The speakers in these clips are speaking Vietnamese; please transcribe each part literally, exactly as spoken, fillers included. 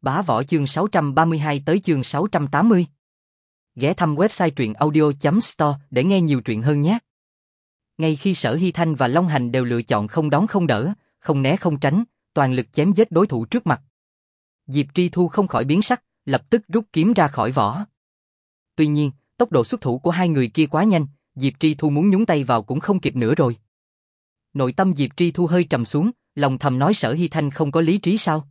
Bá Võ chương sáu trăm ba mươi hai tới chương sáu trăm tám mươi. Ghé thăm website truyện audio chấm store để nghe nhiều truyện hơn nhé. Ngay khi Sở Hy Thanh và Long Hành đều lựa chọn không đón không đỡ, không né không tránh, toàn lực chém giết đối thủ trước mặt, Diệp Tri Thu không khỏi biến sắc, lập tức rút kiếm ra khỏi vỏ. Tuy nhiên, tốc độ xuất thủ của hai người kia quá nhanh, Diệp Tri Thu muốn nhúng tay vào cũng không kịp nữa rồi. Nội tâm Diệp Tri Thu hơi trầm xuống, lòng thầm nói Sở Hy Thanh không có lý trí sao?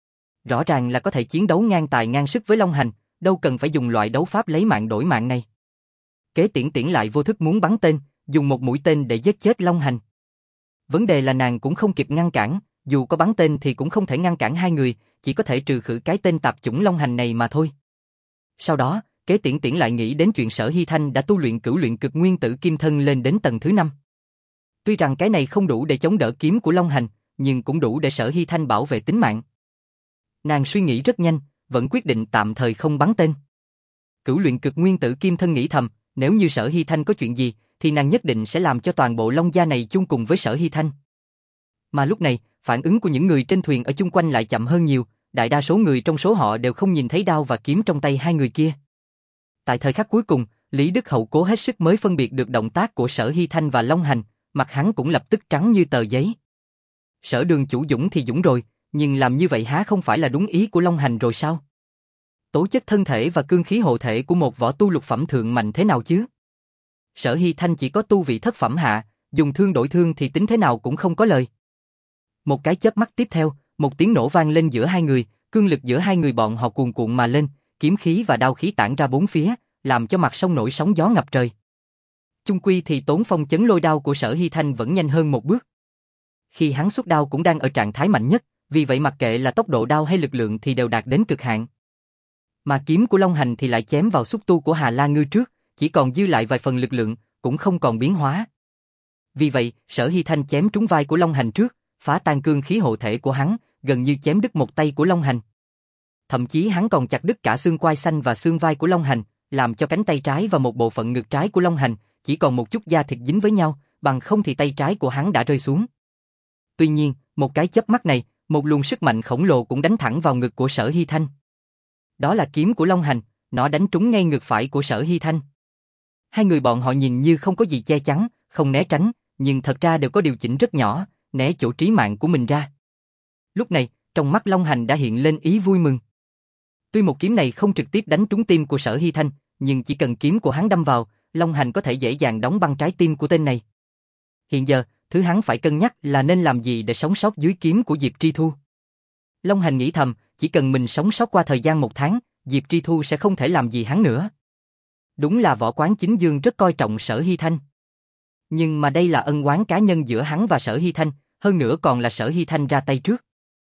Rõ ràng là có thể chiến đấu ngang tài ngang sức với Long Hành, đâu cần phải dùng loại đấu pháp lấy mạng đổi mạng này. Kế Tiễn Tiễn lại vô thức muốn bắn tên, dùng một mũi tên để giết chết Long Hành. Vấn đề là nàng cũng không kịp ngăn cản, dù có bắn tên thì cũng không thể ngăn cản hai người, chỉ có thể trừ khử cái tên tạp chủng Long Hành này mà thôi. Sau đó, Kế Tiễn Tiễn lại nghĩ đến chuyện Sở Hy Thanh đã tu luyện cửu luyện cực nguyên tử kim thân lên đến tầng thứ năm. Tuy rằng cái này không đủ để chống đỡ kiếm của Long Hành, nhưng cũng đủ để Sở Hy Thanh bảo vệ tính mạng. Nàng suy nghĩ rất nhanh, vẫn quyết định tạm thời không bắn tên. Cửu luyện cực nguyên tử kim thân nghĩ thầm, nếu như Sở Hy Thanh có chuyện gì, thì nàng nhất định sẽ làm cho toàn bộ Long gia này chung cùng với Sở Hy Thanh. Mà lúc này, phản ứng của những người trên thuyền ở chung quanh lại chậm hơn nhiều, đại đa số người trong số họ đều không nhìn thấy đao và kiếm trong tay hai người kia. Tại thời khắc cuối cùng, Lý Đức Hậu cố hết sức mới phân biệt được động tác của Sở Hy Thanh và Long Hành, mặt hắn cũng lập tức trắng như tờ giấy. Sở Đường chủ dũng thì dũng rồi, nhưng làm như vậy há không phải là đúng ý của Long Hành rồi sao? Tố chất thân thể và cương khí hộ thể của một võ tu lục phẩm thượng mạnh thế nào chứ? Sở Hy Thanh chỉ có tu vị thất phẩm hạ, dùng thương đổi thương thì tính thế nào cũng không có lời. Một cái chớp mắt tiếp theo, một tiếng nổ vang lên giữa hai người, cương lực giữa hai người bọn họ cuồn cuộn mà lên, kiếm khí và đao khí tản ra bốn phía, làm cho mặt sông nổi sóng gió ngập trời. Chung quy thì tốn phong chấn lôi đao của Sở Hy Thanh vẫn nhanh hơn một bước. Khi hắn xuất đao cũng đang ở trạng thái mạnh nhất, vì vậy mặc kệ là tốc độ đao hay lực lượng thì đều đạt đến cực hạn. Mà kiếm của Long Hành thì lại chém vào xúc tu của Hà La Ngư trước, chỉ còn dư lại vài phần lực lượng, cũng không còn biến hóa. Vì vậy, Sở Hy Thanh chém trúng vai của Long Hành trước, phá tan cương khí hộ thể của hắn, gần như chém đứt một tay của Long Hành. Thậm chí hắn còn chặt đứt cả xương quai xanh và xương vai của Long Hành, làm cho cánh tay trái và một bộ phận ngực trái của Long Hành chỉ còn một chút da thịt dính với nhau, bằng không thì tay trái của hắn đã rơi xuống. Tuy nhiên, một cái chớp mắt này, một luồng sức mạnh khổng lồ cũng đánh thẳng vào ngực của Sở Hy Thanh. Đó là kiếm của Long Hành, nó đánh trúng ngay ngực phải của Sở Hy Thanh. Hai người bọn họ nhìn như không có gì che chắn, không né tránh, nhưng thật ra đều có điều chỉnh rất nhỏ, né chỗ trí mạng của mình ra. Lúc này, trong mắt Long Hành đã hiện lên ý vui mừng. Tuy một kiếm này không trực tiếp đánh trúng tim của Sở Hy Thanh, nhưng chỉ cần kiếm của hắn đâm vào, Long Hành có thể dễ dàng đóng băng trái tim của tên này. Hiện giờ, thứ hắn phải cân nhắc là nên làm gì để sống sót dưới kiếm của Diệp Tri Thu. Long Hành nghĩ thầm, chỉ cần mình sống sót qua thời gian một tháng, Diệp Tri Thu sẽ không thể làm gì hắn nữa. Đúng là Võ Quán Chính Dương rất coi trọng Sở Hy Thanh. Nhưng mà đây là ân oán cá nhân giữa hắn và Sở Hy Thanh, hơn nữa còn là Sở Hy Thanh ra tay trước.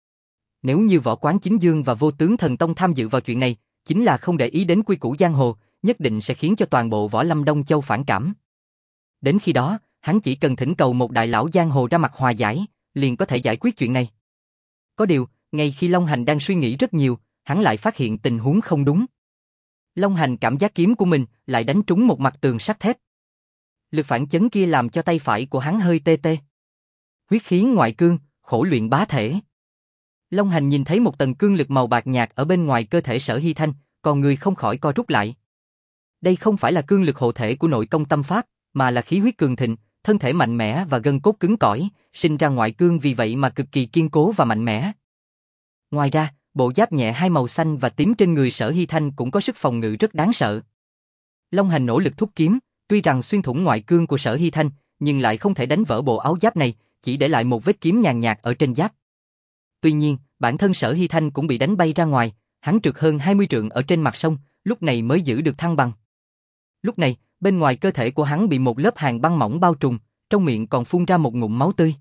Nếu như Võ Quán Chính Dương và Vô Tướng Thần Tông tham dự vào chuyện này, chính là không để ý đến quy củ giang hồ, nhất định sẽ khiến cho toàn bộ Võ Lâm Đông Châu phản cảm. Đến khi đó, hắn chỉ cần thỉnh cầu một đại lão giang hồ ra mặt hòa giải, liền có thể giải quyết chuyện này. Có điều, ngay khi Long Hành đang suy nghĩ rất nhiều, hắn lại phát hiện tình huống không đúng. Long Hành cảm giác kiếm của mình lại đánh trúng một mặt tường sắt thép. Lực phản chấn kia làm cho tay phải của hắn hơi tê tê. Huyết khí ngoại cương, khổ luyện bá thể. Long Hành nhìn thấy một tầng cương lực màu bạc nhạt ở bên ngoài cơ thể Sở Hy Thanh, còn người không khỏi co rút lại. Đây không phải là cương lực hộ thể của nội công tâm pháp, mà là khí huyết cường thịnh, thân thể mạnh mẽ và gân cốt cứng cỏi, sinh ra ngoại cương vì vậy mà cực kỳ kiên cố và mạnh mẽ. Ngoài ra, bộ giáp nhẹ hai màu xanh và tím trên người Sở Hy Thanh cũng có sức phòng ngự rất đáng sợ. Long Hành nỗ lực thúc kiếm, tuy rằng xuyên thủng ngoại cương của Sở Hy Thanh, nhưng lại không thể đánh vỡ bộ áo giáp này, chỉ để lại một vết kiếm nhàn nhạt ở trên giáp. Tuy nhiên, bản thân Sở Hy Thanh cũng bị đánh bay ra ngoài, hắn trượt hơn hai mươi trượng ở trên mặt sông, lúc này mới giữ được thăng bằng. Lúc này, bên ngoài cơ thể của hắn bị một lớp hàn băng mỏng bao trùm, trong miệng còn phun ra một ngụm máu tươi.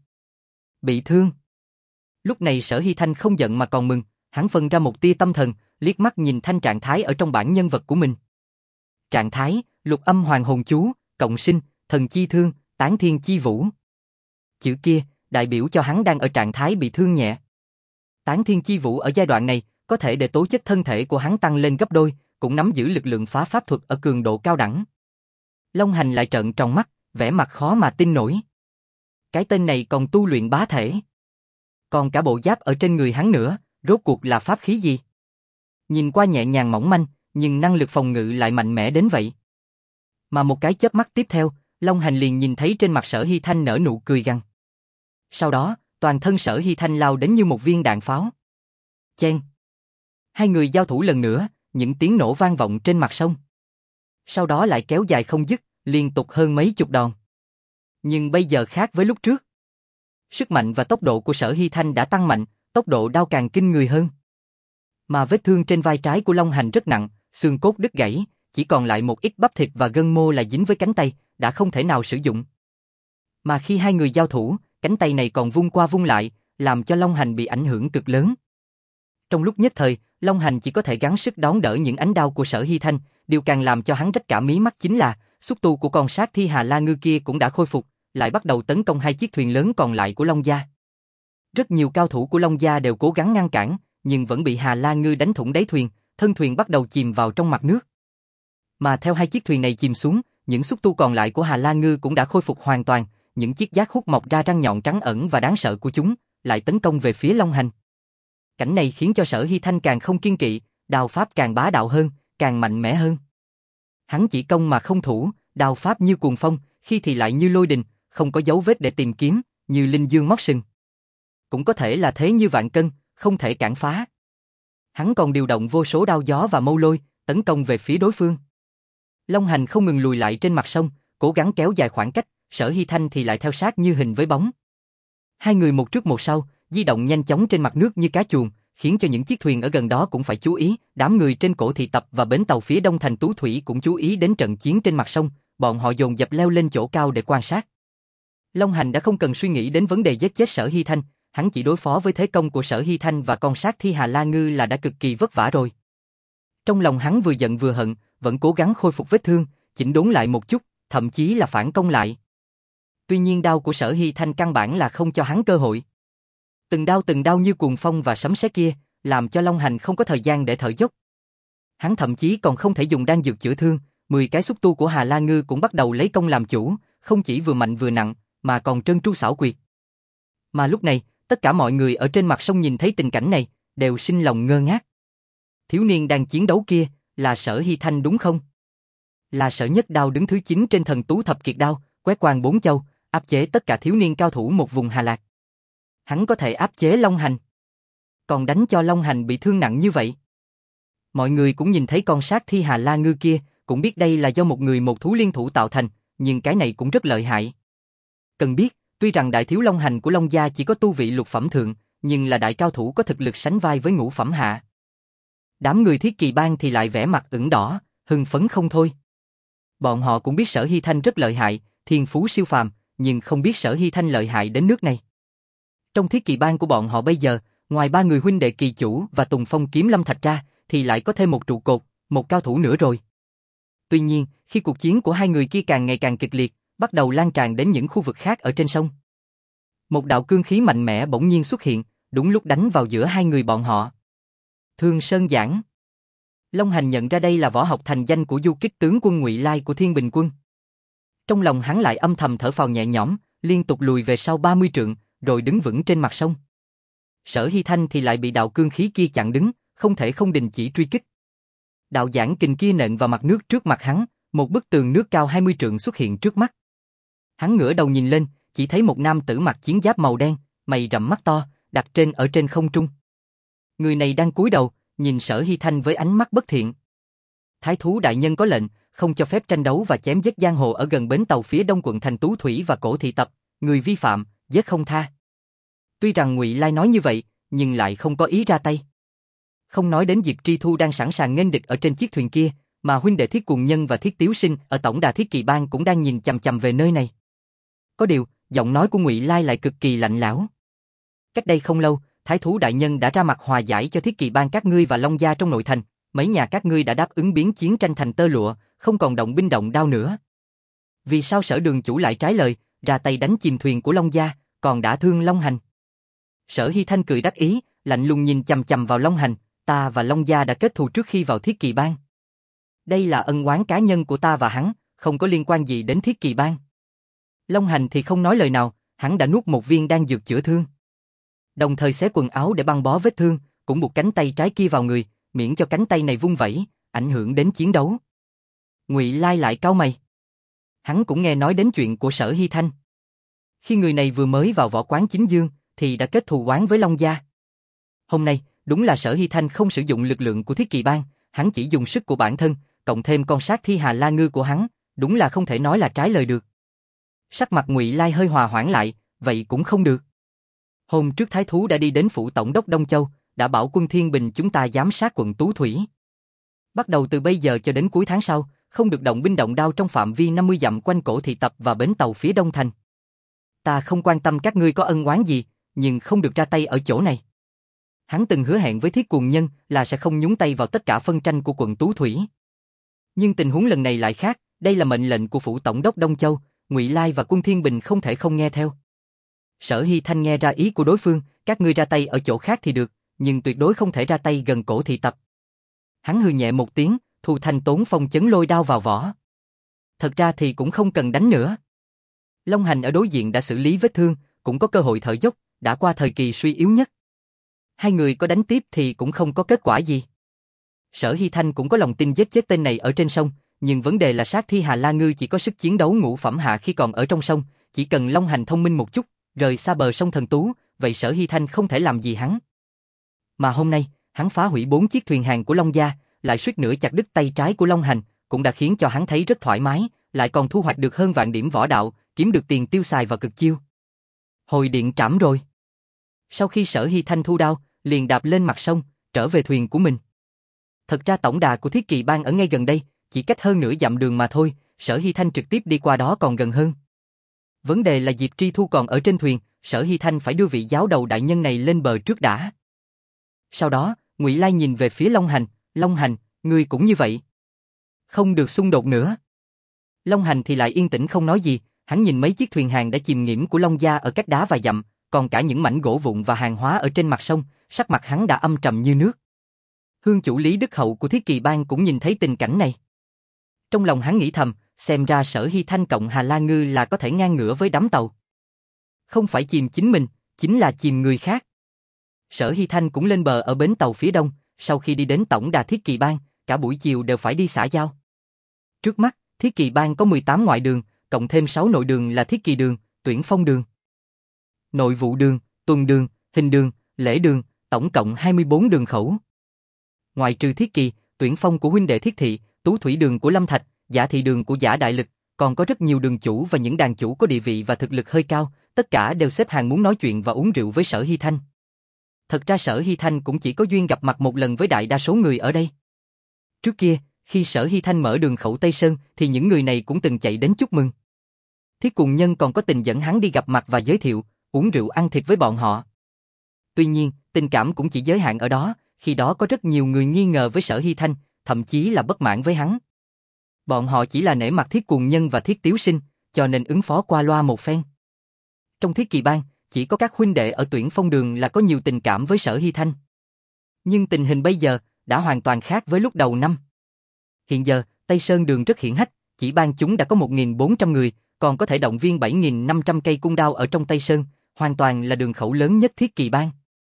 Bị thương. Lúc này Sở Hy Thanh không giận mà còn mừng, hắn phân ra một tia tâm thần, liếc mắt nhìn thanh trạng thái ở trong bản nhân vật của mình. Trạng thái, lục âm hoàng hồn chú, cộng sinh, thần chi thương, tán thiên chi vũ. Chữ kia, đại biểu cho hắn đang ở trạng thái bị thương nhẹ. Tán thiên chi vũ ở giai đoạn này, có thể để tố chất thân thể của hắn tăng lên gấp đôi, cũng nắm giữ lực lượng phá pháp thuật ở cường độ cao đẳng. Long Hành lại trợn tròn mắt, vẻ mặt khó mà tin nổi. Cái tên này còn tu luyện bá thể. Còn cả bộ giáp ở trên người hắn nữa, rốt cuộc là pháp khí gì? Nhìn qua nhẹ nhàng mỏng manh, nhưng năng lực phòng ngự lại mạnh mẽ đến vậy. Mà một cái chớp mắt tiếp theo, Long Hành liền nhìn thấy trên mặt Sở Hy Thanh nở nụ cười gằn. Sau đó, toàn thân Sở Hy Thanh lao đến như một viên đạn pháo. Chen. Hai người giao thủ lần nữa, những tiếng nổ vang vọng trên mặt sông. Sau đó lại kéo dài không dứt, liên tục hơn mấy chục đòn. Nhưng bây giờ khác với lúc trước. Sức mạnh và tốc độ của Sở Hy Thanh đã tăng mạnh, tốc độ đao càng kinh người hơn. Mà vết thương trên vai trái của Long Hành rất nặng, xương cốt đứt gãy, chỉ còn lại một ít bắp thịt và gân mô là dính với cánh tay, đã không thể nào sử dụng. Mà khi hai người giao thủ, cánh tay này còn vung qua vung lại, làm cho Long Hành bị ảnh hưởng cực lớn. Trong lúc nhất thời, Long Hành chỉ có thể gắng sức đón đỡ những ánh đao của Sở Hy Thanh, điều càng làm cho hắn rách cả mí mắt chính là, xúc tu của con sát thi Hà La Ngư kia cũng đã khôi phục, lại bắt đầu tấn công hai chiếc thuyền lớn còn lại của Long Gia. Rất nhiều cao thủ của Long Gia đều cố gắng ngăn cản, nhưng vẫn bị Hà La Ngư đánh thủng đáy thuyền, thân thuyền bắt đầu chìm vào trong mặt nước. Mà theo hai chiếc thuyền này chìm xuống, những xúc tu còn lại của Hà La Ngư cũng đã khôi phục hoàn toàn, những chiếc giác hút mọc ra răng nhọn trắng ẩn và đáng sợ của chúng, lại tấn công về phía Long Hành. Cảnh này khiến cho Sở Hy Thanh càng không kiên kỵ, đao pháp càng bá đạo hơn, càng mạnh mẽ hơn. Hắn chỉ công mà không thủ, đao pháp như cuồng phong, khi thì lại như lôi đình, không có dấu vết để tìm kiếm, như linh dương móc sừng. Cũng có thể là thế như vạn cân, không thể cản phá. Hắn còn điều động vô số đao gió và mâu lôi, tấn công về phía đối phương. Long Hành không ngừng lùi lại trên mặt sông, cố gắng kéo dài khoảng cách, Sở Hy Thanh thì lại theo sát như hình với bóng. Hai người một trước một sau, di động nhanh chóng trên mặt nước như cá chuồn, khiến cho những chiếc thuyền ở gần đó cũng phải chú ý, đám người trên cổ thị tập và bến tàu phía đông thành Tú Thủy cũng chú ý đến trận chiến trên mặt sông, bọn họ dồn dập leo lên chỗ cao để quan sát. Long Hành đã không cần suy nghĩ đến vấn đề giết chết Sở Hy Thanh, hắn chỉ đối phó với thế công của Sở Hy Thanh và con sát thi Hà La Ngư là đã cực kỳ vất vả rồi. Trong lòng hắn vừa giận vừa hận, vẫn cố gắng khôi phục vết thương, chỉnh đốn lại một chút, thậm chí là phản công lại. Tuy nhiên đao của Sở Hy Thanh căn bản là không cho hắn cơ hội. Từng đao từng đao như cuồng phong và sấm sét kia, làm cho Long Hành không có thời gian để thở dốc. Hắn thậm chí còn không thể dùng đan dược chữa thương, mười cái xúc tu của Hà La Ngư cũng bắt đầu lấy công làm chủ, không chỉ vừa mạnh vừa nặng, mà còn trơn tru xảo quyệt. Mà lúc này, tất cả mọi người ở trên mặt sông nhìn thấy tình cảnh này, đều sinh lòng ngơ ngác. Thiếu niên đang chiến đấu kia, là Sở Hy Thanh đúng không? Là Sở Nhất Đao đứng thứ chín trên thần tú thập kiệt đao, quét quang bốn châu, áp chế tất cả thiếu niên cao thủ một vùng Hà Lạc. Hắn có thể áp chế Long Hành, còn đánh cho Long Hành bị thương nặng như vậy. Mọi người cũng nhìn thấy con sát thi Hà La Ngư kia, cũng biết đây là do một người một thú liên thủ tạo thành, nhưng cái này cũng rất lợi hại. Cần biết, tuy rằng đại thiếu Long Hành của Long Gia chỉ có tu vị lục phẩm thượng, nhưng là đại cao thủ có thực lực sánh vai với ngũ phẩm hạ. Đám người Thiết Kỳ Bang thì lại vẻ mặt ửng đỏ, hưng phấn không thôi. Bọn họ cũng biết Sở Hy Thanh rất lợi hại, thiên phú siêu phàm, nhưng không biết Sở Hy Thanh lợi hại đến nước này. Trong Thiết Kỳ Bang của bọn họ bây giờ, ngoài ba người huynh đệ Kỳ Chủ và Tùng Phong Kiếm Lâm Thạch ra, thì lại có thêm một trụ cột, một cao thủ nữa rồi. Tuy nhiên, khi cuộc chiến của hai người kia càng ngày càng kịch liệt, bắt đầu lan tràn đến những khu vực khác ở trên sông. Một đạo cương khí mạnh mẽ bỗng nhiên xuất hiện, đúng lúc đánh vào giữa hai người bọn họ. Thương Sơn Giảng. Long Hành nhận ra đây là võ học thành danh của du kích tướng quân Ngụy Lai của Thiên Bình Quân. Trong lòng hắn lại âm thầm thở phào nhẹ nhõm, liên tục lùi về sau ba mươi trượng, rồi đứng vững trên mặt sông. Sở Hy Thanh thì lại bị đạo cương khí kia chặn đứng, không thể không đình chỉ truy kích. Đạo giảng kình kia nện vào mặt nước trước mặt hắn, một bức tường nước cao hai mươi trượng xuất hiện trước mắt. Hắn ngửa đầu nhìn lên, chỉ thấy một nam tử mặc chiến giáp màu đen, mày rậm mắt to, đặt trên ở trên không trung. Người này đang cúi đầu, nhìn Sở Hy Thanh với ánh mắt bất thiện. Thái thú đại nhân có lệnh, không cho phép tranh đấu và chém giết giang hồ ở gần bến tàu phía đông quận thành Tú Thủy và cổ thị tập, người vi phạm, giết không tha. Tuy rằng Ngụy Lai nói như vậy, nhưng lại không có ý ra tay. Không nói đến Diệp Tri Thu đang sẵn sàng nghênh địch ở trên chiếc thuyền kia, mà huynh đệ Thiết Cuồng Nhân và Thiết Tiếu Sinh ở tổng đà Thiết Kỳ Bang cũng đang nhìn chằm chằm về nơi này. Có điều, giọng nói của Ngụy Lai lại cực kỳ lạnh lẽo. Cách đây không lâu, Thái thú đại nhân đã ra mặt hòa giải cho Thiết Kỳ Bang các ngươi và Long Gia trong nội thành, mấy nhà các ngươi đã đáp ứng biến chiến tranh thành tơ lụa, không còn động binh động đao nữa. Vì sao Sở đường chủ lại trái lời, ra tay đánh chìm thuyền của Long Gia, còn đã thương Long Hành? Sở Hy Thanh cười đắc ý, lạnh lùng nhìn chằm chằm vào Long Hành, ta và Long Gia đã kết thù trước khi vào Thiết Kỳ Bang. Đây là ân oán cá nhân của ta và hắn, không có liên quan gì đến Thiết Kỳ Bang. Long Hành thì không nói lời nào, hắn đã nuốt một viên đan dược chữa thương. Đồng thời xé quần áo để băng bó vết thương, cũng buộc cánh tay trái kia vào người, miễn cho cánh tay này vung vẩy, ảnh hưởng đến chiến đấu. Ngụy Lai lại cau mày. Hắn cũng nghe nói đến chuyện của Sở Hy Thanh. Khi người này vừa mới vào võ quán chính dương, thì đã kết thù oán với Long gia. Hôm nay, đúng là Sở Hy Thanh không sử dụng lực lượng của Thiết Kỵ Bang, hắn chỉ dùng sức của bản thân, cộng thêm con sát thi Hà La Ngư của hắn, đúng là không thể nói là trái lời được. Sắc mặt Ngụy Lai hơi hòa hoãn lại, vậy cũng không được. Hôm trước Thái Thú đã đi đến phủ tổng đốc Đông Châu, đã bảo quân Thiên Bình chúng ta giám sát quận Tú Thủy. Bắt đầu từ bây giờ cho đến cuối tháng sau, không được động binh động đao trong phạm vi năm mươi dặm quanh cổ thị tập và bến tàu phía đông thành. Ta không quan tâm các ngươi có ân oán gì, nhưng không được ra tay ở chỗ này. Hắn từng hứa hẹn với Thiết Cuồng Nhân là sẽ không nhúng tay vào tất cả phân tranh của quận Tú Thủy. Nhưng tình huống lần này lại khác, đây là mệnh lệnh của phủ tổng đốc Đông Châu, Ngụy Lai và quân Thiên Bình không thể không nghe theo. Sở Hy Thanh nghe ra ý của đối phương, các ngươi ra tay ở chỗ khác thì được, nhưng tuyệt đối không thể ra tay gần cổ thị tập. Hắn hừ nhẹ một tiếng, Thu Thanh tốn phong chấn lôi đao vào vỏ. Thật ra thì cũng không cần đánh nữa. Long Hành ở đối diện đã xử lý vết thương, cũng có cơ hội thở dốc, đã qua thời kỳ suy yếu nhất. Hai người có đánh tiếp thì cũng không có kết quả gì. Sở Hy Thanh cũng có lòng tin giết chết tên này ở trên sông, nhưng vấn đề là sát thi Hà La Ngư chỉ có sức chiến đấu ngũ phẩm hạ khi còn ở trong sông, chỉ cần Long Hành thông minh một chút, rời xa bờ sông Thần Tú, vậy Sở Hy Thanh không thể làm gì hắn. Mà hôm nay, hắn phá hủy bốn chiếc thuyền hàng của Long gia, lại suýt nữa chặt đứt tay trái của Long Hành, cũng đã khiến cho hắn thấy rất thoải mái, lại còn thu hoạch được hơn vạn điểm võ đạo, kiếm được tiền tiêu xài và cực chiêu. Hồi điện trảm rồi. Sau khi Sở Hy Thanh thu đao, liền đạp lên mặt sông, trở về thuyền của mình. Thật ra tổng đà của Thiết Kỵ Bang ở ngay gần đây, chỉ cách hơn nửa dặm đường mà thôi, Sở Hy Thanh trực tiếp đi qua đó còn gần hơn. Vấn đề là Diệp Tri Thu còn ở trên thuyền, Sở Hy Thanh phải đưa vị giáo đầu đại nhân này lên bờ trước đã. Sau đó, Ngụy Lai nhìn về phía Long Hành, Long Hành, ngươi cũng như vậy. Không được xung đột nữa. Long Hành thì lại yên tĩnh không nói gì, hắn nhìn mấy chiếc thuyền hàng đã chìm nghỉm của Long gia ở cách đá vài dặm, còn cả những mảnh gỗ vụn và hàng hóa ở trên mặt sông, sắc mặt hắn đã âm trầm như nước. Hương chủ Lý Đức Hậu của Thiết Kỵ Bang cũng nhìn thấy tình cảnh này. Trong lòng hắn nghĩ thầm, xem ra Sở Hy Thanh cộng Hà La Ngư là có thể ngang ngửa với đám tàu. Không phải chìm chính mình, chính là chìm người khác. Sở Hy Thanh cũng lên bờ ở bến tàu phía đông, sau khi đi đến tổng đà Thiết Kỵ Bang, cả buổi chiều đều phải đi xã giao. Trước mắt, Thiết Kỵ Bang có mười tám ngoại đường, cộng thêm sáu nội đường là Thiết Kỵ đường, Tuyển Phong đường, Nội vụ đường, Tuần đường, Hình đường, Lễ đường, tổng cộng hai mươi bốn đường khẩu. Ngoài trừ Thiết Kỵ, Tuyển Phong của huynh đệ Thiết Thị, Tú Thủy đường của Lâm Thạch, Giả Thị đường của Giả Đại Lực, còn có rất nhiều đường chủ và những đàn chủ có địa vị và thực lực hơi cao, tất cả đều xếp hàng muốn nói chuyện và uống rượu với Sở Hy Thanh. Thật ra Sở Hy Thanh cũng chỉ có duyên gặp mặt một lần với đại đa số người ở đây. Trước kia, khi Sở Hy Thanh mở đường khẩu Tây Sơn thì những người này cũng từng chạy đến chúc mừng. Thiết Cuồng Nhân còn có tình dẫn hắn đi gặp mặt và giới thiệu, uống rượu ăn thịt với bọn họ. Tuy nhiên, tình cảm cũng chỉ giới hạn ở đó, khi đó có rất nhiều người nghi ngờ với Sở Hy Thanh, thậm chí là bất mãn với hắn. Bọn họ chỉ là nể mặt Thiết Cuồng Nhân và Thiết Tiếu Sinh, cho nên ứng phó qua loa một phen. Trong Thiết Kỵ Bang, chỉ có các huynh đệ ở Tuyển Phong đường là có nhiều tình cảm với Sở Hy Thanh. Nhưng tình hình bây giờ đã hoàn toàn khác với lúc đầu năm. Hiện giờ, Tây Sơn đường rất hiển hách, chỉ bang chúng đã có một nghìn bốn trăm người, còn có thể động viên bảy nghìn năm trăm cây cung đao ở trong Tây Sơn, hoàn toàn là đường khẩu lớn nhất Thiết Kỵ Bang.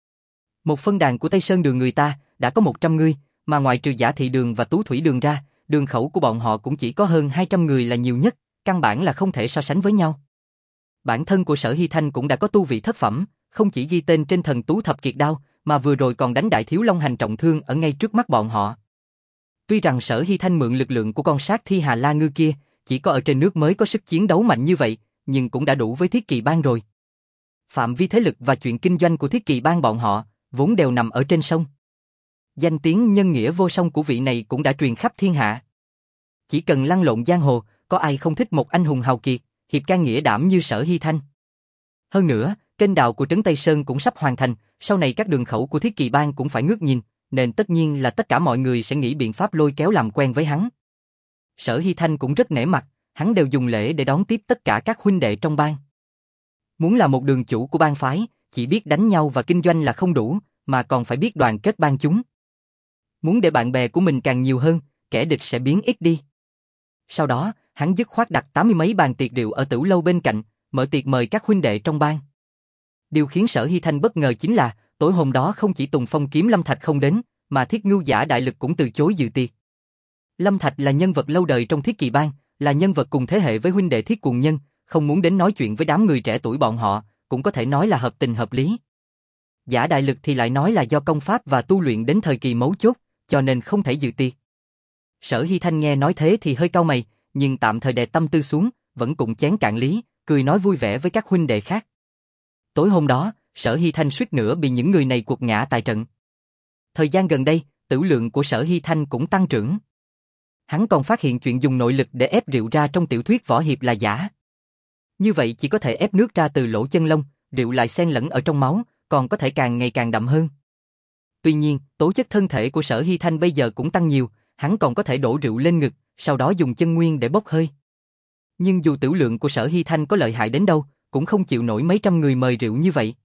Một phân đàn của Tây Sơn đường người ta đã có một trăm người, mà ngoài trừ Giả Thị đường và Tú Thủy đường ra, đường khẩu của bọn họ cũng chỉ có hơn hai trăm người là nhiều nhất, căn bản là không thể so sánh với nhau. Bản thân của Sở Hy Thanh cũng đã có tu vị thất phẩm, không chỉ ghi tên trên thần tú thập kiệt đao, mà vừa rồi còn đánh đại thiếu Long Hành trọng thương ở ngay trước mắt bọn họ. Tuy rằng Sở Hy Thanh mượn lực lượng của con sát thi Hà La Ngư kia, chỉ có ở trên nước mới có sức chiến đấu mạnh như vậy, nhưng cũng đã đủ với Thiết Kỵ Bang rồi. Phạm vi thế lực và chuyện kinh doanh của Thiết Kỵ Bang bọn họ vốn đều nằm ở trên sông. Danh tiếng nhân nghĩa vô song của vị này cũng đã truyền khắp thiên hạ. Chỉ cần lăn lộn giang hồ, có ai không thích một anh hùng hào kiệt, hiệp can nghĩa đảm như Sở Hy Thanh. Hơn nữa, kênh đào của trấn Tây Sơn cũng sắp hoàn thành, sau này các đường khẩu của Thiết Kỵ Bang cũng phải ngước nhìn, nên tất nhiên là tất cả mọi người sẽ nghĩ biện pháp lôi kéo làm quen với hắn. Sở Hy Thanh cũng rất nể mặt, hắn đều dùng lễ để đón tiếp tất cả các huynh đệ trong bang. Muốn là một đường chủ của bang phái, chỉ biết đánh nhau và kinh doanh là không đủ, mà còn phải biết đoàn kết bang chúng. Muốn để bạn bè của mình càng nhiều hơn, kẻ địch sẽ biến ít đi. Sau đó, hắn dứt khoát đặt tám mươi mấy bàn tiệc rượu ở Tửu lâu bên cạnh, mở tiệc mời các huynh đệ trong bang. Điều khiến Sở Hy Thanh bất ngờ chính là, tối hôm đó không chỉ Tùng Phong Kiếm Lâm Thạch không đến, mà Thiết Ngưu Giả Đại Lực cũng từ chối dự tiệc. Lâm Thạch là nhân vật lâu đời trong Thiết Kỳ Bang, là nhân vật cùng thế hệ với huynh đệ Thiết Cuồng Nhân, không muốn đến nói chuyện với đám người trẻ tuổi bọn họ, cũng có thể nói là hợp tình hợp lý. Giả Đại Lực thì lại nói là do công pháp và tu luyện đến thời kỳ mấu chốt, cho nên không thể dự tiệc. Sở Hy Thanh nghe nói thế thì hơi cau mày, nhưng tạm thời đè tâm tư xuống, vẫn cùng chén cạn lý, cười nói vui vẻ với các huynh đệ khác. Tối hôm đó, Sở Hy Thanh suýt nữa bị những người này quật ngã tại trận. Thời gian gần đây, tửu lượng của Sở Hy Thanh cũng tăng trưởng. Hắn còn phát hiện chuyện dùng nội lực để ép rượu ra trong tiểu thuyết võ hiệp là giả. Như vậy chỉ có thể ép nước ra từ lỗ chân lông, rượu lại xen lẫn ở trong máu, còn có thể càng ngày càng đậm hơn. Tuy nhiên, tố chất thân thể của Sở Hy Thanh bây giờ cũng tăng nhiều, hắn còn có thể đổ rượu lên ngực, sau đó dùng chân nguyên để bốc hơi. Nhưng dù tửu lượng của Sở Hy Thanh có lợi hại đến đâu, cũng không chịu nổi mấy trăm người mời rượu như vậy.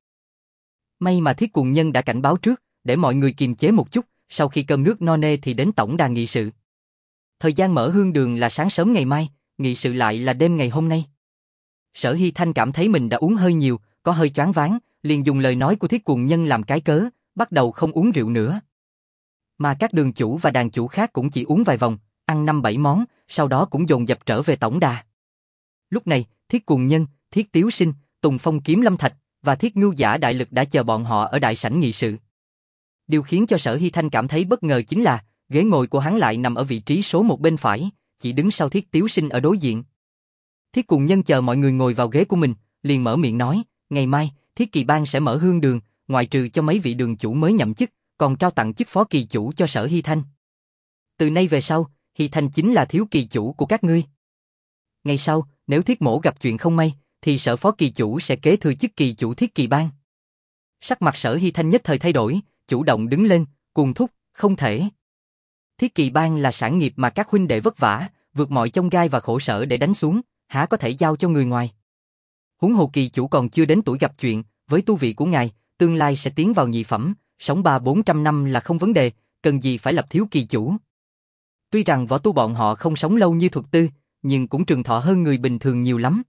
May mà Thiết Cuồng Nhân đã cảnh báo trước, để mọi người kiềm chế một chút, sau khi cơm nước no nê thì đến tổng đà nghị sự. Thời gian mở hương đường là sáng sớm ngày mai, nghị sự lại là đêm ngày hôm nay. Sở Hy Thanh cảm thấy mình đã uống hơi nhiều, có hơi choáng váng, liền dùng lời nói của Thiết Cuồng Nhân làm cái cớ, bắt đầu không uống rượu nữa. Mà các đường chủ và đàn chủ khác cũng chỉ uống vài vòng, ăn năm bảy món, sau đó cũng dồn dập trở về tổng đà. Lúc này, Thiết Cuồng Nhân, Thiết Tiếu Sinh, Tùng Phong Kiếm Lâm Thạch và Thiết Ngưu Giả Đại Lực đã chờ bọn họ ở đại sảnh nghị sự. Điều khiến cho Sở Hy Thanh cảm thấy bất ngờ chính là ghế ngồi của hắn lại nằm ở vị trí số một bên phải, chỉ đứng sau Thiết Tiếu Sinh ở đối diện. Thiết Cuồng Nhân chờ mọi người ngồi vào ghế của mình, liền mở miệng nói, ngày mai, Thiết Kỳ Bang sẽ mở hương đường, ngoại trừ cho mấy vị đường chủ mới nhậm chức, còn trao tặng chức phó kỳ chủ cho Sở Hy Thanh. Từ nay về sau, Hy Thanh chính là thiếu kỳ chủ của các ngươi. Ngày sau, nếu Thiết Mỗ gặp chuyện không may, thì Sở phó kỳ chủ sẽ kế thừa chức kỳ chủ Thiết Kỳ Bang. Sắc mặt Sở Hy Thanh nhất thời thay đổi, chủ động đứng lên, cuồng thúc, không thể. Thiết Kỳ Bang là sản nghiệp mà các huynh đệ vất vả, vượt mọi chông gai và khổ sở để đánh xuống, há có thể giao cho người ngoài. Huống hồ kỳ chủ còn chưa đến tuổi gặp chuyện, với tu vị của ngài, tương lai sẽ tiến vào nhị phẩm, sống ba bốn trăm năm là không vấn đề, cần gì phải lập thiếu kỳ chủ. Tuy rằng võ tu bọn họ không sống lâu như thuật tư, nhưng cũng trường thọ hơn người bình thường nhiều lắm.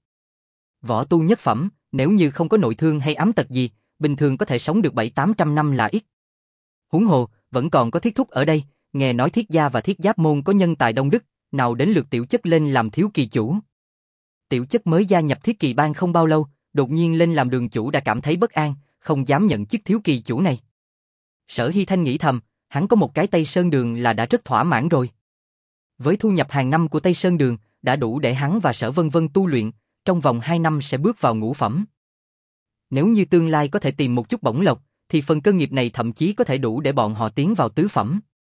Võ tu nhất phẩm, nếu như không có nội thương hay ám tật gì, bình thường có thể sống được bảy tám trăm năm là ít. Huống hồ, vẫn còn có Thiết Thúc ở đây, nghe nói Thiết gia và Thiết Giáp môn có nhân tài đông đức, nào đến lượt Tiểu Chất lên làm thiếu kỳ chủ. Tiểu Chất mới gia nhập Thiết Kỳ Bang không bao lâu, đột nhiên lên làm đường chủ đã cảm thấy bất an, không dám nhận chức thiếu kỳ chủ này. Sở Hy Thanh nghĩ thầm, hắn có một cái Tây Sơn Đường là đã rất thỏa mãn rồi. Với thu nhập hàng năm của Tây Sơn Đường, đã đủ để hắn và Sở Vân Vân tu luyện, trong vòng hai năm sẽ bước vào ngũ phẩm. Nếu như tương lai có thể tìm một chút bổng lộc, thì phần cơ nghiệp này thậm chí có thể đủ để bọn họ tiến vào tứ phẩm.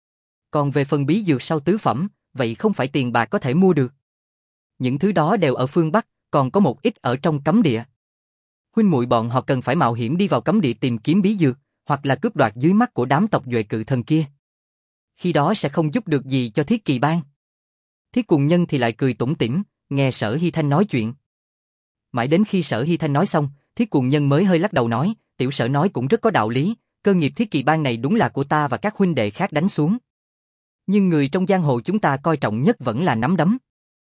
Còn về phần bí dược sau tứ phẩm, vậy không phải tiền bạc có thể mua được. Những thứ đó đều ở phương Bắc, còn có một ít ở trong cấm địa. Huynh muội bọn họ cần phải mạo hiểm đi vào cấm địa tìm kiếm bí dược, hoặc là cướp đoạt dưới mắt của đám tộc Duệ Cự Thần kia. Khi đó sẽ không giúp được gì cho Thiết Kỳ Bang. Thiết Cuồng Nhân thì lại cười tủm tỉm, nghe Sở Hy Thanh nói chuyện. Mãi đến khi Sở Hy Thanh nói xong, Thiết Cuồng Nhân mới hơi lắc đầu nói, tiểu Sở nói cũng rất có đạo lý, cơ nghiệp Thiết Kỳ Bang này đúng là của ta và các huynh đệ khác đánh xuống. Nhưng người trong giang hồ chúng ta coi trọng nhất vẫn là nắm đấm.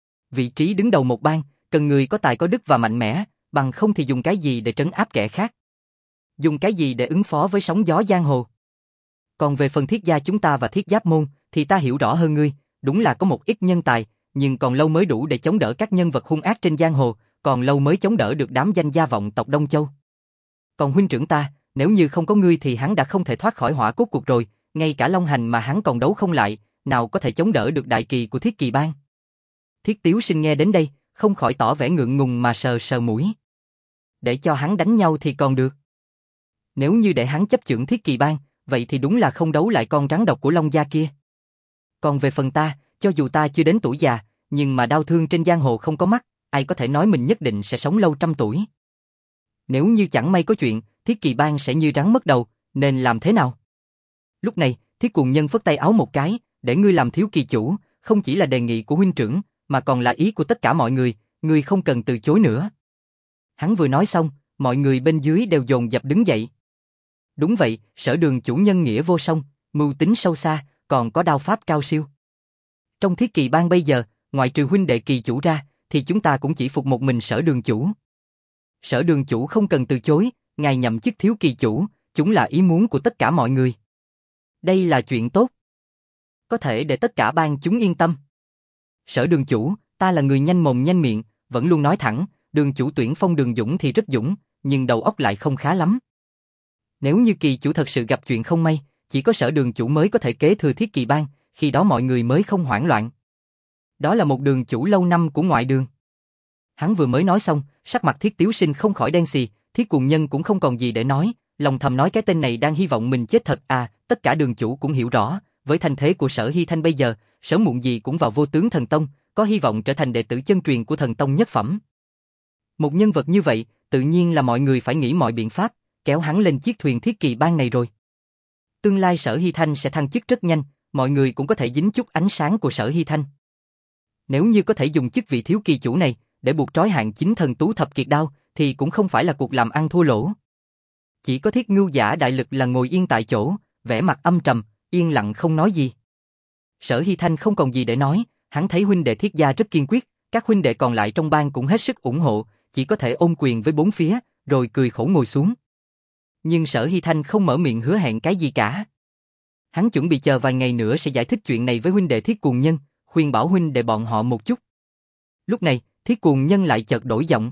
Vị trí đứng đầu một bang, cần người có tài có đức và mạnh mẽ, bằng không thì dùng cái gì để trấn áp kẻ khác? Dùng cái gì để ứng phó với sóng gió giang hồ? Còn về phần Thiết gia chúng ta và Thiết Giáp môn, thì ta hiểu rõ hơn ngươi, đúng là có một ít nhân tài, nhưng còn lâu mới đủ để chống đỡ các nhân vật hung ác trên giang hồ, còn lâu mới chống đỡ được đám danh gia vọng tộc Đông Châu. Còn huynh trưởng ta, nếu như không có ngươi thì hắn đã không thể thoát khỏi hỏa cốt cuộc rồi, ngay cả Long Hành mà hắn còn đấu không lại, nào có thể chống đỡ được đại kỳ của Thiết Kỳ Bang. Thiết Tiếu Sinh nghe đến đây, không khỏi tỏ vẻ ngượng ngùng mà sờ sờ mũi. Để cho hắn đánh nhau thì còn được. Nếu như để hắn chấp chưởng Thiết Kỳ Bang, vậy thì đúng là không đấu lại con rắn độc của Long gia kia. Còn về phần ta, cho dù ta chưa đến tuổi già, nhưng mà đau thương trên giang hồ không có mắt, ai có thể nói mình nhất định sẽ sống lâu trăm tuổi. Nếu như chẳng may có chuyện, Thiết Kỳ Bang sẽ như rắn mất đầu, nên làm thế nào? Lúc này, Thiết Cuồng Nhân phất tay áo một cái, để ngươi làm thiếu kỳ chủ, không chỉ là đề nghị của huynh trưởng, mà còn là ý của tất cả mọi người, ngươi không cần từ chối nữa. Hắn vừa nói xong, mọi người bên dưới đều dồn dập đứng dậy. Đúng vậy, Sở đường chủ nhân nghĩa vô song, mưu tính sâu xa, còn có đao pháp cao siêu. Trong Thiết Kỳ Bang bây giờ, ngoại trừ huynh đệ kỳ chủ ra, thì chúng ta cũng chỉ phục một mình Sở đường chủ. Sở đường chủ không cần từ chối, ngài nhậm chức thiếu kỳ chủ, chúng là ý muốn của tất cả mọi người. Đây là chuyện tốt. Có thể để tất cả bang chúng yên tâm. Sở đường chủ, ta là người nhanh mồm nhanh miệng, vẫn luôn nói thẳng, đường chủ tuyển Phong Đường Dũng thì rất dũng, nhưng đầu óc lại không khá lắm. Nếu như kỳ chủ thật sự gặp chuyện không may, chỉ có sở đường chủ mới có thể kế thừa Thiết Kỳ bang, khi đó mọi người mới không hoảng loạn. Đó là một đường chủ lâu năm của ngoại đường. Hắn vừa mới nói xong, sắc mặt Thiết Tiếu Sinh không khỏi đen xì, Thiết Cuồng Nhân cũng không còn gì để nói, lòng thầm nói cái tên này đang hy vọng mình chết thật à, tất cả đường chủ cũng hiểu rõ, với thanh thế của Sở Hy Thanh bây giờ, sớm muộn gì cũng vào Vô Tướng Thần Tông, có hy vọng trở thành đệ tử chân truyền của Thần Tông nhất phẩm. Một nhân vật như vậy, tự nhiên là mọi người phải nghĩ mọi biện pháp, kéo hắn lên chiếc thuyền Thiết Kỳ bang này rồi. Tương lai Sở Hy Thanh sẽ thăng chức rất nhanh, mọi người cũng có thể dính chút ánh sáng của Sở Hy Thanh. Nếu như có thể dùng chức vị thiếu kỳ chủ này để buộc trói hạng chính thần tú thập kiệt đao, thì cũng không phải là cuộc làm ăn thua lỗ. Chỉ có Thiết Ngưu Giả đại lực là ngồi yên tại chỗ, vẻ mặt âm trầm, yên lặng không nói gì. Sở Hy Thanh không còn gì để nói, hắn thấy huynh đệ Thiết gia rất kiên quyết, các huynh đệ còn lại trong bang cũng hết sức ủng hộ, chỉ có thể ôm quyền với bốn phía, rồi cười khổ ngồi xuống. Nhưng Sở Hy Thanh không mở miệng hứa hẹn cái gì cả. Hắn chuẩn bị chờ vài ngày nữa sẽ giải thích chuyện này với huynh đệ Thiết Cuồng Nhân, khuyên bảo huynh đệ bọn họ một chút. Lúc này, Thiết Cuồng Nhân lại chợt đổi giọng.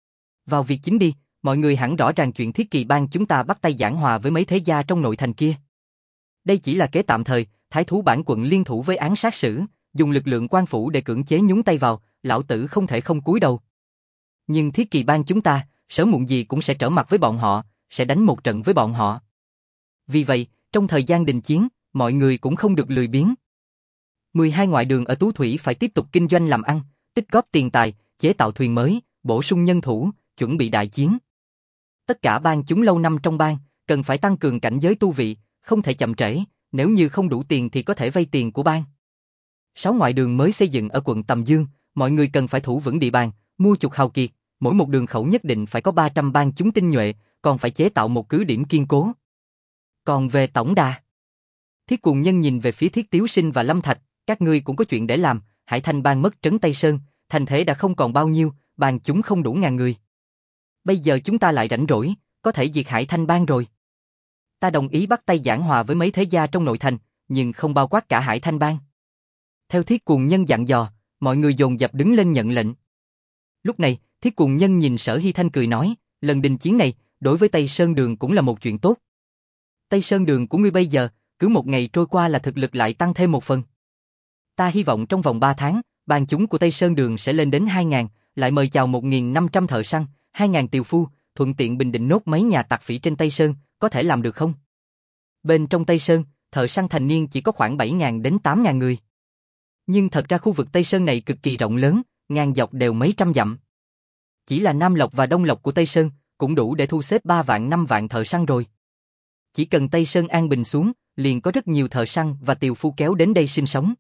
Vào việc chính đi, mọi người hẳn rõ ràng chuyện Thiết Kỳ bang chúng ta bắt tay giảng hòa với mấy thế gia trong nội thành kia. Đây chỉ là kế tạm thời, Thái thú bản quận liên thủ với án sát sử, dùng lực lượng quan phủ để cưỡng chế nhúng tay vào, lão tử không thể không cúi đầu. Nhưng Thiết Kỳ bang chúng ta, sớm muộn gì cũng sẽ trở mặt với bọn họ, sẽ đánh một trận với bọn họ. Vì vậy, trong thời gian đình chiến, mọi người cũng không được lười biếng. mười hai ngoại đường ở Tú Thủy phải tiếp tục kinh doanh làm ăn, tích góp tiền tài, chế tạo thuyền mới, bổ sung nhân thủ, chuẩn bị đại chiến. Tất cả bang chúng lâu năm trong bang, cần phải tăng cường cảnh giới tu vị, không thể chậm trễ, nếu như không đủ tiền thì có thể vay tiền của bang. Sáu ngoại đường mới xây dựng ở quận Tầm Dương, mọi người cần phải thủ vững địa bàn, mua chuộc hào kiệt, mỗi một đường khẩu nhất định phải có ba trăm bang chúng tinh nhuệ, còn phải chế tạo một cứ điểm kiên cố. Còn về tổng đà, Thiết Cuồng Nhân nhìn về phía Thiết Tiếu Sinh và Lâm Thạch, các ngươi cũng có chuyện để làm, Hải Thanh bang mất trấn Tây Sơn, thành thế đã không còn bao nhiêu, bang chúng không đủ ngàn người. Bây giờ chúng ta lại rảnh rỗi, có thể diệt Hải Thanh bang rồi. Ta đồng ý bắt tay giảng hòa với mấy thế gia trong nội thành, nhưng không bao quát cả Hải Thanh bang. Theo Thiết Cuồng Nhân dặn dò, mọi người dồn dập đứng lên nhận lệnh. Lúc này, Thiết Cuồng Nhân nhìn Sở Hy Thanh cười nói, lần đình chiến này, đối với Tây Sơn Đường cũng là một chuyện tốt. Tây Sơn Đường của ngươi bây giờ, cứ một ngày trôi qua là thực lực lại tăng thêm một phần. Ta hy vọng trong vòng ba tháng, bang chúng của Tây Sơn Đường sẽ lên đến hai ngàn, lại mời chào một nghìn năm trăm thợ săn, hai ngàn tiều phu, thuận tiện bình định nốt mấy nhà tặc phỉ trên Tây Sơn, có thể làm được không? Bên trong Tây Sơn, thợ săn thành niên chỉ có khoảng bảy ngàn đến tám ngàn người. Nhưng thật ra khu vực Tây Sơn này cực kỳ rộng lớn, ngang dọc đều mấy trăm dặm. Chỉ là Nam Lộc và Đông Lộc của Tây Sơn cũng đủ để thu xếp ba vạn năm vạn thợ săn rồi. Chỉ cần Tây Sơn an bình xuống, liền có rất nhiều thợ săn và tiều phu kéo đến đây sinh sống.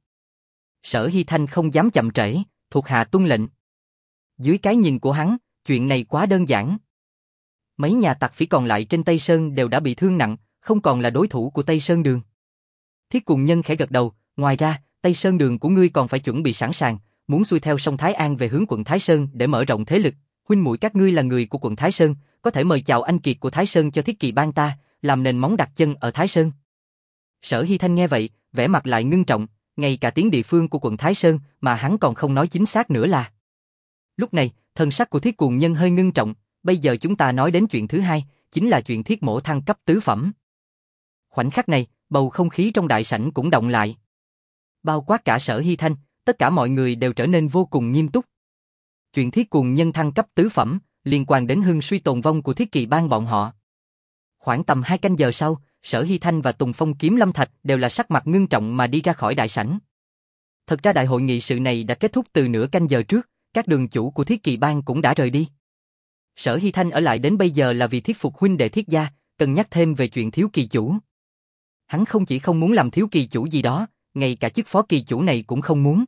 Sở Hy Thanh không dám chậm trễ, thuộc hạ tuân lệnh. Dưới cái nhìn của hắn, chuyện này quá đơn giản. Mấy nhà tặc phỉ còn lại trên Tây Sơn đều đã bị thương nặng, không còn là đối thủ của Tây Sơn Đường. Thiết Cuồng Nhân khẽ gật đầu, ngoài ra, Tây Sơn Đường của ngươi còn phải chuẩn bị sẵn sàng, muốn xuôi theo sông Thái An về hướng quận Thái Sơn để mở rộng thế lực. Huynh muội các ngươi là người của quận Thái Sơn, có thể mời chào anh kiệt của Thái Sơn cho Thiết Kỳ bang ta, làm nền móng đặt chân ở Thái Sơn. Sở Hy Thanh nghe vậy, vẻ mặt lại ngưng trọng, ngay cả tiếng địa phương của quận Thái Sơn mà hắn còn không nói chính xác nữa là. Lúc này, thân sắc của Thiết Cuồng Nhân hơi ngưng trọng, bây giờ chúng ta nói đến chuyện thứ hai, chính là chuyện Thiết Mỗ thăng cấp tứ phẩm. Khoảnh khắc này, bầu không khí trong đại sảnh cũng động lại. Bao quát cả Sở Hy Thanh, tất cả mọi người đều trở nên vô cùng nghiêm túc. Chuyện Thiết Cuồng Nhân thăng cấp tứ phẩm, liên quan đến hưng suy tồn vong của Thiết Kỳ bang bọn họ. Khoảng tầm hai canh giờ sau, Sở Hy Thanh và Tùng Phong Kiếm Lâm Thạch đều là sắc mặt ngưng trọng mà đi ra khỏi đại sảnh. Thật ra đại hội nghị sự này đã kết thúc từ nửa canh giờ trước, các đường chủ của Thiết Kỳ bang cũng đã rời đi. Sở Hy Thanh ở lại đến bây giờ là vì thuyết phục huynh đệ Thiết gia, cân nhắc thêm về chuyện thiếu kỳ chủ. Hắn không chỉ không muốn làm thiếu kỳ chủ gì đó, ngay cả chức phó kỳ chủ này cũng không muốn.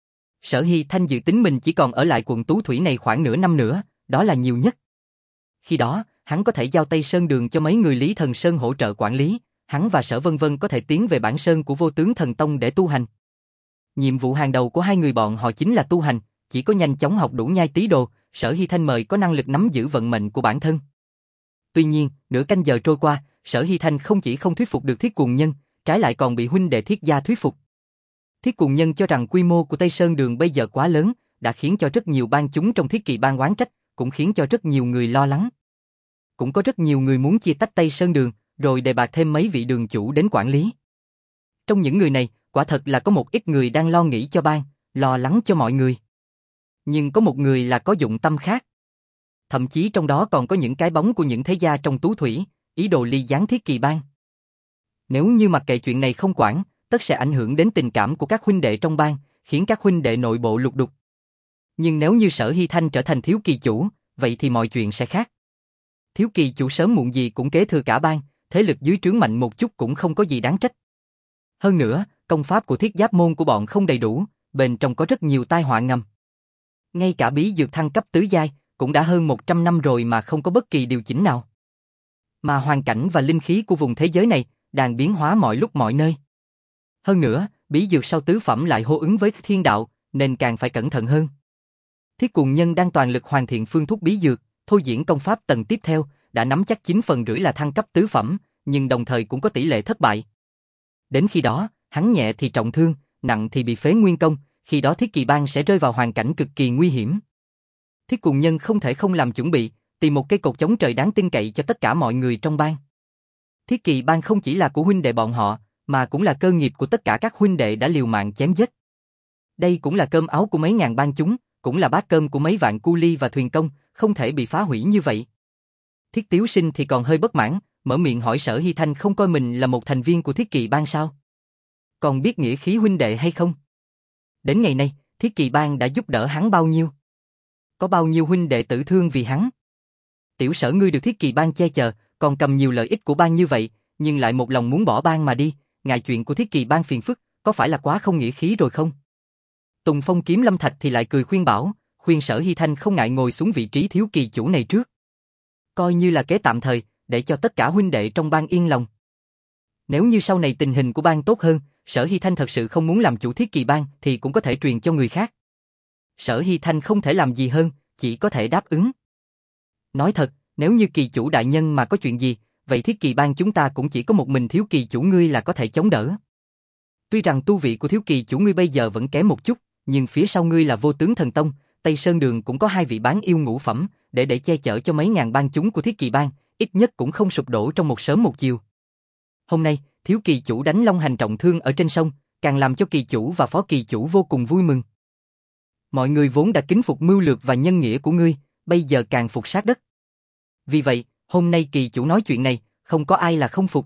Sở Hy Thanh dự tính mình chỉ còn ở lại quận Tú Thủy này khoảng nửa năm nữa, đó là nhiều nhất. Khi đó, hắn có thể giao Tây Sơn Đường cho mấy người Lý Thần Sơn hỗ trợ quản lý, hắn và Sở Vân Vân có thể tiến về bản sơn của Vô Tướng Thần Tông để tu hành. Nhiệm vụ hàng đầu của hai người bọn họ chính là tu hành, chỉ có nhanh chóng học đủ nhai tí đồ, Sở Hy Thanh mời có năng lực nắm giữ vận mệnh của bản thân. Tuy nhiên, nửa canh giờ trôi qua, Sở Hy Thanh không chỉ không thuyết phục được Thiết Cuồng Nhân, trái lại còn bị huynh đệ Thiết gia thuyết phục. Thiết Cùng Nhân cho rằng quy mô của Tây Sơn Đường bây giờ quá lớn, đã khiến cho rất nhiều bang chúng trong Thiết Kỵ bang oán trách, cũng khiến cho rất nhiều người lo lắng. Cũng có rất nhiều người muốn chia tách Tây Sơn Đường, rồi đề bạt thêm mấy vị đường chủ đến quản lý. Trong những người này, quả thật là có một ít người đang lo nghĩ cho bang, lo lắng cho mọi người. Nhưng có một người là có dụng tâm khác. Thậm chí trong đó còn có những cái bóng của những thế gia trong Tú Thủy, ý đồ ly gián Thiết Kỵ bang. Nếu như mặc kệ chuyện này không quản, tất sẽ ảnh hưởng đến tình cảm của các huynh đệ trong bang, khiến các huynh đệ nội bộ lục đục. Nhưng nếu như Sở Hy Thanh trở thành thiếu kỳ chủ, vậy thì mọi chuyện sẽ khác. Thiếu kỳ chủ sớm muộn gì cũng kế thừa cả bang, thế lực dưới trướng mạnh một chút cũng không có gì đáng trách. Hơn nữa, công pháp của Thiết Giáp môn của bọn không đầy đủ, bên trong có rất nhiều tai họa ngầm. Ngay cả bí dược thăng cấp tứ giai, cũng đã hơn một trăm năm rồi mà không có bất kỳ điều chỉnh nào. Mà hoàn cảnh và linh khí của vùng thế giới này đang biến hóa mọi lúc mọi nơi. Hơn nữa, bí dược sau tứ phẩm lại hô ứng với thiên đạo, nên càng phải cẩn thận hơn. Thiết Cùng Nhân đang toàn lực hoàn thiện phương thuốc bí dược, thôi diễn công pháp tầng tiếp theo, đã nắm chắc chín phần rưỡi là thăng cấp tứ phẩm, nhưng đồng thời cũng có tỷ lệ thất bại. Đến khi đó, hắn nhẹ thì trọng thương, nặng thì bị phế nguyên công, khi đó Thiết Kỵ bang sẽ rơi vào hoàn cảnh cực kỳ nguy hiểm. Thiết Cùng Nhân không thể không làm chuẩn bị, tìm một cây cột chống trời đáng tin cậy cho tất cả mọi người trong bang. Thiết Kỵ bang không chỉ là của huynh đệ bọn họ, mà cũng là cơ nghiệp của tất cả các huynh đệ đã liều mạng chém giết. Đây cũng là cơm áo của mấy ngàn bang chúng, cũng là bát cơm của mấy vạn cu ly và thuyền công, không thể bị phá hủy như vậy. Thiết Tiếu Sinh thì còn hơi bất mãn, mở miệng hỏi Sở Hy Thanh không coi mình là một thành viên của Thiết Kỵ bang sao? Còn biết nghĩa khí huynh đệ hay không? Đến ngày nay, Thiết Kỵ bang đã giúp đỡ hắn bao nhiêu? Có bao nhiêu huynh đệ tử thương vì hắn? Tiểu Sở ngươi được Thiết Kỵ bang che chở, còn cầm nhiều lợi ích của bang như vậy, nhưng lại một lòng muốn bỏ bang mà đi, ngại chuyện của Thiết Kỵ bang phiền phức, có phải là quá không nghĩa khí rồi không? Tùng Phong Kiếm Lâm Thạch thì lại cười khuyên bảo, khuyên Sở Hy Thanh không ngại ngồi xuống vị trí thiếu kỳ chủ này trước. Coi như là kế tạm thời, để cho tất cả huynh đệ trong bang yên lòng. Nếu như sau này tình hình của bang tốt hơn, Sở Hy Thanh thật sự không muốn làm chủ Thiết Kỵ bang thì cũng có thể truyền cho người khác. Sở Hy Thanh không thể làm gì hơn, chỉ có thể đáp ứng. Nói thật, nếu như kỳ chủ đại nhân mà có chuyện gì, vậy Thiết Kỵ bang chúng ta cũng chỉ có một mình thiếu kỳ chủ ngươi là có thể chống đỡ. Tuy rằng tu vị của thiếu kỳ chủ ngươi bây giờ vẫn kém một chút, nhưng phía sau ngươi là Vô Tướng Thần Tông, Tây Sơn Đường cũng có hai vị bán yêu ngũ phẩm, để để che chở cho mấy ngàn bang chúng của Thiết Kỵ bang, ít nhất cũng không sụp đổ trong một sớm một chiều. Hôm nay, thiếu kỳ chủ đánh Long Hành trọng thương ở trên sông, càng làm cho kỳ chủ và phó kỳ chủ vô cùng vui mừng. Mọi người vốn đã kính phục mưu lược và nhân nghĩa của ngươi, bây giờ càng phục sát đất. Vì vậy, hôm nay kỳ chủ nói chuyện này, không có ai là không phục.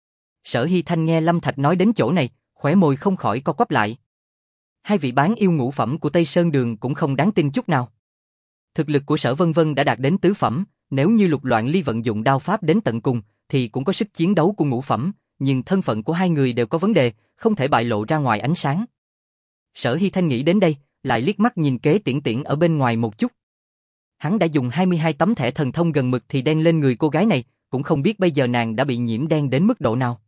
Sở Hy Thanh nghe Lâm Thạch nói đến chỗ này, khóe môi không khỏi co quắp lại. Hai vị bán yêu ngũ phẩm của Tây Sơn Đường cũng không đáng tin chút nào. Thực lực của Sở Vân Vân đã đạt đến tứ phẩm, nếu như Lục Loạn Ly vận dụng đao pháp đến tận cùng, thì cũng có sức chiến đấu của ngũ phẩm, nhưng thân phận của hai người đều có vấn đề, không thể bại lộ ra ngoài ánh sáng. Sở Hy Thanh nghĩ đến đây, lại liếc mắt nhìn Kế Tiễn Tiễn ở bên ngoài một chút. Hắn đã dùng hai mươi hai tấm thẻ thần thông gần mực thì đen lên người cô gái này, cũng không biết bây giờ nàng đã bị nhiễm đen đến mức độ nào.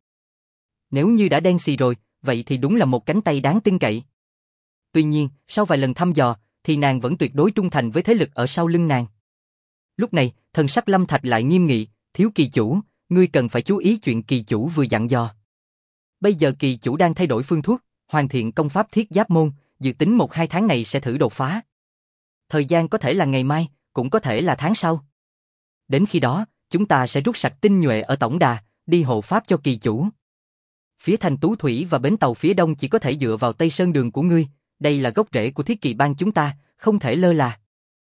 Nếu như đã đen xì rồi, vậy thì đúng là một cánh tay đáng tin cậy. Tuy nhiên, sau vài lần thăm dò, thì nàng vẫn tuyệt đối trung thành với thế lực ở sau lưng nàng. Lúc này, thần sắc Lâm Thạch lại nghiêm nghị, thiếu kỳ chủ, ngươi cần phải chú ý chuyện kỳ chủ vừa dặn dò. Bây giờ kỳ chủ đang thay đổi phương thuốc, hoàn thiện công pháp Thiết Giáp môn, dự tính một hai tháng này sẽ thử đột phá. Thời gian có thể là ngày mai, cũng có thể là tháng sau. Đến khi đó, chúng ta sẽ rút sạch tinh nhuệ ở tổng đà, đi hộ pháp cho kỳ chủ. Phía thành Tú Thủy và bến tàu phía đông chỉ có thể dựa vào Tây Sơn Đường của ngươi, đây là gốc rễ của Thiết Kỵ bang chúng ta, không thể lơ là.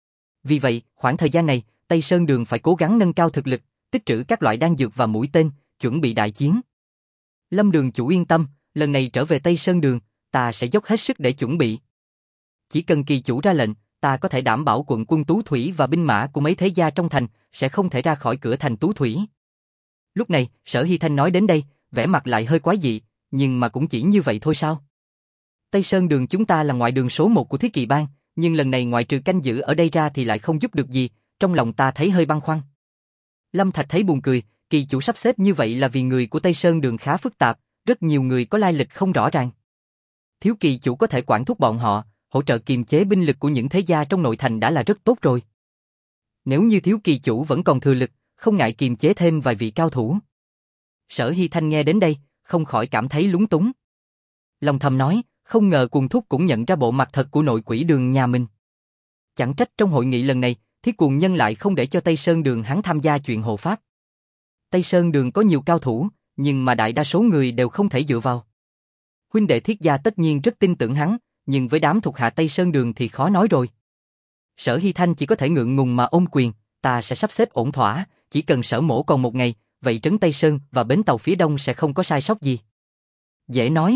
Vì vậy, khoảng thời gian này, Tây Sơn Đường phải cố gắng nâng cao thực lực, tích trữ các loại đan dược và mũi tên, chuẩn bị đại chiến. Lâm Đường chủ yên tâm, lần này trở về Tây Sơn Đường, ta sẽ dốc hết sức để chuẩn bị. Chỉ cần kỳ chủ ra lệnh, ta có thể đảm bảo quận quân Tú Thủy và binh mã của mấy thế gia trong thành sẽ không thể ra khỏi cửa thành Tú Thủy. Lúc này, Sở Hy Thanh nói đến đây, vẻ mặt lại hơi quái dị, nhưng mà cũng chỉ như vậy thôi sao? Tây Sơn Đường chúng ta là ngoại đường số một của Thiết Kỵ bang, nhưng lần này ngoại trừ canh giữ ở đây ra thì lại không giúp được gì, trong lòng ta thấy hơi băn khoăn. Lâm Thạch thấy buồn cười, kỳ chủ sắp xếp như vậy là vì người của Tây Sơn Đường khá phức tạp, rất nhiều người có lai lịch không rõ ràng. Thiếu kỳ chủ có thể quản thúc bọn họ, hỗ trợ kiềm chế binh lực của những thế gia trong nội thành đã là rất tốt rồi. Nếu như thiếu kỳ chủ vẫn còn thừa lực, không ngại kiềm chế thêm vài vị cao thủ. Sở Hy Thanh nghe đến đây, không khỏi cảm thấy lúng túng. Lòng thầm nói, không ngờ Cuồng Thúc cũng nhận ra bộ mặt thật của nội quỷ Đường nhà mình. Chẳng trách trong hội nghị lần này, Thiết Cuồng Nhân lại không để cho Tây Sơn Đường hắn tham gia chuyện hộ pháp. Tây Sơn Đường có nhiều cao thủ, nhưng mà đại đa số người đều không thể dựa vào. Huynh đệ Thiết gia tất nhiên rất tin tưởng hắn, nhưng với đám thuộc hạ Tây Sơn Đường thì khó nói rồi. Sở Hy Thanh chỉ có thể ngượng ngùng mà ôm quyền, ta sẽ sắp xếp ổn thỏa, chỉ cần Sở mỗ còn một ngày, vậy trấn Tây Sơn và bến tàu phía đông sẽ không có sai sót gì. Dễ nói.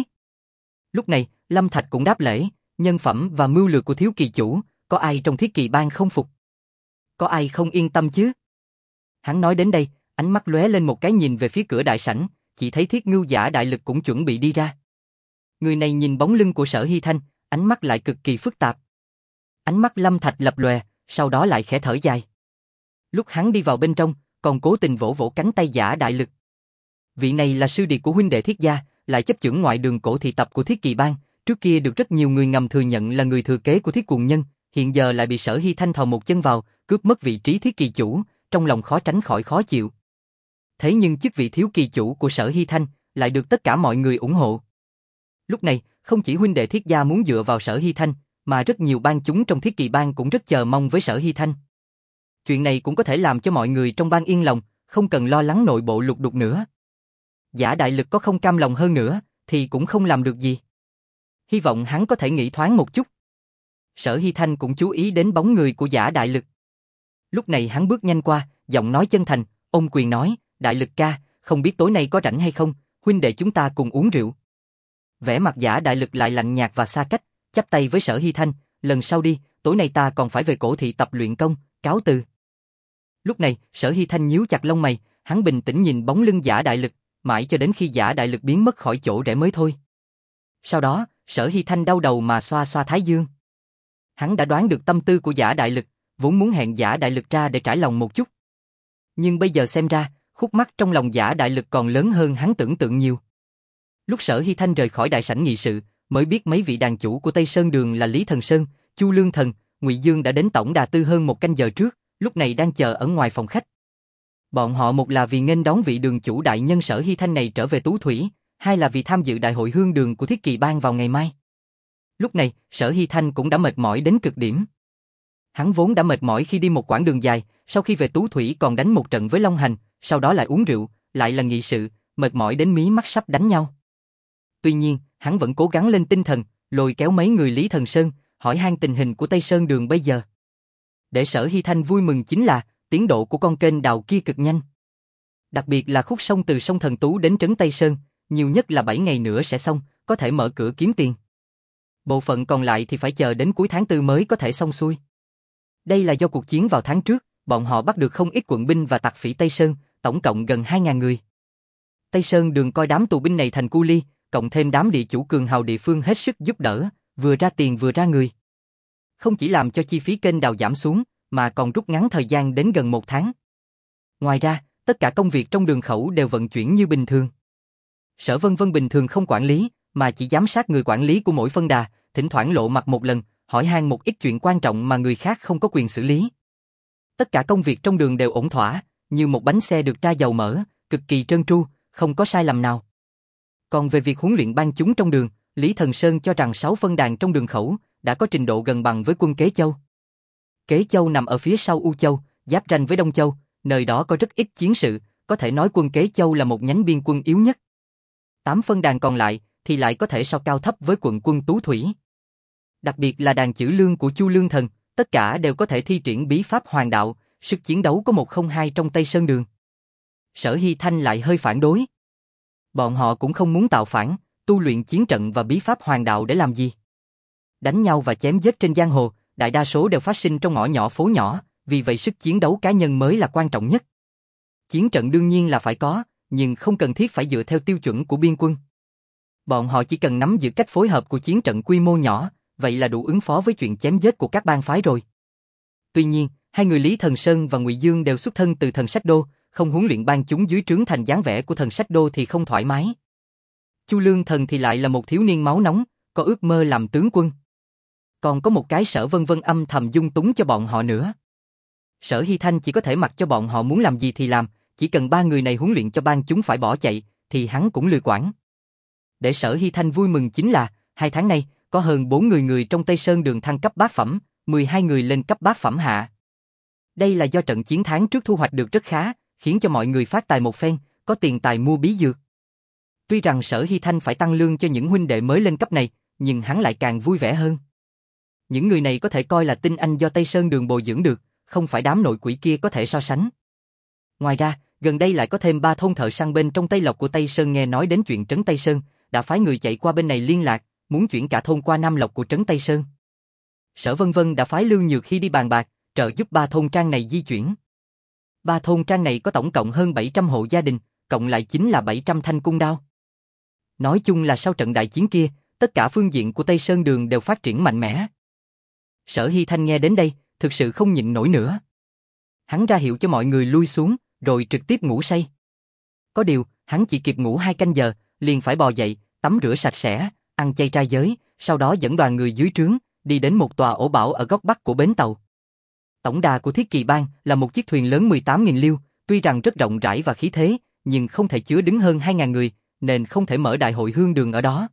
Lúc này, Lâm Thạch cũng đáp lễ, nhân phẩm và mưu lược của thiếu kỳ chủ, có ai trong Thiết Kỳ Bang không phục? Có ai không yên tâm chứ? Hắn nói đến đây, ánh mắt lóe lên một cái nhìn về phía cửa đại sảnh, chỉ thấy Thiết Ngưu Giả Đại Lực cũng chuẩn bị đi ra. Người này nhìn bóng lưng của Sở Hy Thanh, ánh mắt lại cực kỳ phức tạp. Ánh mắt Lâm Thạch lập lòe, sau đó lại khẽ thở dài. Lúc hắn đi vào bên trong, còn cố tình vỗ vỗ cánh tay Giả Đại Lực. Vị này là sư điệt của huynh đệ Thiết gia, lại chấp chưởng ngoại đường cổ thị tập của Thiết Kỳ Bang, trước kia được rất nhiều người ngầm thừa nhận là người thừa kế của Thiết Cuồng Nhân, hiện giờ lại bị Sở Hy Thanh thò một chân vào, cướp mất vị trí Thiết Kỳ chủ, trong lòng khó tránh khỏi khó chịu. Thế nhưng chức vị thiếu kỳ chủ của Sở Hy Thanh lại được tất cả mọi người ủng hộ. Lúc này, không chỉ huynh đệ Thiết gia muốn dựa vào Sở Hy Thanh, mà rất nhiều bang chúng trong Thiết Kỳ Bang cũng rất chờ mong với Sở Hy Thanh. Chuyện này cũng có thể làm cho mọi người trong bang yên lòng, không cần lo lắng nội bộ lục đục nữa. Giả Đại Lực có không cam lòng hơn nữa, thì cũng không làm được gì. Hy vọng hắn có thể nghĩ thoáng một chút. Sở Hy Thanh cũng chú ý đến bóng người của Giả Đại Lực. Lúc này hắn bước nhanh qua, giọng nói chân thành, ôm quyền nói, Đại Lực ca, không biết tối nay có rảnh hay không, huynh đệ chúng ta cùng uống rượu. Vẻ mặt Giả Đại Lực lại lạnh nhạt và xa cách, chắp tay với Sở Hy Thanh, lần sau đi, tối nay ta còn phải về cổ thị tập luyện công, cáo từ. Lúc này, Sở Hy Thanh nhíu chặt lông mày, hắn bình tĩnh nhìn bóng lưng Giả Đại Lực, mãi cho đến khi Giả Đại Lực biến mất khỏi chỗ rẽ mới thôi. Sau đó, Sở Hy Thanh đau đầu mà xoa xoa thái dương. Hắn đã đoán được tâm tư của Giả Đại Lực, vốn muốn hẹn Giả Đại Lực ra để trải lòng một chút. Nhưng bây giờ xem ra, khúc mắc trong lòng Giả Đại Lực còn lớn hơn hắn tưởng tượng nhiều. Lúc Sở Hy Thanh rời khỏi đại sảnh nghị sự, mới biết mấy vị đàn chủ của Tây Sơn Đường là Lý Thần Sơn, Chu Lương Thần, Ngụy Dương đã đến tổng đà tư hơn một canh giờ trước, lúc này đang chờ ở ngoài phòng khách. Bọn họ một là vì nghênh đón vị đường chủ đại nhân Sở Hy Thanh này trở về Tú Thủy, hai là vì tham dự đại hội hương đường của Thiết Kỳ Bang vào ngày mai. Lúc này, Sở Hy Thanh cũng đã mệt mỏi đến cực điểm. Hắn vốn đã mệt mỏi khi đi một quãng đường dài, sau khi về Tú Thủy còn đánh một trận với Long Hành, sau đó lại uống rượu, lại là nghị sự, mệt mỏi đến mí mắt sắp đánh nhau. Tuy nhiên, hắn vẫn cố gắng lên tinh thần, lôi kéo mấy người Lý Thần Sơn, hỏi han tình hình của Tây Sơn Đường bây giờ. Để Sở Hy Thanh vui mừng chính là, tiến độ của con kênh đào kia cực nhanh. Đặc biệt là khúc sông từ sông Thần Tú đến trấn Tây Sơn, nhiều nhất là bảy ngày nữa sẽ xong, có thể mở cửa kiếm tiền. Bộ phận còn lại thì phải chờ đến cuối tháng tư mới có thể xong xuôi. Đây là do cuộc chiến vào tháng trước, bọn họ bắt được không ít quận binh và tặc phỉ Tây Sơn, tổng cộng gần hai nghìn người. Tây Sơn Đường coi đám tù binh này thành cu li, cộng thêm đám địa chủ cường hào địa phương hết sức giúp đỡ, vừa ra tiền vừa ra người. Không chỉ làm cho chi phí kênh đào giảm xuống, mà còn rút ngắn thời gian đến gần một tháng. Ngoài ra, tất cả công việc trong đường khẩu đều vận chuyển như bình thường. Sở Vân Vân bình thường không quản lý, mà chỉ giám sát người quản lý của mỗi phân đà, thỉnh thoảng lộ mặt một lần, hỏi han một ít chuyện quan trọng mà người khác không có quyền xử lý. Tất cả công việc trong đường đều ổn thỏa, như một bánh xe được tra dầu mỡ, cực kỳ trơn tru, không có sai lầm nào. Còn về việc huấn luyện ban chúng trong đường, Lý Thần Sơn cho rằng sáu phân đàn trong đường khẩu đã có trình độ gần bằng với quân Kế Châu. Kế Châu nằm ở phía sau U Châu, giáp ranh với Đông Châu, nơi đó có rất ít chiến sự, có thể nói quân Kế Châu là một nhánh biên quân yếu nhất. Tám phân đàn còn lại thì lại có thể so cao thấp với quận quân Tú Thủy. Đặc biệt là đàn chữ lương của Chu Lương Thần, tất cả đều có thể thi triển bí pháp hoàng đạo, sức chiến đấu có một không hai trong Tây Sơn Đường. Sở Hy Thanh lại hơi phản đối. Bọn họ cũng không muốn tạo phản, tu luyện chiến trận và bí pháp hoàng đạo để làm gì? Đánh nhau và chém giết trên giang hồ, đại đa số đều phát sinh trong ngõ nhỏ phố nhỏ, vì vậy sức chiến đấu cá nhân mới là quan trọng nhất. Chiến trận đương nhiên là phải có, nhưng không cần thiết phải dựa theo tiêu chuẩn của biên quân. Bọn họ chỉ cần nắm giữ cách phối hợp của chiến trận quy mô nhỏ, vậy là đủ ứng phó với chuyện chém giết của các bang phái rồi. Tuy nhiên, hai người Lý Thần Sơn và Ngụy Dương đều xuất thân từ Thần Sách Đô, không huấn luyện ban chúng dưới trướng thành dáng vẻ của Thần Sách Đô thì không thoải mái. Chu Lương Thần thì lại là một thiếu niên máu nóng, có ước mơ làm tướng quân. Còn có một cái Sở Vân Vân âm thầm dung túng cho bọn họ nữa. Sở Hy Thanh chỉ có thể mặc cho bọn họ muốn làm gì thì làm, chỉ cần ba người này huấn luyện cho ban chúng phải bỏ chạy, thì hắn cũng lười quản. Để Sở Hy Thanh vui mừng chính là, hai tháng nay, có hơn bốn mươi người trong Tây Sơn Đường thăng cấp bát phẩm, mười hai người lên cấp bát phẩm hạ. Đây là do trận chiến tháng trước thu hoạch được rất khá, khiến cho mọi người phát tài một phen, có tiền tài mua bí dược. Tuy rằng Sở Hy Thanh phải tăng lương cho những huynh đệ mới lên cấp này, nhưng hắn lại càng vui vẻ hơn. Những người này có thể coi là tinh anh do Tây Sơn Đường bồi dưỡng được, không phải đám nội quỷ kia có thể so sánh. Ngoài ra, gần đây lại có thêm ba thôn thợ săn bên trong Tây Lộc của Tây Sơn nghe nói đến chuyện trấn Tây Sơn, đã phái người chạy qua bên này liên lạc, muốn chuyển cả thôn qua Nam Lộc của trấn Tây Sơn. Sở Vân Vân đã phái Lưu Nhược Hy đi bàn bạc, trợ giúp ba thôn trang này di chuyển. Ba thôn trang này có tổng cộng hơn bảy trăm hộ gia đình, cộng lại chính là bảy trăm thanh cung đao. Nói chung là sau trận đại chiến kia, tất cả phương diện của Tây Sơn Đường đều phát triển mạnh mẽ. Sở Hy Thanh nghe đến đây, thực sự không nhịn nổi nữa. Hắn ra hiệu cho mọi người lui xuống, rồi trực tiếp ngủ say. Có điều, hắn chỉ kịp ngủ hai canh giờ, liền phải bò dậy, tắm rửa sạch sẽ, ăn chay trai giới, sau đó dẫn đoàn người dưới trướng, đi đến một tòa ổ bảo ở góc bắc của bến tàu. Tổng đà của Thiết Kỳ Bang là một chiếc thuyền lớn mười tám nghìn liêu, tuy rằng rất rộng rãi và khí thế, nhưng không thể chứa đứng hơn hai nghìn người, nên không thể mở đại hội hương đường ở đó.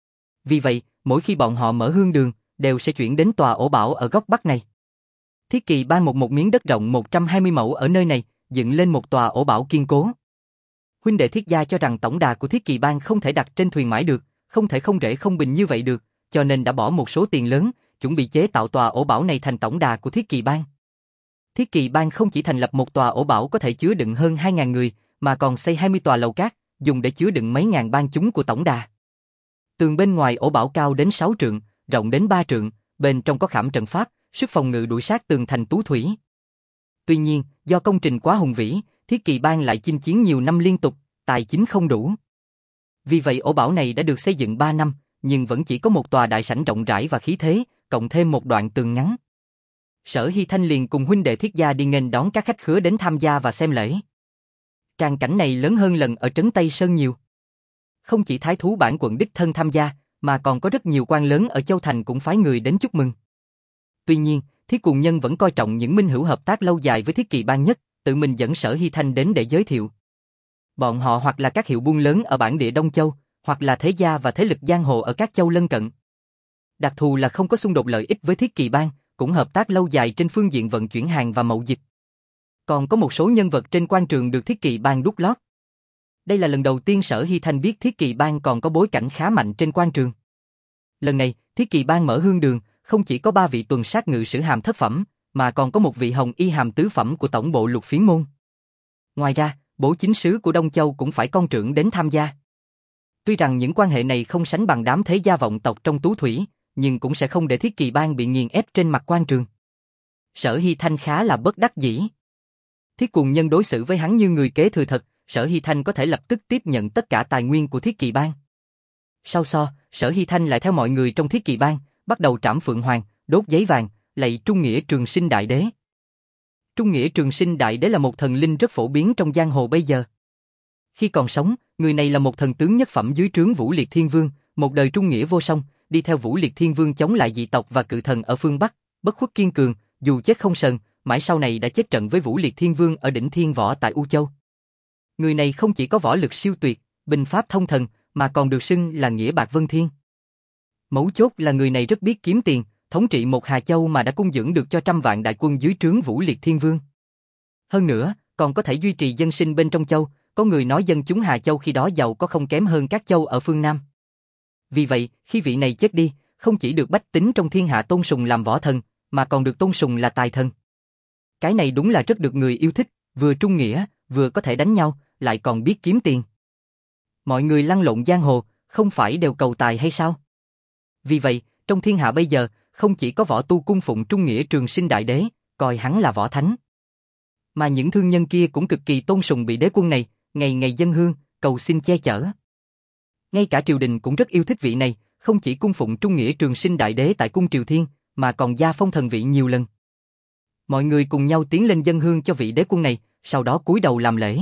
Vì vậy, mỗi khi bọn họ mở hương đường, đều sẽ chuyển đến tòa ổ bảo ở góc bắc này. Thiết Kỳ Bang một một miếng đất rộng một trăm hai mươi mẫu ở nơi này, dựng lên một tòa ổ bảo kiên cố. Huynh đệ Thiết gia cho rằng tổng đà của Thiết Kỳ Bang không thể đặt trên thuyền mãi được, không thể không rễ không bình như vậy được, cho nên đã bỏ một số tiền lớn, chuẩn bị chế tạo tòa ổ bảo này thành tổng đà của Thiết Kỳ Bang. Thiết Kỳ Bang không chỉ thành lập một tòa ổ bảo có thể chứa đựng hơn hai nghìn người, mà còn xây hai mươi tòa lầu cát, dùng để chứa đựng mấy ngàn bang chúng của tổng đà. Tường bên ngoài ổ bảo cao đến sáu trượng, rộng đến ba trượng, bên trong có khảm trận pháp, sức phòng ngự đuổi sát tường thành tú thủy. Tuy nhiên, do công trình quá hùng vĩ, Thiết Kỳ Bang lại chinh chiến nhiều năm liên tục, tài chính không đủ. Vì vậy ổ bảo này đã được xây dựng ba năm, nhưng vẫn chỉ có một tòa đại sảnh rộng rãi và khí thế, cộng thêm một đoạn tường ngắn. Sở Hy Thanh liền cùng huynh đệ Thiết gia đi nghênh đón các khách khứa đến tham gia và xem lễ. Tràng cảnh này lớn hơn lần ở trấn Tây Sơn nhiều. Không chỉ thái thú bản quận đích thân tham gia, mà còn có rất nhiều quan lớn ở Châu Thành cũng phái người đến chúc mừng. Tuy nhiên, Thiết Cuồng Nhân vẫn coi trọng những minh hữu hợp tác lâu dài với Thiết Kỳ Bang nhất, tự mình dẫn Sở Hy Thanh đến để giới thiệu. Bọn họ hoặc là các hiệu buôn lớn ở bản địa Đông Châu, hoặc là thế gia và thế lực giang hồ ở các châu lân cận. Đặc thù là không có xung đột lợi ích với Thiết Kỳ Bang, cũng hợp tác lâu dài trên phương diện vận chuyển hàng và mậu dịch. Còn có một số nhân vật trên quan trường được Thiết Kỳ Bang đút lót. Đây là lần đầu tiên Sở Hy Thanh biết Thiết Kỳ Bang còn có bối cảnh khá mạnh trên quan trường. Lần này, Thiết Kỳ Bang mở hương đường, không chỉ có ba vị tuần sát ngự sử hàm thất phẩm, mà còn có một vị hồng y hàm tứ phẩm của tổng bộ Lục Phiến môn. Ngoài ra, bổ chính sứ của Đông Châu cũng phải con trưởng đến tham gia. Tuy rằng những quan hệ này không sánh bằng đám thế gia vọng tộc trong tú thủy, nhưng cũng sẽ không để Thiết Kỳ Bang bị nghiền ép trên mặt quan trường. Sở Hy Thanh khá là bất đắc dĩ. Thiết Cuồng Nhân đối xử với hắn như người kế thừa thật, Sở Hy Thanh có thể lập tức tiếp nhận tất cả tài nguyên của Thiết Kỳ Bang. Sau so, Sở Hy Thanh lại theo mọi người trong Thiết Kỳ Bang, bắt đầu trảm Phượng Hoàng, đốt giấy vàng, lạy Trung Nghĩa Trường Sinh Đại Đế. Trung Nghĩa Trường Sinh Đại Đế là một thần linh rất phổ biến trong giang hồ bây giờ. Khi còn sống, người này là một thần tướng nhất phẩm dưới trướng Vũ Liệt Thiên Vương, một đời trung nghĩa vô song, đi theo Vũ Liệt Thiên Vương chống lại dị tộc và cự thần ở phương Bắc, bất khuất kiên cường, dù chết không sờn, mãi sau này đã chết trận với Vũ Liệt Thiên Vương ở đỉnh Thiên Võ tại U Châu. Người này không chỉ có võ lực siêu tuyệt, binh pháp thông thần, mà còn được xưng là Nghĩa Bạc Vân Thiên. Mấu chốt là người này rất biết kiếm tiền, thống trị một Hà Châu mà đã cung dưỡng được cho trăm vạn đại quân dưới trướng Vũ Liệt Thiên Vương. Hơn nữa, còn có thể duy trì dân sinh bên trong châu, có người nói dân chúng Hà Châu khi đó giàu có không kém hơn các châu ở phương Nam. Vì vậy, khi vị này chết đi, không chỉ được bách tính trong thiên hạ tôn sùng làm võ thần, mà còn được tôn sùng là tài thần. Cái này đúng là rất được người yêu thích, vừa trung nghĩa, vừa có thể đánh nhau, lại còn biết kiếm tiền. Mọi người lăn lộn giang hồ, không phải đều cầu tài hay sao? Vì vậy, trong thiên hạ bây giờ, không chỉ có võ tu cung phụng Trung Nghĩa Trường Sinh Đại Đế, coi hắn là võ thánh. Mà những thương nhân kia cũng cực kỳ tôn sùng vị đế quân này, ngày ngày dâng hương, cầu xin che chở. Ngay cả triều đình cũng rất yêu thích vị này, không chỉ cung phụng Trung Nghĩa Trường Sinh Đại Đế tại cung Triều Thiên, mà còn gia phong thần vị nhiều lần. Mọi người cùng nhau tiến lên dâng hương cho vị đế quân này, sau đó cúi đầu làm lễ.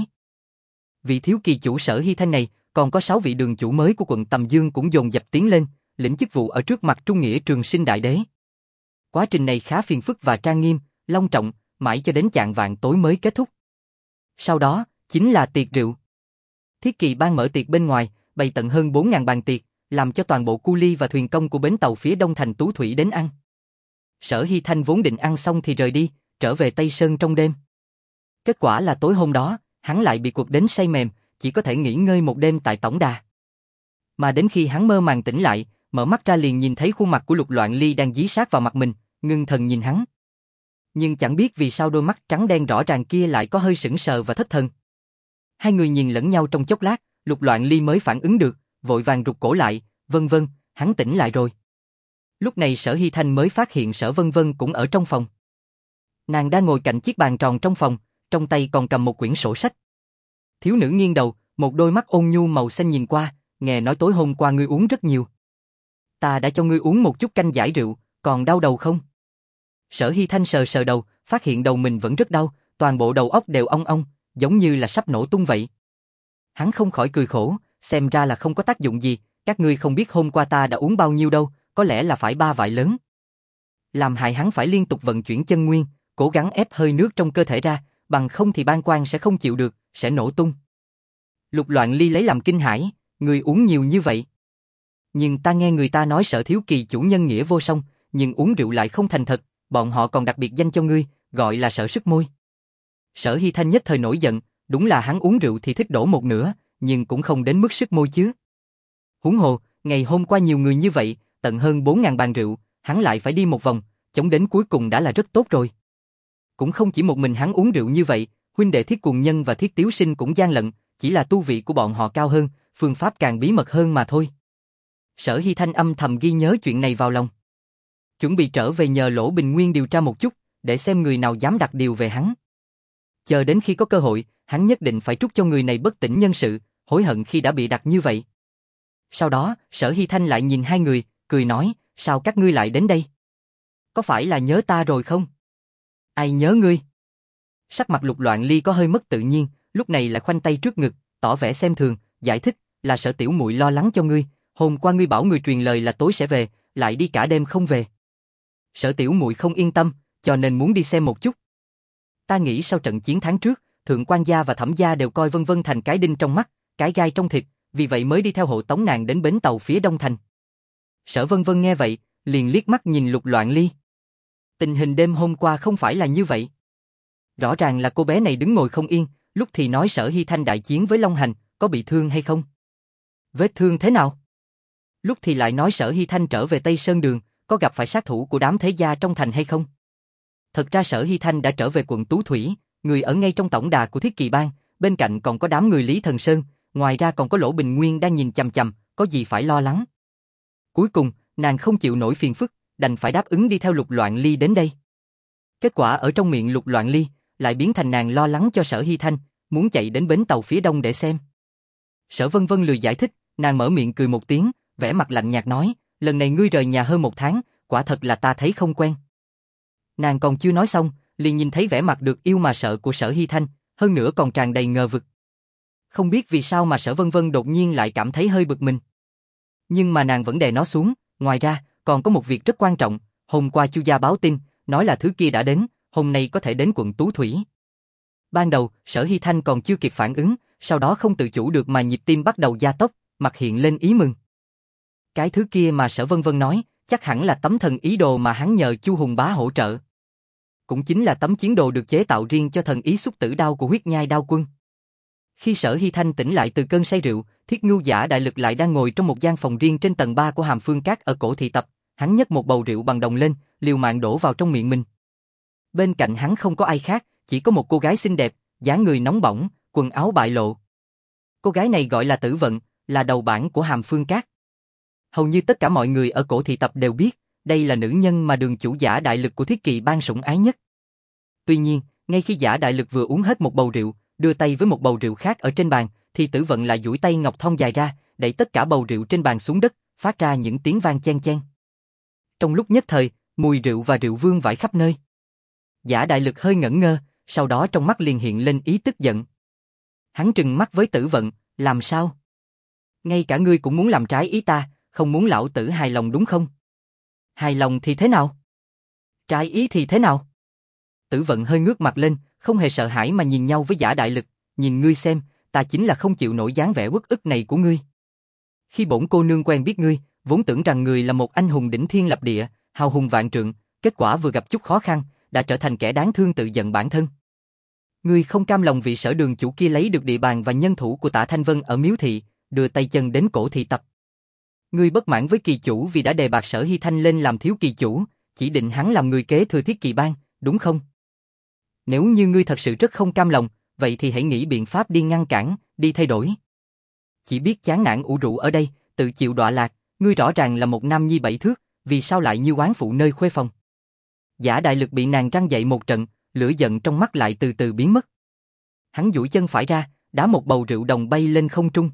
Vị thiếu kỳ chủ Sở Hy Thanh này, còn có sáu vị đường chủ mới của quận Tầm Dương cũng dồn dập tiến lên, lĩnh chức vụ ở trước mặt Trung Nghĩa Trường Sinh Đại Đế. Quá trình này khá phiền phức và trang nghiêm, long trọng, mãi cho đến chạng vạng tối mới kết thúc. Sau đó, chính là tiệc rượu. Thiết Kỳ Bang mở tiệc bên ngoài, bày tận hơn bốn ngàn bàn tiệc, làm cho toàn bộ cu li và thuyền công của bến tàu phía đông thành Tú Thủy đến ăn. Sở Hy Thanh vốn định ăn xong thì rời đi, trở về Tây Sơn trong đêm. Kết quả là tối hôm đó, hắn lại bị quật đến say mềm, chỉ có thể nghỉ ngơi một đêm tại tổng đà. Mà đến khi hắn mơ màng tỉnh lại, mở mắt ra liền nhìn thấy khuôn mặt của Lục Loạn Ly đang dí sát vào mặt mình, ngưng thần nhìn hắn. Nhưng chẳng biết vì sao đôi mắt trắng đen rõ ràng kia lại có hơi sững sờ và thất thần. Hai người nhìn lẫn nhau trong chốc lát, Lục Loạn Ly mới phản ứng được, vội vàng rụt cổ lại, vân vân, hắn tỉnh lại rồi. Lúc này Sở Hy Thanh mới phát hiện Sở Vân Vân cũng ở trong phòng. Nàng đang ngồi cạnh chiếc bàn tròn trong phòng, trong tay còn cầm một quyển sổ sách. Thiếu nữ nghiêng đầu, một đôi mắt ôn nhu màu xanh nhìn qua, nghe nói tối hôm qua ngươi uống rất nhiều. Ta đã cho ngươi uống một chút canh giải rượu, còn đau đầu không? Sở Hy Thanh sờ sờ đầu, phát hiện đầu mình vẫn rất đau, toàn bộ đầu óc đều ong ong, giống như là sắp nổ tung vậy. Hắn không khỏi cười khổ, xem ra là không có tác dụng gì, các ngươi không biết hôm qua ta đã uống bao nhiêu đâu, có lẽ là phải ba vại lớn. Làm hại hắn phải liên tục vận chuyển chân nguyên, cố gắng ép hơi nước trong cơ thể ra, bằng không thì ban quan sẽ không chịu được, sẽ nổ tung. Lục Loạn Ly lấy làm kinh hãi, ngươi uống nhiều như vậy. Nhưng ta nghe người ta nói Sở thiếu kỳ chủ nhân nghĩa vô song, nhưng uống rượu lại không thành thật, bọn họ còn đặc biệt danh cho ngươi, gọi là Sở sức môi. Sở Hy Thanh nhất thời nổi giận, đúng là hắn uống rượu thì thích đổ một nửa, nhưng cũng không đến mức sức môi chứ. Huống hồ, ngày hôm qua nhiều người như vậy, tận hơn bốn ngàn bàn rượu, hắn lại phải đi một vòng, chống đến cuối cùng đã là rất tốt rồi. Cũng không chỉ một mình hắn uống rượu như vậy, huynh đệ Thiết Cuồng Nhân và Thiết Tiếu Sinh cũng gian lận, chỉ là tu vị của bọn họ cao hơn, phương pháp càng bí mật hơn mà thôi. Sở Hy Thanh âm thầm ghi nhớ chuyện này vào lòng. Chuẩn bị trở về nhờ Lỗ Bình Nguyên điều tra một chút, để xem người nào dám đặt điều về hắn. Chờ đến khi có cơ hội, hắn nhất định phải trút cho người này bất tỉnh nhân sự, hối hận khi đã bị đặt như vậy. Sau đó, Sở Hy Thanh lại nhìn hai người, cười nói, sao các ngươi lại đến đây? Có phải là nhớ ta rồi không? Ai nhớ ngươi? Sắc mặt Lục Loạn Ly có hơi mất tự nhiên, lúc này lại khoanh tay trước ngực, tỏ vẻ xem thường, giải thích, là Sở tiểu muội lo lắng cho ngươi, hôm qua ngươi bảo người truyền lời là tối sẽ về, lại đi cả đêm không về. Sở tiểu muội không yên tâm, cho nên muốn đi xem một chút. Ta nghĩ sau trận chiến tháng trước, Thượng quan gia và Thẩm gia đều coi Vân Vân thành cái đinh trong mắt, cái gai trong thịt, vì vậy mới đi theo hộ tống nàng đến bến tàu phía đông thành. Sở Vân Vân nghe vậy, liền liếc mắt nhìn Lục Loạn Ly. Tình hình đêm hôm qua không phải là như vậy. Rõ ràng là cô bé này đứng ngồi không yên, lúc thì nói Sở Hy Thanh đại chiến với Long Hành, có bị thương hay không? Vết thương thế nào? Lúc thì lại nói Sở Hy Thanh trở về Tây Sơn Đường, có gặp phải sát thủ của đám thế gia trong thành hay không? Thật ra Sở Hy Thanh đã trở về quận Tú Thủy, người ở ngay trong tổng đà của Thiết Kỳ Bang, bên cạnh còn có đám người Lý Thần Sơn, ngoài ra còn có Lỗ Bình Nguyên đang nhìn chằm chằm, có gì phải lo lắng. Cuối cùng, nàng không chịu nổi phiền phức, đành phải đáp ứng đi theo Lục Loạn Ly đến đây. Kết quả ở trong miệng Lục Loạn Ly, lại biến thành nàng lo lắng cho Sở Hy Thanh, muốn chạy đến bến tàu phía đông để xem. Sở Vân Vân lười giải thích, nàng mở miệng cười một tiếng, vẻ mặt lạnh nhạt nói, lần này ngươi rời nhà hơn một tháng, quả thật là ta thấy không quen. Nàng còn chưa nói xong, liền nhìn thấy vẻ mặt được yêu mà sợ của Sở Hy Thanh, hơn nữa còn tràn đầy ngờ vực. Không biết vì sao mà Sở Vân Vân đột nhiên lại cảm thấy hơi bực mình. Nhưng mà nàng vẫn đè nó xuống, ngoài ra, còn có một việc rất quan trọng, hôm qua Chu gia báo tin, nói là thứ kia đã đến, hôm nay có thể đến quận Tú Thủy. Ban đầu, Sở Hy Thanh còn chưa kịp phản ứng, sau đó không tự chủ được mà nhịp tim bắt đầu gia tốc, mặt hiện lên ý mừng. Cái thứ kia mà Sở Vân Vân nói, chắc hẳn là tấm thần ý đồ mà hắn nhờ Chu Hùng Bá hỗ trợ. Cũng chính là tấm chiến đồ được chế tạo riêng cho thần ý xúc tử đao của Huyết Nhai Đao Quân. Khi Sở Hy Thanh tỉnh lại từ cơn say rượu, Thiết Ngưu Giả Đại Lực lại đang ngồi trong một gian phòng riêng trên tầng ba của Hàm Phương Các ở cổ thị tập, hắn nhấc một bầu rượu bằng đồng lên, liều mạng đổ vào trong miệng mình. Bên cạnh hắn không có ai khác, chỉ có một cô gái xinh đẹp, dáng người nóng bỏng, quần áo bại lộ. Cô gái này gọi là Tử Vận, là đầu bảng của Hàm Phương Các. Hầu như tất cả mọi người ở cổ thị tập đều biết, đây là nữ nhân mà Đường chủ Giả Đại Lực của Thiết Kỳ Bang sủng ái nhất. Tuy nhiên, ngay khi Giả Đại Lực vừa uống hết một bầu rượu, đưa tay với một bầu rượu khác ở trên bàn, thì Tử Vận lại duỗi tay ngọc thon dài ra, đẩy tất cả bầu rượu trên bàn xuống đất, phát ra những tiếng vang chen chen. Trong lúc nhất thời, mùi rượu và rượu vương vãi khắp nơi. Giả Đại Lực hơi ngẩn ngơ, sau đó trong mắt liền hiện lên ý tức giận. Hắn trừng mắt với Tử Vận, làm sao? Ngay cả ngươi cũng muốn làm trái ý ta, không muốn lão tử hài lòng đúng không? Hài lòng thì thế nào? Trái ý thì thế nào? Tử Vận hơi ngước mặt lên, không hề sợ hãi mà nhìn nhau với Giả Đại Lực, nhìn ngươi xem, ta chính là không chịu nổi dáng vẻ uất ức này của ngươi. Khi bổn cô nương quen biết ngươi, vốn tưởng rằng ngươi là một anh hùng đỉnh thiên lập địa, hào hùng vạn trượng, kết quả vừa gặp chút khó khăn, đã trở thành kẻ đáng thương tự giận bản thân. Ngươi không cam lòng vì Sở đường chủ kia lấy được địa bàn và nhân thủ của Tạ Thanh Vân ở Miếu Thị, đưa tay chân đến cổ thị tập. Ngươi bất mãn với kỳ chủ vì đã đề bạt Sở Hy Thanh lên làm thiếu kỳ chủ, chỉ định hắn làm người kế thừa Thiết Kỵ Bang, đúng không? Nếu như ngươi thật sự rất không cam lòng, vậy thì hãy nghĩ biện pháp đi ngăn cản, đi thay đổi. Chỉ biết chán nản ủ rũ ở đây, tự chịu đọa lạc, ngươi rõ ràng là một nam nhi bảy thước, vì sao lại như oán phụ nơi khuê phòng? Giả Đại Lực bị nàng răng dậy một trận, lửa giận trong mắt lại từ từ biến mất. Hắn duỗi chân phải ra, đá một bầu rượu đồng bay lên không trung.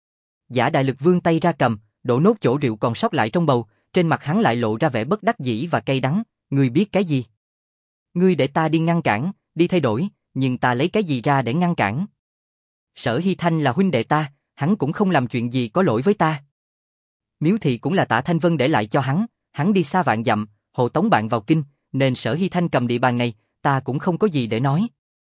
Giả Đại Lực vươn tay ra cầm, đổ nốt chỗ rượu còn sót lại trong bầu, trên mặt hắn lại lộ ra vẻ bất đắc dĩ và cay đắng. Ngươi biết cái gì? Ngươi để ta đi ngăn cản, đi thay đổi, nhưng ta lấy cái gì ra để ngăn cản? Sở Hy Thanh là huynh đệ ta, hắn cũng không làm chuyện gì có lỗi với ta. Miếu Thị cũng là Tạ Thanh Vân để lại cho hắn, hắn đi xa vạn dặm, hộ tống bạn vào kinh, nên Sở Hy Thanh cầm địa bàn này, ta cũng không có gì để nói.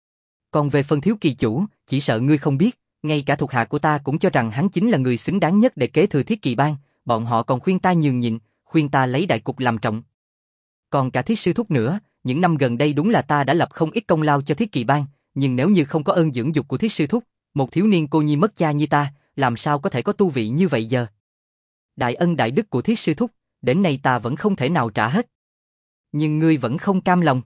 Còn về phần thiếu kỳ chủ, chỉ sợ ngươi không biết, ngay cả thuộc hạ của ta cũng cho rằng hắn chính là người xứng đáng nhất để kế thừa Thiết Kỵ Bang, bọn họ còn khuyên ta nhường nhịn, khuyên ta lấy đại cục làm trọng. Còn cả Thiết sư thúc nữa, những năm gần đây đúng là ta đã lập không ít công lao cho Thiết Kỵ Bang, nhưng nếu như không có ơn dưỡng dục của Thiết sư thúc, một thiếu niên cô nhi mất cha như ta, làm sao có thể có tu vị như vậy giờ? Đại ân đại đức của Thiết sư thúc, đến nay ta vẫn không thể nào trả hết. Nhưng ngươi vẫn không cam lòng.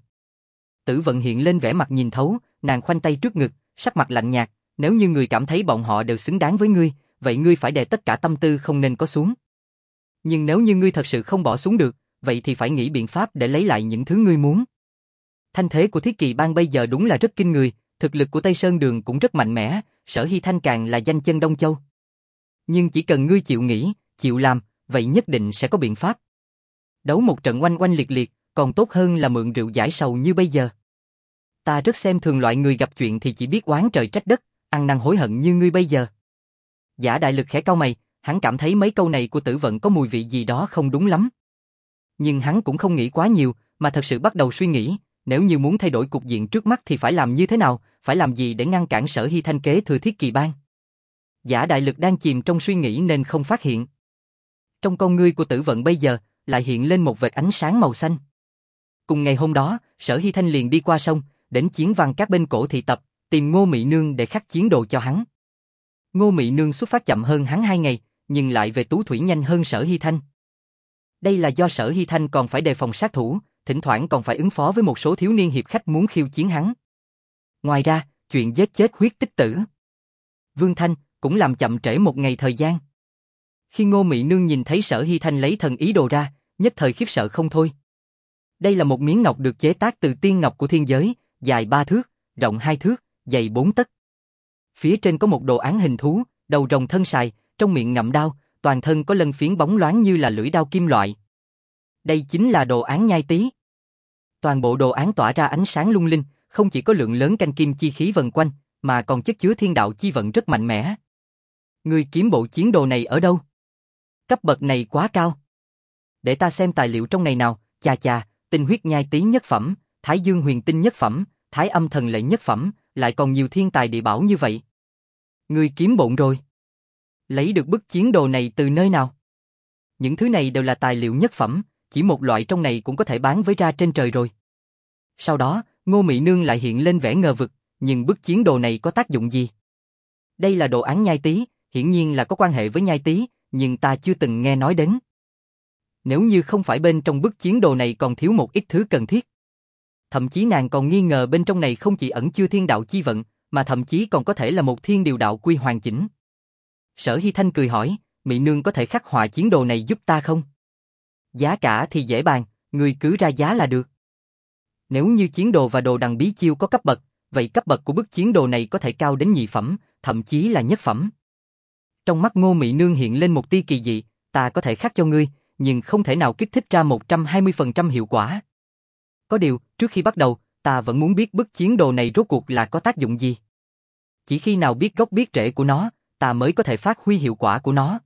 Tử Vận hiện lên vẻ mặt nhìn thấu, nàng khoanh tay trước ngực, sắc mặt lạnh nhạt, nếu như ngươi cảm thấy bọn họ đều xứng đáng với ngươi, vậy ngươi phải đè tất cả tâm tư không nên có xuống. Nhưng nếu như ngươi thật sự không bỏ xuống được, vậy thì phải nghĩ biện pháp để lấy lại những thứ ngươi muốn. Thanh thế của Thiết Kỵ Bang bây giờ đúng là rất kinh người, thực lực của Tây Sơn Đường cũng rất mạnh mẽ, Sở Hy Thanh càng là danh chân Đông Châu. Nhưng chỉ cần ngươi chịu nghĩ, chịu làm, vậy nhất định sẽ có biện pháp. Đấu một trận oanh oanh liệt liệt, còn tốt hơn là mượn rượu giải sầu như bây giờ. Ta rất xem thường loại người gặp chuyện thì chỉ biết oán trời trách đất, ăn năn hối hận như ngươi bây giờ. Giả Đại Lực khẽ cau mày, hắn cảm thấy mấy câu này của Tử Vận có mùi vị gì đó không đúng lắm. Nhưng hắn cũng không nghĩ quá nhiều, mà thật sự bắt đầu suy nghĩ, nếu như muốn thay đổi cục diện trước mắt thì phải làm như thế nào, phải làm gì để ngăn cản Sở Hy Thanh kế thừa Thiết Kỵ Bang. Giả Đại Lực đang chìm trong suy nghĩ nên không phát hiện. Trong con ngươi của Tử Vận bây giờ, lại hiện lên một vệt ánh sáng màu xanh. Cùng ngày hôm đó, Sở Hy Thanh liền đi qua sông, đến Chiến Văn các bên cổ thị tập, tìm Ngô Mị Nương để khắc chiến đồ cho hắn. Ngô Mị Nương xuất phát chậm hơn hắn hai ngày, nhưng lại về Tú Thủy nhanh hơn Sở Hy Thanh. Đây là do Sở Hy Thanh còn phải đề phòng sát thủ, thỉnh thoảng còn phải ứng phó với một số thiếu niên hiệp khách muốn khiêu chiến hắn. Ngoài ra, chuyện giết chết huyết tích tử Vương Thanh cũng làm chậm trễ một ngày thời gian. Khi Ngô Mị Nương nhìn thấy Sở Hy Thanh lấy thần ý đồ ra, nhất thời khiếp sợ không thôi. Đây là một miếng ngọc được chế tác từ tiên ngọc của thiên giới, dài ba thước, rộng hai thước, dày bốn tấc. Phía trên có một đồ án hình thú, đầu rồng thân sài, trong miệng ngậm đao, toàn thân có lân phiến bóng loáng như là lưỡi đao kim loại. Đây chính là đồ án nhai tý. Toàn bộ đồ án tỏa ra ánh sáng lung linh, không chỉ có lượng lớn canh kim chi khí vần quanh, mà còn chất chứa thiên đạo chi vận rất mạnh mẽ. Ngươi kiếm bộ chiến đồ này ở đâu? Cấp bậc này quá cao. Để ta xem tài liệu trong này nào, chà chà, tinh huyết nhai tý nhất phẩm, thái dương huyền tinh nhất phẩm, thái âm thần lệ nhất phẩm, lại còn nhiều thiên tài địa bảo như vậy. Ngươi kiếm bộn rồi. Lấy được bức chiến đồ này từ nơi nào? Những thứ này đều là tài liệu nhất phẩm, chỉ một loại trong này cũng có thể bán với ra trên trời rồi. Sau đó, Ngô Mị Nương lại hiện lên vẻ ngờ vực, nhưng bức chiến đồ này có tác dụng gì? Đây là đồ án nhai tý, hiển nhiên là có quan hệ với nhai tý, nhưng ta chưa từng nghe nói đến. Nếu như không phải bên trong bức chiến đồ này còn thiếu một ít thứ cần thiết. Thậm chí nàng còn nghi ngờ bên trong này không chỉ ẩn chứa thiên đạo chi vận, mà thậm chí còn có thể là một thiên điều đạo quy hoàn chỉnh. Sở Hy Thanh cười hỏi, Mị Nương có thể khắc họa chiến đồ này giúp ta không? Giá cả thì dễ bàn, người cứ ra giá là được. Nếu như chiến đồ và đồ đằng bí chiêu có cấp bậc, vậy cấp bậc của bức chiến đồ này có thể cao đến nhị phẩm, thậm chí là nhất phẩm. Trong mắt Ngô Mị Nương hiện lên một tia kỳ dị, ta có thể khắc cho ngươi, nhưng không thể nào kích thích ra một trăm hai mươi phần trăm hiệu quả. Có điều, trước khi bắt đầu, ta vẫn muốn biết bức chiến đồ này rốt cuộc là có tác dụng gì. Chỉ khi nào biết gốc biết rễ của nó, ta mới có thể phát huy hiệu quả của nó.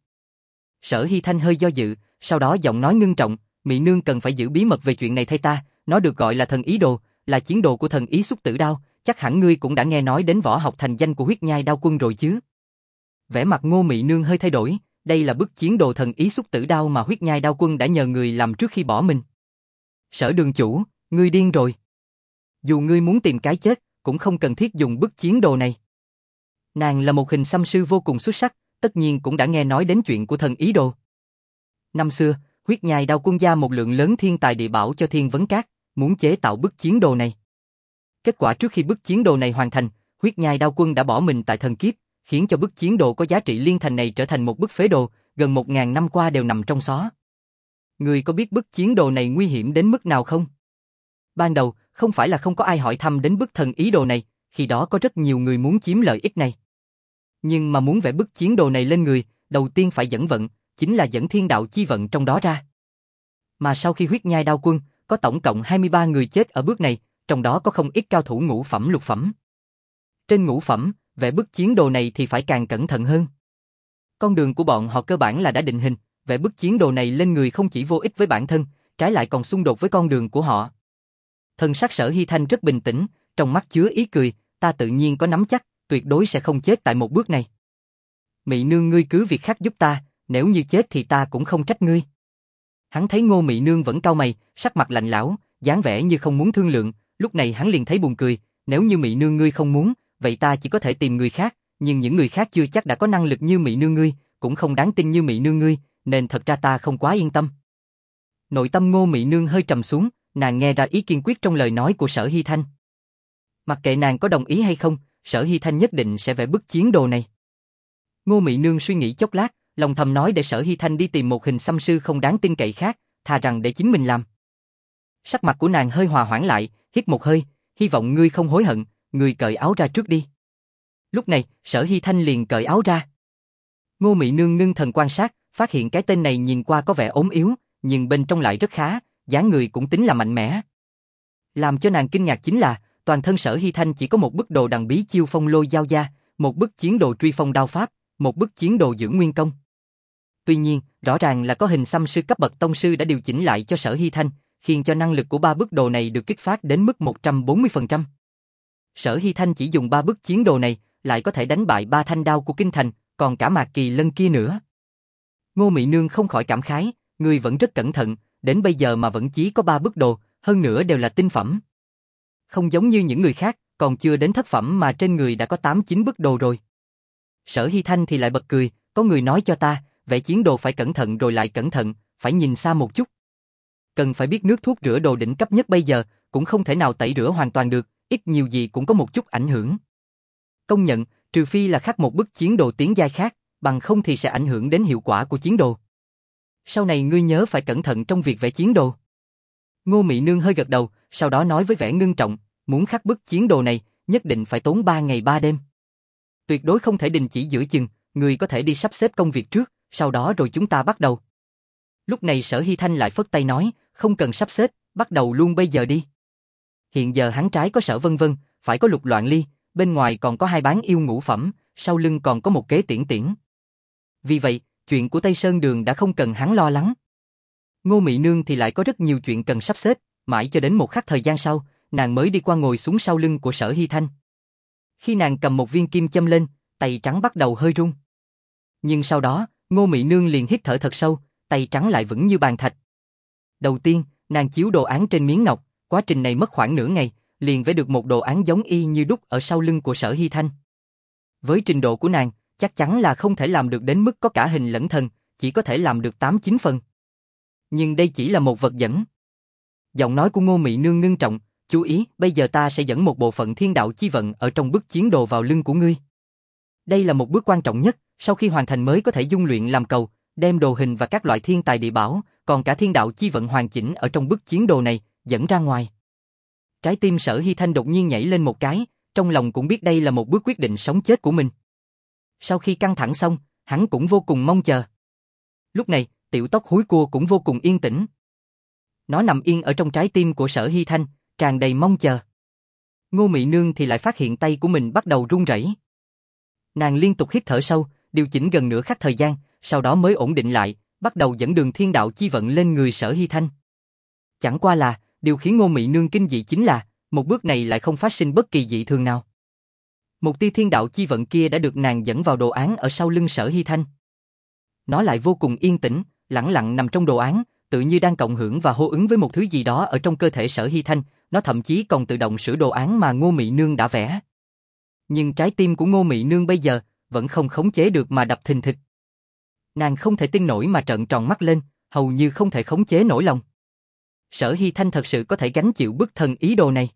Sở Hy Thanh hơi do dự, sau đó giọng nói ngưng trọng, Mị Nương cần phải giữ bí mật về chuyện này thay ta, nó được gọi là thần ý đồ, là chiến đồ của thần ý xúc tử đao, chắc hẳn ngươi cũng đã nghe nói đến võ học thành danh của huyết nhai đao quân rồi chứ. Vẻ mặt Ngô Mị Nương hơi thay đổi, đây là bức chiến đồ thần ý xúc tử đao mà huyết nhai đao quân đã nhờ người làm trước khi bỏ mình. Sở đường chủ, ngươi điên rồi. Dù ngươi muốn tìm cái chết, cũng không cần thiết dùng bức chiến đồ này. Nàng là một hình xăm sư vô cùng xuất sắc, tất nhiên cũng đã nghe nói đến chuyện của thần ý đồ. Năm xưa, huyết nhai đao quân gia một lượng lớn thiên tài địa bảo cho Thiên Vấn Các, muốn chế tạo bức chiến đồ này. Kết quả trước khi bức chiến đồ này hoàn thành, huyết nhai đao quân đã bỏ mình tại thần kiếp, khiến cho bức chiến đồ có giá trị liên thành này trở thành một bức phế đồ, gần một ngàn năm qua đều nằm trong xó. Ngươi có biết bức chiến đồ này nguy hiểm đến mức nào không? Ban đầu, không phải là không có ai hỏi thăm đến bức thần ý đồ này, khi đó có rất nhiều người muốn chiếm lợi ích này. Nhưng mà muốn vẽ bức chiến đồ này lên người, đầu tiên phải dẫn vận, chính là dẫn thiên đạo chi vận trong đó ra. Mà sau khi huyết nhai đao quân, có tổng cộng hai mươi ba người chết ở bước này, trong đó có không ít cao thủ ngũ phẩm lục phẩm. Trên ngũ phẩm, vẽ bức chiến đồ này thì phải càng cẩn thận hơn. Con đường của bọn họ cơ bản là đã định hình, vẽ bức chiến đồ này lên người không chỉ vô ích với bản thân, trái lại còn xung đột với con đường của họ. Thần sắc Sở Hy Thanh rất bình tĩnh, trong mắt chứa ý cười, ta tự nhiên có nắm chắc, tuyệt đối sẽ không chết tại một bước này. Mị Nương ngươi cứ việc khác giúp ta, nếu như chết thì ta cũng không trách ngươi. Hắn thấy Ngô Mị Nương vẫn cau mày, sắc mặt lạnh lẽo, dáng vẻ như không muốn thương lượng, lúc này hắn liền thấy buồn cười, nếu như Mị Nương ngươi không muốn, vậy ta chỉ có thể tìm người khác, nhưng những người khác chưa chắc đã có năng lực như Mị Nương ngươi, cũng không đáng tin như Mị Nương ngươi, nên thật ra ta không quá yên tâm. Nội tâm Ngô Mị Nương hơi trầm xuống, nàng nghe ra ý kiên quyết trong lời nói của Sở Hy Thanh. Mặc kệ nàng có đồng ý hay không, Sở Hy Thanh nhất định sẽ vẽ bức chiến đồ này. Ngô Mị Nương suy nghĩ chốc lát, lòng thầm nói để Sở Hy Thanh đi tìm một hình xăm sư không đáng tin cậy khác, thà rằng để chính mình làm. Sắc mặt của nàng hơi hòa hoãn lại, hít một hơi, hy vọng ngươi không hối hận, ngươi cởi áo ra trước đi. Lúc này, Sở Hy Thanh liền cởi áo ra. Ngô Mị Nương ngưng thần quan sát, phát hiện cái tên này nhìn qua có vẻ ốm yếu, nhưng bên trong lại rất khá, dáng người cũng tính là mạnh mẽ. Làm cho nàng kinh ngạc chính là, toàn thân Sở Hy Thanh chỉ có một bức đồ đằng bí chiêu phong lôi giao gia, một bức chiến đồ truy phong đao pháp, một bức chiến đồ dưỡng nguyên công. Tuy nhiên, rõ ràng là có hình xăm sư cấp bậc tông sư đã điều chỉnh lại cho Sở Hy Thanh, khiến cho năng lực của ba bức đồ này được kích phát đến mức một trăm bốn mươi phần trăm. Sở Hy Thanh chỉ dùng ba bức chiến đồ này, lại có thể đánh bại ba thanh đao của Kinh Thành, còn cả Mạc Kỳ Lân kia nữa. Ngô Mị Nương không khỏi cảm khái, người vẫn rất cẩn thận, đến bây giờ mà vẫn chỉ có ba bức đồ, hơn nữa đều là tinh phẩm. Không giống như những người khác, còn chưa đến thất phẩm mà trên người đã có tám chín bức đồ rồi. Sở Hy Thanh thì lại bật cười, có người nói cho ta, vẽ chiến đồ phải cẩn thận rồi lại cẩn thận, phải nhìn xa một chút. Cần phải biết nước thuốc rửa đồ đỉnh cấp nhất bây giờ, cũng không thể nào tẩy rửa hoàn toàn được, ít nhiều gì cũng có một chút ảnh hưởng. Công nhận, trừ phi là khắc một bức chiến đồ tiến giai khác, bằng không thì sẽ ảnh hưởng đến hiệu quả của chiến đồ. Sau này ngươi nhớ phải cẩn thận trong việc vẽ chiến đồ. Ngô Mị Nương hơi gật đầu, sau đó nói với vẻ ngưng trọng, muốn khắc bức chiến đồ này, nhất định phải tốn ba ngày ba đêm. Tuyệt đối không thể đình chỉ giữa chừng, ngươi có thể đi sắp xếp công việc trước, sau đó rồi chúng ta bắt đầu. Lúc này Sở Hy Thanh lại phất tay nói, không cần sắp xếp, bắt đầu luôn bây giờ đi. Hiện giờ hắn trái có Sở Vân Vân, phải có Lục Loạn Ly, bên ngoài còn có hai bán yêu ngũ phẩm, sau lưng còn có một kế tiễn tiễn. Vì vậy, chuyện của Tây Sơn Đường đã không cần hắn lo lắng. Ngô Mị Nương thì lại có rất nhiều chuyện cần sắp xếp, mãi cho đến một khắc thời gian sau, nàng mới đi qua ngồi xuống sau lưng của Sở Hy Thanh. Khi nàng cầm một viên kim châm lên, tay trắng bắt đầu hơi run. Nhưng sau đó, Ngô Mị Nương liền hít thở thật sâu, tay trắng lại vững như bàn thạch. Đầu tiên, nàng chiếu đồ án trên miếng ngọc, quá trình này mất khoảng nửa ngày, liền vẽ được một đồ án giống y như đúc ở sau lưng của Sở Hy Thanh. Với trình độ của nàng, chắc chắn là không thể làm được đến mức có cả hình lẫn thần, chỉ có thể làm được tám chín phần. Nhưng đây chỉ là một vật dẫn. Giọng nói của Ngô Mị Nương ngưng trọng, chú ý, bây giờ ta sẽ dẫn một bộ phận thiên đạo chi vận ở trong bức chiến đồ vào lưng của ngươi. Đây là một bước quan trọng nhất, sau khi hoàn thành mới có thể dung luyện làm cầu, đem đồ hình và các loại thiên tài địa bảo, còn cả thiên đạo chi vận hoàn chỉnh ở trong bức chiến đồ này, dẫn ra ngoài. Trái tim Sở Hy Thanh đột nhiên nhảy lên một cái, trong lòng cũng biết đây là một bước quyết định sống chết của mình. Sau khi căng thẳng xong, hắn cũng vô cùng mong chờ. Lúc này, tiểu tóc húi cua cũng vô cùng yên tĩnh. Nó nằm yên ở trong trái tim của Sở Hy Thanh, tràn đầy mong chờ. Ngô Mị Nương thì lại phát hiện tay của mình bắt đầu run rẩy. Nàng liên tục hít thở sâu, điều chỉnh gần nửa khắc thời gian, sau đó mới ổn định lại, bắt đầu dẫn đường thiên đạo chi vận lên người Sở Hy Thanh. Chẳng qua là, điều khiến Ngô Mị Nương kinh dị chính là, Một bước này lại không phát sinh bất kỳ dị thường nào. Một tia thiên đạo chi vận kia đã được nàng dẫn vào đồ án ở sau lưng Sở Hy Thanh. Nó lại vô cùng yên tĩnh, lẳng lặng nằm trong đồ án, tự như đang cộng hưởng và hô ứng với một thứ gì đó ở trong cơ thể Sở Hy Thanh, nó thậm chí còn tự động sửa đồ án mà Ngô Mị Nương đã vẽ. Nhưng trái tim của Ngô Mị Nương bây giờ vẫn không khống chế được mà đập thình thịch. Nàng không thể tin nổi mà trợn tròn mắt lên, hầu như không thể khống chế nổi lòng. Sở Hy Thanh thật sự có thể gánh chịu bức thần ý đồ này.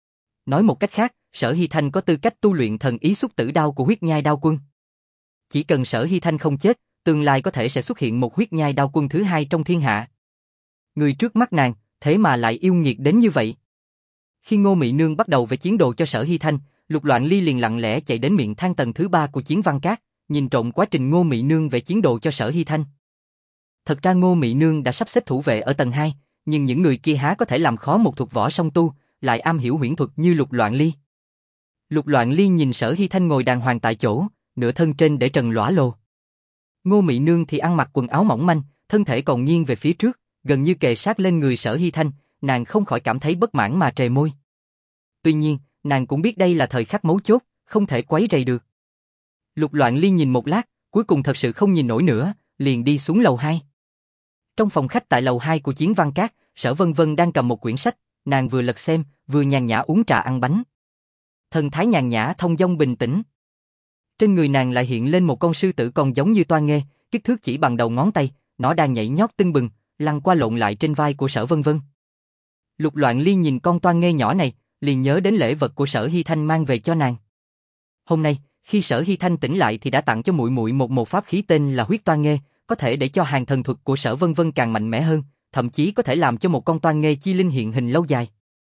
Nói một cách khác, Sở Hy Thanh có tư cách tu luyện thần ý xúc tử đao của huyết nhai đao quân. Chỉ cần Sở Hy Thanh không chết, tương lai có thể sẽ xuất hiện một huyết nhai đao quân thứ hai trong thiên hạ. Người trước mắt nàng, thế mà lại yêu nghiệt đến như vậy. Khi Ngô Mị Nương bắt đầu vẽ chiến đồ cho Sở Hy Thanh, Lục Loạn Ly liền lặng lẽ chạy đến miệng thang tầng thứ ba của Chiến Văn Các, nhìn trộm quá trình Ngô Mị Nương vẽ chiến đồ cho Sở Hy Thanh. Thật ra Ngô Mị Nương đã sắp xếp thủ vệ ở tầng hai, nhưng những người kia há có thể làm khó một thuật võ song tu, lại am hiểu huyễn thuật như Lục Loạn Ly. Lục Loạn Ly nhìn Sở Hy Thanh ngồi đàng hoàng tại chỗ, nửa thân trên để trần lõa lồ. Ngô Mị Nương thì ăn mặc quần áo mỏng manh, thân thể còn nghiêng về phía trước, gần như kề sát lên người Sở Hy Thanh, nàng không khỏi cảm thấy bất mãn mà trề môi. Tuy nhiên, nàng cũng biết đây là thời khắc mấu chốt, không thể quấy rầy được. Lục Loạn Ly nhìn một lát, cuối cùng thật sự không nhìn nổi nữa, liền đi xuống lầu hai. Trong phòng khách tại lầu hai của Chiến Văn Các, Sở Vân Vân đang cầm một quyển sách, nàng vừa lật xem, vừa nhàn nhã uống trà ăn bánh. Thần thái nhàn nhã thông dong bình tĩnh. Trên người nàng lại hiện lên một con sư tử còn giống như toa nghê, kích thước chỉ bằng đầu ngón tay, nó đang nhảy nhót tưng bừng, lăn qua lộn lại trên vai của Sở Vân Vân. Lục Loạn Ly nhìn con toa nghê nhỏ này, liền nhớ đến lễ vật của Sở Hy Thanh mang về cho nàng. Hôm nay, khi Sở Hy Thanh tỉnh lại thì đã tặng cho muội muội một một pháp khí tên là huyết toa nghê, có thể để cho hàng thần thuật của Sở Vân Vân càng mạnh mẽ hơn, thậm chí có thể làm cho một con toa nghê chi linh hiện hình lâu dài.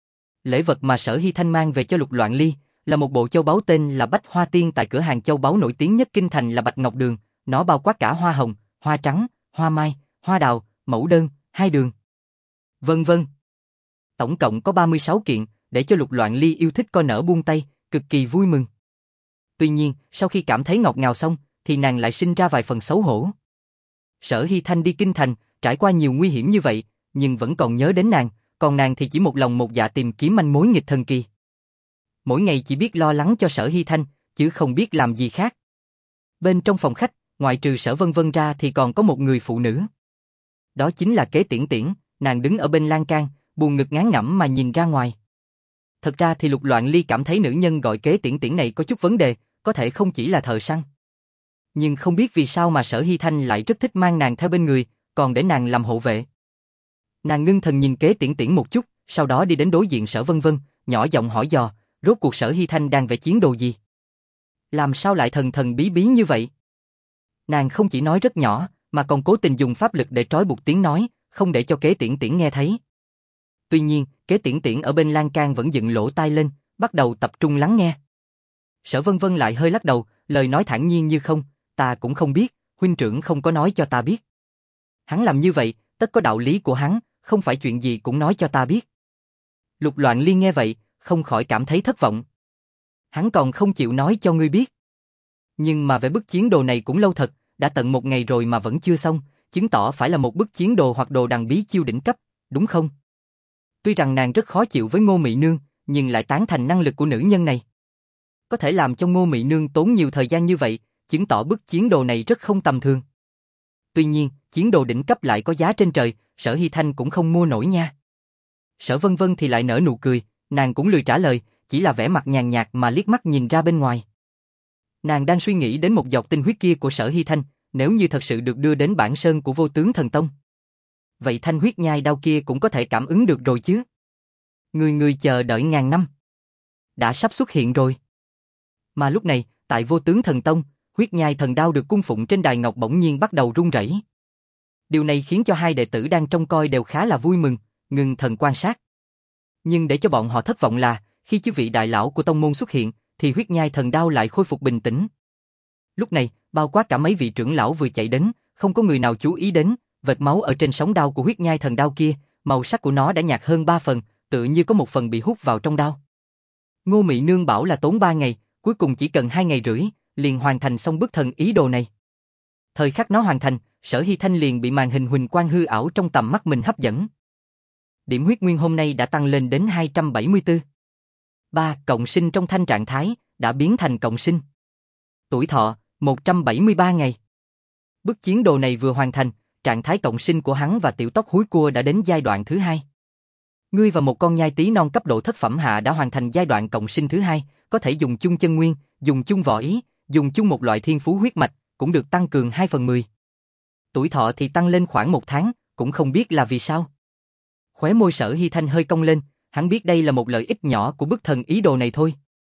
Lễ vật mà Sở Hy Thanh mang về cho Lục Loạn Ly là một bộ châu báu tên là Bách Hoa Tiên tại cửa hàng châu báu nổi tiếng nhất kinh thành là Bạch Ngọc Đường, nó bao quát cả hoa hồng, hoa trắng, hoa mai, hoa đào, mẫu đơn, hai đường, vân vân. Tổng cộng có ba mươi sáu kiện, để cho Lục Loạn Ly yêu thích coi nở buông tay, cực kỳ vui mừng. Tuy nhiên, sau khi cảm thấy ngọt ngào xong, thì nàng lại sinh ra vài phần xấu hổ. Sở Hy Thanh đi kinh thành, trải qua nhiều nguy hiểm như vậy, nhưng vẫn còn nhớ đến nàng, còn nàng thì chỉ một lòng một dạ tìm kiếm manh mối nghịch thần kỳ. Mỗi ngày chỉ biết lo lắng cho Sở Hy Thanh, chứ không biết làm gì khác. Bên trong phòng khách, ngoại trừ Sở Vân Vân ra thì còn có một người phụ nữ. Đó chính là Kế Tiễn Tiễn, nàng đứng ở bên lan can, buồn ngực ngán ngẩm mà nhìn ra ngoài. Thật ra thì Lục Loạn Ly cảm thấy nữ nhân gọi Kế Tiễn Tiễn này có chút vấn đề, có thể không chỉ là thợ săn. Nhưng không biết vì sao mà Sở Hy Thanh lại rất thích mang nàng theo bên người, còn để nàng làm hộ vệ. Nàng ngưng thần nhìn Kế Tiễn Tiễn một chút, sau đó đi đến đối diện Sở Vân Vân, nhỏ giọng hỏi dò, rốt cuộc Sở Hy Thanh đang vẽ chiến đồ gì? Làm sao lại thần thần bí bí như vậy? Nàng không chỉ nói rất nhỏ, mà còn cố tình dùng pháp lực để trói buộc tiếng nói, không để cho Kế Tiễn Tiễn nghe thấy. Tuy nhiên, Kế Tiễn Tiễn ở bên lan can vẫn dựng lỗ tai lên, bắt đầu tập trung lắng nghe. Sở Vân Vân lại hơi lắc đầu, lời nói thản nhiên như không, ta cũng không biết, huynh trưởng không có nói cho ta biết. Hắn làm như vậy, tất có đạo lý của hắn, không phải chuyện gì cũng nói cho ta biết. Lục Loạn Ly nghe vậy, không khỏi cảm thấy thất vọng. Hắn còn không chịu nói cho ngươi biết. Nhưng mà vẽ bức chiến đồ này cũng lâu thật, đã tận một ngày rồi mà vẫn chưa xong, chứng tỏ phải là một bức chiến đồ hoặc đồ đằng bí chiêu đỉnh cấp, đúng không? Tuy rằng nàng rất khó chịu với Ngô Mị Nương, nhưng lại tán thành năng lực của nữ nhân này. Có thể làm cho Ngô Mị Nương tốn nhiều thời gian như vậy, chứng tỏ bức chiến đồ này rất không tầm thường. Tuy nhiên, chiến đồ đỉnh cấp lại có giá trên trời, Sở Hy Thanh cũng không mua nổi nha. Sở Vân Vân thì lại nở nụ cười, nàng cũng lười trả lời, chỉ là vẻ mặt nhàn nhạt mà liếc mắt nhìn ra bên ngoài. Nàng đang suy nghĩ đến một giọt tinh huyết kia của Sở Hy Thanh, nếu như thật sự được đưa đến bản sơn của Vô Tướng Thần Tông. Vậy thanh huyết nhai đao kia cũng có thể cảm ứng được rồi chứ. Người người chờ đợi ngàn năm. Đã sắp xuất hiện rồi. Mà lúc này, tại Vô Tướng Thần Tông, huyết nhai thần đao được cung phụng trên đài ngọc bỗng nhiên bắt đầu rung rẩy. Điều này khiến cho hai đệ tử đang trông coi đều khá là vui mừng, ngưng thần quan sát. Nhưng để cho bọn họ thất vọng là, khi chư vị đại lão của tông môn xuất hiện, thì huyết nhai thần đao lại khôi phục bình tĩnh. Lúc này, bao quát cả mấy vị trưởng lão vừa chạy đến, không có người nào chú ý đến, vệt máu ở trên sóng đao của huyết nhai thần đao kia, màu sắc của nó đã nhạt hơn ba phần, tự như có một phần bị hút vào trong đao. Ngô Mị Nương bảo là tốn ba ngày, cuối cùng chỉ cần hai ngày rưỡi, liền hoàn thành xong bức thần ý đồ này. Thời khắc nó hoàn thành, Sở Hy Thanh liền bị màn hình huỳnh quang hư ảo trong tầm mắt mình hấp dẫn. Điểm huyết nguyên hôm nay đã tăng lên đến hai trăm bảy mươi tư. ba. Cộng sinh trong thanh trạng thái, đã biến thành cộng sinh. Tuổi thọ, một trăm bảy mươi ba ngày. Bức chiến đồ này vừa hoàn thành, trạng thái cộng sinh của hắn và tiểu tóc húi cua đã đến giai đoạn thứ hai. Ngươi và một con nhai tí non cấp độ thất phẩm hạ đã hoàn thành giai đoạn cộng sinh thứ hai, có thể dùng chung chân nguyên, dùng chung võ ý, dùng chung một loại thiên phú huyết mạch, cũng được tăng cường hai phần mười. Tuổi thọ thì tăng lên khoảng một tháng, cũng không biết là vì sao. Khóe môi Sở Hy Thanh hơi cong lên, hắn biết đây là một lợi ích nhỏ của bức thần ý đồ này thôi.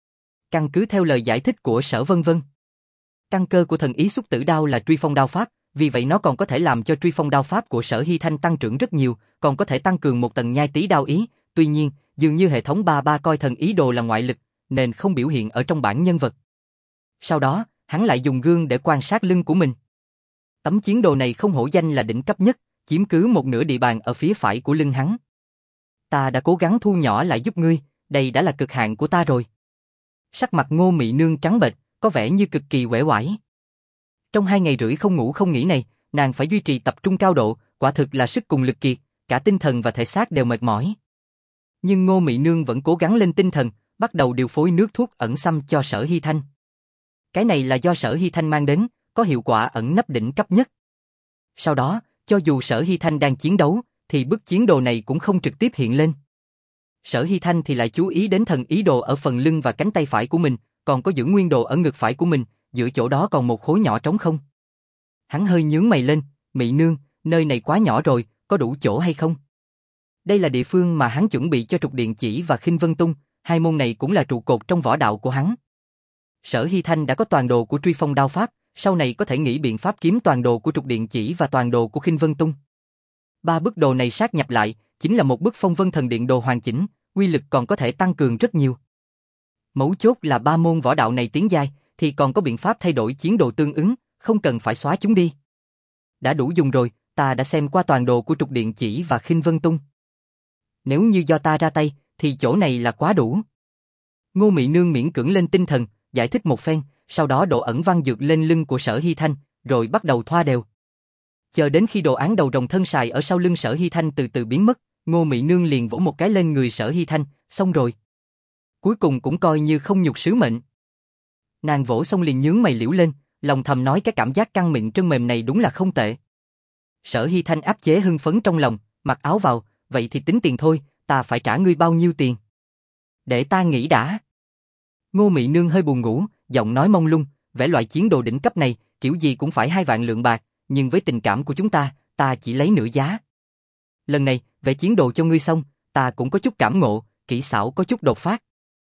Căn cứ theo lời giải thích của Sở Vân Vân, căn cơ của thần ý xúc tử đao là truy phong đao pháp, vì vậy nó còn có thể làm cho truy phong đao pháp của Sở Hy Thanh tăng trưởng rất nhiều, còn có thể tăng cường một tầng nhai tí đao ý, tuy nhiên, dường như hệ thống ba ba coi thần ý đồ là ngoại lực, nên không biểu hiện ở trong bản nhân vật. Sau đó, hắn lại dùng gương để quan sát lưng của mình. Tấm chiến đồ này không hổ danh là đỉnh cấp nhất, chiếm cứ một nửa địa bàn ở phía phải của lưng hắn. Ta đã cố gắng thu nhỏ lại giúp ngươi, đây đã là cực hạn của ta rồi. Sắc mặt Ngô Mị Nương trắng bệch, có vẻ như cực kỳ uể oải. Trong hai ngày rưỡi không ngủ không nghỉ này, nàng phải duy trì tập trung cao độ, quả thực là sức cùng lực kiệt, cả tinh thần và thể xác đều mệt mỏi. Nhưng Ngô Mị Nương vẫn cố gắng lên tinh thần, bắt đầu điều phối nước thuốc ẩn xăm cho Sở Hy Thanh. Cái này là do Sở Hy Thanh mang đến, có hiệu quả ẩn nấp đỉnh cấp nhất. Sau đó, cho dù Sở Hy Thanh đang chiến đấu, thì bức chiến đồ này cũng không trực tiếp hiện lên. Sở Hy Thanh thì lại chú ý đến thần ý đồ ở phần lưng và cánh tay phải của mình, còn có giữ nguyên đồ ở ngực phải của mình, giữa chỗ đó còn một khối nhỏ trống không. Hắn hơi nhướng mày lên, Mị Nương, nơi này quá nhỏ rồi, có đủ chỗ hay không? Đây là địa phương mà hắn chuẩn bị cho Trục Điện Chỉ và Khinh Vân Tung, hai môn này cũng là trụ cột trong võ đạo của hắn. Sở Hy Thanh đã có toàn đồ của truy phong đao pháp, sau này có thể nghĩ biện pháp kiếm toàn đồ của Trục Điện Chỉ và toàn đồ của Khinh Vân Tung. Ba bức đồ này sát nhập lại, chính là một bức phong vân thần điện đồ hoàn chỉnh, uy lực còn có thể tăng cường rất nhiều. Mấu chốt là ba môn võ đạo này tiến giai, thì còn có biện pháp thay đổi chiến đồ tương ứng, không cần phải xóa chúng đi. Đã đủ dùng rồi, ta đã xem qua toàn đồ của Trục Điện Chỉ và Khinh Vân Tung. Nếu như do ta ra tay, thì chỗ này là quá đủ. Ngô Mị Nương miễn cưỡng lên tinh thần, giải thích một phen, sau đó đổ ẩn văn dược lên lưng của Sở Hy Thanh, rồi bắt đầu thoa đều. Chờ đến khi đồ án đầu rồng thân sài ở sau lưng Sở Hy Thanh từ từ biến mất, Ngô Mị Nương liền vỗ một cái lên người Sở Hy Thanh, xong rồi. Cuối cùng cũng coi như không nhục sứ mệnh. Nàng vỗ xong liền nhướng mày liễu lên, lòng thầm nói cái cảm giác căng mịn chân mềm này đúng là không tệ. Sở Hy Thanh áp chế hưng phấn trong lòng, mặc áo vào, vậy thì tính tiền thôi, ta phải trả ngươi bao nhiêu tiền? Để ta nghĩ đã. Ngô Mị Nương hơi buồn ngủ, giọng nói mông lung, vẽ loại chiến đồ đỉnh cấp này, kiểu gì cũng phải hai vạn lượng bạc, nhưng với tình cảm của chúng ta, ta chỉ lấy nửa giá. Lần này, vẽ chiến đồ cho ngươi xong, ta cũng có chút cảm ngộ, kỹ xảo có chút đột phát.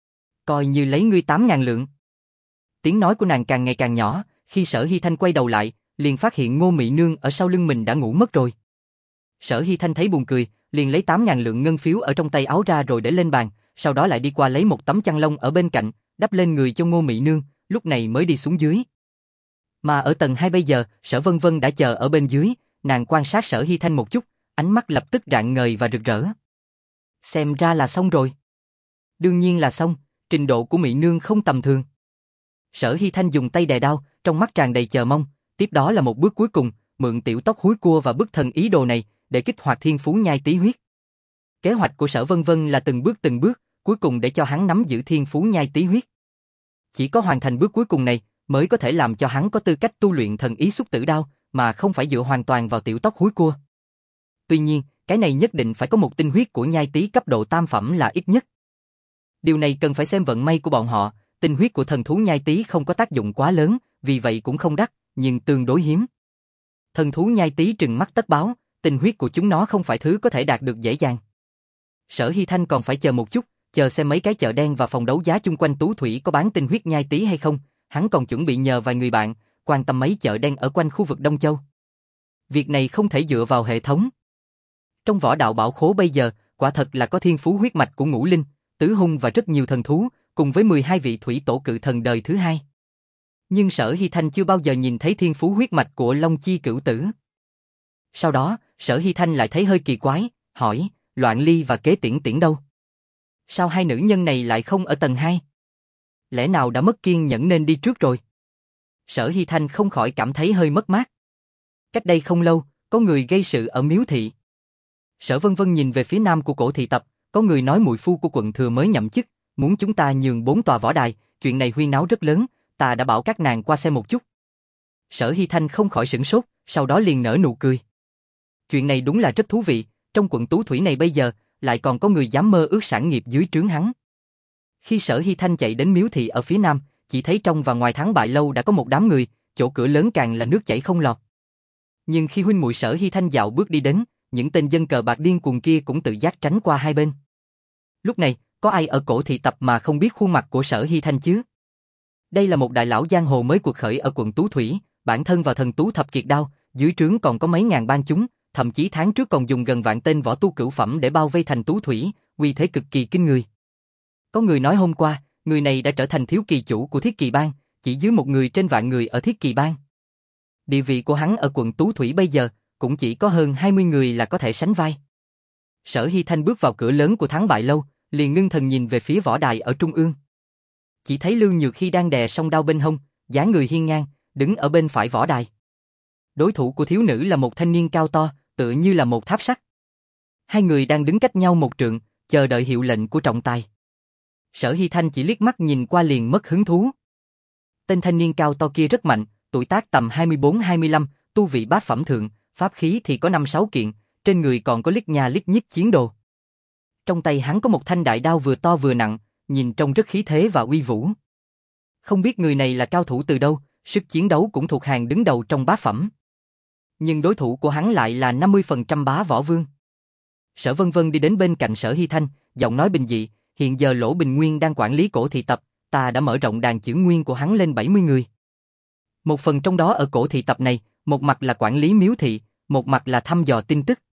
Coi như lấy ngươi tám ngàn lượng. Tiếng nói của nàng càng ngày càng nhỏ, khi Sở Hy Thanh quay đầu lại, liền phát hiện Ngô Mị Nương ở sau lưng mình đã ngủ mất rồi. Sở Hy Thanh thấy buồn cười, liền lấy tám ngàn lượng ngân phiếu ở trong tay áo ra rồi để lên bàn, sau đó lại đi qua lấy một tấm chăn lông ở bên cạnh, đắp lên người cho Ngô Mị Nương, lúc này mới đi xuống dưới. Mà ở tầng hai bây giờ, Sở Vân Vân đã chờ ở bên dưới, nàng quan sát Sở Hy Thanh một chút, ánh mắt lập tức rạng ngời và rực rỡ. Xem ra là xong rồi. Đương nhiên là xong, trình độ của Mị Nương không tầm thường. Sở Hy Thanh dùng tay đè đao, trong mắt tràn đầy chờ mong, tiếp đó là một bước cuối cùng, mượn tiểu tóc húi cua và bức thần ý đồ này, để kích hoạt thiên phú nhai tí huyết. Kế hoạch của Sở Vân Vân là từng bước từng bước, cuối cùng để cho hắn nắm giữ thiên phú nhai tí huyết. Chỉ có hoàn thành bước cuối cùng này, mới có thể làm cho hắn có tư cách tu luyện thần ý xúc tử đao, mà không phải dựa hoàn toàn vào tiểu tóc húi cua. Tuy nhiên, cái này nhất định phải có một tinh huyết của nhai tí cấp độ tam phẩm là ít nhất. Điều này cần phải xem vận may của bọn họ, tinh huyết của thần thú nhai tí không có tác dụng quá lớn, vì vậy cũng không đắt, nhưng tương đối hiếm. Thần thú nhai tí trừng mắt tất báo, tinh huyết của chúng nó không phải thứ có thể đạt được dễ dàng. Sở Hy Thanh còn phải chờ một chút, chờ xem mấy cái chợ đen và phòng đấu giá chung quanh Tú Thủy có bán tinh huyết nhai tí hay không, hắn còn chuẩn bị nhờ vài người bạn, quan tâm mấy chợ đen ở quanh khu vực Đông Châu. Việc này không thể dựa vào hệ thống. Trong võ đạo bảo khố bây giờ, quả thật là có thiên phú huyết mạch của ngũ linh, tứ hung và rất nhiều thần thú, cùng với mười hai vị thủy tổ cự thần đời thứ hai. Nhưng Sở Hy Thanh chưa bao giờ nhìn thấy thiên phú huyết mạch của Long Chi Cửu Tử. Sau đó, Sở Hy Thanh lại thấy hơi kỳ quái, hỏi, Loạn Ly và Kế Tiễn Tiễn đâu? Sao hai nữ nhân này lại không ở tầng hai? Lẽ nào đã mất kiên nhẫn nên đi trước rồi? Sở Hy Thanh không khỏi cảm thấy hơi mất mát. Cách đây không lâu, có người gây sự ở Miếu Thị. Sở Vân Vân nhìn về phía nam của cổ thị tập, có người nói muội phu của quận thừa mới nhậm chức, muốn chúng ta nhường bốn tòa võ đài, chuyện này huyên náo rất lớn, ta đã bảo các nàng qua xem một chút. Sở Hy Thanh không khỏi sửng sốt, sau đó liền nở nụ cười. Chuyện này đúng là rất thú vị, trong quận Tú Thủy này bây giờ, lại còn có người dám mơ ước sản nghiệp dưới trướng hắn. Khi Sở Hy Thanh chạy đến miếu thị ở phía nam, chỉ thấy trong và ngoài Thắng Bại Lâu đã có một đám người, chỗ cửa lớn càng là nước chảy không lọt. Nhưng khi huynh muội Sở Hy Thanh dạo bước đi đến, những tên dân cờ bạc điên cuồng kia cũng tự giác tránh qua hai bên. Lúc này, có ai ở cổ thị tập mà không biết khuôn mặt của Sở Hy Thanh chứ? Đây là một đại lão giang hồ mới cuộc khởi ở quận Tú Thủy, bản thân vào thần tú thập kiệt đao, dưới trướng còn có mấy ngàn bang chúng, thậm chí tháng trước còn dùng gần vạn tên võ tu cửu phẩm để bao vây thành Tú Thủy, uy thế cực kỳ kinh người. Có người nói hôm qua, người này đã trở thành thiếu kỳ chủ của Thiết Kỳ Bang, chỉ dưới một người trên vạn người ở Thiết Kỳ Bang. Địa vị của hắn ở quận Tú Thủy bây giờ, cũng chỉ có hơn hai mươi người là có thể sánh vai. Sở Hy Thanh bước vào cửa lớn của Thắng Bại Lâu, liền ngưng thần nhìn về phía võ đài ở trung ương. Chỉ thấy Lưu Nhược Hy đang đè song đao bên hông, dáng người hiên ngang, đứng ở bên phải võ đài. Đối thủ của thiếu nữ là một thanh niên cao to, tựa như là một tháp sắt. Hai người đang đứng cách nhau một trượng, chờ đợi hiệu lệnh của trọng tài. Sở Hy Thanh chỉ liếc mắt nhìn qua liền mất hứng thú. Tên thanh niên cao to kia rất mạnh, tuổi tác tầm hai mươi bốn hai mươi lăm, tu vị bát phẩm thượng, pháp khí thì có năm sáu kiện, trên người còn có lít nha lít nhít chiến đồ. Trong tay hắn có một thanh đại đao vừa to vừa nặng, nhìn trông rất khí thế và uy vũ. Không biết người này là cao thủ từ đâu, sức chiến đấu cũng thuộc hàng đứng đầu trong bá phẩm. Nhưng đối thủ của hắn lại là năm mươi phần trăm bá võ vương. Sở Vân Vân đi đến bên cạnh Sở Hy Thanh, giọng nói bình dị, hiện giờ Lỗ Bình Nguyên đang quản lý cổ thị tập, ta đã mở rộng đàn chưởng nguyên của hắn lên bảy mươi người. Một phần trong đó ở cổ thị tập này, một mặt là quản lý miếu thị, một mặt là thăm dò tin tức.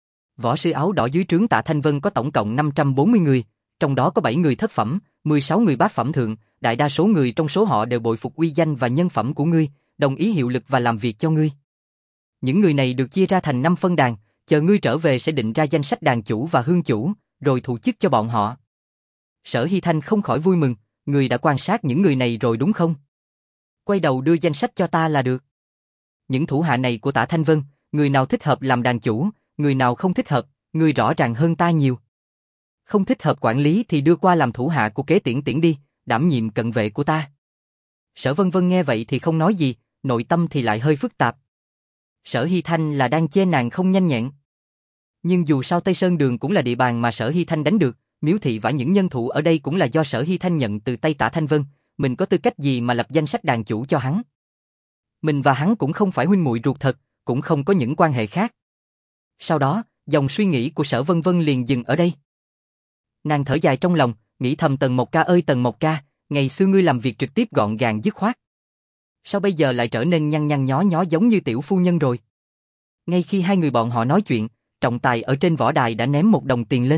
Võ sư áo đỏ dưới trướng Tạ Thanh Vân có tổng cộng năm trăm bốn mươi người, trong đó có bảy người thất phẩm, mười sáu người bát phẩm thượng, đại đa số người trong số họ đều bội phục uy danh và nhân phẩm của ngươi, đồng ý hiệu lực và làm việc cho ngươi. Những người này được chia ra thành năm phân đàn, chờ ngươi trở về sẽ định ra danh sách đàn chủ và hương chủ, rồi thụ chức cho bọn họ. Sở Hy Thanh không khỏi vui mừng, ngươi đã quan sát những người này rồi đúng không? Quay đầu đưa danh sách cho ta là được. Những thủ hạ này của Tạ Thanh Vân, người nào thích hợp làm đàn chủ, người nào không thích hợp, ngươi rõ ràng hơn ta nhiều. Không thích hợp quản lý thì đưa qua làm thủ hạ của Kế Tiễn Tiễn đi, đảm nhiệm cận vệ của ta. Sở Vân Vân nghe vậy thì không nói gì, nội tâm thì lại hơi phức tạp. Sở Hy Thanh là đang chê nàng không nhanh nhẹn. Nhưng dù sao Tây Sơn Đường cũng là địa bàn mà Sở Hy Thanh đánh được, miếu thị và những nhân thủ ở đây cũng là do Sở Hy Thanh nhận từ tay Tạ Thanh Vân, mình có tư cách gì mà lập danh sách đàn chủ cho hắn. Mình và hắn cũng không phải huynh muội ruột thật, cũng không có những quan hệ khác. Sau đó, dòng suy nghĩ của Sở Vân Vân liền dừng ở đây. Nàng thở dài trong lòng, nghĩ thầm Tần Mộc Ca ơi Tần Mộc Ca, ngày xưa ngươi làm việc trực tiếp gọn gàng dứt khoát. Sao bây giờ lại trở nên nhăn nhăn nhó nhó giống như tiểu phu nhân rồi? Ngay khi hai người bọn họ nói chuyện, trọng tài ở trên võ đài đã ném một đồng tiền lên.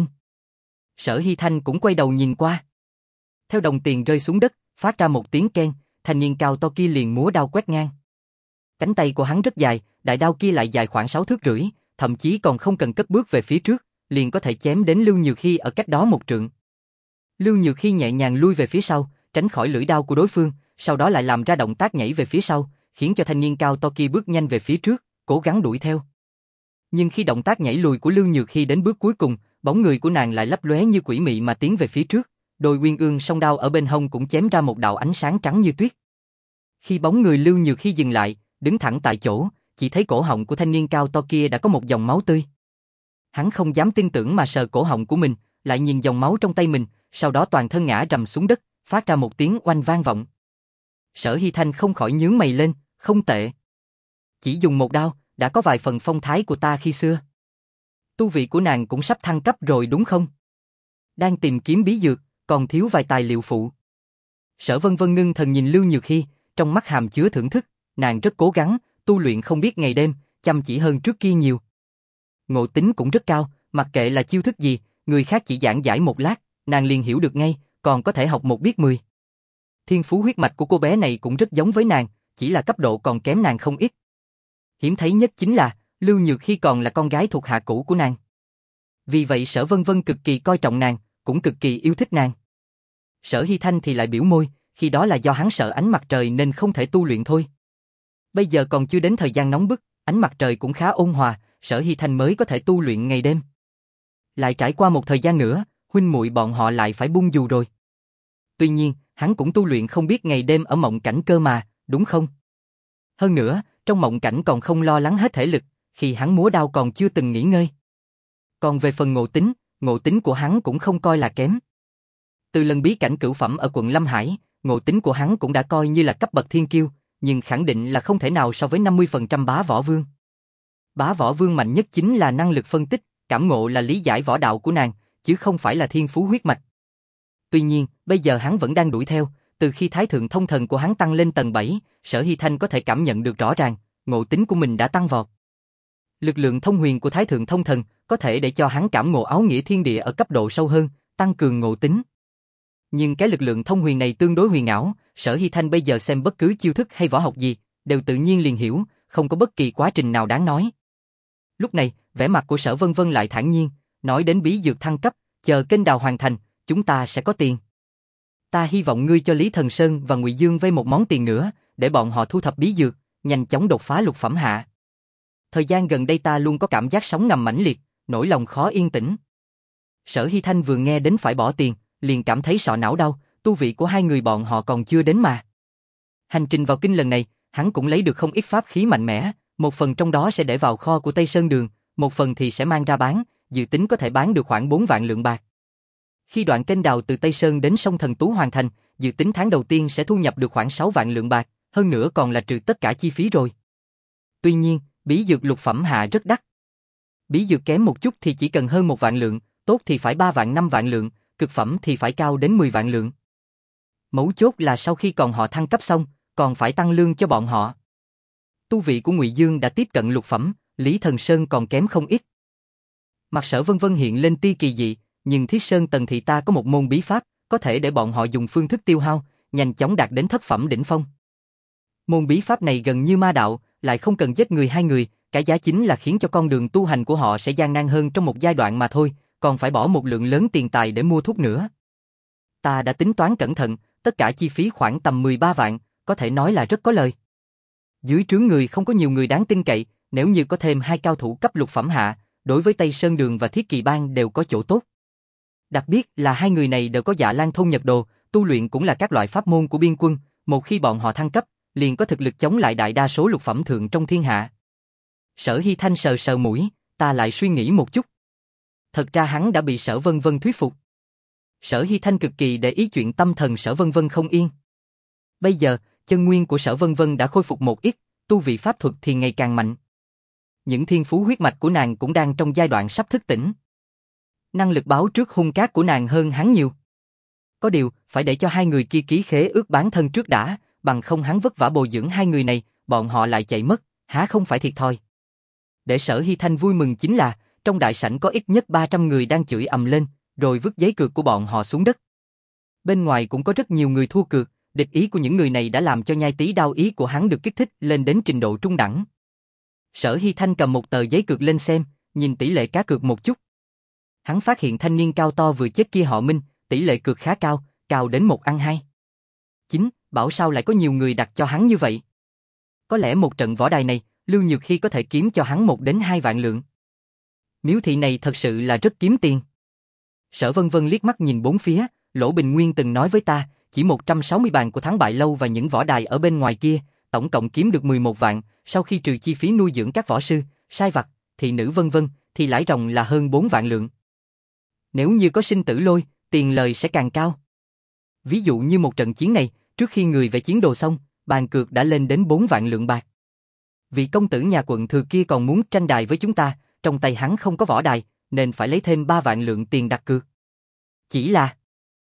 Sở Hy Thanh cũng quay đầu nhìn qua. Theo đồng tiền rơi xuống đất, phát ra một tiếng keng, thanh niên cao to kia liền múa đao quét ngang. Cánh tay của hắn rất dài, đại đao kia lại dài khoảng sáu thước rưỡi, thậm chí còn không cần cất bước về phía trước, liền có thể chém đến Lưu Nhược Hy ở cách đó một trượng. Lưu Nhược Hy nhẹ nhàng lui về phía sau, tránh khỏi lưỡi đao của đối phương, sau đó lại làm ra động tác nhảy về phía sau, khiến cho thanh niên cao to kia bước nhanh về phía trước, cố gắng đuổi theo. Nhưng khi động tác nhảy lùi của Lưu Nhược Hy đến bước cuối cùng, bóng người của nàng lại lấp lóe như quỷ mị mà tiến về phía trước, đôi uyên ương song đao ở bên hông cũng chém ra một đạo ánh sáng trắng như tuyết. Khi bóng người Lưu Nhược Hy dừng lại, đứng thẳng tại chỗ, chỉ thấy cổ họng của thanh niên cao to kia đã có một dòng máu tươi. Hắn không dám tin tưởng mà sờ cổ họng của mình, lại nhìn dòng máu trong tay mình, sau đó toàn thân ngã rầm xuống đất, phát ra một tiếng oanh vang vọng. Sở Hy Thanh không khỏi nhướng mày lên, không tệ. Chỉ dùng một đao, đã có vài phần phong thái của ta khi xưa. Tu vị của nàng cũng sắp thăng cấp rồi đúng không? Đang tìm kiếm bí dược, còn thiếu vài tài liệu phụ. Sở Vân Vân ngưng thần nhìn Lưu Nhược Hy, trong mắt hàm chứa thưởng thức, nàng rất cố gắng, tu luyện không biết ngày đêm, chăm chỉ hơn trước kia nhiều. Ngộ tính cũng rất cao, mặc kệ là chiêu thức gì, người khác chỉ giảng giải một lát, nàng liền hiểu được ngay, còn có thể học một biết mười. Thiên phú huyết mạch của cô bé này cũng rất giống với nàng, chỉ là cấp độ còn kém nàng không ít. Hiếm thấy nhất chính là, Lưu Nhược Hy còn là con gái thuộc hạ cũ của nàng. Vì vậy Sở Vân Vân cực kỳ coi trọng nàng, cũng cực kỳ yêu thích nàng. Sở Hy Thanh thì lại biểu môi, khi đó là do hắn sợ ánh mặt trời nên không thể tu luyện thôi. Bây giờ còn chưa đến thời gian nóng bức, ánh mặt trời cũng khá ôn hòa, Sở Hy Thanh mới có thể tu luyện ngày đêm. Lại trải qua một thời gian nữa, huynh muội bọn họ lại phải buông dù rồi. Tuy nhiên, hắn cũng tu luyện không biết ngày đêm ở mộng cảnh cơ mà, đúng không? Hơn nữa, trong mộng cảnh còn không lo lắng hết thể lực, khi hắn múa đao còn chưa từng nghỉ ngơi. Còn về phần ngộ tính, ngộ tính của hắn cũng không coi là kém. Từ lần bí cảnh cửu phẩm ở quận Lâm Hải, ngộ tính của hắn cũng đã coi như là cấp bậc thiên kiêu, nhưng khẳng định là không thể nào so với năm mươi phần trăm bá võ vương. Bá võ vương mạnh nhất chính là năng lực phân tích, cảm ngộ là lý giải võ đạo của nàng, chứ không phải là thiên phú huyết mạch. Tuy nhiên, bây giờ hắn vẫn đang đuổi theo, từ khi thái thượng thông thần của hắn tăng lên tầng bảy, Sở Hy Thanh có thể cảm nhận được rõ ràng, ngộ tính của mình đã tăng vọt. Lực lượng thông huyền của thái thượng thông thần có thể để cho hắn cảm ngộ áo nghĩa thiên địa ở cấp độ sâu hơn, tăng cường ngộ tính. Nhưng cái lực lượng thông huyền này tương đối huyền ảo, Sở Hy Thanh bây giờ xem bất cứ chiêu thức hay võ học gì, đều tự nhiên liền hiểu, không có bất kỳ quá trình nào đáng nói. Lúc này, vẻ mặt của Sở Vân Vân lại thản nhiên, nói đến bí dược thăng cấp, chờ kênh đào hoàn thành, chúng ta sẽ có tiền. Ta hy vọng ngươi cho Lý Thần Sơn và Ngụy Dương vay một món tiền nữa, để bọn họ thu thập bí dược, nhanh chóng đột phá lục phẩm hạ. Thời gian gần đây ta luôn có cảm giác sóng ngầm mãnh liệt, nỗi lòng khó yên tĩnh. Sở Hy Thanh vừa nghe đến phải bỏ tiền, liền cảm thấy sọ não đau, tu vị của hai người bọn họ còn chưa đến mà. Hành trình vào kinh lần này, hắn cũng lấy được không ít pháp khí mạnh mẽ, một phần trong đó sẽ để vào kho của Tây Sơn Đường, một phần thì sẽ mang ra bán, dự tính có thể bán được khoảng bốn vạn lượng bạc. Khi đoạn kênh đào từ Tây Sơn đến sông Thần Tú hoàn thành, dự tính tháng đầu tiên sẽ thu nhập được khoảng sáu vạn lượng bạc, hơn nữa còn là trừ tất cả chi phí rồi. Tuy nhiên, bí dược lục phẩm hạ rất đắt. Bí dược kém một chút thì chỉ cần hơn một vạn lượng, tốt thì phải ba vạn năm vạn lượng, cực phẩm thì phải cao đến mười vạn lượng. Mấu chốt là sau khi còn họ thăng cấp xong, còn phải tăng lương cho bọn họ. Tu vị của Ngụy Dương đã tiếp cận lục phẩm, Lý Thần Sơn còn kém không ít. Mặt Sở Vân Vân hiện lên tia kỳ dị, nhưng Thiết Sơn Tần thị ta có một môn bí pháp, có thể để bọn họ dùng phương thức tiêu hao, nhanh chóng đạt đến thất phẩm đỉnh phong. Môn bí pháp này gần như ma đạo, lại không cần giết người hai người, cái giá chính là khiến cho con đường tu hành của họ sẽ gian nan hơn trong một giai đoạn mà thôi, còn phải bỏ một lượng lớn tiền tài để mua thuốc nữa. Ta đã tính toán cẩn thận, tất cả chi phí khoảng tầm mười ba vạn, có thể nói là rất có lời. Dưới trướng người không có nhiều người đáng tin cậy, nếu như có thêm hai cao thủ cấp lục phẩm hạ, đối với Tây Sơn Đường và Thiết Kỳ Bang đều có chỗ tốt. Đặc biệt là hai người này đều có Dạ Lan thôn Nhật Đồ, tu luyện cũng là các loại pháp môn của biên quân, một khi bọn họ thăng cấp, liền có thực lực chống lại đại đa số lục phẩm thượng trong thiên hạ. Sở Hy Thanh sờ sờ mũi, ta lại suy nghĩ một chút. Thật ra hắn đã bị Sở Vân Vân thuyết phục. Sở Hy Thanh cực kỳ để ý chuyện tâm thần Sở Vân Vân không yên. Bây giờ, chân nguyên của Sở Vân Vân đã khôi phục một ít, tu vị pháp thuật thì ngày càng mạnh. Những thiên phú huyết mạch của nàng cũng đang trong giai đoạn sắp thức tỉnh. Năng lực báo trước hung cát của nàng hơn hắn nhiều. Có điều, phải để cho hai người kia ký khế ước bán thân trước đã, bằng không hắn vất vả bồi dưỡng hai người này, bọn họ lại chạy mất, há không phải thiệt thòi. Để Sở Hy Thanh vui mừng chính là, trong đại sảnh có ít nhất ba trăm người đang chửi ầm lên, rồi vứt giấy cược của bọn họ xuống đất. Bên ngoài cũng có rất nhiều người thua cược, địch ý của những người này đã làm cho nhai tí đao ý của hắn được kích thích lên đến trình độ trung đẳng. Sở Hy Thanh cầm một tờ giấy cược lên xem, nhìn tỷ lệ cá cược một chút. Hắn phát hiện thanh niên cao to vừa chết kia họ Minh, tỷ lệ cược khá cao, cao đến một ăn hai. Chính, bảo sao lại có nhiều người đặt cho hắn như vậy. Có lẽ một trận võ đài này, Lưu Nhược Hy có thể kiếm cho hắn một đến hai vạn lượng. Miếu thị này thật sự là rất kiếm tiền. Sở Vân Vân liếc mắt nhìn bốn phía, Lỗ Bình Nguyên từng nói với ta, chỉ một trăm sáu mươi bàn của Thắng Bại Lâu và những võ đài ở bên ngoài kia, tổng cộng kiếm được mười một vạn, sau khi trừ chi phí nuôi dưỡng các võ sư, sai vặt, thị nữ vân vân, thì lãi ròng là hơn bốn vạn lượng. Nếu như có sinh tử lôi, tiền lời sẽ càng cao. Ví dụ như một trận chiến này, trước khi người vẽ chiến đồ xong, bàn cược đã lên đến bốn vạn lượng bạc. Vị công tử nhà quận thừa kia còn muốn tranh đài với chúng ta, trong tay hắn không có võ đài, nên phải lấy thêm ba vạn lượng tiền đặt cược. Chỉ là...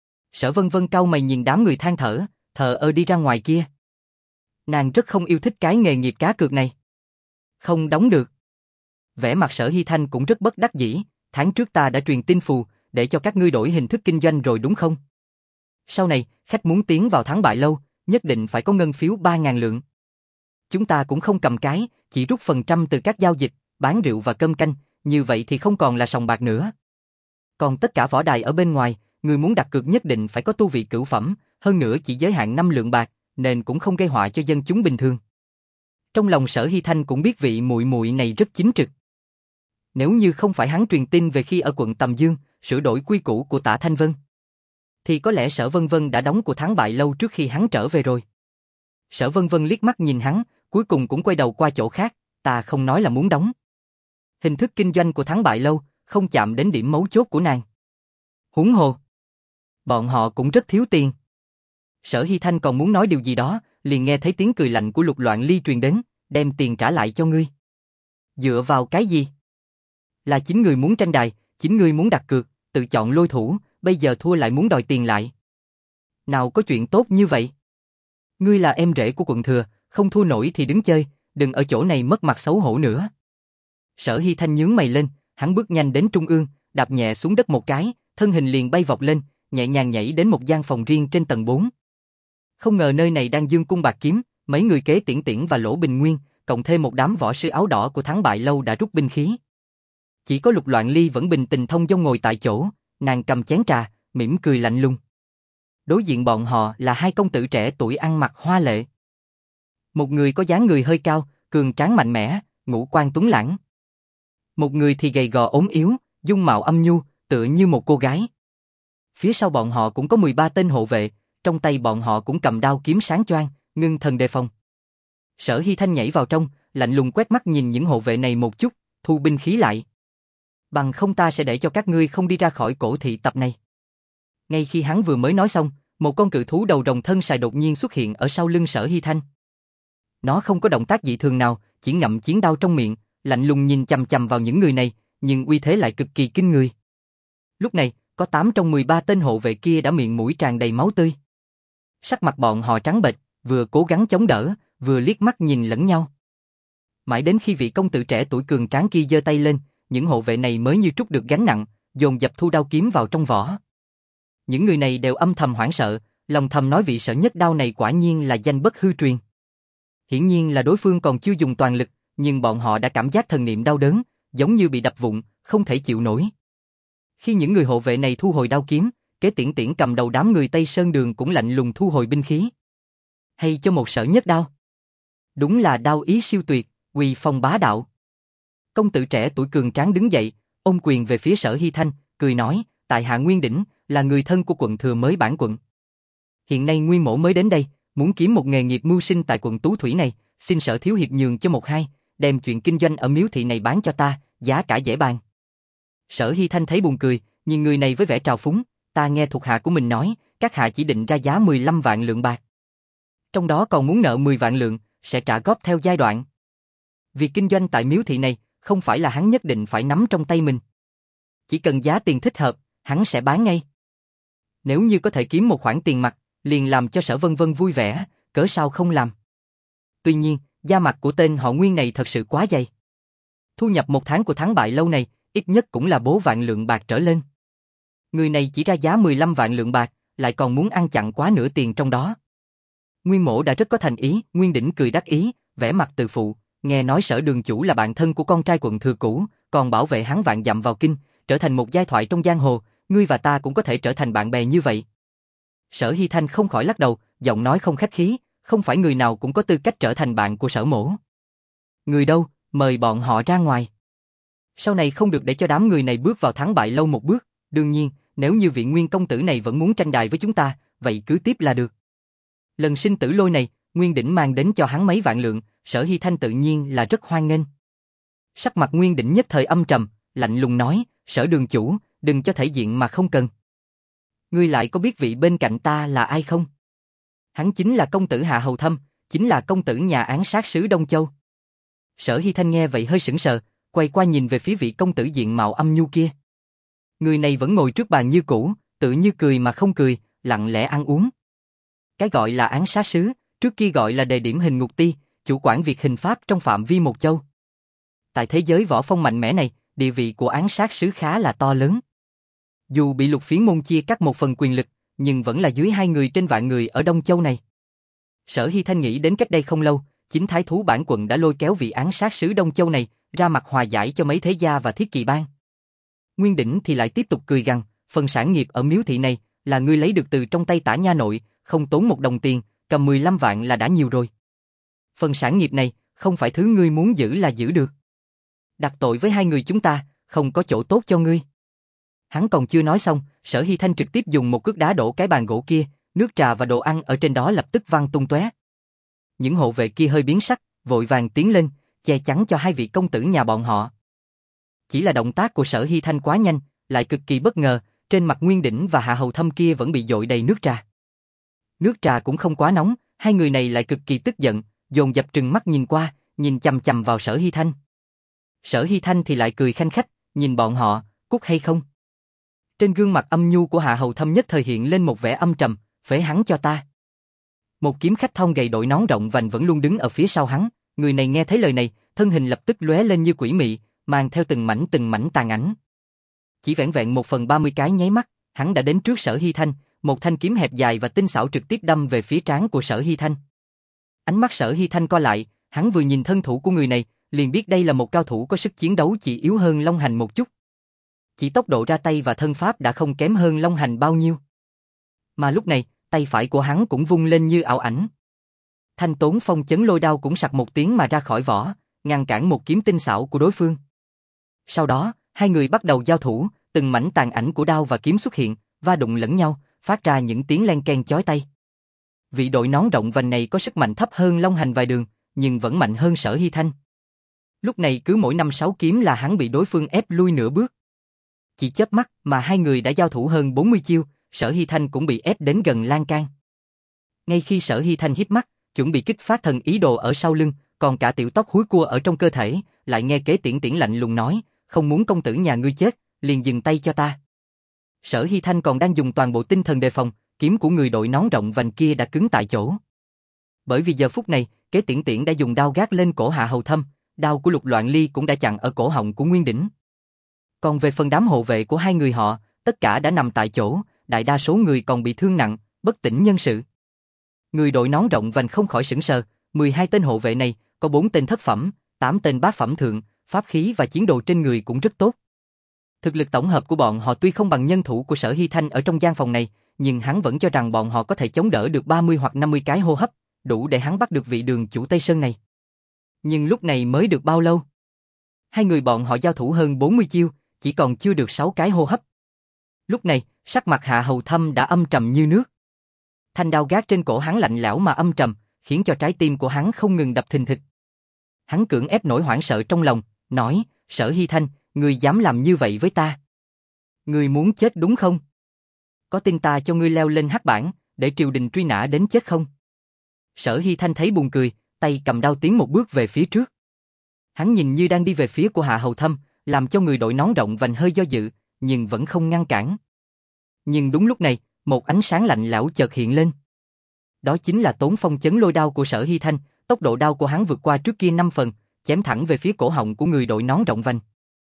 Sở Vân Vân cau mày nhìn đám người than thở, thờ ơ đi ra ngoài kia. Nàng rất không yêu thích cái nghề nghiệp cá cược này. Không đóng được. Vẻ mặt Sở Hy Thanh cũng rất bất đắc dĩ, tháng trước ta đã truyền tin phù, để cho các ngươi đổi hình thức kinh doanh rồi đúng không? Sau này, khách muốn tiến vào Thắng Bại Lâu, nhất định phải có ngân phiếu ba ngàn lượng. Chúng ta cũng không cầm cái, chỉ rút phần trăm từ các giao dịch, bán rượu và cơm canh, như vậy thì không còn là sòng bạc nữa. Còn tất cả võ đài ở bên ngoài, người muốn đặt cược nhất định phải có tu vị cửu phẩm, hơn nữa chỉ giới hạn năm lượng bạc, nên cũng không gây họa cho dân chúng bình thường. Trong lòng Sở Hy Thanh cũng biết vị muội muội này rất chính trực. Nếu như không phải hắn truyền tin về khi ở quận Tầm Dương, sửa đổi quy củ của Tả Thanh Vân, Thì có lẽ Sở Vân Vân đã đóng của thắng bại lâu trước khi hắn trở về rồi. Sở Vân Vân liếc mắt nhìn hắn, cuối cùng cũng quay đầu qua chỗ khác, ta không nói là muốn đóng. Hình thức kinh doanh của thắng bại lâu, không chạm đến điểm mấu chốt của nàng. Huống hồ, bọn họ cũng rất thiếu tiền. Sở Hy Thanh còn muốn nói điều gì đó, liền nghe thấy tiếng cười lạnh của Lục Loạn Ly truyền đến, đem tiền trả lại cho ngươi. Dựa vào cái gì? Là chính người muốn tranh đài, chính ngươi muốn đặt cược, tự chọn lôi thủ, bây giờ thua lại muốn đòi tiền lại. Nào có chuyện tốt như vậy? Ngươi là em rể của quận thừa, không thua nổi thì đứng chơi, đừng ở chỗ này mất mặt xấu hổ nữa. Sở Hy Thanh nhướng mày lên, hắn bước nhanh đến trung ương, đạp nhẹ xuống đất một cái, thân hình liền bay vọt lên, nhẹ nhàng nhảy đến một gian phòng riêng trên tầng bốn. Không ngờ nơi này đang dương cung bạc kiếm, mấy người kế Tiễn Tiễn và Lỗ Bình Nguyên, cộng thêm một đám võ sư áo đỏ của thắng bại lâu đã rút binh khí. Chỉ có Lục Loạn Ly vẫn bình tình thông dong ngồi tại chỗ, nàng cầm chén trà, mỉm cười lạnh lùng. Đối diện bọn họ là hai công tử trẻ tuổi ăn mặc hoa lệ. Một người có dáng người hơi cao, cường tráng mạnh mẽ, ngũ quan tuấn lãng. Một người thì gầy gò ốm yếu, dung mạo âm nhu, tựa như một cô gái. Phía sau bọn họ cũng có mười ba tên hộ vệ, trong tay bọn họ cũng cầm đao kiếm sáng choang, ngưng thần đề phòng. Sở Hy Thanh nhảy vào trong, lạnh lùng quét mắt nhìn những hộ vệ này một chút, thu binh khí lại. Bằng không ta sẽ để cho các ngươi không đi ra khỏi cổ thị tập này. Ngay khi hắn vừa mới nói xong, một con cự thú đầu rồng thân sài đột nhiên xuất hiện ở sau lưng Sở Hy Thanh. Nó không có động tác dị thường nào, chỉ ngậm chiến đao trong miệng, lạnh lùng nhìn chằm chằm vào những người này, nhưng uy thế lại cực kỳ kinh người. Lúc này, có tám trong mười ba tên hộ vệ kia đã miệng mũi tràn đầy máu tươi. Sắc mặt bọn họ trắng bệch, vừa cố gắng chống đỡ, vừa liếc mắt nhìn lẫn nhau. Mãi đến khi vị công tử trẻ tuổi cường tráng kia giơ tay lên, những hộ vệ này mới như trút được gánh nặng, dồn dập thu đao kiếm vào trong vỏ. Những người này đều âm thầm hoảng sợ, lòng thầm nói vị sở nhất đao này quả nhiên là danh bất hư truyền. Hiển nhiên là đối phương còn chưa dùng toàn lực, nhưng bọn họ đã cảm giác thần niệm đau đớn, giống như bị đập vụn, không thể chịu nổi. Khi những người hộ vệ này thu hồi đao kiếm, kế Tiễn Tiễn cầm đầu đám người Tây Sơn Đường cũng lạnh lùng thu hồi binh khí. Hay cho một sở nhất đao. Đúng là đao ý siêu tuyệt, uy phong bá đạo. Công tử trẻ tuổi cường tráng đứng dậy, ôm quyền về phía Sở Hy Thanh, cười nói, tại hạ Nguyên Đỉnh, là người thân của quận thừa mới bản quận. Hiện nay Nguyên Mỗ mới đến đây, muốn kiếm một nghề nghiệp mưu sinh tại quận Tú Thủy này, xin Sở thiếu hiệp nhường cho một hai, đem chuyện kinh doanh ở miếu thị này bán cho ta, giá cả dễ bàn. Sở Hy Thanh thấy buồn cười, nhìn người này với vẻ trào phúng, ta nghe thuộc hạ của mình nói, các hạ chỉ định ra giá mười lăm vạn lượng bạc. Trong đó còn muốn nợ mười vạn lượng, sẽ trả góp theo giai đoạn. Việc kinh doanh tại miếu thị này, không phải là hắn nhất định phải nắm trong tay mình. Chỉ cần giá tiền thích hợp, hắn sẽ bán ngay. Nếu như có thể kiếm một khoản tiền mặt, liền làm cho Sở Vân Vân vui vẻ, cớ sao không làm. Tuy nhiên, da mặt của tên họ Nguyên này thật sự quá dày. Thu nhập một tháng của thắng bại lâu này, ít nhất cũng là bốn vạn lượng bạc trở lên. Người này chỉ ra giá mười lăm vạn lượng bạc, lại còn muốn ăn chặn quá nửa tiền trong đó. Nguyên Mỗ đã rất có thành ý, Nguyên Đỉnh cười đắc ý, vẻ mặt từ phụ, nghe nói Sở đường chủ là bạn thân của con trai quận thừa cũ, còn bảo vệ hắn vạn dặm vào kinh, trở thành một giai thoại trong giang hồ, ngươi và ta cũng có thể trở thành bạn bè như vậy. Sở Hy Thanh không khỏi lắc đầu, giọng nói không khách khí, không phải người nào cũng có tư cách trở thành bạn của Sở mỗ. Người đâu, mời bọn họ ra ngoài. Sau này không được để cho đám người này bước vào thắng bại lâu một bước, đương nhiên, nếu như vị Nguyên công tử này vẫn muốn tranh đài với chúng ta, vậy cứ tiếp là được. Lần sinh tử lôi này, Nguyên Đỉnh mang đến cho hắn mấy vạn lượng, Sở Hy Thanh tự nhiên là rất hoan nghênh. Sắc mặt Nguyên Đỉnh nhất thời âm trầm, lạnh lùng nói, Sở đường chủ, đừng cho thể diện mà không cần. Ngươi lại có biết vị bên cạnh ta là ai không? Hắn chính là công tử Hạ Hầu Thâm, chính là công tử nhà án sát sứ Đông Châu. Sở Hy Thanh nghe vậy hơi sững sờ, quay qua nhìn về phía vị công tử diện mạo âm nhu kia. Người này vẫn ngồi trước bàn như cũ, tự như cười mà không cười, lặng lẽ ăn uống. Cái gọi là án sát sứ, trước kia gọi là đề điểm hình ngục ti, chủ quản việc hình pháp trong phạm vi một châu. Tại thế giới võ phong mạnh mẽ này, địa vị của án sát sứ khá là to lớn. Dù bị Lục Phiến môn chia cắt một phần quyền lực, nhưng vẫn là dưới hai người trên vạn người ở Đông Châu này. Sở Hy Thanh nghĩ đến cách đây không lâu, chính thái thú bản quận đã lôi kéo vị án sát sứ Đông Châu này, ra mặt hòa giải cho mấy thế gia và thiết kỵ bang. Nguyên Đỉnh thì lại tiếp tục cười gằn, phần sản nghiệp ở miếu thị này, là ngươi lấy được từ trong tay Tả nha nội, không tốn một đồng tiền, cầm mười lăm vạn là đã nhiều rồi. Phần sản nghiệp này, không phải thứ ngươi muốn giữ là giữ được. Đặt tội với hai người chúng ta, không có chỗ tốt cho ngươi. Hắn còn chưa nói xong, Sở Hy Thanh trực tiếp dùng một cước đá đổ cái bàn gỗ kia, nước trà và đồ ăn ở trên đó lập tức văng tung tóe. Những hộ vệ kia hơi biến sắc, vội vàng tiến lên, che chắn cho hai vị công tử nhà bọn họ. Chỉ là động tác của Sở Hy Thanh quá nhanh, lại cực kỳ bất ngờ, trên mặt Nguyên Đỉnh và Hạ Hầu Thâm kia vẫn bị dội đầy nước trà. Nước trà cũng không quá nóng, hai người này lại cực kỳ tức giận, dồn dập trừng mắt nhìn qua, nhìn chằm chằm vào Sở Hy Thanh. Sở Hy Thanh thì lại cười khanh khách, nhìn bọn họ, cút hay không? Trên gương mặt âm nhu của Hạ Hầu Thâm nhất thời hiện lên một vẻ âm trầm, phế hắn cho ta. Một kiếm khách thon gầy đội nón rộng vành vẫn luôn đứng ở phía sau hắn, người này nghe thấy lời này, thân hình lập tức lóe lên như quỷ mị, mang theo từng mảnh từng mảnh tàn ảnh. Chỉ vẻn vẹn một phần ba mươi cái nháy mắt, hắn đã đến trước Sở Hy Thanh, một thanh kiếm hẹp dài và tinh xảo trực tiếp đâm về phía trán của Sở Hy Thanh. Ánh mắt Sở Hy Thanh co lại, hắn vừa nhìn thân thủ của người này, liền biết đây là một cao thủ có sức chiến đấu chỉ yếu hơn Long Hành một chút. Chỉ tốc độ ra tay và thân pháp đã không kém hơn Long Hành bao nhiêu. Mà lúc này, tay phải của hắn cũng vung lên như ảo ảnh. Thanh Tốn Phong Chấn Lôi Đao cũng sặc một tiếng mà ra khỏi vỏ, ngăn cản một kiếm tinh xảo của đối phương. Sau đó, hai người bắt đầu giao thủ, từng mảnh tàn ảnh của đao và kiếm xuất hiện, va đụng lẫn nhau, phát ra những tiếng len keng chói tai. Vị đội nón rộng vành này có sức mạnh thấp hơn Long Hành vài đường, nhưng vẫn mạnh hơn Sở Hy Thanh. Lúc này cứ mỗi năm sáu kiếm là hắn bị đối phương ép lui nửa bước. Chỉ chớp mắt mà hai người đã giao thủ hơn bốn mươi chiêu, Sở Hy Thanh cũng bị ép đến gần lan can. Ngay khi Sở Hy Thanh híp mắt, chuẩn bị kích phát thần ý đồ ở sau lưng, còn cả tiểu tóc húi cua ở trong cơ thể, lại nghe Kế Tiễn Tiễn lạnh lùng nói, không muốn công tử nhà ngươi chết, liền dừng tay cho ta. Sở Hy Thanh còn đang dùng toàn bộ tinh thần đề phòng, kiếm của người đội nón rộng vành kia đã cứng tại chỗ. Bởi vì giờ phút này, Kế Tiễn Tiễn đã dùng đao gác lên cổ Hạ Hầu Thâm, đao của Lục Loạn Ly cũng đã chặn ở cổ họng của Nguyên Đỉnh. Còn về phần đám hộ vệ của hai người họ, tất cả đã nằm tại chỗ, đại đa số người còn bị thương nặng, bất tỉnh nhân sự. Người đội nón rộng vành không khỏi sững sờ, mười hai tên hộ vệ này, có bốn tên thất phẩm, tám tên bát phẩm thượng, pháp khí và chiến đồ trên người cũng rất tốt. Thực lực tổng hợp của bọn họ tuy không bằng nhân thủ của Sở Hy Thanh ở trong gian phòng này, nhưng hắn vẫn cho rằng bọn họ có thể chống đỡ được ba mươi hoặc năm mươi cái hô hấp, đủ để hắn bắt được vị đường chủ Tây Sơn này. Nhưng lúc này mới được bao lâu? Hai người bọn họ giao thủ hơn bốn mươi chiêu, chỉ còn chưa được sáu cái hô hấp. Lúc này, sắc mặt Hạ Hầu Thâm đã âm trầm như nước. Thanh đao gác trên cổ hắn lạnh lẽo mà âm trầm, khiến cho trái tim của hắn không ngừng đập thình thịch. Hắn cưỡng ép nỗi hoảng sợ trong lòng, nói, Sở Hy Thanh, ngươi dám làm như vậy với ta? Ngươi muốn chết đúng không? Có tin ta cho ngươi leo lên hắc bảng, để triều đình truy nã đến chết không? Sở Hy Thanh thấy buồn cười, tay cầm đao tiến một bước về phía trước. Hắn nhìn như đang đi về phía của Hạ Hầu Thâm, làm cho người đội nón rộng vành hơi do dự, nhưng vẫn không ngăn cản. Nhưng đúng lúc này, một ánh sáng lạnh lẽo chợt hiện lên. Đó chính là Tốn Phong Chấn Lôi Đao của Sở Hy Thanh, tốc độ đao của hắn vượt qua trước kia năm phần, chém thẳng về phía cổ họng của người đội nón rộng vành.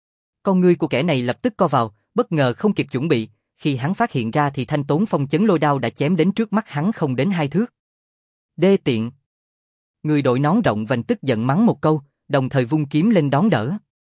Con ngươi của kẻ này lập tức co vào, bất ngờ không kịp chuẩn bị, khi hắn phát hiện ra thì thanh Tốn Phong Chấn Lôi Đao đã chém đến trước mắt hắn không đến hai thước. Đê tiện! Người đội nón rộng vành tức giận mắng một câu, đồng thời vung kiếm lên đón đỡ.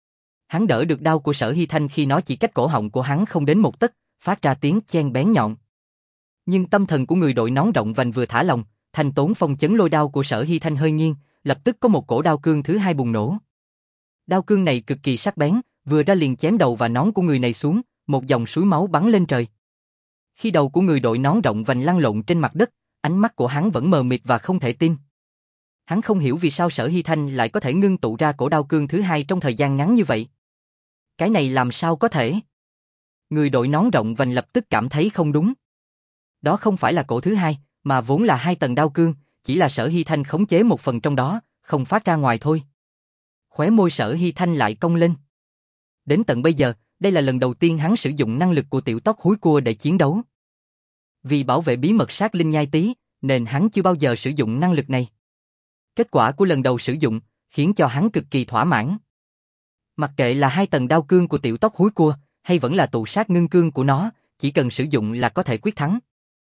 Hắn đỡ được đao của Sở Hy Thanh khi nó chỉ cách cổ họng của hắn không đến một tấc, phát ra tiếng chen bén nhọn. Nhưng tâm thần của người đội nón rộng vành vừa thả lỏng, thanh Tốn Phong Chấn Lôi Đao của Sở Hy Thanh hơi nghiêng, lập tức có một cổ đao cương thứ hai bùng nổ. Đao cương này cực kỳ sắc bén, vừa ra liền chém đầu và nón của người này xuống, một dòng suối máu bắn lên trời. Khi đầu của người đội nón rộng vành lăn lộn trên mặt đất, ánh mắt của hắn vẫn mờ mịt và không thể tin. Hắn không hiểu vì sao Sở Hy Thanh lại có thể ngưng tụ ra cổ đao cương thứ hai trong thời gian ngắn như vậy. Cái này làm sao có thể? Người đội nón rộng vành lập tức cảm thấy không đúng. Đó không phải là cổ thứ hai, mà vốn là hai tầng đao cương, chỉ là Sở Hy Thanh khống chế một phần trong đó, không phát ra ngoài thôi. Khóe môi Sở Hy Thanh lại cong lên. Đến tận bây giờ, đây là lần đầu tiên hắn sử dụng năng lực của tiểu tóc húi cua để chiến đấu. Vì bảo vệ bí mật sát linh nhai tí, nên hắn chưa bao giờ sử dụng năng lực này. Kết quả của lần đầu sử dụng, khiến cho hắn cực kỳ thỏa mãn. Mặc kệ là hai tầng đao cương của tiểu tóc húi cua, hay vẫn là tụ sát ngưng cương của nó, chỉ cần sử dụng là có thể quyết thắng.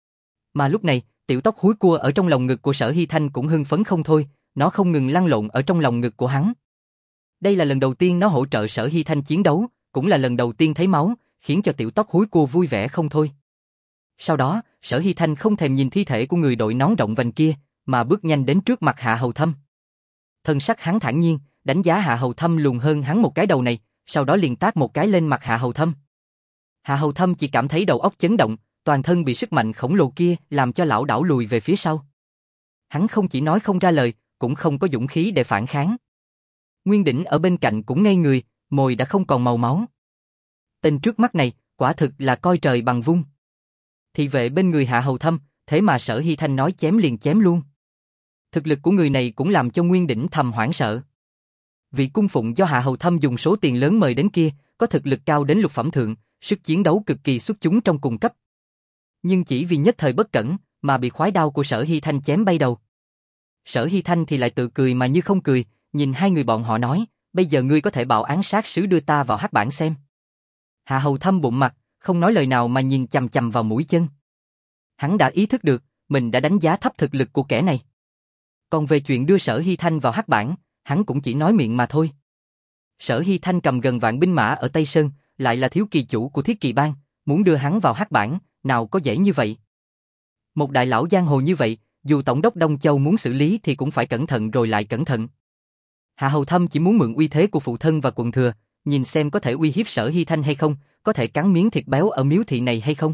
Mà lúc này, tiểu tóc húi cua ở trong lòng ngực của Sở Hy Thanh cũng hưng phấn không thôi, nó không ngừng lăn lộn ở trong lòng ngực của hắn. Đây là lần đầu tiên nó hỗ trợ Sở Hy Thanh chiến đấu, cũng là lần đầu tiên thấy máu, khiến cho tiểu tóc húi cua vui vẻ không thôi. Sau đó, Sở Hy Thanh không thèm nhìn thi thể của người đội nón rộng vành kia, mà bước nhanh đến trước mặt Hạ Hầu Thâm. Thân sắc hắn thản nhiên, đánh giá Hạ Hầu Thâm lùn hơn hắn một cái đầu này, sau đó liền tát một cái lên mặt Hạ Hầu Thâm. Hạ Hầu Thâm chỉ cảm thấy đầu óc chấn động, toàn thân bị sức mạnh khổng lồ kia làm cho lão đảo lùi về phía sau. Hắn không chỉ nói không ra lời, cũng không có dũng khí để phản kháng. Nguyên Đỉnh ở bên cạnh cũng ngây người, môi đã không còn màu máu. Tên trước mắt này, quả thực là coi trời bằng vung. Thị vệ bên người Hạ Hầu Thâm, thế mà Sở Hy Thanh nói chém liền chém luôn. Thực lực của người này cũng làm cho Nguyên Đỉnh thầm hoảng sợ. Vị cung phụng do Hạ Hầu Thâm dùng số tiền lớn mời đến kia, có thực lực cao đến lục phẩm thượng, sức chiến đấu cực kỳ xuất chúng trong cùng cấp. Nhưng chỉ vì nhất thời bất cẩn, mà bị khoái đao của Sở Hy Thanh chém bay đầu. Sở Hy Thanh thì lại tự cười mà như không cười, nhìn hai người bọn họ nói, bây giờ ngươi có thể bảo án sát sứ đưa ta vào hắc bảng xem. Hạ Hầu Thâm bụng mặt, không nói lời nào mà nhìn chằm chằm vào mũi chân. Hắn đã ý thức được, mình đã đánh giá thấp thực lực của kẻ này. Còn về chuyện đưa Sở Hy Thanh vào hắc bảng, hắn cũng chỉ nói miệng mà thôi. Sở Hy Thanh cầm gần vạn binh mã ở Tây Sơn, lại là thiếu kỳ chủ của Thiết Kỳ Bang, muốn đưa hắn vào hắc bảng, nào có dễ như vậy. Một đại lão giang hồ như vậy, dù tổng đốc Đông Châu muốn xử lý thì cũng phải cẩn thận rồi lại cẩn thận. Hạ Hầu Thâm chỉ muốn mượn uy thế của phụ thân và quận thừa, nhìn xem có thể uy hiếp Sở Hy Thanh hay không, có thể cắn miếng thịt béo ở miếu thị này hay không.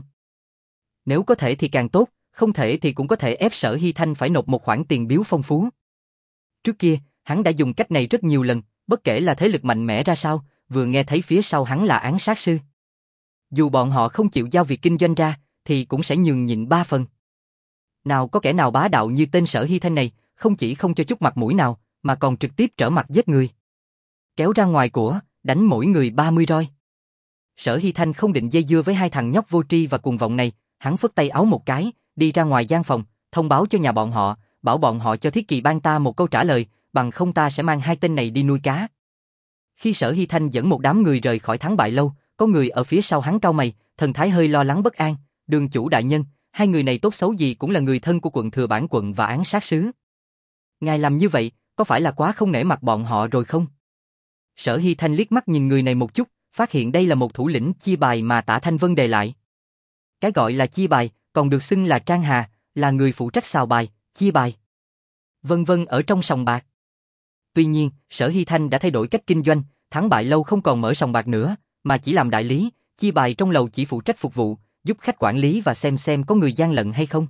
Nếu có thể thì càng tốt, không thể thì cũng có thể ép Sở Hy Thanh phải nộp một khoản tiền biếu phong phú. Trước kia, hắn đã dùng cách này rất nhiều lần, bất kể là thế lực mạnh mẽ ra sao, vừa nghe thấy phía sau hắn là án sát sư. Dù bọn họ không chịu giao việc kinh doanh ra, thì cũng sẽ nhường nhịn ba phần. Nào có kẻ nào bá đạo như tên Sở Hy Thanh này, không chỉ không cho chút mặt mũi nào, mà còn trực tiếp trở mặt giết người. Kéo ra ngoài của, đánh mỗi người ba mươi roi. Sở Hy Thanh không định dây dưa với hai thằng nhóc vô tri và cuồng vọng này, hắn phất tay áo một cái, đi ra ngoài gian phòng, thông báo cho nhà bọn họ, bảo bọn họ cho Thiết Kỳ Bang ta một câu trả lời, bằng không ta sẽ mang hai tên này đi nuôi cá. Khi Sở Hy Thanh dẫn một đám người rời khỏi Thắng Bại Lâu, có người ở phía sau hắn cau mày, thần thái hơi lo lắng bất an, đường chủ đại nhân, hai người này tốt xấu gì cũng là người thân của quận thừa bản quận và án sát sứ. Ngài làm như vậy, có phải là quá không nể mặt bọn họ rồi không? Sở Hy Thanh liếc mắt nhìn người này một chút, phát hiện đây là một thủ lĩnh chia bài mà Tả Thanh Vân đề lại. Cái gọi là chia bài, còn được xưng là Trang Hà, là người phụ trách xào bài, chia bài, vân vân ở trong sòng bạc. Tuy nhiên, Sở Hy Thanh đã thay đổi cách kinh doanh, Thắng Bại Lâu không còn mở sòng bạc nữa, mà chỉ làm đại lý, chia bài trong lầu chỉ phụ trách phục vụ, giúp khách quản lý và xem xem có người gian lận hay không.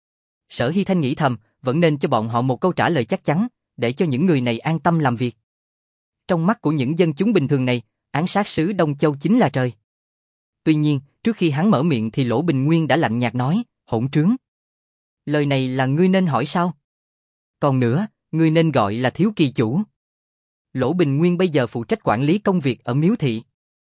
Sở Hy Thanh nghĩ thầm, vẫn nên cho bọn họ một câu trả lời chắc chắn, để cho những người này an tâm làm việc. Trong mắt của những dân chúng bình thường này, án sát sứ Đông Châu chính là trời. Tuy nhiên, trước khi hắn mở miệng thì Lỗ Bình Nguyên đã lạnh nhạt nói, hỗn trướng. Lời này là ngươi nên hỏi sao? Còn nữa, ngươi nên gọi là thiếu kỳ chủ. Lỗ Bình Nguyên bây giờ phụ trách quản lý công việc ở miếu thị.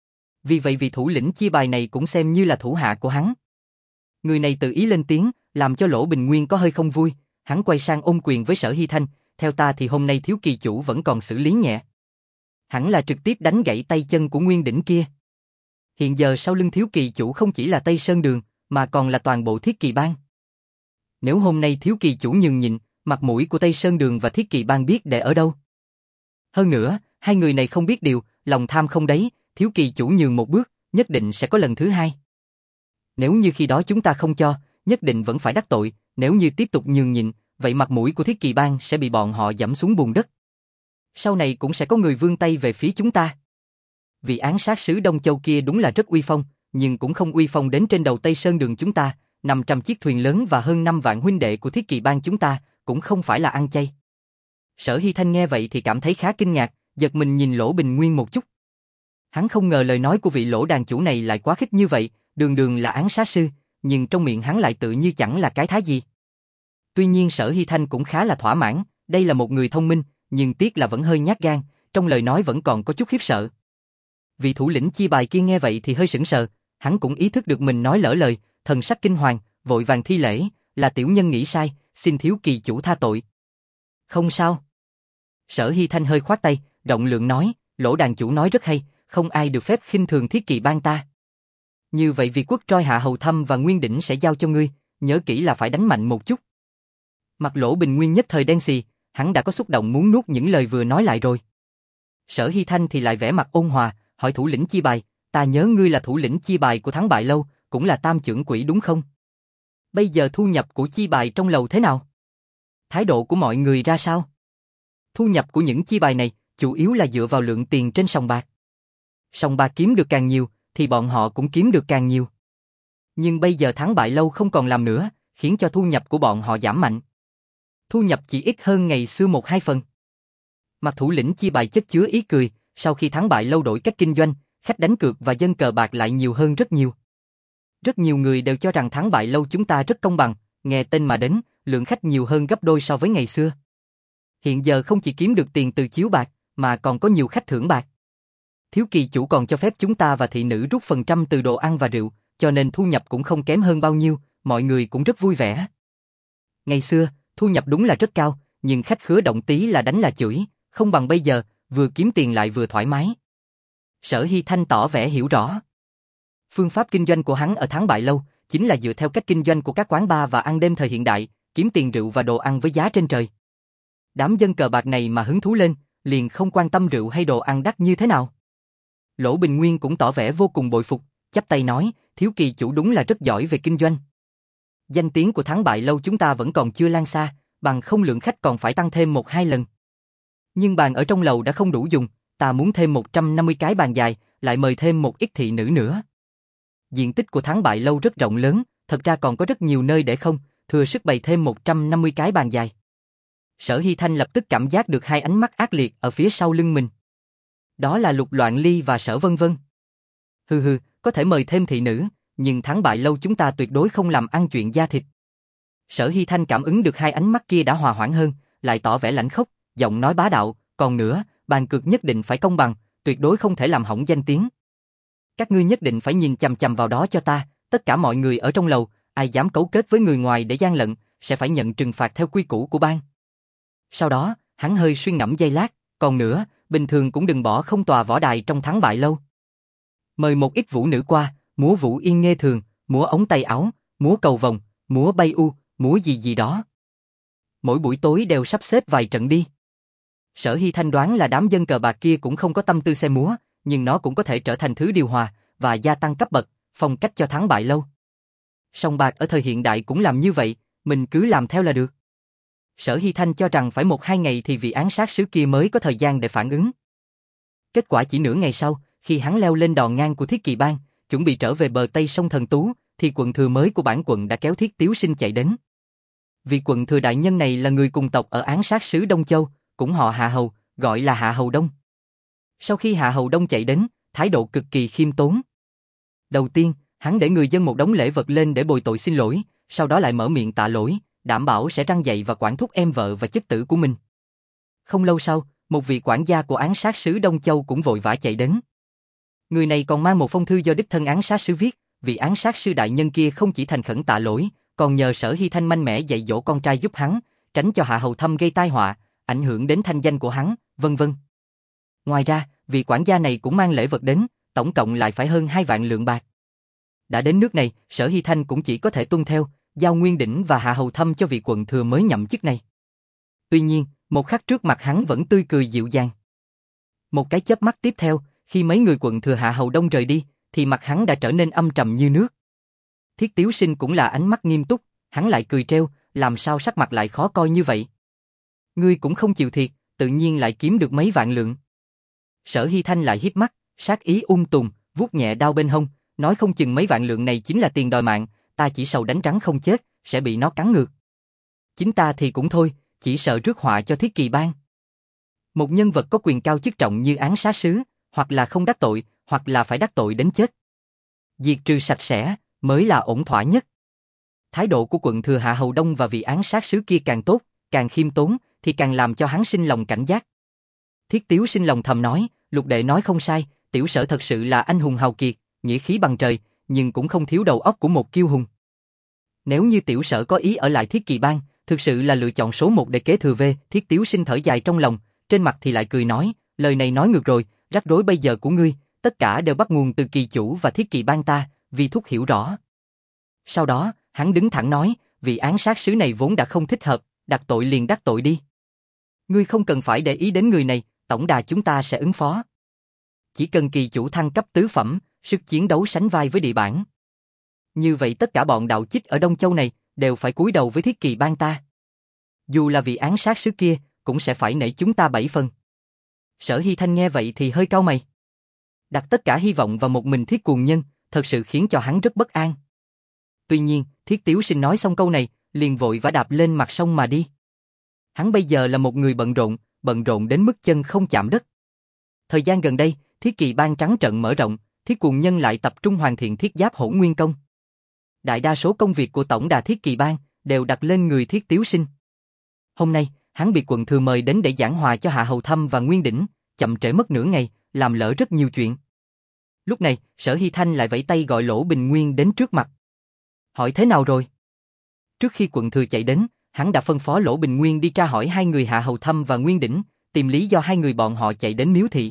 Vì vậy vị thủ lĩnh chia bài này cũng xem như là thủ hạ của hắn. Người này tự ý lên tiếng, làm cho Lỗ Bình Nguyên có hơi không vui, hắn quay sang ôm quyền với Sở Hy Thanh, theo ta thì hôm nay thiếu kỳ chủ vẫn còn xử lý nhẹ. Hẳn là trực tiếp đánh gãy tay chân của Nguyên Đỉnh kia. Hiện giờ sau lưng thiếu kỳ chủ không chỉ là Tây Sơn Đường, mà còn là toàn bộ Thiết Kỳ Bang. Nếu hôm nay thiếu kỳ chủ nhường nhịn, mặt mũi của Tây Sơn Đường và Thiết Kỳ Bang biết để ở đâu. Hơn nữa, hai người này không biết điều, lòng tham không đấy, thiếu kỳ chủ nhường một bước, nhất định sẽ có lần thứ hai. Nếu như khi đó chúng ta không cho, nhất định vẫn phải đắc tội, nếu như tiếp tục nhường nhịn, vậy mặt mũi của Thiết Kỳ Bang sẽ bị bọn họ dẫm xuống bùn đất. Sau này cũng sẽ có người vươn tay về phía chúng ta. Vị án sát sứ Đông Châu kia đúng là rất uy phong, nhưng cũng không uy phong đến trên đầu Tây Sơn Đường chúng ta, năm trăm chiếc thuyền lớn và hơn năm vạn huynh đệ của Thiết Kỳ Bang chúng ta, cũng không phải là ăn chay. Sở Hy Thanh nghe vậy thì cảm thấy khá kinh ngạc, giật mình nhìn Lỗ Bình Nguyên một chút. Hắn không ngờ lời nói của vị Lỗ đàn chủ này lại quá khích như vậy, đường đường là án sát sư, nhưng trong miệng hắn lại tự như chẳng là cái thá gì. Tuy nhiên Sở Hy Thanh cũng khá là thỏa mãn, đây là một người thông minh, nhưng tiếc là vẫn hơi nhát gan, trong lời nói vẫn còn có chút khiếp sợ. Vị thủ lĩnh chia bài kia nghe vậy thì hơi sững sờ, hắn cũng ý thức được mình nói lỡ lời, thần sắc kinh hoàng, vội vàng thi lễ, là tiểu nhân nghĩ sai, xin thiếu kỳ chủ tha tội. Không sao. Sở Hy Thanh hơi khoát tay, rộng lượng nói, Lỗ đàn chủ nói rất hay, không ai được phép khinh thường Thiết Kỳ Bang ta. Như vậy vì quốc troi Hạ Hầu Thâm và Nguyên Đỉnh sẽ giao cho ngươi, nhớ kỹ là phải đánh mạnh một chút. Mặt Lỗ Bình Nguyên nhất thời đen xì, hắn đã có xúc động muốn nuốt những lời vừa nói lại rồi. Sở Hy Thanh thì lại vẻ mặt ôn hòa, hỏi thủ lĩnh chia bài, ta nhớ ngươi là thủ lĩnh chia bài của Thắng Bại Lâu, cũng là tam trưởng quỹ đúng không? Bây giờ thu nhập của chia bài trong lầu thế nào? Thái độ của mọi người ra sao? Thu nhập của những chia bài này chủ yếu là dựa vào lượng tiền trên sòng bạc. Sòng bạc kiếm được càng nhiều, thì bọn họ cũng kiếm được càng nhiều. Nhưng bây giờ thắng bại lâu không còn làm nữa, khiến cho thu nhập của bọn họ giảm mạnh. Thu nhập chỉ ít hơn ngày xưa một hai phần. Mặt thủ lĩnh chia bài chất chứa ý cười, sau khi thắng bại lâu đổi cách kinh doanh, khách đánh cược và dân cờ bạc lại nhiều hơn rất nhiều. Rất nhiều người đều cho rằng thắng bại lâu chúng ta rất công bằng, nghe tên mà đến, lượng khách nhiều hơn gấp đôi so với ngày xưa. Hiện giờ không chỉ kiếm được tiền từ chiếu bạc, mà còn có nhiều khách thưởng bạc. Thiếu kỳ chủ còn cho phép chúng ta và thị nữ rút phần trăm từ đồ ăn và rượu, cho nên thu nhập cũng không kém hơn bao nhiêu, mọi người cũng rất vui vẻ. Ngày xưa, thu nhập đúng là rất cao, nhưng khách khứa động tí là đánh là chửi, không bằng bây giờ, vừa kiếm tiền lại vừa thoải mái. Sở Hy Thanh tỏ vẻ hiểu rõ. Phương pháp kinh doanh của hắn ở thắng bại lâu, chính là dựa theo cách kinh doanh của các quán bar và ăn đêm thời hiện đại, kiếm tiền rượu và đồ ăn với giá trên trời. Đám dân cờ bạc này mà hứng thú lên, liền không quan tâm rượu hay đồ ăn đắt như thế nào. Lỗ Bình Nguyên cũng tỏ vẻ vô cùng bội phục, chắp tay nói, thiếu kỳ chủ đúng là rất giỏi về kinh doanh. Danh tiếng của thắng bại lâu chúng ta vẫn còn chưa lan xa, bằng không lượng khách còn phải tăng thêm một hai lần. Nhưng bàn ở trong lầu đã không đủ dùng, ta muốn thêm một trăm năm mươi cái bàn dài, lại mời thêm một ít thị nữ nữa. Diện tích của thắng bại lâu rất rộng lớn, thật ra còn có rất nhiều nơi để không, thừa sức bày thêm một trăm năm mươi cái bàn dài. Sở Hy Thanh lập tức cảm giác được hai ánh mắt ác liệt ở phía sau lưng mình. Đó là Lục Loạn Ly và Sở Vân Vân. Hừ hừ, có thể mời thêm thị nữ, nhưng thắng bại lâu chúng ta tuyệt đối không làm ăn chuyện da thịt. Sở Hy Thanh cảm ứng được hai ánh mắt kia đã hòa hoãn hơn, lại tỏ vẻ lãnh khốc, giọng nói bá đạo, còn nữa, bàn cược nhất định phải công bằng, tuyệt đối không thể làm hỏng danh tiếng. Các ngươi nhất định phải nhìn chằm chằm vào đó cho ta, tất cả mọi người ở trong lầu, ai dám cấu kết với người ngoài để gian lận, sẽ phải nhận trừng phạt theo quy củ của bang. Sau đó, hắn hơi suy ngẫm giây lát, còn nữa, bình thường cũng đừng bỏ không tòa võ đài trong thắng bại lâu. Mời một ít vũ nữ qua, múa vũ yên nghe thường, múa ống tay áo, múa cầu vồng, múa bay u, múa gì gì đó. Mỗi buổi tối đều sắp xếp vài trận đi. Sở Hy Thanh đoán là đám dân cờ bạc kia cũng không có tâm tư xem múa, nhưng nó cũng có thể trở thành thứ điều hòa và gia tăng cấp bậc, phong cách cho thắng bại lâu. Sòng bạc ở thời hiện đại cũng làm như vậy, mình cứ làm theo là được. Sở Hy Thanh cho rằng phải một hai ngày thì vị án sát sứ kia mới có thời gian để phản ứng. Kết quả chỉ nửa ngày sau, khi hắn leo lên đò ngang của Thiết Kỳ Bang, chuẩn bị trở về bờ Tây sông Thần Tú, thì quận thừa mới của bản quận đã kéo Thiết Tiếu Sinh chạy đến. Vị quận thừa đại nhân này là người cùng tộc ở án sát sứ Đông Châu, cũng họ Hạ Hầu, gọi là Hạ Hầu Đông. Sau khi Hạ Hầu Đông chạy đến, thái độ cực kỳ khiêm tốn. Đầu tiên, hắn để người dân một đống lễ vật lên để bồi tội xin lỗi, sau đó lại mở miệng tạ lỗi, đảm bảo sẽ răn dạy và quản thúc em vợ và chất tử của mình. Không lâu sau, một vị quản gia của án sát sứ Đông Châu cũng vội vã chạy đến. Người này còn mang một phong thư do đích thân án sát sứ viết, vị án sát sư đại nhân kia không chỉ thành khẩn tạ lỗi, còn nhờ Sở Hy Thanh mạnh mẽ dạy dỗ con trai giúp hắn, tránh cho Hạ Hầu Thâm gây tai họa, ảnh hưởng đến thanh danh của hắn, vân vân. Ngoài ra, vị quản gia này cũng mang lễ vật đến, tổng cộng lại phải hơn hai vạn lượng bạc. Đã đến nước này, Sở Hy Thanh cũng chỉ có thể tuân theo, giao Nguyên Đỉnh và Hạ Hầu Thâm cho vị quận thừa mới nhậm chức này. Tuy nhiên, một khắc trước mặt hắn vẫn tươi cười dịu dàng. Một cái chớp mắt tiếp theo, khi mấy người quận thừa Hạ Hầu Đông rời đi, thì mặt hắn đã trở nên âm trầm như nước. Thiết Tiếu Sinh cũng là ánh mắt nghiêm túc, hắn lại cười trêu, làm sao sắc mặt lại khó coi như vậy? Ngươi cũng không chịu thiệt, tự nhiên lại kiếm được mấy vạn lượng. Sở Hy Thanh lại híp mắt, sát ý ung tùm, vuốt nhẹ đao bên hông, nói không chừng mấy vạn lượng này chính là tiền đòi mạng, ta chỉ sầu đánh trắng không chết, sẽ bị nó cắn ngược. Chính ta thì cũng thôi, chỉ sợ rước họa cho Thiết Kỳ Bang. Một nhân vật có quyền cao chức trọng như án sát sứ, hoặc là không đắc tội, hoặc là phải đắc tội đến chết. Diệt trừ sạch sẽ, mới là ổn thỏa nhất. Thái độ của quận thừa Hạ Hầu Đông và vị án sát sứ kia càng tốt, càng khiêm tốn, thì càng làm cho hắn sinh lòng cảnh giác. Thiết Tiếu Sinh lòng thầm nói, Lục đệ nói không sai, tiểu Sở thật sự là anh hùng hào kiệt, nghĩa khí bằng trời, nhưng cũng không thiếu đầu óc của một kiêu hùng. Nếu như tiểu Sở có ý ở lại Thiết Kỳ Bang, thực sự là lựa chọn số một để kế thừa về. Thiết Tiếu Sinh thở dài trong lòng, trên mặt thì lại cười nói, lời này nói ngược rồi, rắc rối bây giờ của ngươi, tất cả đều bắt nguồn từ kỳ chủ và Thiết Kỳ Bang ta, vì thúc hiểu rõ. Sau đó, hắn đứng thẳng nói, vị án sát sứ này vốn đã không thích hợp, đặt tội liền đắc tội đi. Ngươi không cần phải để ý đến người này, tổng đà chúng ta sẽ ứng phó. Chỉ cần kỳ chủ thăng cấp tứ phẩm, sức chiến đấu sánh vai với địa bản. Như vậy tất cả bọn đạo chích ở Đông Châu này đều phải cúi đầu với Thiết Kỳ Bang ta. Dù là vị án sát sứ kia, cũng sẽ phải nể chúng ta bảy phần. Sở Hy Thanh nghe vậy thì hơi cau mày. Đặt tất cả hy vọng vào một mình Thiết Cuồng Nhân, thật sự khiến cho hắn rất bất an. Tuy nhiên, Thiết Tiếu Sinh nói xong câu này, liền vội vã đạp lên mặt sông mà đi. Hắn bây giờ là một người bận rộn, bận rộn đến mức chân không chạm đất. Thời gian gần đây, Thiết Kỳ Bang trắng trận mở rộng, Thiết Cuồng Nhân lại tập trung hoàn thiện thiết giáp Hỗn Nguyên Công. Đại đa số công việc của tổng đà Thiết Kỳ Bang đều đặt lên người Thiết Tiếu Sinh. Hôm nay, hắn bị quận thừa mời đến để giảng hòa cho Hạ Hầu Thâm và Nguyên Đỉnh, chậm trễ mất nửa ngày, làm lỡ rất nhiều chuyện. Lúc này, Sở Hy Thanh lại vẫy tay gọi Lỗ Bình Nguyên đến trước mặt. Hỏi thế nào rồi? Trước khi quận thừa chạy đến, hắn đã phân phó Lỗ Bình Nguyên đi tra hỏi hai người Hạ Hầu Thâm và Nguyên Đỉnh, tìm lý do hai người bọn họ chạy đến miếu thị.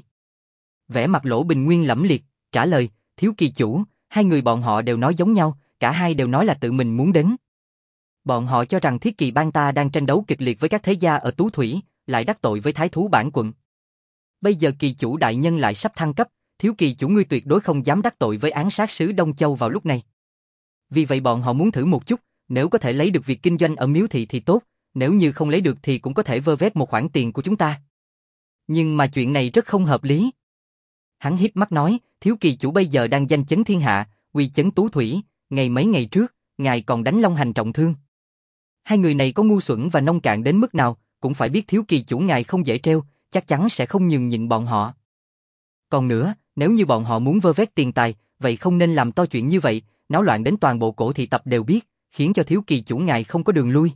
Vẻ mặt Lỗ Bình Nguyên lẫm liệt, trả lời, thiếu kỳ chủ, hai người bọn họ đều nói giống nhau, cả hai đều nói là tự mình muốn đến. Bọn họ cho rằng Thiết Kỳ Bang ta đang tranh đấu kịch liệt với các thế gia ở Tú Thủy, lại đắc tội với thái thú bản quận. Bây giờ kỳ chủ đại nhân lại sắp thăng cấp, thiếu kỳ chủ ngươi tuyệt đối không dám đắc tội với án sát sứ Đông Châu vào lúc này. Vì vậy bọn họ muốn thử một chút, nếu có thể lấy được việc kinh doanh ở miếu thị thì tốt, nếu như không lấy được thì cũng có thể vơ vét một khoản tiền của chúng ta. Nhưng mà chuyện này rất không hợp lý. Hắn híp mắt nói, thiếu kỳ chủ bây giờ đang danh chấn thiên hạ, uy chấn Tú Thủy, ngày mấy ngày trước, ngài còn đánh Long Hành trọng thương. Hai người này có ngu xuẩn và nông cạn đến mức nào, cũng phải biết thiếu kỳ chủ ngài không dễ treo, chắc chắn sẽ không nhường nhịn bọn họ. Còn nữa, nếu như bọn họ muốn vơ vét tiền tài, vậy không nên làm to chuyện như vậy, náo loạn đến toàn bộ Cổ Thị tập đều biết, khiến cho thiếu kỳ chủ ngài không có đường lui.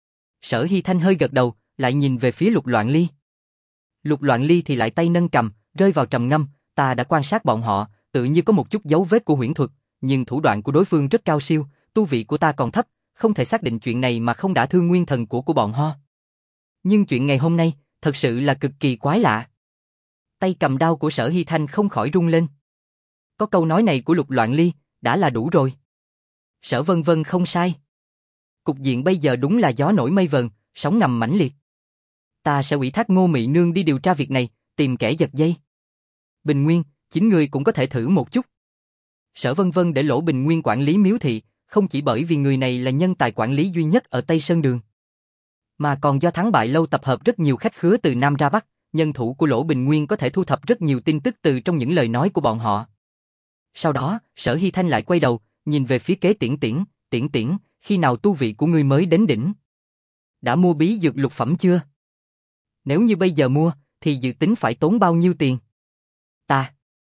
Sở Hy Thanh hơi gật đầu, lại nhìn về phía Lục Loạn Ly. Lục Loạn Ly thì lại tay nâng cầm, rơi vào trầm ngâm, ta đã quan sát bọn họ, tự như có một chút dấu vết của huyễn thuật, nhưng thủ đoạn của đối phương rất cao siêu, tu vị của ta còn thấp, không thể xác định chuyện này mà không đả thương nguyên thần của của bọn họ. Nhưng chuyện ngày hôm nay, thật sự là cực kỳ quái lạ. Tay cầm đao của Sở Hy Thanh không khỏi rung lên. Có câu nói này của Lục Loạn Ly, đã là đủ rồi. Sở Vân Vân không sai. Cục diện bây giờ đúng là gió nổi mây vần, sóng ngầm mãnh liệt. Ta sẽ ủy thác Ngô Mị Nương đi điều tra việc này, tìm kẻ giật dây. Bình Nguyên, chính người cũng có thể thử một chút. Sở Vân Vân để Lỗ Bình Nguyên quản lý miếu thị, không chỉ bởi vì người này là nhân tài quản lý duy nhất ở Tây Sơn Đường, mà còn do thắng bại lâu tập hợp rất nhiều khách khứa từ Nam ra Bắc, nhân thủ của Lỗ Bình Nguyên có thể thu thập rất nhiều tin tức từ trong những lời nói của bọn họ. Sau đó, Sở Hy Thanh lại quay đầu, nhìn về phía Kế Tiễn Tiễn, Tiễn Tiễn, khi nào tu vị của ngươi mới đến đỉnh? Đã mua bí dược lục phẩm chưa? Nếu như bây giờ mua, thì dự tính phải tốn bao nhiêu tiền? Ta.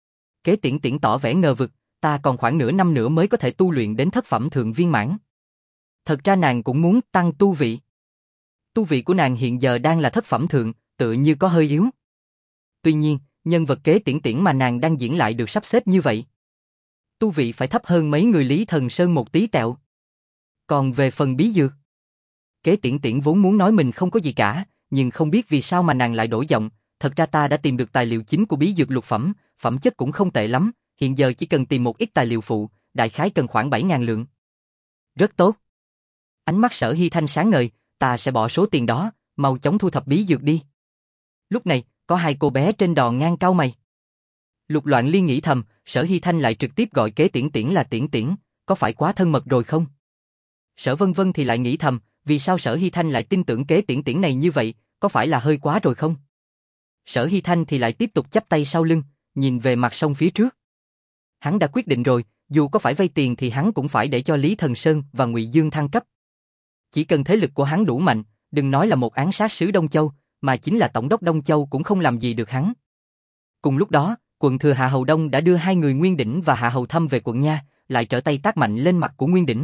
Kế Tiễn Tiễn tỏ vẻ ngờ vực, ta còn khoảng nửa năm nữa mới có thể tu luyện đến thất phẩm thượng viên mãn. Thật ra nàng cũng muốn tăng tu vị. Tu vị của nàng hiện giờ đang là thất phẩm thượng, tựa như có hơi yếu. Tuy nhiên, nhân vật Kế Tiễn Tiễn mà nàng đang diễn lại được sắp xếp như vậy. Tu vị phải thấp hơn mấy người Lý Thần Sơn một tí tẹo. Còn về phần bí dược, Kế Tiễn Tiễn vốn muốn nói mình không có gì cả, nhưng không biết vì sao mà nàng lại đổi giọng. Thật ra ta đã tìm được tài liệu chính của bí dược lục phẩm, phẩm chất cũng không tệ lắm, hiện giờ chỉ cần tìm một ít tài liệu phụ, đại khái cần khoảng bảy ngàn lượng. Rất tốt. Ánh mắt Sở Hy Thanh sáng ngời, ta sẽ bỏ số tiền đó, mau chóng thu thập bí dược đi. Lúc này, có hai cô bé trên đò ngang cau mày. Lục Loạn Liên nghĩ thầm, Sở Hy Thanh lại trực tiếp gọi Kế Tiễn Tiễn là Tiễn Tiễn, có phải quá thân mật rồi không? Sở Vân Vân thì lại nghĩ thầm, vì sao Sở Hy Thanh lại tin tưởng Kế Tiễn Tiễn này như vậy, có phải là hơi quá rồi không? Sở Hy Thanh thì lại tiếp tục chắp tay sau lưng, nhìn về mặt sông phía trước. Hắn đã quyết định rồi, dù có phải vay tiền thì hắn cũng phải để cho Lý Thần Sơn và Ngụy Dương thăng cấp. Chỉ cần thế lực của hắn đủ mạnh, đừng nói là một án sát sứ Đông Châu, mà chính là tổng đốc Đông Châu cũng không làm gì được hắn. Cùng lúc đó, quận thừa Hạ Hầu Đông đã đưa hai người Nguyên Đỉnh và Hạ Hầu Thâm về quận Nha, lại trở tay tác mạnh lên mặt của Nguyên Đỉnh.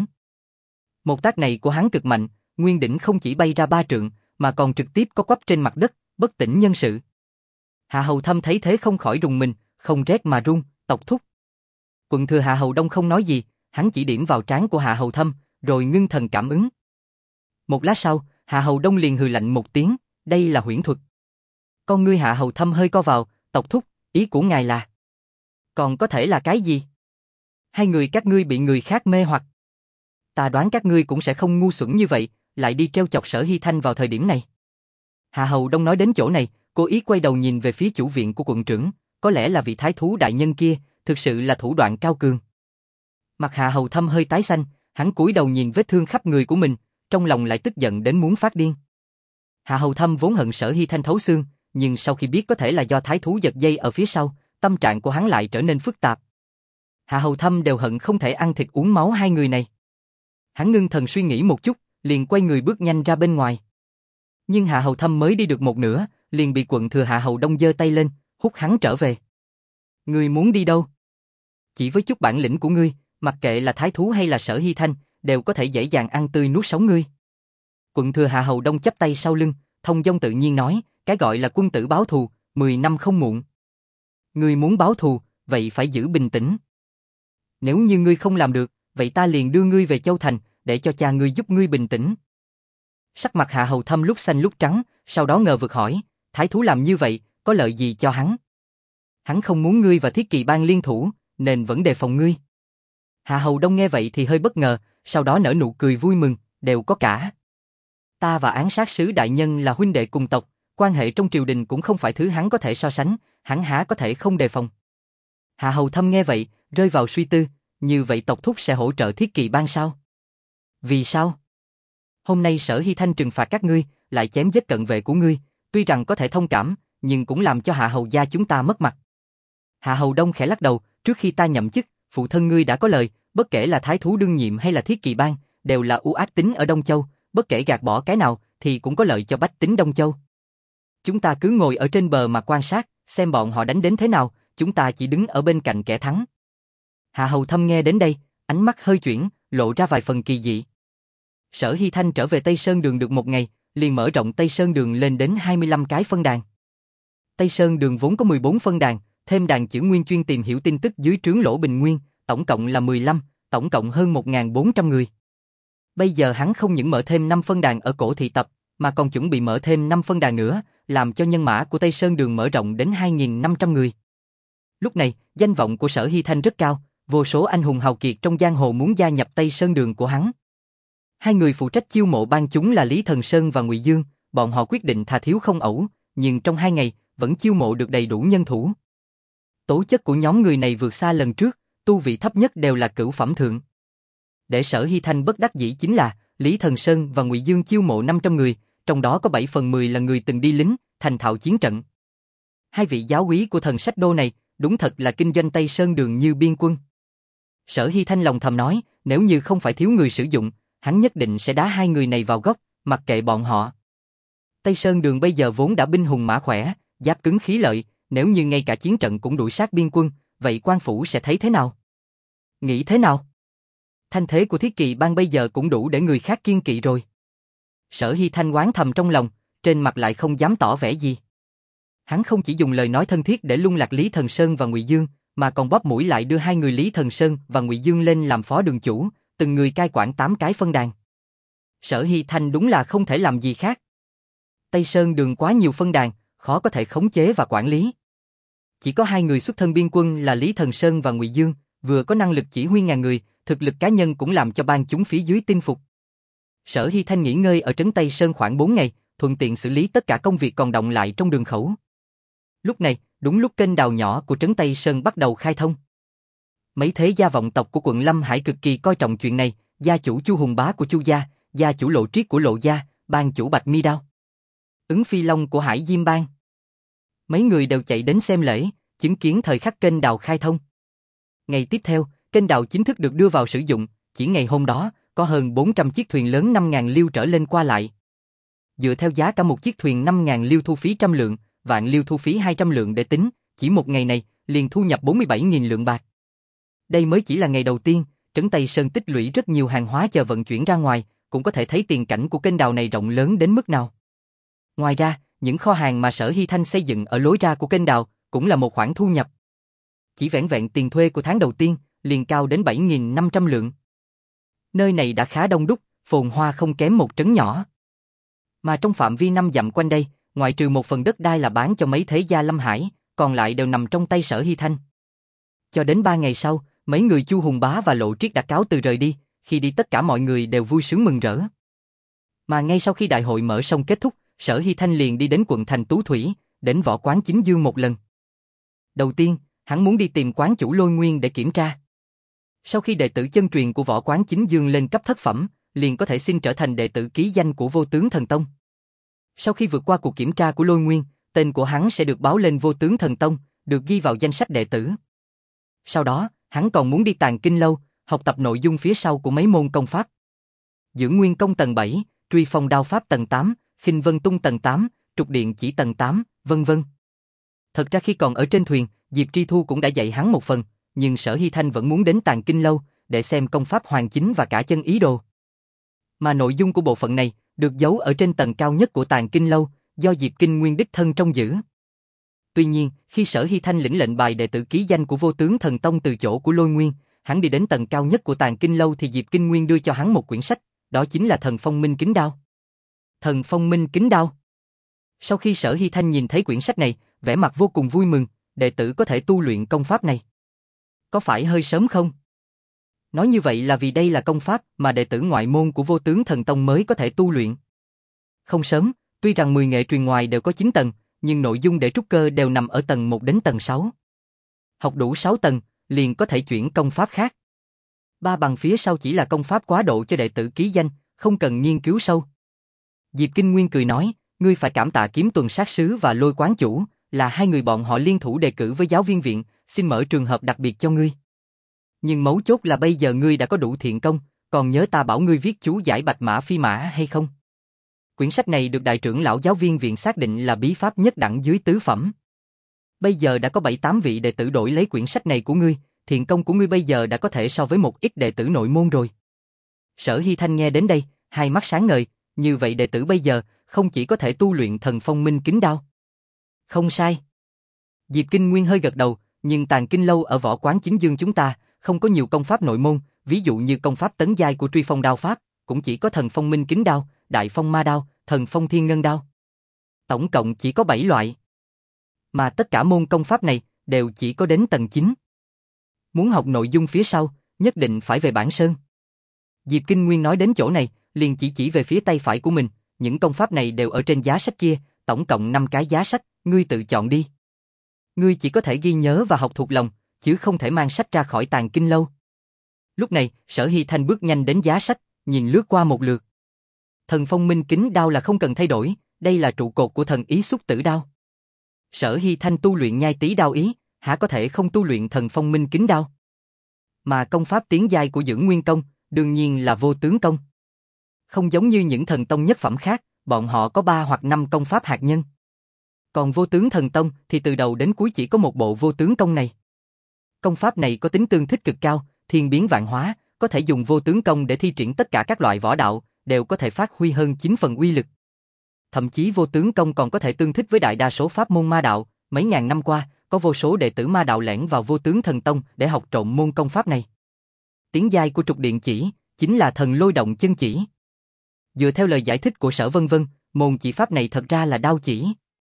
Một tác này của hắn cực mạnh, Nguyên Đỉnh không chỉ bay ra ba trượng, mà còn trực tiếp có quắp trên mặt đất, bất tỉnh nhân sự. Hạ Hầu Thâm thấy thế không khỏi rùng mình, không rét mà run, tộc thúc. Quận thừa Hạ Hầu Đông không nói gì, hắn chỉ điểm vào trán của Hạ Hầu Thâm, rồi ngưng thần cảm ứng. Một lát sau, Hạ Hầu Đông liền hừ lạnh một tiếng, đây là huyễn thuật. Con ngươi Hạ Hầu Thâm hơi co vào, tộc thúc, ý của ngài là... Còn có thể là cái gì? Hai người các ngươi bị người khác mê hoặc. Ta đoán các ngươi cũng sẽ không ngu xuẩn như vậy, lại đi treo chọc Sở Hy Thanh vào thời điểm này. Hạ Hầu Đông nói đến chỗ này, cố ý quay đầu nhìn về phía chủ viện của quận trưởng, có lẽ là vị thái thú đại nhân kia, thực sự là thủ đoạn cao cường. Mặt Hạ Hầu Thâm hơi tái xanh, hắn cúi đầu nhìn vết thương khắp người của mình, trong lòng lại tức giận đến muốn phát điên. Hạ Hầu Thâm vốn hận Sở Hy Thanh thấu xương, nhưng sau khi biết có thể là do thái thú giật dây ở phía sau, tâm trạng của hắn lại trở nên phức tạp. Hạ Hầu Thâm đều hận không thể ăn thịt uống máu hai người này. Hắn ngưng thần suy nghĩ một chút, liền quay người bước nhanh ra bên ngoài. Nhưng Hạ Hầu Thâm mới đi được một nửa, liền bị Quận Thừa Hạ Hầu Đông giơ tay lên, hút hắn trở về. Ngươi muốn đi đâu? Chỉ với chút bản lĩnh của ngươi, mặc kệ là thái thú hay là Sở Hy Thanh, đều có thể dễ dàng ăn tươi nuốt sống ngươi. Quận Thừa Hạ Hầu Đông chắp tay sau lưng, thông dong tự nhiên nói, cái gọi là quân tử báo thù, mười năm không muộn. Ngươi muốn báo thù, vậy phải giữ bình tĩnh. Nếu như ngươi không làm được, vậy ta liền đưa ngươi về Châu Thành, để cho cha ngươi giúp ngươi bình tĩnh. Sắc mặt Hạ Hầu Thâm lúc xanh lúc trắng, sau đó ngờ vực hỏi, thái thú làm như vậy, có lợi gì cho hắn? Hắn không muốn ngươi và Thiết Kỳ Bang liên thủ, nên vẫn đề phòng ngươi. Hạ Hầu Đông nghe vậy thì hơi bất ngờ, sau đó nở nụ cười vui mừng, đều có cả. Ta và án sát sứ đại nhân là huynh đệ cùng tộc, quan hệ trong triều đình cũng không phải thứ hắn có thể so sánh, hắn há có thể không đề phòng. Hạ Hầu Thâm nghe vậy, rơi vào suy tư, như vậy tộc thúc sẽ hỗ trợ Thiết Kỳ Bang sao? Vì sao? Hôm nay Sở Hy Thanh trừng phạt các ngươi, lại chém giết cận vệ của ngươi, tuy rằng có thể thông cảm, nhưng cũng làm cho Hạ Hầu gia chúng ta mất mặt. Hạ Hầu Đông khẽ lắc đầu, trước khi ta nhậm chức, phụ thân ngươi đã có lời, bất kể là thái thú đương nhiệm hay là Thiết Kỳ Bang, đều là ưu ác tính ở Đông Châu, bất kể gạt bỏ cái nào thì cũng có lợi cho bách tính Đông Châu. Chúng ta cứ ngồi ở trên bờ mà quan sát, xem bọn họ đánh đến thế nào, chúng ta chỉ đứng ở bên cạnh kẻ thắng. Hạ Hầu Thâm nghe đến đây, ánh mắt hơi chuyển, lộ ra vài phần kỳ dị. Sở Hy Thanh trở về Tây Sơn Đường được một ngày, liền mở rộng Tây Sơn Đường lên đến hai mươi lăm cái phân đàn. Tây Sơn Đường vốn có mười bốn phân đàn, thêm đàn chữ nguyên chuyên tìm hiểu tin tức dưới trướng Lỗ Bình Nguyên, tổng cộng là mười lăm, tổng cộng hơn một nghìn bốn trăm người. Bây giờ hắn không những mở thêm năm phân đàn ở cổ thị tập, mà còn chuẩn bị mở thêm năm phân đàn nữa, làm cho nhân mã của Tây Sơn Đường mở rộng đến hai nghìn năm trăm người. Lúc này, danh vọng của Sở Hy Thanh rất cao, vô số anh hùng hào kiệt trong giang hồ muốn gia nhập Tây Sơn Đường của hắn. Hai người phụ trách chiêu mộ ban chúng là Lý Thần Sơn và Ngụy Dương, bọn họ quyết định thà thiếu không ẩu, nhưng trong hai ngày vẫn chiêu mộ được đầy đủ nhân thủ. Tố chất của nhóm người này vượt xa lần trước, tu vị thấp nhất đều là cửu phẩm thượng. Để Sở Hy Thanh bất đắc dĩ chính là Lý Thần Sơn và Ngụy Dương chiêu mộ năm trăm người, trong đó có bảy phần mười là người từng đi lính, thành thạo chiến trận. Hai vị giáo úy của Thần Sách Đô này, đúng thật là kinh doanh Tây Sơn Đường như biên quân. Sở Hy Thanh lòng thầm nói, nếu như không phải thiếu người sử dụng, hắn nhất định sẽ đá hai người này vào góc, mặc kệ bọn họ. Tây Sơn Đường bây giờ vốn đã binh hùng mã khỏe, giáp cứng khí lợi, nếu như ngay cả chiến trận cũng đuổi sát biên quân, vậy quan phủ sẽ thấy thế nào? Nghĩ thế nào? Thanh thế của Thiết Kỳ Bang bây giờ cũng đủ để người khác kiêng kỵ rồi. Sở Hy Thanh oán thầm trong lòng, trên mặt lại không dám tỏ vẻ gì. Hắn không chỉ dùng lời nói thân thiết để lung lạc Lý Thần Sơn và Ngụy Dương, mà còn bóp mũi lại đưa hai người Lý Thần Sơn và Ngụy Dương lên làm phó đường chủ, từng người cai quản tám cái phân đàn. Sở Hy Thanh đúng là không thể làm gì khác. Tây Sơn Đường quá nhiều phân đàn, khó có thể khống chế và quản lý. Chỉ có hai người xuất thân biên quân là Lý Thần Sơn và Ngụy Dương, vừa có năng lực chỉ huy ngàn người, thực lực cá nhân cũng làm cho ban chúng phía dưới tin phục. Sở Hy Thanh nghỉ ngơi ở trấn Tây Sơn khoảng bốn ngày, thuận tiện xử lý tất cả công việc còn đọng lại trong đường khẩu. Lúc này, đúng lúc kênh đào nhỏ của trấn Tây Sơn bắt đầu khai thông. Mấy thế gia vọng tộc của quận Lâm Hải cực kỳ coi trọng chuyện này, gia chủ Chu Hùng Bá của Chu gia, gia chủ Lộ Triết của Lộ gia, ban chủ Bạch Mi Đao, Ứng Phi Long của Hải Diêm Bang. Mấy người đều chạy đến xem lễ, chứng kiến thời khắc kênh đào khai thông. Ngày tiếp theo, kênh đào chính thức được đưa vào sử dụng, chỉ ngày hôm đó, có hơn bốn trăm chiếc thuyền lớn năm nghìn liêu trở lên qua lại. Dựa theo giá cả một chiếc thuyền năm nghìn liêu thu phí trăm lượng, vạn liêu thu phí hai trăm lượng để tính, chỉ một ngày này, liền thu nhập bốn mươi bảy nghìn lượng bạc. Đây mới chỉ là ngày đầu tiên, trấn Tây Sơn tích lũy rất nhiều hàng hóa chờ vận chuyển ra ngoài, cũng có thể thấy tiền cảnh của kênh đào này rộng lớn đến mức nào. Ngoài ra, những kho hàng mà Sở Hy Thanh xây dựng ở lối ra của kênh đào, cũng là một khoản thu nhập. Chỉ vẻn vẹn tiền thuê của tháng đầu tiên, liền cao đến bảy nghìn năm trăm lượng. Nơi này đã khá đông đúc, phồn hoa không kém một trấn nhỏ. Mà trong phạm vi năm dặm quanh đây, ngoại trừ một phần đất đai là bán cho mấy thế gia Lâm Hải, còn lại đều nằm trong tay Sở Hy Thanh. Cho đến ba ngày sau, mấy người Chu Hùng Bá và Lộ Triết đã cáo từ rời đi, khi đi tất cả mọi người đều vui sướng mừng rỡ. Mà ngay sau khi đại hội mở sông kết thúc, Sở Hy Thanh liền đi đến quận thành Tú Thủy, đến Võ Quán Chính Dương một lần. Đầu tiên, hắn muốn đi tìm quán chủ Lôi Nguyên để kiểm tra. Sau khi đệ tử chân truyền của Võ Quán Chính Dương lên cấp thất phẩm, liền có thể xin trở thành đệ tử ký danh của Vô Tướng Thần Tông. Sau khi vượt qua cuộc kiểm tra của Lôi Nguyên, tên của hắn sẽ được báo lên Vô Tướng Thần Tông, được ghi vào danh sách đệ tử. Sau đó, hắn còn muốn đi Tàng Kinh Lâu, học tập nội dung phía sau của mấy môn công pháp. Dưỡng Nguyên Công tầng bảy, Truy Phong Đao Pháp tầng tám, Khinh Vân Tung tầng tám, Trục Điện Chỉ tầng tám, vân vân. Thật ra khi còn ở trên thuyền, Diệp Tri Thu cũng đã dạy hắn một phần, nhưng Sở Hy Thanh vẫn muốn đến Tàng Kinh Lâu để xem công pháp hoàn chính và cả chân ý đồ. Mà nội dung của bộ phận này được giấu ở trên tầng cao nhất của Tàng Kinh Lâu, do Diệp Kinh Nguyên đích thân trông giữ. Tuy nhiên, khi Sở Hy Thanh lĩnh lệnh bài đệ tử ký danh của Vô Tướng Thần Tông từ chỗ của Lôi Nguyên, hắn đi đến tầng cao nhất của Tàng Kinh Lâu thì Diệp Kinh Nguyên đưa cho hắn một quyển sách, đó chính là Thần Phong Minh Kính Đao. Thần Phong Minh Kính Đao. Sau khi Sở Hy Thanh nhìn thấy quyển sách này, vẻ mặt vô cùng vui mừng, đệ tử có thể tu luyện công pháp này. Có phải hơi sớm không? Nói như vậy là vì đây là công pháp mà đệ tử ngoại môn của Vô Tướng Thần Tông mới có thể tu luyện. Không sớm, tuy rằng mười nghệ truyền ngoài đều có chín tầng, nhưng nội dung để trúc cơ đều nằm ở tầng một đến tầng sáu. Học đủ sáu tầng, liền có thể chuyển công pháp khác. Ba bằng phía sau chỉ là công pháp quá độ cho đệ tử ký danh, không cần nghiên cứu sâu. Diệp Kinh Nguyên cười nói, ngươi phải cảm tạ Kiếm Tuần Sát Sứ và Lôi Quán Chủ, là hai người bọn họ liên thủ đề cử với giáo viên viện, xin mở trường hợp đặc biệt cho ngươi. Nhưng mấu chốt là bây giờ ngươi đã có đủ thiện công, còn nhớ ta bảo ngươi viết chú giải Bạch Mã Phi Mã hay không? Quyển sách này được đại trưởng lão giáo viên viện xác định là bí pháp nhất đẳng dưới tứ phẩm. Bây giờ đã có bảy tám vị đệ tử đổi lấy quyển sách này của ngươi, thiện công của ngươi bây giờ đã có thể so với một ít đệ tử nội môn rồi. Sở Hy Thanh nghe đến đây, hai mắt sáng ngời, như vậy đệ tử bây giờ không chỉ có thể tu luyện Thần Phong Minh Kính Đao. Không sai. Diệp Kinh Nguyên hơi gật đầu, nhưng Tàng Kinh Lâu ở Võ Quán Chính Dương chúng ta không có nhiều công pháp nội môn, ví dụ như công pháp tấn giai của Truy Phong Đao Pháp, cũng chỉ có Thần Phong Minh Kính Đao, Đại Phong Ma Đao, Thần Phong Thiên Ngân Đao. Tổng cộng chỉ có bảy loại. Mà tất cả môn công pháp này đều chỉ có đến tầng chín. Muốn học nội dung phía sau, nhất định phải về Bản Sơn. Diệp Kinh Nguyên nói đến chỗ này, liền chỉ chỉ về phía tay phải của mình, những công pháp này đều ở trên giá sách kia, tổng cộng năm cái giá sách, ngươi tự chọn đi. Ngươi chỉ có thể ghi nhớ và học thuộc lòng, chứ không thể mang sách ra khỏi Tàng Kinh Lâu. Lúc này, Sở Hy Thanh bước nhanh đến giá sách, nhìn lướt qua một lượt. Thần Phong Minh Kính Đao là không cần thay đổi, đây là trụ cột của thần ý Xúc Tử Đao. Sở Hy Thanh tu luyện Nhai Tý Đao ý, há có thể không tu luyện Thần Phong Minh Kính Đao? Mà công pháp tiến giai của Dưỡng Nguyên Công, đương nhiên là Vô Tướng Công. Không giống như những thần tông nhất phẩm khác, bọn họ có ba hoặc năm công pháp hạt nhân. Còn Vô Tướng Thần Tông thì từ đầu đến cuối chỉ có một bộ Vô Tướng Công này. Công pháp này có tính tương thích cực cao, thiên biến vạn hóa, có thể dùng Vô Tướng Công để thi triển tất cả các loại võ đạo, đều có thể phát huy hơn chín phần uy lực. Thậm chí Vô Tướng Công còn có thể tương thích với đại đa số pháp môn ma đạo, mấy ngàn năm qua, có vô số đệ tử ma đạo lẻn vào Vô Tướng Thần Tông để học trộm môn công pháp này. Tiến giai của Trục Điện Chỉ chính là Thần Lôi Động Chân Chỉ. Dựa theo lời giải thích của Sở Vân Vân, môn chỉ pháp này thật ra là đao chỉ.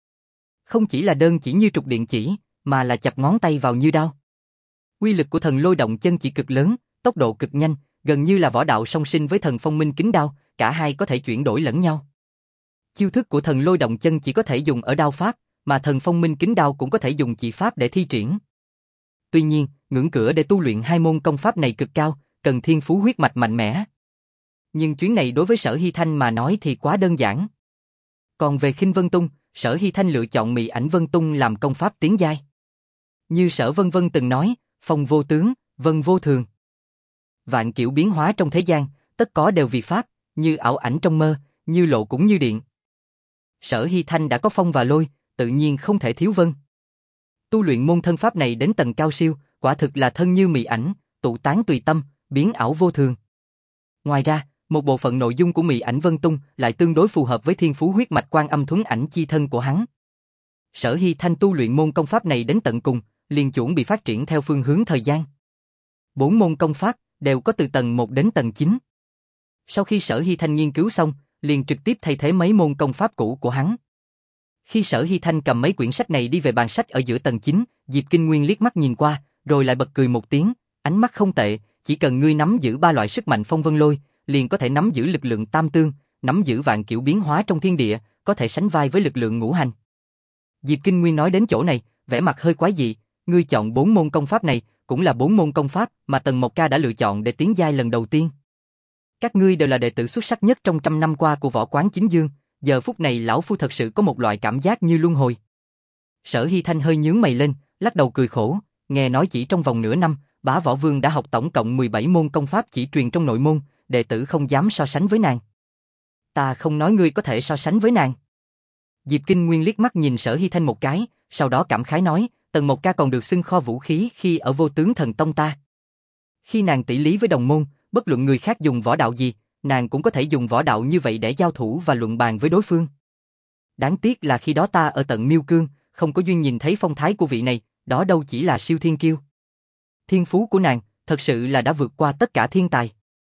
Không chỉ là đơn chỉ như Trục Điện Chỉ, mà là chập ngón tay vào như đao. Uy lực của Thần Lôi Động Chân Chỉ cực lớn, tốc độ cực nhanh, gần như là võ đạo song sinh với Thần Phong Minh Kính Đao, cả hai có thể chuyển đổi lẫn nhau. Chiêu thức của Thần Lôi Động Chân chỉ có thể dùng ở đao pháp, mà Thần Phong Minh Kính Đao cũng có thể dùng chỉ pháp để thi triển. Tuy nhiên, ngưỡng cửa để tu luyện hai môn công pháp này cực cao, cần thiên phú huyết mạch mạnh mẽ. Nhưng chuyến này đối với Sở Hy Thanh mà nói thì quá đơn giản. Còn về Khinh Vân Tung, Sở Hy Thanh lựa chọn Mị Ảnh Vân Tung làm công pháp tiến giai. Như Sở Vân Vân từng nói, phong vô tướng, vân vô thường. Vạn kiểu biến hóa trong thế gian, tất có đều vì pháp, như ảo ảnh trong mơ, như lộ cũng như điện. Sở Hy Thanh đã có phong và lôi, tự nhiên không thể thiếu vân. Tu luyện môn thân pháp này đến tầng cao siêu, quả thực là thân như mị ảnh, tụ tán tùy tâm, biến ảo vô thường. Ngoài ra, một bộ phận nội dung của Mị Ảnh Vân Tung lại tương đối phù hợp với thiên phú huyết mạch Quan Âm Thuấn Ảnh chi thân của hắn. Sở Hy Thanh tu luyện môn công pháp này đến tận cùng, liền chuẩn bị phát triển theo phương hướng thời gian. Bốn môn công pháp đều có từ tầng một đến tầng chín. Sau khi Sở Hy Thanh nghiên cứu xong, liền trực tiếp thay thế mấy môn công pháp cũ của hắn. Khi Sở Hy Thanh cầm mấy quyển sách này đi về bàn sách ở giữa tầng chín, Diệp Kinh Nguyên liếc mắt nhìn qua, rồi lại bật cười một tiếng, ánh mắt không tệ, chỉ cần ngươi nắm giữ ba loại sức mạnh phong vân lôi, liền có thể nắm giữ lực lượng tam tương, nắm giữ vạn kiểu biến hóa trong thiên địa, có thể sánh vai với lực lượng ngũ hành. Diệp Kinh Nguyên nói đến chỗ này, vẻ mặt hơi quái dị, ngươi chọn bốn môn công pháp này, cũng là bốn môn công pháp mà Tần Mộc Ca đã lựa chọn để tiến giai lần đầu tiên. Các ngươi đều là đệ tử xuất sắc nhất trong trăm năm qua của Võ Quán Chính Dương, giờ phút này lão phu thật sự có một loại cảm giác như luân hồi. Sở Hy Thanh hơi nhướng mày lên, lắc đầu cười khổ, nghe nói chỉ trong vòng nửa năm, Bá Võ Vương đã học tổng cộng mười bảy môn công pháp chỉ truyền trong nội môn, đệ tử không dám so sánh với nàng. Ta không nói ngươi có thể so sánh với nàng. Diệp Kinh Nguyên liếc mắt nhìn Sở Hy Thanh một cái, sau đó cảm khái nói, Tần Mộc Ca còn được xưng kho vũ khí khi ở Vô Tướng Thần Tông ta. Khi nàng tỷ lý với đồng môn, bất luận người khác dùng võ đạo gì, nàng cũng có thể dùng võ đạo như vậy để giao thủ và luận bàn với đối phương. Đáng tiếc là khi đó ta ở tận Miêu Cương, không có duyên nhìn thấy phong thái của vị này, đó đâu chỉ là siêu thiên kiêu. Thiên phú của nàng, thật sự là đã vượt qua tất cả thiên tài.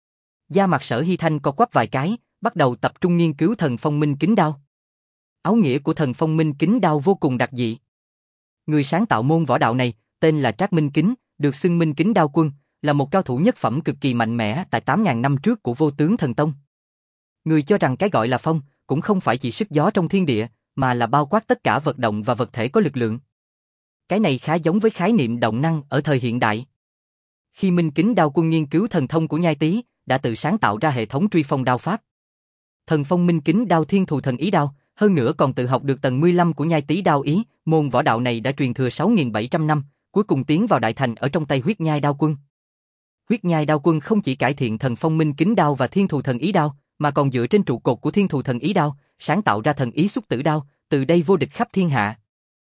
Da mặt Sở Hy Thanh co quắp vài cái, bắt đầu tập trung nghiên cứu Thần Phong Minh Kính Đao. Áo nghĩa của Thần Phong Minh Kính Đao vô cùng đặc dị. Người sáng tạo môn võ đạo này, tên là Trác Minh Kính, được xưng Minh Kính Đao Quân, là một cao thủ nhất phẩm cực kỳ mạnh mẽ tại tám nghìn năm trước của Vô Tướng Thần Tông. Người cho rằng cái gọi là phong, cũng không phải chỉ sức gió trong thiên địa, mà là bao quát tất cả vật động và vật thể có lực lượng. Cái này khá giống với khái niệm động năng ở thời hiện đại. Khi Minh Kính Đao Quân nghiên cứu thần thông của Nhai Tý, đã tự sáng tạo ra hệ thống truy phong đao pháp. Thần Phong Minh Kính Đao Thiên Thù Thần Ý Đao, hơn nữa còn tự học được tầng mười lăm của Nhai Tý Đao Ý, môn võ đạo này đã truyền thừa sáu nghìn bảy trăm năm, cuối cùng tiến vào đại thành ở trong tay Huyết Nhai Đao Quân. Huyết Nhai Đao Quân không chỉ cải thiện Thần Phong Minh Kính Đao và Thiên Thù Thần Ý Đao, mà còn dựa trên trụ cột của Thiên Thù Thần Ý Đao, sáng tạo ra Thần Ý Xúc Tử Đao, từ đây vô địch khắp thiên hạ.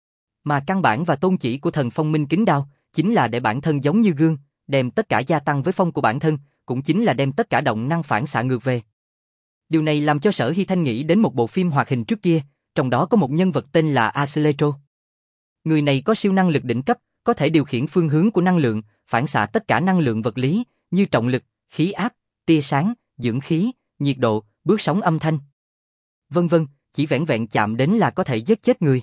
Mà căn bản và tôn chỉ của Thần Phong Minh Kính Đao chính là để bản thân giống như gương, đem tất cả gia tăng với phong của bản thân, cũng chính là đem tất cả động năng phản xạ ngược về. Điều này làm cho Sở Hy Thanh nghĩ đến một bộ phim hoạt hình trước kia, trong đó có một nhân vật tên là Aceleto. Người này có siêu năng lực đỉnh cấp, có thể điều khiển phương hướng của năng lượng, phản xạ tất cả năng lượng vật lý, như trọng lực, khí áp, tia sáng, dưỡng khí, nhiệt độ, bước sóng âm thanh, vân vân, chỉ vẻn vẹn chạm đến là có thể giết chết người.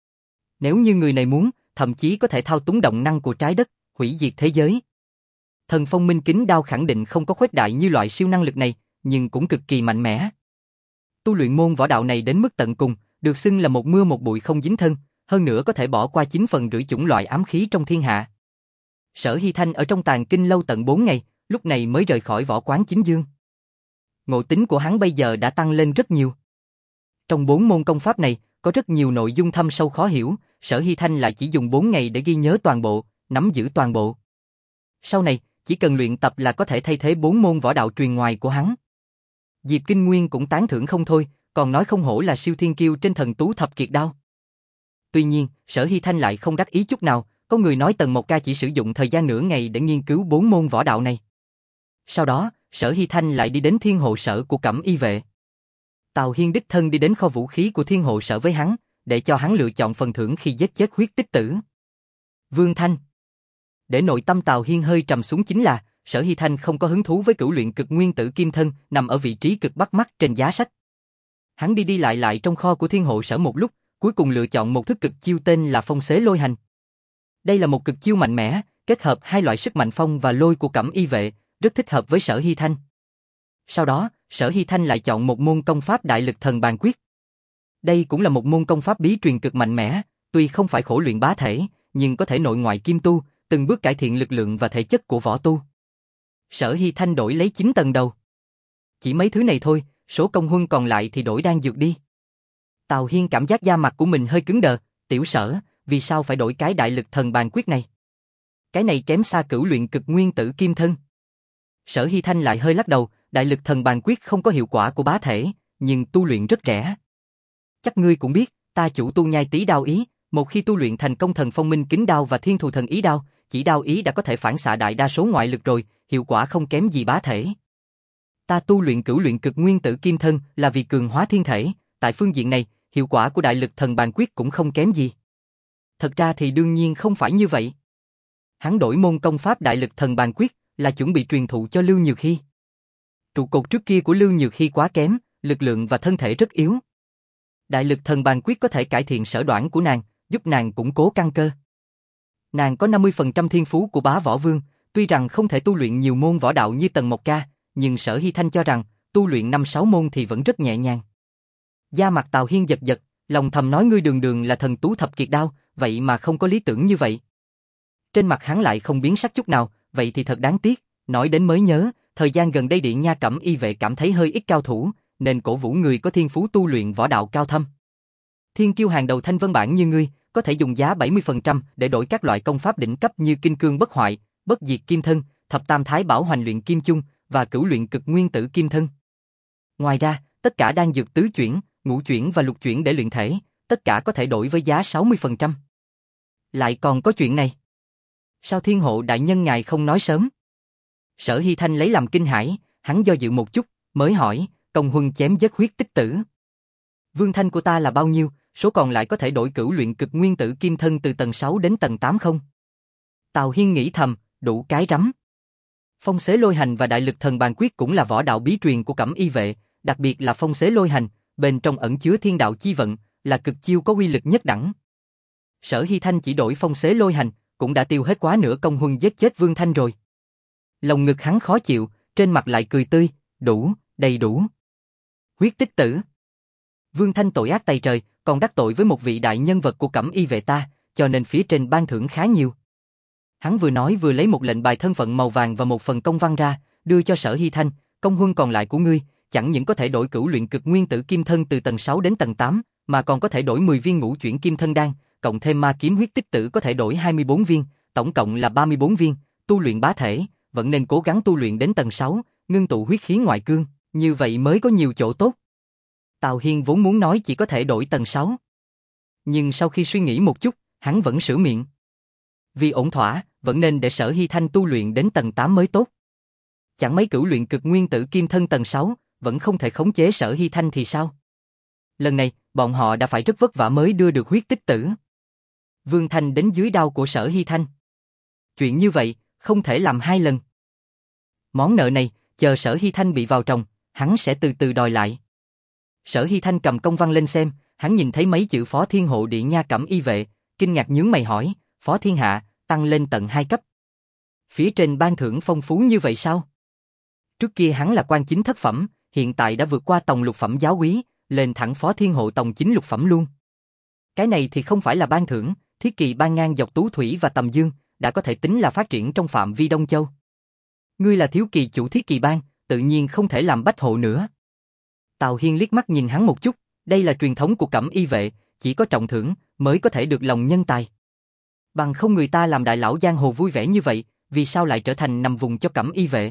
Nếu như người này muốn, thậm chí có thể thao túng động năng của trái đất, hủy diệt thế giới. Thần Phong Minh Kính Đao khẳng định không có khuếch đại như loại siêu năng lực này, nhưng cũng cực kỳ mạnh mẽ. Tu luyện môn võ đạo này đến mức tận cùng, được xưng là một mưa một bụi không dính thân, hơn nữa có thể bỏ qua chín phần rưỡi chủng loại ám khí trong thiên hạ. Sở Hy Thanh ở trong Tàng Kinh lâu tận bốn ngày, lúc này mới rời khỏi võ quán chính dương. Ngộ tính của hắn bây giờ đã tăng lên rất nhiều. Trong bốn môn công pháp này, có rất nhiều nội dung thâm sâu khó hiểu, Sở Hy Thanh lại chỉ dùng bốn ngày để ghi nhớ toàn bộ, nắm giữ toàn bộ. Sau này, chỉ cần luyện tập là có thể thay thế bốn môn võ đạo truyền ngoài của hắn. Diệp Kinh Nguyên cũng tán thưởng không thôi, còn nói không hổ là siêu thiên kiêu trên Thần Tú Thập Kiệt Đao. Tuy nhiên, Sở Hy Thanh lại không đắc ý chút nào, có người nói Tần Mộc Ca chỉ sử dụng thời gian nửa ngày để nghiên cứu bốn môn võ đạo này. Sau đó, Sở Hy Thanh lại đi đến Thiên Hộ Sở của Cẩm Y Vệ. Tào Hiên đích thân đi đến kho vũ khí của Thiên Hộ Sở với hắn, để cho hắn lựa chọn phần thưởng khi giết chết huyết tích tử. Vương Thanh. Để nội tâm Tào Hiên hơi trầm xuống chính là, Sở Hy Thanh không có hứng thú với cửu luyện cực nguyên tử kim thân nằm ở vị trí cực bắt mắt trên giá sách. Hắn đi đi lại lại trong kho của Thiên Hộ Sở một lúc, cuối cùng lựa chọn một thức cực chiêu tên là Phong Xế Lôi Hành. Đây là một cực chiêu mạnh mẽ, kết hợp hai loại sức mạnh phong và lôi của Cẩm Y Vệ, rất thích hợp với Sở Hy Thanh. Sau đó, Sở Hy Thanh lại chọn một môn công pháp Đại Lực Thần Bàn Quyết. Đây cũng là một môn công pháp bí truyền cực mạnh mẽ, tuy không phải khổ luyện bá thể, nhưng có thể nội ngoại kim tu, từng bước cải thiện lực lượng và thể chất của võ tu. Sở Hy Thanh đổi lấy chín tầng đầu. Chỉ mấy thứ này thôi, số công huân còn lại thì đổi đan dược đi. Tào Hiên cảm giác da mặt của mình hơi cứng đờ, tiểu Sở, vì sao phải đổi cái Đại Lực Thần Bàn Quyết này? Cái này kém xa cửu luyện cực nguyên tử kim thân. Sở Hy Thanh lại hơi lắc đầu, Đại Lực Thần Bàn Quyết không có hiệu quả của bá thể, nhưng tu luyện rất rẻ. Chắc ngươi cũng biết, ta chủ tu Nhai Tý Đao Ý, một khi tu luyện thành công Thần Phong Minh Kính Đao và Thiên Thù Thần Ý Đao, chỉ đao ý đã có thể phản xạ đại đa số ngoại lực rồi, hiệu quả không kém gì bá thể. Ta tu luyện cửu luyện cực nguyên tử kim thân là vì cường hóa thiên thể, tại phương diện này, hiệu quả của Đại Lực Thần Bàn Quyết cũng không kém gì. Thật ra thì đương nhiên không phải như vậy. Hắn đổi môn công pháp Đại Lực Thần Bàn Quyết là chuẩn bị truyền thụ cho Lưu Nhược Hy. Trụ cột trước kia của Lưu Nhược Hy quá kém, lực lượng và thân thể rất yếu. Đại Lực Thần Bàn Quyết có thể cải thiện sở đoản của nàng, giúp nàng củng cố căn cơ. Nàng có năm mươi phần trăm thiên phú của Bá Võ Vương, tuy rằng không thể tu luyện nhiều môn võ đạo như Tần Mộc Ca, nhưng Sở Hy Thanh cho rằng tu luyện năm sáu môn thì vẫn rất nhẹ nhàng. Da mặt Tào Hiên giật giật, lòng thầm nói ngươi đường đường là Thần Tú Thập Kiệt Đao, vậy mà không có lý tưởng như vậy. Trên mặt hắn lại không biến sắc chút nào, vậy thì thật đáng tiếc, nói đến mới nhớ, thời gian gần đây Điện Nha Cẩm Y Vệ cảm thấy hơi ít cao thủ, nên cổ vũ người có thiên phú tu luyện võ đạo cao thâm. Thiên kiêu hàng đầu Thanh Vân Bảng như ngươi, có thể dùng giá bảy mươi phần trăm để đổi các loại công pháp đỉnh cấp như Kim Cương Bất Hoại, Bất Diệt Kim Thân, Thập Tam Thái Bảo Hoành Luyện Kim Chung và Cửu Luyện Cực Nguyên Tử Kim Thân. Ngoài ra, tất cả đan dược tứ chuyển, ngũ chuyển và lục chuyển để luyện thể, tất cả có thể đổi với giá sáu mươi phần trăm. Lại còn có chuyện này. Sao Thiên Hộ đại nhân ngài không nói sớm? Sở Hy Thanh lấy làm kinh hãi, hắn do dự một chút, mới hỏi, công huân chém giết huyết tích tử. Vương thanh của ta là bao nhiêu, số còn lại có thể đổi Cửu Luyện Cực Nguyên Tử Kim Thân từ tầng sáu đến tầng tám không? Tào Hiên nghĩ thầm, đủ cái rắm. Phong Xế Lôi Hành và Đại Lực Thần Bàn Quyết cũng là võ đạo bí truyền của Cẩm Y vệ, đặc biệt là Phong Xế Lôi Hành, bên trong ẩn chứa thiên đạo chi vận, là cực chiêu có uy lực nhất đẳng. Sở Hy Thanh chỉ đổi Phong Xế Lôi Hành, cũng đã tiêu hết quá nửa công huân giết chết Vương Thanh rồi. Lòng ngực hắn khó chịu, trên mặt lại cười tươi, đủ, đầy đủ. Huyết tích tử. Vương Thanh tội ác tày trời, còn đắc tội với một vị đại nhân vật của Cẩm Y vệ ta, cho nên phía trên ban thưởng khá nhiều. Hắn vừa nói vừa lấy một lệnh bài thân phận màu vàng và một phần công văn ra, đưa cho Sở Hy Thanh, công huân còn lại của ngươi, chẳng những có thể đổi Cửu Luyện Cực Nguyên Tử Kim Thân từ tầng sáu đến tầng tám, mà còn có thể đổi mười viên ngũ chuyển kim thân đan, cộng thêm ma kiếm huyết tích tử có thể đổi hai mươi bốn viên, tổng cộng là ba mươi bốn viên, tu luyện bá thể, vẫn nên cố gắng tu luyện đến tầng sáu, ngưng tụ huyết khí ngoại cương, như vậy mới có nhiều chỗ tốt. Tào Hiên vốn muốn nói chỉ có thể đổi tầng sáu. Nhưng sau khi suy nghĩ một chút, hắn vẫn sửa miệng. Vì ổn thỏa, vẫn nên để Sở Hy Thanh tu luyện đến tầng tám mới tốt. Chẳng mấy Cửu Luyện Cực Nguyên Tử Kim Thân tầng sáu, vẫn không thể khống chế Sở Hy Thanh thì sao? Lần này, bọn họ đã phải rất vất vả mới đưa được huyết tích tử. Vương Thanh đến dưới đao của Sở Hy Thanh. Chuyện như vậy, không thể làm hai lần. Món nợ này, chờ Sở Hy Thanh bị vào tròng, hắn sẽ từ từ đòi lại. Sở Hy Thanh cầm công văn lên xem, hắn nhìn thấy mấy chữ Phó Thiên Hộ Địa Nha Cẩm Y vệ, kinh ngạc nhướng mày hỏi, Phó Thiên Hạ, tăng lên tận hai cấp. Phía trên ban thưởng phong phú như vậy sao? Trước kia hắn là quan chính thất phẩm, hiện tại đã vượt qua tòng lục phẩm giáo úy, lên thẳng Phó Thiên Hộ tòng chính lục phẩm luôn. Cái này thì không phải là ban thưởng, thiết kỳ ban ngang dọc Tú Thủy và Tầm Dương, đã có thể tính là phát triển trong phạm vi Đông Châu. Ngươi là thiếu kỳ chủ thiết kỳ ban, tự nhiên không thể làm bách hộ nữa. Tào Hiên liếc mắt nhìn hắn một chút, đây là truyền thống của Cẩm Y vệ, chỉ có trọng thưởng mới có thể được lòng nhân tài. Bằng không người ta làm đại lão giang hồ vui vẻ như vậy, vì sao lại trở thành nằm vùng cho Cẩm Y vệ?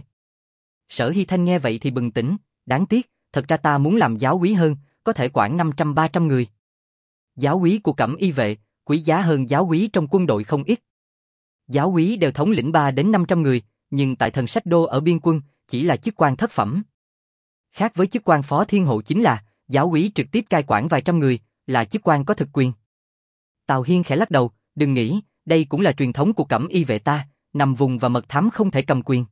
Sở Hy Thanh nghe vậy thì bừng tỉnh, đáng tiếc, thật ra ta muốn làm giáo úy hơn, có thể quản năm trăm ba trăm người. Giáo úy của Cẩm Y vệ, quý giá hơn giáo úy trong quân đội không ít. Giáo úy đều thống lĩnh ba đến năm trăm người, nhưng tại Thần Sách Đô ở biên quân, chỉ là chức quan thất phẩm. Khác với chức quan Phó Thiên Hộ chính là, giáo úy trực tiếp cai quản vài trăm người, là chức quan có thực quyền. Tào Hiên khẽ lắc đầu, đừng nghĩ, đây cũng là truyền thống của Cẩm Y vệ ta, nằm vùng và mật thám không thể cầm quyền.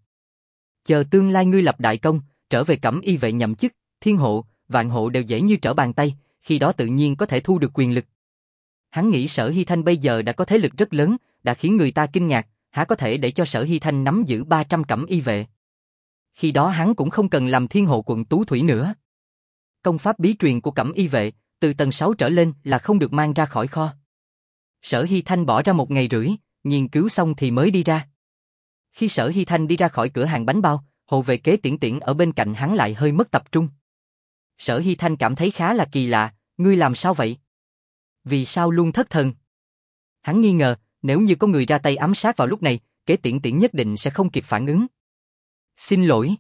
Chờ tương lai ngươi lập đại công, trở về Cẩm Y vệ nhậm chức, Thiên Hộ, Vạn Hộ đều dễ như trở bàn tay, khi đó tự nhiên có thể thu được quyền lực. Hắn nghĩ Sở Hy Thanh bây giờ đã có thế lực rất lớn, đã khiến người ta kinh ngạc, há có thể để cho Sở Hy Thanh nắm giữ ba trăm Cẩm Y vệ. Khi đó hắn cũng không cần làm Thiên Hộ quận Tú Thủy nữa. Công pháp bí truyền của Cẩm Y vệ, từ tầng sáu trở lên là không được mang ra khỏi kho. Sở Hy Thanh bỏ ra một ngày rưỡi, nghiên cứu xong thì mới đi ra. Khi Sở Hy Thanh đi ra khỏi cửa hàng bánh bao, hộ vệ Kế Tiễn Tiễn ở bên cạnh hắn lại hơi mất tập trung. Sở Hy Thanh cảm thấy khá là kỳ lạ, ngươi làm sao vậy? Vì sao luôn thất thần? Hắn nghi ngờ, nếu như có người ra tay ám sát vào lúc này, Kế Tiễn Tiễn nhất định sẽ không kịp phản ứng. Xin lỗi.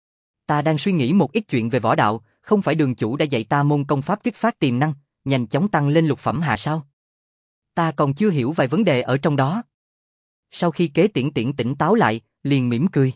Ta đang suy nghĩ một ít chuyện về võ đạo, không phải đường chủ đã dạy ta môn công pháp kích phát tiềm năng, nhanh chóng tăng lên lục phẩm hạ sao? Ta còn chưa hiểu vài vấn đề ở trong đó. Sau khi Kế Tiễn Tiễn tỉnh táo lại, liền mỉm cười.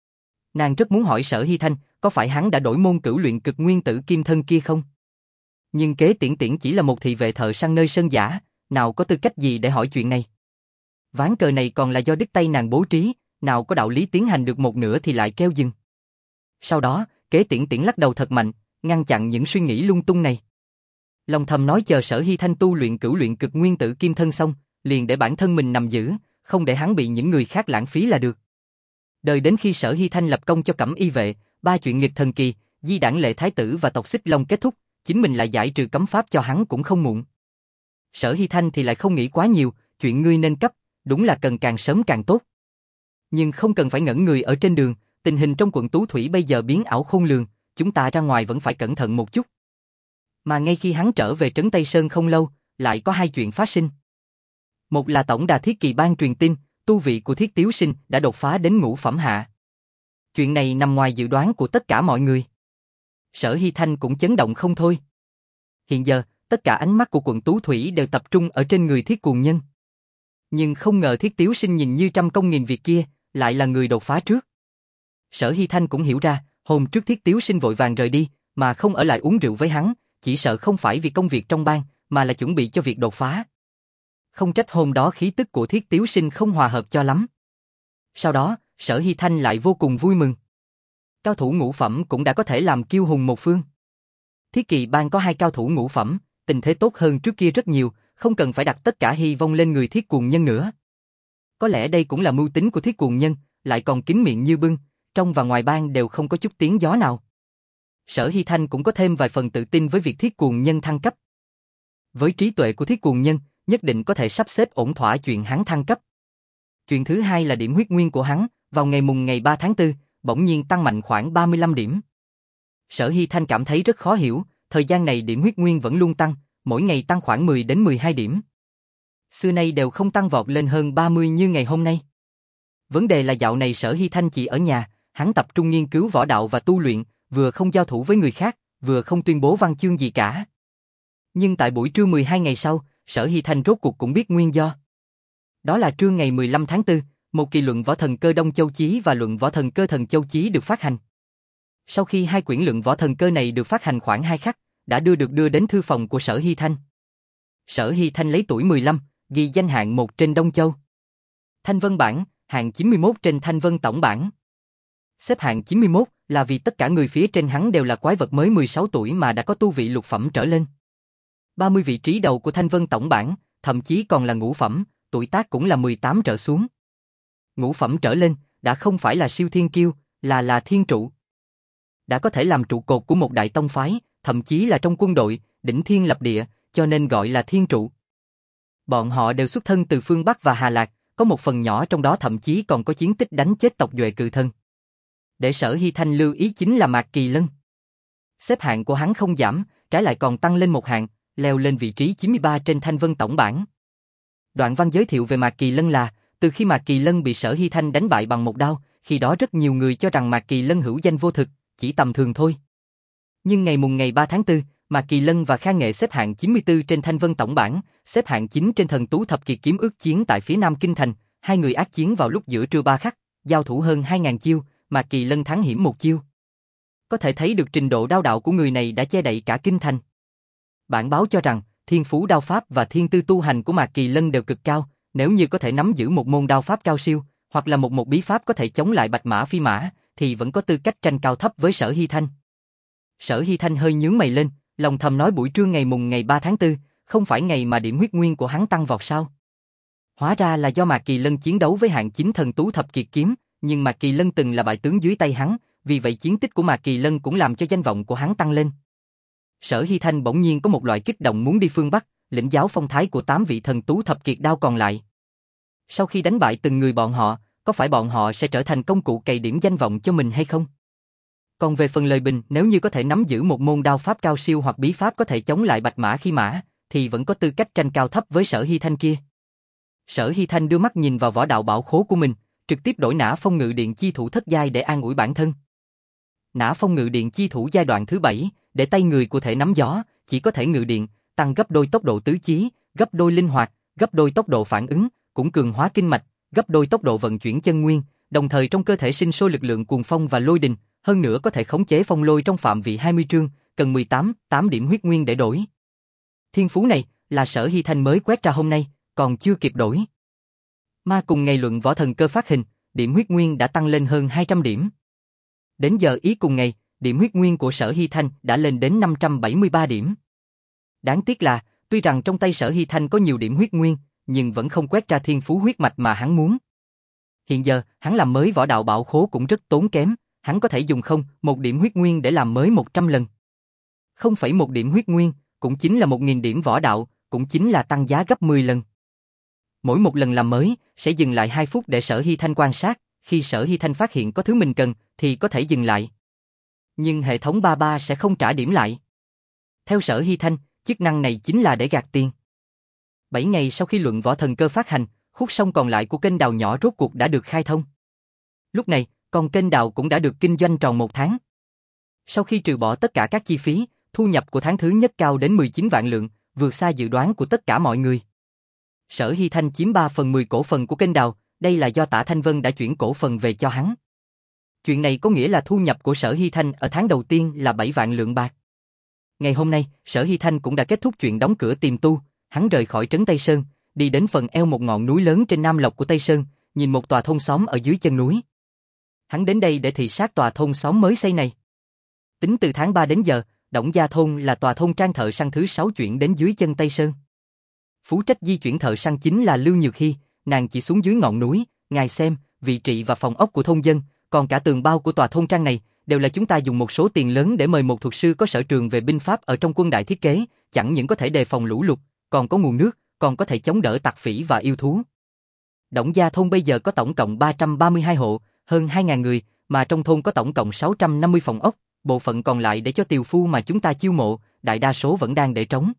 Nàng rất muốn hỏi Sở Hy Thanh, có phải hắn đã đổi môn Cửu Luyện Cực Nguyên Tử Kim Thân kia không? Nhưng Kế Tiễn Tiễn chỉ là một thị vệ thợ săn nơi sơn giả, nào có tư cách gì để hỏi chuyện này? Ván cờ này còn là do đích tay nàng bố trí, nào có đạo lý tiến hành được một nửa thì lại kêu dừng. Sau đó, Kế Tiễn Tiễn lắc đầu thật mạnh, ngăn chặn những suy nghĩ lung tung này. Lòng thầm nói chờ Sở Hy Thanh tu luyện Cửu Luyện Cực Nguyên Tử Kim Thân xong, liền để bản thân mình nằm giữ, không để hắn bị những người khác lãng phí là được. Đợi đến khi Sở Hy Thanh lập công cho Cẩm Y vệ, ba chuyện nghịch thần kỳ, di đảng lệ thái tử và tộc Xích Long kết thúc, chính mình lại giải trừ cấm pháp cho hắn cũng không muộn. Sở Hy Thanh thì lại không nghĩ quá nhiều, chuyện ngươi nên cấp, đúng là cần càng sớm càng tốt. Nhưng không cần phải ngẩn người ở trên đường, tình hình trong quận Tú Thủy bây giờ biến ảo khôn lường, chúng ta ra ngoài vẫn phải cẩn thận một chút. Mà ngay khi hắn trở về trấn Tây Sơn không lâu, lại có hai chuyện phát sinh. Một là tổng đà thiết kỳ ban truyền tin, tu vị của Thiết Tiếu Sinh đã đột phá đến ngũ phẩm hạ. Chuyện này nằm ngoài dự đoán của tất cả mọi người. Sở Hy Thanh cũng chấn động không thôi. Hiện giờ, tất cả ánh mắt của quận Tú Thủy đều tập trung ở trên người Thiết Cuồng Nhân. Nhưng không ngờ Thiết Tiếu Sinh nhìn như trăm công nghìn việc kia, lại là người đột phá trước. Sở Hy Thanh cũng hiểu ra, hôm trước Thiết Tiếu Sinh vội vàng rời đi, mà không ở lại uống rượu với hắn, chỉ sợ không phải vì công việc trong bang, mà là chuẩn bị cho việc đột phá. Không trách hôm đó khí tức của Thiết Tiếu Sinh không hòa hợp cho lắm. Sau đó, Sở Hy Thanh lại vô cùng vui mừng. Cao thủ ngũ phẩm cũng đã có thể làm kiêu hùng một phương. Thiết Kỳ bang có hai cao thủ ngũ phẩm, tình thế tốt hơn trước kia rất nhiều, không cần phải đặt tất cả hy vọng lên người Thiết Cuồng Nhân nữa. Có lẽ đây cũng là mưu tính của Thiết Cuồng Nhân, lại còn kín miệng như bưng, trong và ngoài bang đều không có chút tiếng gió nào. Sở Hy Thanh cũng có thêm vài phần tự tin với việc Thiết Cuồng Nhân thăng cấp. Với trí tuệ của Thiết Cuồng Nhân, nhất định có thể sắp xếp ổn thỏa chuyện hắn thăng cấp. Chuyện thứ hai là điểm huyết nguyên của hắn, vào ngày mùng ngày ba tháng tư, bỗng nhiên tăng mạnh khoảng ba mươi lăm điểm. Sở Hy Thanh cảm thấy rất khó hiểu, thời gian này điểm huyết nguyên vẫn luôn tăng, mỗi ngày tăng khoảng mười đến mười hai điểm. Xưa nay đều không tăng vọt lên hơn ba mươi như ngày hôm nay. Vấn đề là dạo này Sở Hy Thanh chỉ ở nhà, hắn tập trung nghiên cứu võ đạo và tu luyện, vừa không giao thủ với người khác, vừa không tuyên bố văn chương gì cả. Nhưng tại buổi trưa mười hai ngày sau, Sở Hy Thanh rốt cuộc cũng biết nguyên do. Đó là trưa ngày mười lăm tháng tư, một kỳ luận võ thần cơ Đông Châu Chí và luận võ thần cơ Thần Châu Chí được phát hành. Sau khi hai quyển luận võ thần cơ này được phát hành khoảng hai khắc, đã đưa được đưa đến thư phòng của Sở Hy Thanh. Sở Hy Thanh lấy tuổi mười lăm, ghi danh hạng một trên Đông Châu. Thanh Vân bảng, hạng chín mươi mốt trên Thanh Vân tổng bảng. Xếp hạng chín mươi mốt là vì tất cả người phía trên hắn đều là quái vật mới mười sáu tuổi mà đã có tu vị lục phẩm trở lên. ba mươi vị trí đầu của Thanh Vân tổng bảng, thậm chí còn là ngũ phẩm, tuổi tác cũng là mười tám trở xuống. Ngũ phẩm trở lên, đã không phải là siêu thiên kiêu, là là thiên trụ. Đã có thể làm trụ cột của một đại tông phái, thậm chí là trong quân đội, đỉnh thiên lập địa, cho nên gọi là thiên trụ. Bọn họ đều xuất thân từ phương Bắc và Hà Lạc, có một phần nhỏ trong đó thậm chí còn có chiến tích đánh chết tộc Duệ Cự Thân. Để Sở Hy Thanh lưu ý chính là Mạc Kỳ Lân. Xếp hạng của hắn không giảm, trái lại còn tăng lên một hạng, leo lên vị trí chín mươi ba trên Thanh Vân tổng bảng. Đoạn văn giới thiệu về Mạc Kỳ Lân là, từ khi Mạc Kỳ Lân bị Sở Hy Thanh đánh bại bằng một đao, khi đó rất nhiều người cho rằng Mạc Kỳ Lân hữu danh vô thực, chỉ tầm thường thôi. Nhưng ngày mùng ngày ba tháng tư, Mạc Kỳ Lân và Kha Nghệ xếp hạng chín mươi tư trên Thanh Vân tổng bảng, xếp hạng chín trên Thần Tú Thập Kiệt kiếm ước chiến tại phía Nam Kinh Thành, hai người ác chiến vào lúc giữa trưa ba khắc, giao thủ hơn hai nghìn chiêu, Mạc Kỳ Lân thắng hiểm một chiêu. Có thể thấy được trình độ đao đạo của người này đã che đậy cả Kinh Thành. Bản báo cho rằng, thiên phú đao pháp và thiên tư tu hành của Mạc Kỳ Lân đều cực cao, nếu như có thể nắm giữ một môn đao pháp cao siêu, hoặc là một một bí pháp có thể chống lại bạch mã phi mã, thì vẫn có tư cách tranh cao thấp với Sở Hy Thanh. Sở Hy Thanh hơi nhướng mày lên, lòng thầm nói buổi trưa ngày mùng ngày ba tháng tư, không phải ngày mà điểm huyết nguyên của hắn tăng vọt sao? Hóa ra là do Mạc Kỳ Lân chiến đấu với hạng chín Thần Tú Thập Kiệt kiếm, nhưng Mạc Kỳ Lân từng là bại tướng dưới tay hắn, vì vậy chiến tích của Mạc Kỳ Lân cũng làm cho danh vọng của hắn tăng lên. Sở Hy Thanh bỗng nhiên có một loại kích động muốn đi phương Bắc, lĩnh giáo phong thái của tám vị Thần Tú Thập Kiệt đao còn lại. Sau khi đánh bại từng người bọn họ, có phải bọn họ sẽ trở thành công cụ cày điểm danh vọng cho mình hay không? Còn về phần lời bình, nếu như có thể nắm giữ một môn đao pháp cao siêu hoặc bí pháp có thể chống lại bạch mã khi mã, thì vẫn có tư cách tranh cao thấp với Sở Hy Thanh kia. Sở Hy Thanh đưa mắt nhìn vào võ đạo bảo khố của mình, trực tiếp đổi Nã Phong Ngự Điện chi thủ thất giai để an ủi bản thân. Nã Phong Ngự Điện chi thủ giai đoạn thứ bảy, để tay người của thể nắm gió, chỉ có thể ngự điện, tăng gấp đôi tốc độ tứ chí, gấp đôi linh hoạt, gấp đôi tốc độ phản ứng, cũng cường hóa kinh mạch, gấp đôi tốc độ vận chuyển chân nguyên, đồng thời trong cơ thể sinh sôi lực lượng cuồng phong và lôi đình, hơn nữa có thể khống chế phong lôi trong phạm vị hai mươi trương, cần mười tám, tám điểm huyết nguyên để đổi. Thiên phú này là Sở Hy Thanh mới quét ra hôm nay, còn chưa kịp đổi. Mà cùng ngày luận võ thần cơ phát hình, điểm huyết nguyên đã tăng lên hơn hai trăm điểm. Đến giờ ý cùng ngày, điểm huyết nguyên của Sở Hy Thanh đã lên đến năm trăm bảy mươi ba điểm. Đáng tiếc là, tuy rằng trong tay Sở Hy Thanh có nhiều điểm huyết nguyên, nhưng vẫn không quét ra thiên phú huyết mạch mà hắn muốn. Hiện giờ, hắn làm mới võ đạo bảo khố cũng rất tốn kém, hắn có thể dùng không một điểm huyết nguyên để làm mới một trăm lần. Không phải một điểm huyết nguyên, cũng chính là một nghìn điểm võ đạo, cũng chính là tăng giá gấp mười lần. Mỗi một lần làm mới, sẽ dừng lại hai phút để Sở Hy Thanh quan sát, khi Sở Hy Thanh phát hiện có thứ mình cần, thì có thể dừng lại. Nhưng hệ thống ba ba sẽ không trả điểm lại. Theo Sở Hy Thanh, chức năng này chính là để gạt tiền. bảy ngày sau khi luận võ thần cơ phát hành, khúc sông còn lại của kênh đào nhỏ rốt cuộc đã được khai thông. Lúc này, con kênh đào cũng đã được kinh doanh tròn một tháng. Sau khi trừ bỏ tất cả các chi phí, thu nhập của tháng thứ nhất cao đến mười chín vạn lượng, vượt xa dự đoán của tất cả mọi người. Sở Hy Thanh chiếm ba phần mười cổ phần của kênh đào, đây là do Tạ Thanh Vân đã chuyển cổ phần về cho hắn. Chuyện này có nghĩa là thu nhập của Sở Hy Thanh ở tháng đầu tiên là bảy vạn lượng bạc. Ngày hôm nay, Sở Hy Thanh cũng đã kết thúc chuyện đóng cửa tìm tu, hắn rời khỏi trấn Tây Sơn, đi đến phần eo một ngọn núi lớn trên Nam Lộc của Tây Sơn, nhìn một tòa thôn xóm ở dưới chân núi. Hắn đến đây để thị sát tòa thôn xóm mới xây này. Tính từ tháng ba đến giờ, Đổng Gia Thôn là tòa thôn trang thợ săn thứ sáu chuyển đến dưới chân Tây Sơn. Phụ trách di chuyển thợ săn chính là Lưu Nhược Hy, nàng chỉ xuống dưới ngọn núi, ngài xem, vị trí và phòng ốc của thôn dân, còn cả tường bao của tòa thôn trang này, đều là chúng ta dùng một số tiền lớn để mời một thuật sư có sở trường về binh pháp ở trong quân đại thiết kế, chẳng những có thể đề phòng lũ lụt, còn có nguồn nước, còn có thể chống đỡ tặc phỉ và yêu thú. Đổng Gia Thôn bây giờ có tổng cộng ba trăm ba mươi hai hộ, hơn hai nghìn người, mà trong thôn có tổng cộng sáu trăm năm mươi phòng ốc, bộ phận còn lại để cho tiều phu mà chúng ta chiêu mộ, đại đa số vẫn đang để trống.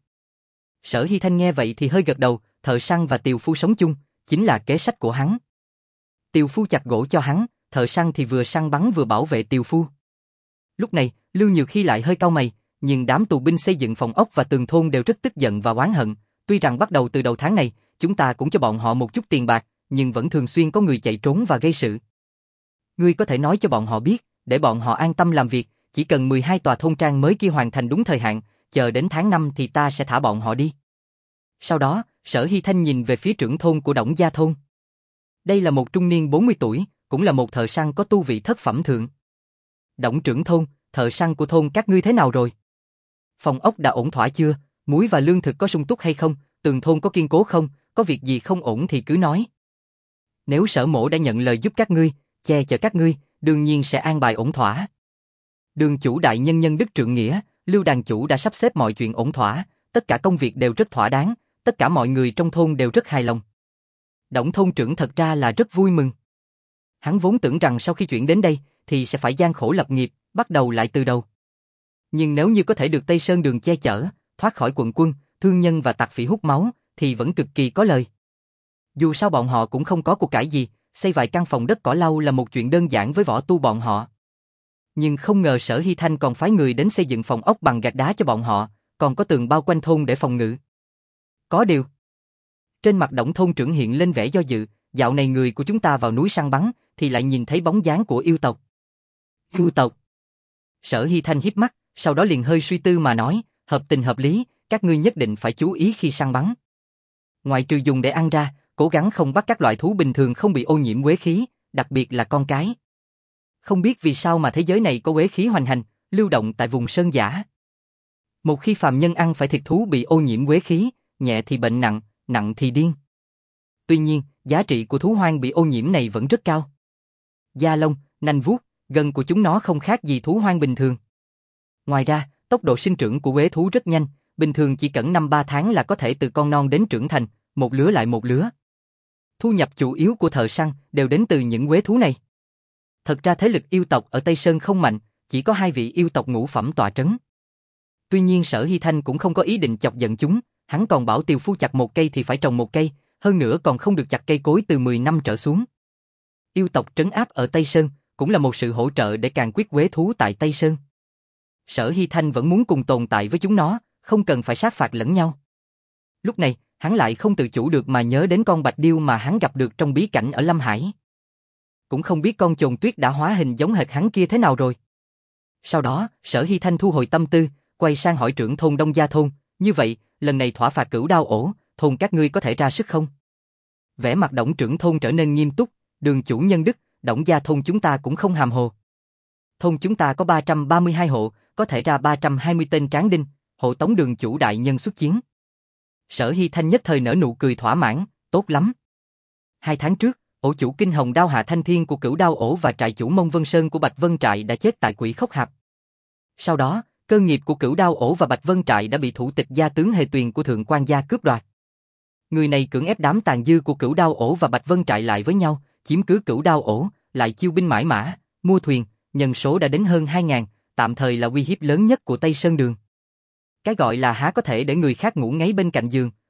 Sở Hy Thanh nghe vậy thì hơi gật đầu, thợ săn và tiều phu sống chung, chính là kế sách của hắn. Tiều phu chặt gỗ cho hắn, thợ săn thì vừa săn bắn vừa bảo vệ tiều phu. Lúc này, Lưu Nhược Hy lại hơi cau mày, nhưng đám tù binh xây dựng phòng ốc và tường thôn đều rất tức giận và oán hận, tuy rằng bắt đầu từ đầu tháng này, chúng ta cũng cho bọn họ một chút tiền bạc, nhưng vẫn thường xuyên có người chạy trốn và gây sự. Ngươi có thể nói cho bọn họ biết, để bọn họ an tâm làm việc, chỉ cần mười hai tòa thôn trang mới kia hoàn thành đúng thời hạn, chờ đến tháng năm thì ta sẽ thả bọn họ đi. Sau đó, Sở Hy Thanh nhìn về phía trưởng thôn của Đổng Gia Thôn. Đây là một trung niên bốn mươi tuổi, cũng là một thợ săn có tu vị thất phẩm thượng. Đổng trưởng thôn, thợ săn của thôn các ngươi thế nào rồi? Phòng ốc đã ổn thỏa chưa? Muối và lương thực có sung túc hay không? Tường thôn có kiên cố không? Có việc gì không ổn thì cứ nói. Nếu Sở mỗ đã nhận lời giúp các ngươi, che chở các ngươi, đương nhiên sẽ an bài ổn thỏa. Đường chủ đại nhân nhân đức trượng nghĩa, Lưu đàn chủ đã sắp xếp mọi chuyện ổn thỏa, tất cả công việc đều rất thỏa đáng, tất cả mọi người trong thôn đều rất hài lòng. Đổng thôn trưởng thật ra là rất vui mừng. Hắn vốn tưởng rằng sau khi chuyển đến đây thì sẽ phải gian khổ lập nghiệp, bắt đầu lại từ đầu. Nhưng nếu như có thể được Tây Sơn Đường che chở, thoát khỏi quận quân, thương nhân và tặc phỉ hút máu, thì vẫn cực kỳ có lời. Dù sao bọn họ cũng không có của cải gì, xây vài căn phòng đất cỏ lau là một chuyện đơn giản với võ tu bọn họ. Nhưng không ngờ Sở Hy Thanh còn phái người đến xây dựng phòng ốc bằng gạch đá cho bọn họ, còn có tường bao quanh thôn để phòng ngự. Có điều, trên mặt Đổng thôn trưởng hiện lên vẻ do dự, dạo này người của chúng ta vào núi săn bắn, thì lại nhìn thấy bóng dáng của yêu tộc. Yêu tộc? Sở Hy Thanh híp mắt, sau đó liền hơi suy tư mà nói, hợp tình hợp lý, các ngươi nhất định phải chú ý khi săn bắn. Ngoài trừ dùng để ăn ra, cố gắng không bắt các loại thú bình thường không bị ô nhiễm uế khí, đặc biệt là con cái. Không biết vì sao mà thế giới này có uế khí hoành hành, lưu động tại vùng sơn giả. Một khi phàm nhân ăn phải thịt thú bị ô nhiễm uế khí, nhẹ thì bệnh nặng, nặng thì điên. Tuy nhiên, giá trị của thú hoang bị ô nhiễm này vẫn rất cao. Da lông, nanh vuốt, gân của chúng nó không khác gì thú hoang bình thường. Ngoài ra, tốc độ sinh trưởng của uế thú rất nhanh, bình thường chỉ cần năm ba tháng là có thể từ con non đến trưởng thành, một lứa lại một lứa. Thu nhập chủ yếu của thợ săn đều đến từ những uế thú này. Thật ra thế lực yêu tộc ở Tây Sơn không mạnh, chỉ có hai vị yêu tộc ngũ phẩm tọa trấn. Tuy nhiên Sở Hy Thanh cũng không có ý định chọc giận chúng, hắn còn bảo tiều phu chặt một cây thì phải trồng một cây, hơn nữa còn không được chặt cây cối từ mười năm trở xuống. Yêu tộc trấn áp ở Tây Sơn cũng là một sự hỗ trợ để càng quyết uế thú tại Tây Sơn. Sở Hy Thanh vẫn muốn cùng tồn tại với chúng nó, không cần phải sát phạt lẫn nhau. Lúc này, hắn lại không tự chủ được mà nhớ đến con bạch điêu mà hắn gặp được trong bí cảnh ở Lâm Hải. Cũng không biết con chồn tuyết đã hóa hình giống hệt hắn kia thế nào rồi. Sau đó, Sở Hy Thanh thu hồi tâm tư, quay sang hỏi trưởng thôn Đông Gia Thôn, như vậy, lần này thỏa phạt cửu đao ổ, thôn các ngươi có thể ra sức không? Vẻ mặt Đổng trưởng thôn trở nên nghiêm túc, đường chủ nhân đức, Đổng Gia Thôn chúng ta cũng không hàm hồ. Thôn chúng ta có ba trăm ba mươi hai hộ, có thể ra ba trăm hai mươi tên tráng đinh, hộ tống đường chủ đại nhân xuất chiến. Sở Hy Thanh nhất thời nở nụ cười thỏa mãn, tốt lắm. Hai tháng trước, ổ chủ kinh hồng đao Hạ Thanh Thiên của cửu đao ổ và trại chủ Mông Vân Sơn của Bạch Vân Trại đã chết tại Quỷ Khốc Hạp. Sau đó, cơ nghiệp của cửu đao ổ và Bạch Vân Trại đã bị thủ tịch gia tướng Hề Tuyền của Thượng Quan gia cướp đoạt. Người này cưỡng ép đám tàn dư của cửu đao ổ và Bạch Vân Trại lại với nhau, chiếm cứ cửu đao ổ, lại chiêu binh mãi mã, mua thuyền, nhân số đã đến hơn hai ngàn, tạm thời là uy hiếp lớn nhất của Tây Sơn Đường. Cái gọi là há có thể để người khác ngủ ngáy bên cạnh giường,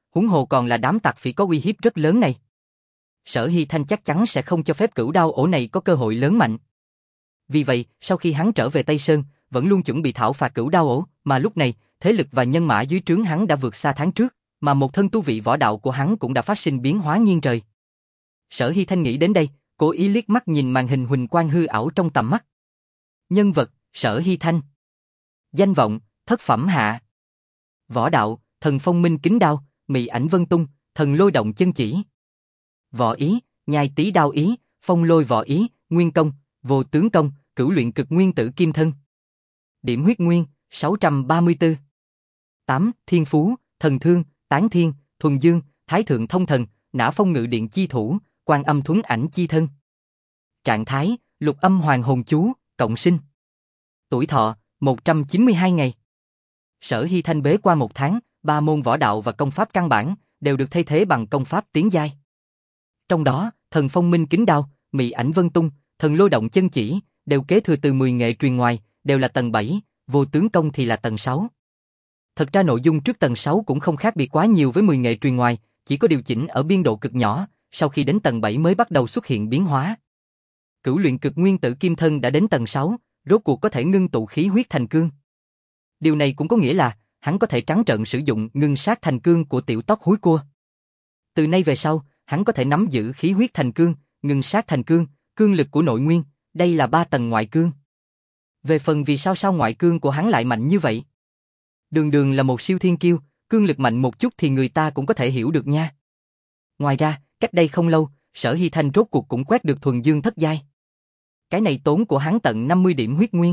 huống hồ còn là đám tặc phỉ có uy hiếp rất lớn này. Sở Hy Thanh chắc chắn sẽ không cho phép Cửu Đao ổ này có cơ hội lớn mạnh. Vì vậy, sau khi hắn trở về Tây Sơn, vẫn luôn chuẩn bị thảo phạt Cửu Đao ổ, mà lúc này, thế lực và nhân mã dưới trướng hắn đã vượt xa tháng trước, mà một thân tu vị võ đạo của hắn cũng đã phát sinh biến hóa nghiêng trời. Sở Hy Thanh nghĩ đến đây, cố ý liếc mắt nhìn màn hình huỳnh quang hư ảo trong tầm mắt. Nhân vật, Sở Hy Thanh. Danh vọng, thất phẩm hạ. Võ đạo, thần phong minh kính đao, mị ảnh vân tung, thần lôi động chân chỉ. Võ ý, nhai tý đao ý, phong lôi võ ý, nguyên công, vô tướng công, cửu luyện cực nguyên tử kim thân. Điểm huyết nguyên, sáu trăm ba mươi tư. tám. Thiên phú, thần thương, tán thiên, thuần dương, thái thượng thông thần, nã phong ngự điện chi thủ, quan âm thuấn ảnh chi thân. Trạng thái, lục âm hoàng hồn chú, cộng sinh. Tuổi thọ, một trăm chín mươi hai ngày. Sở Hy Thanh bế qua một tháng, ba môn võ đạo và công pháp căn bản đều được thay thế bằng công pháp tiến giai. Trong đó, thần phong minh kính đao, mị ảnh vân tung, thần lôi động chân chỉ đều kế thừa từ mười nghệ truyền ngoài, đều là tầng bảy, vô tướng công thì là tầng sáu. Thật ra nội dung trước tầng sáu cũng không khác biệt quá nhiều với mười nghệ truyền ngoài, chỉ có điều chỉnh ở biên độ cực nhỏ, sau khi đến tầng bảy mới bắt đầu xuất hiện biến hóa. Cửu luyện cực nguyên tử kim thân đã đến tầng sáu, rốt cuộc có thể ngưng tụ khí huyết thành cương. Điều này cũng có nghĩa là, hắn có thể trắng trợn sử dụng ngưng sát thành cương của tiểu tóc húi cua. Từ nay về sau, hắn có thể nắm giữ khí huyết thành cương, ngưng sát thành cương, cương lực của nội nguyên, đây là ba tầng ngoại cương. Về phần vì sao sao ngoại cương của hắn lại mạnh như vậy? Đường đường là một siêu thiên kiêu, cương lực mạnh một chút thì người ta cũng có thể hiểu được nha. Ngoài ra, cách đây không lâu, Sở Hy Thanh rốt cuộc cũng quét được thuần dương thất giai. Cái này tốn của hắn tận năm mươi điểm huyết nguyên.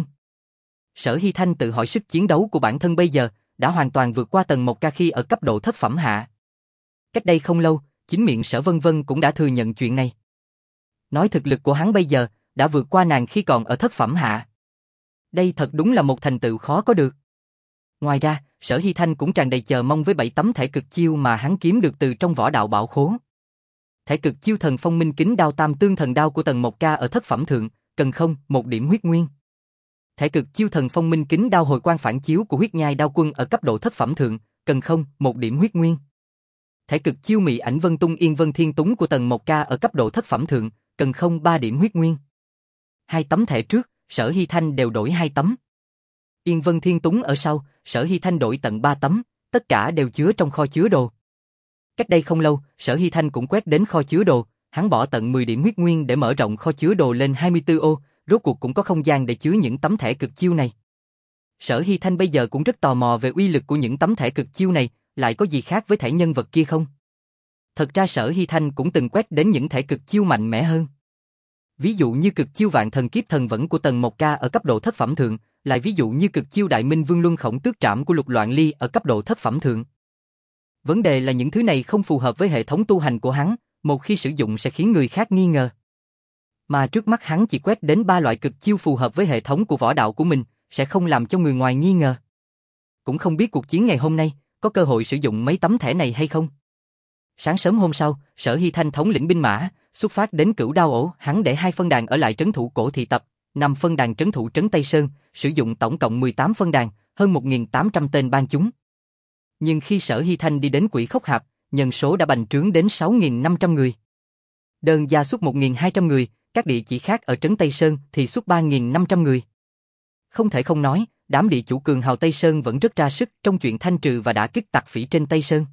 Sở Hy Thanh tự hỏi sức chiến đấu của bản thân bây giờ đã hoàn toàn vượt qua tầng một ca khi ở cấp độ thất phẩm hạ. Cách đây không lâu, chính miệng Sở Vân Vân cũng đã thừa nhận chuyện này. Nói thực lực của hắn bây giờ đã vượt qua nàng khi còn ở thất phẩm hạ. Đây thật đúng là một thành tựu khó có được. Ngoài ra, Sở Hy Thanh cũng tràn đầy chờ mong với bảy tấm thẻ cực chiêu mà hắn kiếm được từ trong võ đạo bảo khố. Thẻ cực chiêu thần phong minh kính đao tam tương thần đao của tầng một ca ở thất phẩm thượng, cần không, một điểm huyết nguyên. Thẻ cực chiêu thần phong minh kính đao hồi quang phản chiếu của huyết nhai đao quân ở cấp độ thất phẩm thượng, cần không, một điểm huyết nguyên. Thẻ cực chiêu mị ảnh vân tung yên vân thiên túng của tầng một ca ở cấp độ thất phẩm thượng, cần không, ba điểm huyết nguyên. Hai tấm thẻ trước, Sở Hy Thanh đều đổi hai tấm. Yên vân thiên túng ở sau, Sở Hy Thanh đổi tận ba tấm, tất cả đều chứa trong kho chứa đồ. Cách đây không lâu, Sở Hy Thanh cũng quét đến kho chứa đồ, hắn bỏ tận mười điểm huyết nguyên để mở rộng kho chứa đồ lên hai mươi tư ô, rốt cuộc cũng có không gian để chứa những tấm thẻ cực chiêu này. Sở Hy Thanh bây giờ cũng rất tò mò về uy lực của những tấm thẻ cực chiêu này, lại có gì khác với thẻ nhân vật kia không? Thật ra Sở Hy Thanh cũng từng quét đến những thẻ cực chiêu mạnh mẽ hơn. Ví dụ như cực chiêu vạn thần kiếp thần vẫn của tầng một ca ở cấp độ thất phẩm thượng, lại ví dụ như cực chiêu đại minh vương luân khổng tước trảm của Lục Loạn Ly ở cấp độ thất phẩm thượng. Vấn đề là những thứ này không phù hợp với hệ thống tu hành của hắn, một khi sử dụng sẽ khiến người khác nghi ngờ. Mà trước mắt hắn chỉ quét đến ba loại cực chiêu phù hợp với hệ thống của võ đạo của mình, sẽ không làm cho người ngoài nghi ngờ. Cũng không biết cuộc chiến ngày hôm nay, có cơ hội sử dụng mấy tấm thẻ này hay không? Sáng sớm hôm sau, Sở Hy Thanh thống lĩnh binh mã, xuất phát đến Cửu Đao ổ, hắn để hai phân đàn ở lại trấn thủ cổ thị tập, năm phân đàn trấn thủ trấn Tây Sơn, sử dụng tổng cộng mười tám phân đàn, hơn một nghìn tám trăm tên ban chúng. Nhưng khi Sở Hy Thanh đi đến Quỷ Khốc Hạp, nhân số đã bành trướng đến sáu nghìn năm trăm người. Đơn gia xuất một nghìn hai trăm người, các địa chỉ khác ở trấn Tây Sơn thì xuất ba nghìn năm trăm người. Không thể không nói, đám địa chủ cường hào Tây Sơn vẫn rất ra sức trong chuyện thanh trừ và đả kích tặc phỉ trên Tây Sơn.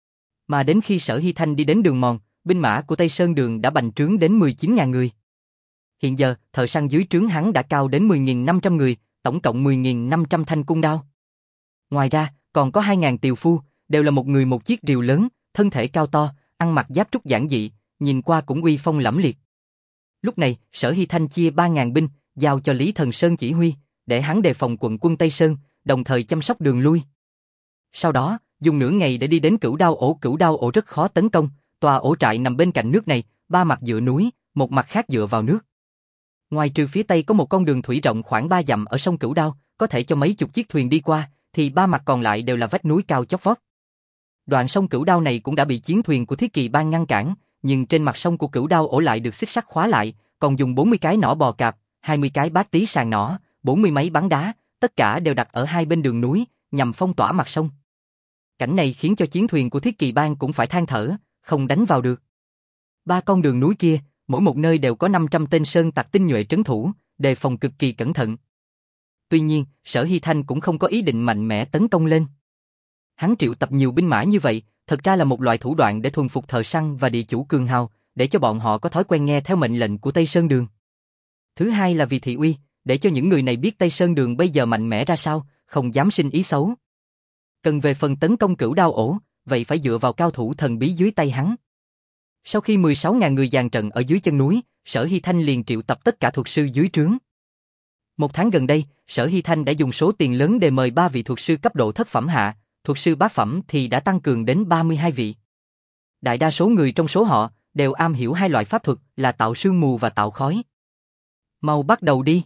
Mà đến khi Sở Hy Thanh đi đến đường mòn, binh mã của Tây Sơn Đường đã bành trướng đến mười chín nghìn người. Hiện giờ, thợ săn dưới trướng hắn đã cao đến mười nghìn năm trăm người, tổng cộng mười nghìn năm trăm thanh cung đao. Ngoài ra, còn có hai nghìn tiều phu, đều là một người một chiếc rìu lớn, thân thể cao to, ăn mặc giáp trúc giản dị, nhìn qua cũng uy phong lẫm liệt. Lúc này, Sở Hy Thanh chia ba nghìn binh, giao cho Lý Thần Sơn chỉ huy, để hắn đề phòng quận quân Tây Sơn, đồng thời chăm sóc đường lui. Sau đó, dùng nửa ngày để đi đến Cửu Đao ổ. Cửu Đao ổ rất khó tấn công, tòa ổ trại nằm bên cạnh nước này, ba mặt dựa núi, một mặt khác dựa vào nước. Ngoài trừ phía tây có một con đường thủy rộng khoảng ba dặm ở sông Cửu Đao, có thể cho mấy chục chiếc thuyền đi qua, thì ba mặt còn lại đều là vách núi cao chót vót. Đoạn sông Cửu Đao này cũng đã bị chiến thuyền của Thiết Kỳ Bang ngăn cản, nhưng trên mặt sông của Cửu Đao ổ lại được xích sắt khóa lại, còn dùng bốn mươi cái nỏ bò cạp, hai mươi cái bát tí sàn nỏ, bốn mươi mấy bắn đá, tất cả đều đặt ở hai bên đường núi, nhằm phong tỏa mặt sông. Cảnh này khiến cho chiến thuyền của Thiết Kỳ Bang cũng phải than thở, không đánh vào được. Ba con đường núi kia, mỗi một nơi đều có năm trăm tên sơn tặc tinh nhuệ trấn thủ, đề phòng cực kỳ cẩn thận. Tuy nhiên, Sở Hy Thanh cũng không có ý định mạnh mẽ tấn công lên. Hắn triệu tập nhiều binh mã như vậy, thật ra là một loại thủ đoạn để thuần phục thợ săn và địa chủ cường hào, để cho bọn họ có thói quen nghe theo mệnh lệnh của Tây Sơn Đường. Thứ hai là vì thị uy, để cho những người này biết Tây Sơn Đường bây giờ mạnh mẽ ra sao, không dám sinh ý xấu. Cần về phần tấn công Cửu Đao Ổ, vậy phải dựa vào cao thủ thần bí dưới tay hắn. Sau khi mười sáu nghìn người dàn trận ở dưới chân núi, Sở Hy Thanh liền triệu tập tất cả thuật sư dưới trướng. Một tháng gần đây, Sở Hy Thanh đã dùng số tiền lớn để mời ba vị thuật sư cấp độ thất phẩm hạ, thuật sư bát phẩm thì đã tăng cường đến ba mươi hai vị. Đại đa số người trong số họ đều am hiểu hai loại pháp thuật là tạo sương mù và tạo khói. Mau bắt đầu đi.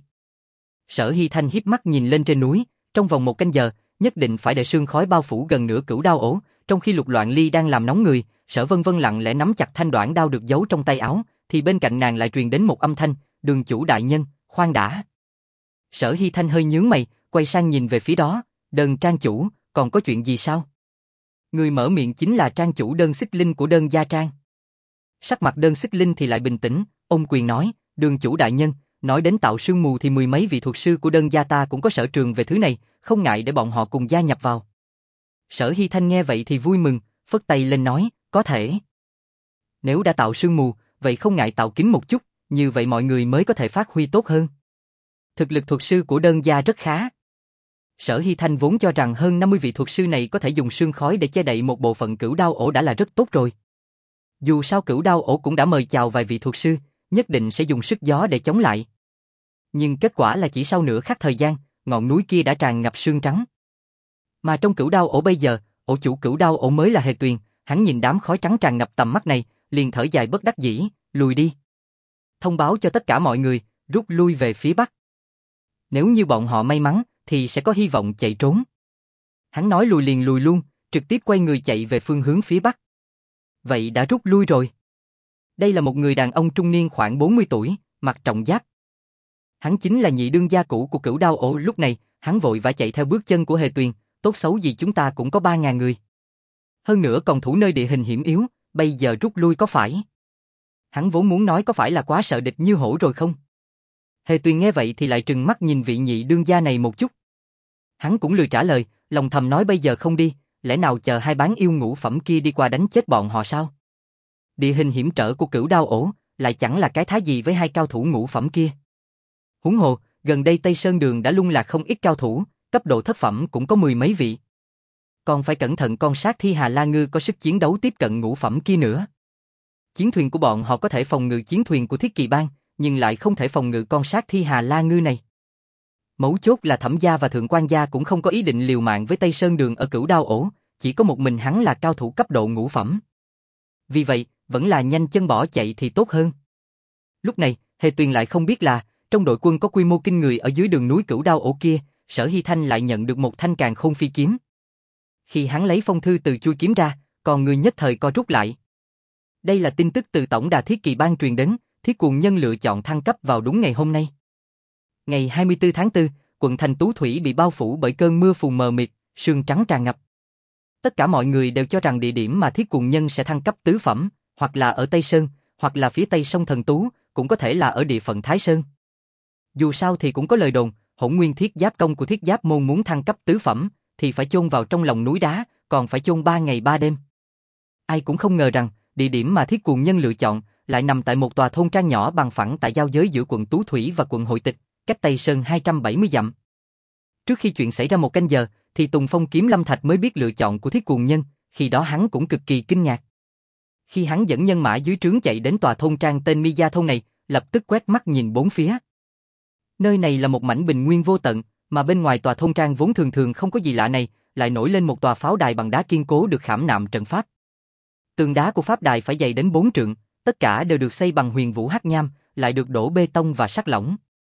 Sở Hy Thanh híp mắt nhìn lên trên núi, trong vòng một canh giờ, nhất định phải để sương khói bao phủ gần nửa Cửu Đao Ổ. Trong khi Lục Loạn Ly đang làm nóng người, Sở Vân Vân lặng lẽ nắm chặt thanh đoạn đao được giấu trong tay áo, thì bên cạnh nàng lại truyền đến một âm thanh, "Đường chủ đại nhân, khoan đã." Sở Hy Thanh hơi nhướng mày, quay sang nhìn về phía đó, "Đơn trang chủ, còn có chuyện gì sao?" Người mở miệng chính là trang chủ Đơn Xích Linh của Đơn Gia Trang. Sắc mặt Đơn Xích Linh thì lại bình tĩnh, ôm quyền nói, "Đường chủ đại nhân, nói đến tạo sương mù thì mười mấy vị thuật sư của Đơn gia ta cũng có sở trường về thứ này, không ngại để bọn họ cùng gia nhập vào." Sở Hy Thanh nghe vậy thì vui mừng, phất tay lên nói, "Có thể. Nếu đã tạo sương mù, vậy không ngại tạo kín một chút, như vậy mọi người mới có thể phát huy tốt hơn." Thực lực thuật sư của Đơn gia rất khá. Sở Hy Thanh vốn cho rằng hơn năm mươi vị thuật sư này có thể dùng sương khói để che đậy một bộ phận Cửu Đao Ổ đã là rất tốt rồi. Dù sao Cửu Đao Ổ cũng đã mời chào vài vị thuật sư, nhất định sẽ dùng sức gió để chống lại. Nhưng kết quả là chỉ sau nửa khắc thời gian, ngọn núi kia đã tràn ngập sương trắng. Mà trong Cửu Đao Ổ bây giờ, ổ chủ Cửu Đao Ổ mới là Hề Tuyền, hắn nhìn đám khói trắng tràn ngập tầm mắt này, liền thở dài bất đắc dĩ, lùi đi. Thông báo cho tất cả mọi người, rút lui về phía bắc. Nếu như bọn họ may mắn, thì sẽ có hy vọng chạy trốn. Hắn nói lùi liền lùi luôn, trực tiếp quay người chạy về phương hướng phía bắc. Vậy đã rút lui rồi. Đây là một người đàn ông trung niên khoảng bốn mươi tuổi, mặc trọng giáp. Hắn chính là nhị đương gia cũ của Cửu Đao Ổ. Lúc này, hắn vội vã chạy theo bước chân của Hề Tuyền, tốt xấu gì chúng ta cũng có ba ngàn người. Hơn nữa còn thủ nơi địa hình hiểm yếu, bây giờ rút lui có phải? Hắn vốn muốn nói có phải là quá sợ địch như hổ rồi không? Hề Tuyền nghe vậy thì lại trừng mắt nhìn vị nhị đương gia này một chút. Hắn cũng lười trả lời, lòng thầm nói bây giờ không đi, lẽ nào chờ hai bán yêu ngũ phẩm kia đi qua đánh chết bọn họ sao? Địa hình hiểm trở của Cửu Đao Ổ lại chẳng là cái thá gì với hai cao thủ ngũ phẩm kia. Huống hồ, gần đây Tây Sơn Đường đã lung lạc không ít cao thủ, cấp độ thất phẩm cũng có mười mấy vị. Còn phải cẩn thận con sát thi Hà La Ngư có sức chiến đấu tiếp cận ngũ phẩm kia nữa. Chiến thuyền của bọn họ có thể phòng ngự chiến thuyền của Thiết Kỳ Bang, nhưng lại không thể phòng ngự con sát thi Hà La Ngư này. Mấu chốt là Thẩm gia và Thượng Quan gia cũng không có ý định liều mạng với Tây Sơn Đường ở Cửu Đao Ổ, chỉ có một mình hắn là cao thủ cấp độ ngũ phẩm. Vì vậy, vẫn là nhanh chân bỏ chạy thì tốt hơn. Lúc này, Hề Tuyền lại không biết là, trong đội quân có quy mô kinh người ở dưới đường núi Cửu Đao Ổ kia, Sở Hy Thanh lại nhận được một thanh càn khôn phi kiếm. Khi hắn lấy phong thư từ chui kiếm ra, còn người nhất thời co rút lại. Đây là tin tức từ Tổng đà Thiết Kỳ Bang truyền đến, Thiết Cuồng Nhân lựa chọn thăng cấp vào đúng ngày hôm nay. Ngày hai mươi tư tháng tư, quận thành Tú Thủy bị bao phủ bởi cơn mưa phùn mờ mịt, sương trắng tràn ngập. Tất cả mọi người đều cho rằng địa điểm mà Thiết Cuồng Nhân sẽ thăng cấp tứ phẩm, hoặc là ở Tây Sơn, hoặc là phía tây sông Thần Tú, cũng có thể là ở địa phận Thái Sơn. Dù sao thì cũng có lời đồn, Hỗn Nguyên Thiết Giáp Công của Thiết Giáp môn muốn thăng cấp tứ phẩm, thì phải chôn vào trong lòng núi đá, còn phải chôn ba ngày ba đêm. Ai cũng không ngờ rằng, địa điểm mà Thiết Cuồng Nhân lựa chọn lại nằm tại một tòa thôn trang nhỏ bằng phẳng tại giao giới giữa quận Tú Thủy và quận Hội Tịch, cách Tây Sơn hai trăm bảy mươi dặm. Trước khi chuyện xảy ra một canh giờ, thì Tùng Phong Kiếm Lâm Thạch mới biết lựa chọn của Thiết Cuồng Nhân, khi đó hắn cũng cực kỳ kinh ngạc. Khi hắn dẫn nhân mã dưới trướng chạy đến tòa thôn trang tên Mi Gia thôn này, lập tức quét mắt nhìn bốn phía. Nơi này là một mảnh bình nguyên vô tận, mà bên ngoài tòa thôn trang vốn thường thường không có gì lạ này, lại nổi lên một tòa pháo đài bằng đá kiên cố được khảm nạm trận pháp. Tường đá của pháp đài phải dày đến bốn trượng, tất cả đều được xây bằng huyền vũ hắc nham, lại được đổ bê tông và sắt lỏng.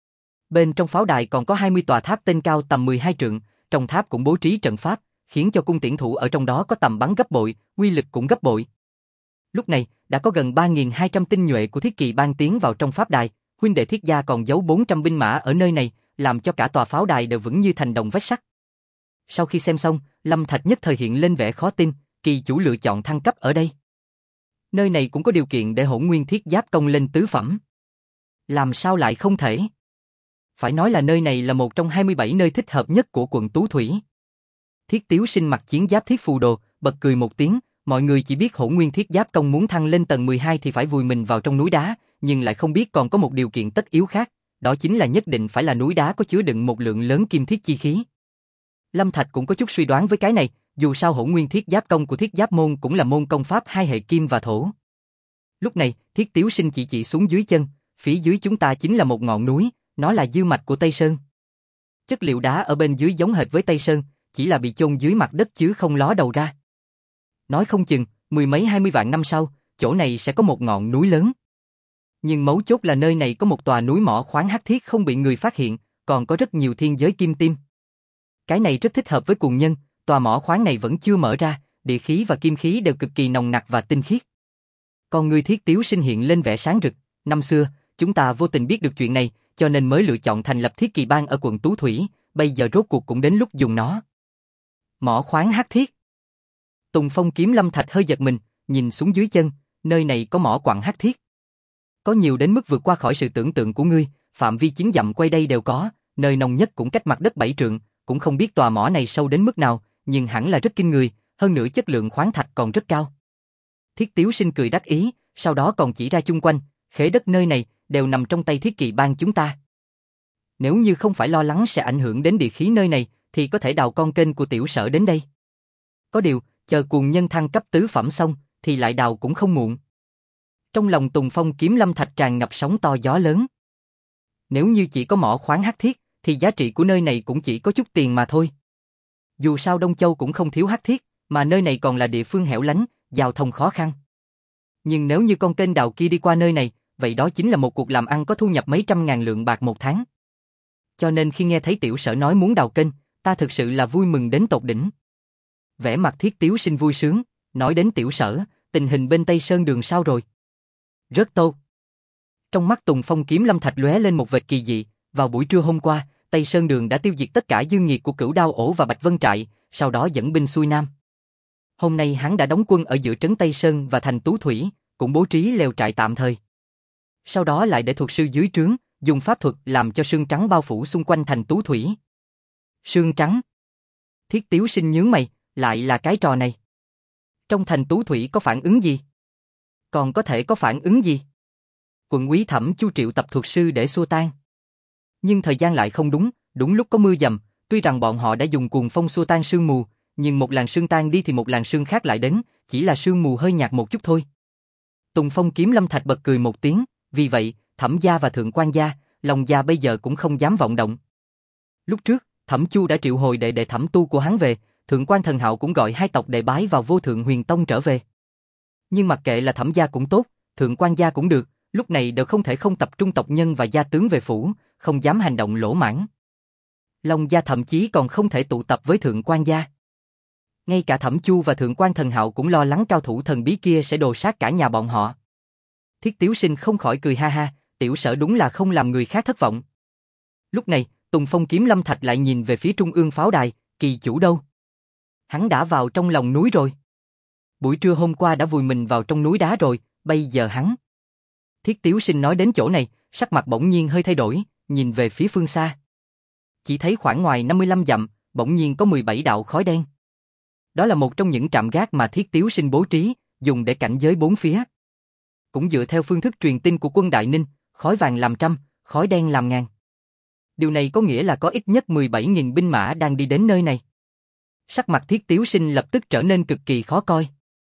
Bên trong pháo đài còn có hai mươi tòa tháp tên cao tầm mười hai trượng, trong tháp cũng bố trí trận pháp, khiến cho cung tiễn thủ ở trong đó có tầm bắn gấp bội, uy lực cũng gấp bội. Lúc này, đã có gần ba nghìn hai trăm tinh nhuệ của Thiết Kỳ Bang tiến vào trong pháp đài, huynh đệ Thiết gia còn giấu bốn trăm binh mã ở nơi này, làm cho cả tòa pháo đài đều vững như thành đồng vách sắt. Sau khi xem xong, Lâm Thạch nhất thời hiện lên vẻ khó tin, kỳ chủ lựa chọn thăng cấp ở đây. Nơi này cũng có điều kiện để Hỗn Nguyên Thiết Giáp công lên tứ phẩm. Làm sao lại không thể? Phải nói là nơi này là một trong hai mươi bảy nơi thích hợp nhất của quận Tú Thủy. Thiết Tiếu Sinh mặc chiến giáp thiết phù đồ, bật cười một tiếng, mọi người chỉ biết Hỗn Nguyên Thiết Giáp công muốn thăng lên tầng mười hai thì phải vùi mình vào trong núi đá, nhưng lại không biết còn có một điều kiện tất yếu khác, đó chính là nhất định phải là núi đá có chứa đựng một lượng lớn kim thiết chi khí. Lâm Thạch cũng có chút suy đoán với cái này, dù sao Hỗn Nguyên Thiết Giáp công của Thiết Giáp môn cũng là môn công pháp hai hệ kim và thổ. Lúc này, Thiết Tiếu Sinh chỉ chỉ xuống dưới chân, phía dưới chúng ta chính là một ngọn núi, nó là dư mạch của Tây Sơn. Chất liệu đá ở bên dưới giống hệt với Tây Sơn, chỉ là bị chôn dưới mặt đất chứ không ló đầu ra. Nói không chừng, mười mấy hai mươi vạn năm sau, chỗ này sẽ có một ngọn núi lớn. Nhưng mấu chốt là nơi này có một tòa núi mỏ khoáng hắc thiết không bị người phát hiện, còn có rất nhiều thiên giới kim tim. Cái này rất thích hợp với cuồng nhân, tòa mỏ khoáng này vẫn chưa mở ra, địa khí và kim khí đều cực kỳ nồng nặc và tinh khiết. Con người Thiết Tiếu Sinh hiện lên vẻ sáng rực, năm xưa, chúng ta vô tình biết được chuyện này, cho nên mới lựa chọn thành lập Thiết Kỳ Bang ở quận Tú Thủy, bây giờ rốt cuộc cũng đến lúc dùng nó. Mỏ khoáng hắc thiết. Tùng Phong kiếm Lâm Thạch hơi giật mình, nhìn xuống dưới chân, nơi này có mỏ quặng hắc thiết. Có nhiều đến mức vượt qua khỏi sự tưởng tượng của ngươi, phạm vi chín dặm quay đây đều có, nơi nông nhất cũng cách mặt đất bảy trượng, cũng không biết tòa mỏ này sâu đến mức nào, nhưng hẳn là rất kinh người, hơn nữa chất lượng khoáng thạch còn rất cao. Thiết Tiếu Sinh cười đắc ý, sau đó còn chỉ ra chung quanh, khế đất nơi này đều nằm trong tay Thiết Kỳ Bang chúng ta. Nếu như không phải lo lắng sẽ ảnh hưởng đến địa khí nơi này, thì có thể đào con kênh của tiểu sở đến đây. Có điều, chờ cuồng nhân thăng cấp tứ phẩm xong, thì lại đào cũng không muộn. Trong lòng Tùng Phong kiếm Lâm Thạch tràn ngập sóng to gió lớn. Nếu như chỉ có mỏ khoáng hắc thiết, thì giá trị của nơi này cũng chỉ có chút tiền mà thôi. Dù sao Đông Châu cũng không thiếu hắc thiết, mà nơi này còn là địa phương hẻo lánh, giao thông khó khăn. Nhưng nếu như con kênh đào kia đi qua nơi này, vậy đó chính là một cuộc làm ăn có thu nhập mấy trăm ngàn lượng bạc một tháng. Cho nên khi nghe thấy tiểu sở nói muốn đào kênh, ta thực sự là vui mừng đến tột đỉnh. Vẻ mặt Thiết Tiếu Sinh vui sướng, nói đến tiểu sở, tình hình bên Tây Sơn đường sao rồi? Rất tốt. Trong mắt Tùng Phong kiếm Lâm Thạch lóe lên một vệt kỳ dị, vào buổi trưa hôm qua, Tây Sơn đường đã tiêu diệt tất cả dư nghiệt của Cửu Đao Ổ và Bạch Vân Trại, sau đó dẫn binh xuôi nam. Hôm nay hắn đã đóng quân ở giữa trấn Tây Sơn và thành Tú Thủy, cũng bố trí lều trại tạm thời. Sau đó lại để thuật sư dưới trướng, dùng pháp thuật làm cho sương trắng bao phủ xung quanh thành Tú Thủy. Sương trắng. Thiết Tiếu Sinh nhướng mày, lại là cái trò này. Trong thành Tú Thủy có phản ứng gì? Còn có thể có phản ứng gì? Quận úy Thẩm Chu triệu tập thuật sư để xua tan. Nhưng thời gian lại không đúng, đúng lúc có mưa dầm, tuy rằng bọn họ đã dùng cuồng phong xua tan sương mù, nhưng một làn sương tan đi thì một làn sương khác lại đến, chỉ là sương mù hơi nhạt một chút thôi. Tùng Phong kiếm Lâm Thạch bật cười một tiếng, vì vậy, Thẩm gia và Thượng Quan gia, Long gia bây giờ cũng không dám vọng động. Lúc trước, Thẩm Chu đã triệu hồi đệ đệ Thẩm Tu của hắn về, Thượng Quan Thần Hạo cũng gọi hai tộc đệ bái vào Vô Thượng Huyền Tông trở về. Nhưng mặc kệ là Thẩm gia cũng tốt, Thượng Quan gia cũng được, lúc này đều không thể không tập trung tộc nhân và gia tướng về phủ, không dám hành động lỗ mãng. Long gia thậm chí còn không thể tụ tập với Thượng Quan gia. Ngay cả Thẩm Chu và Thượng Quan Thần Hạo cũng lo lắng cao thủ thần bí kia sẽ đồ sát cả nhà bọn họ. Thiết Tiếu Sinh không khỏi cười ha ha, tiểu sở đúng là không làm người khác thất vọng. Lúc này, Tùng Phong kiếm Lâm Thạch lại nhìn về phía trung ương pháo đài, kỳ chủ đâu? Hắn đã vào trong lòng núi rồi. Buổi trưa hôm qua đã vùi mình vào trong núi đá rồi, bây giờ hắn. Thiết Tiếu Sinh nói đến chỗ này, sắc mặt bỗng nhiên hơi thay đổi, nhìn về phía phương xa. Chỉ thấy khoảng ngoài năm mươi lăm dặm, bỗng nhiên có mười bảy đạo khói đen. Đó là một trong những trạm gác mà Thiết Tiếu Sinh bố trí, dùng để cảnh giới bốn phía. Cũng dựa theo phương thức truyền tin của quân Đại Ninh, khói vàng làm trăm, khói đen làm ngàn. Điều này có nghĩa là có ít nhất mười bảy nghìn binh mã đang đi đến nơi này. Sắc mặt Thiết Tiếu Sinh lập tức trở nên cực kỳ khó coi.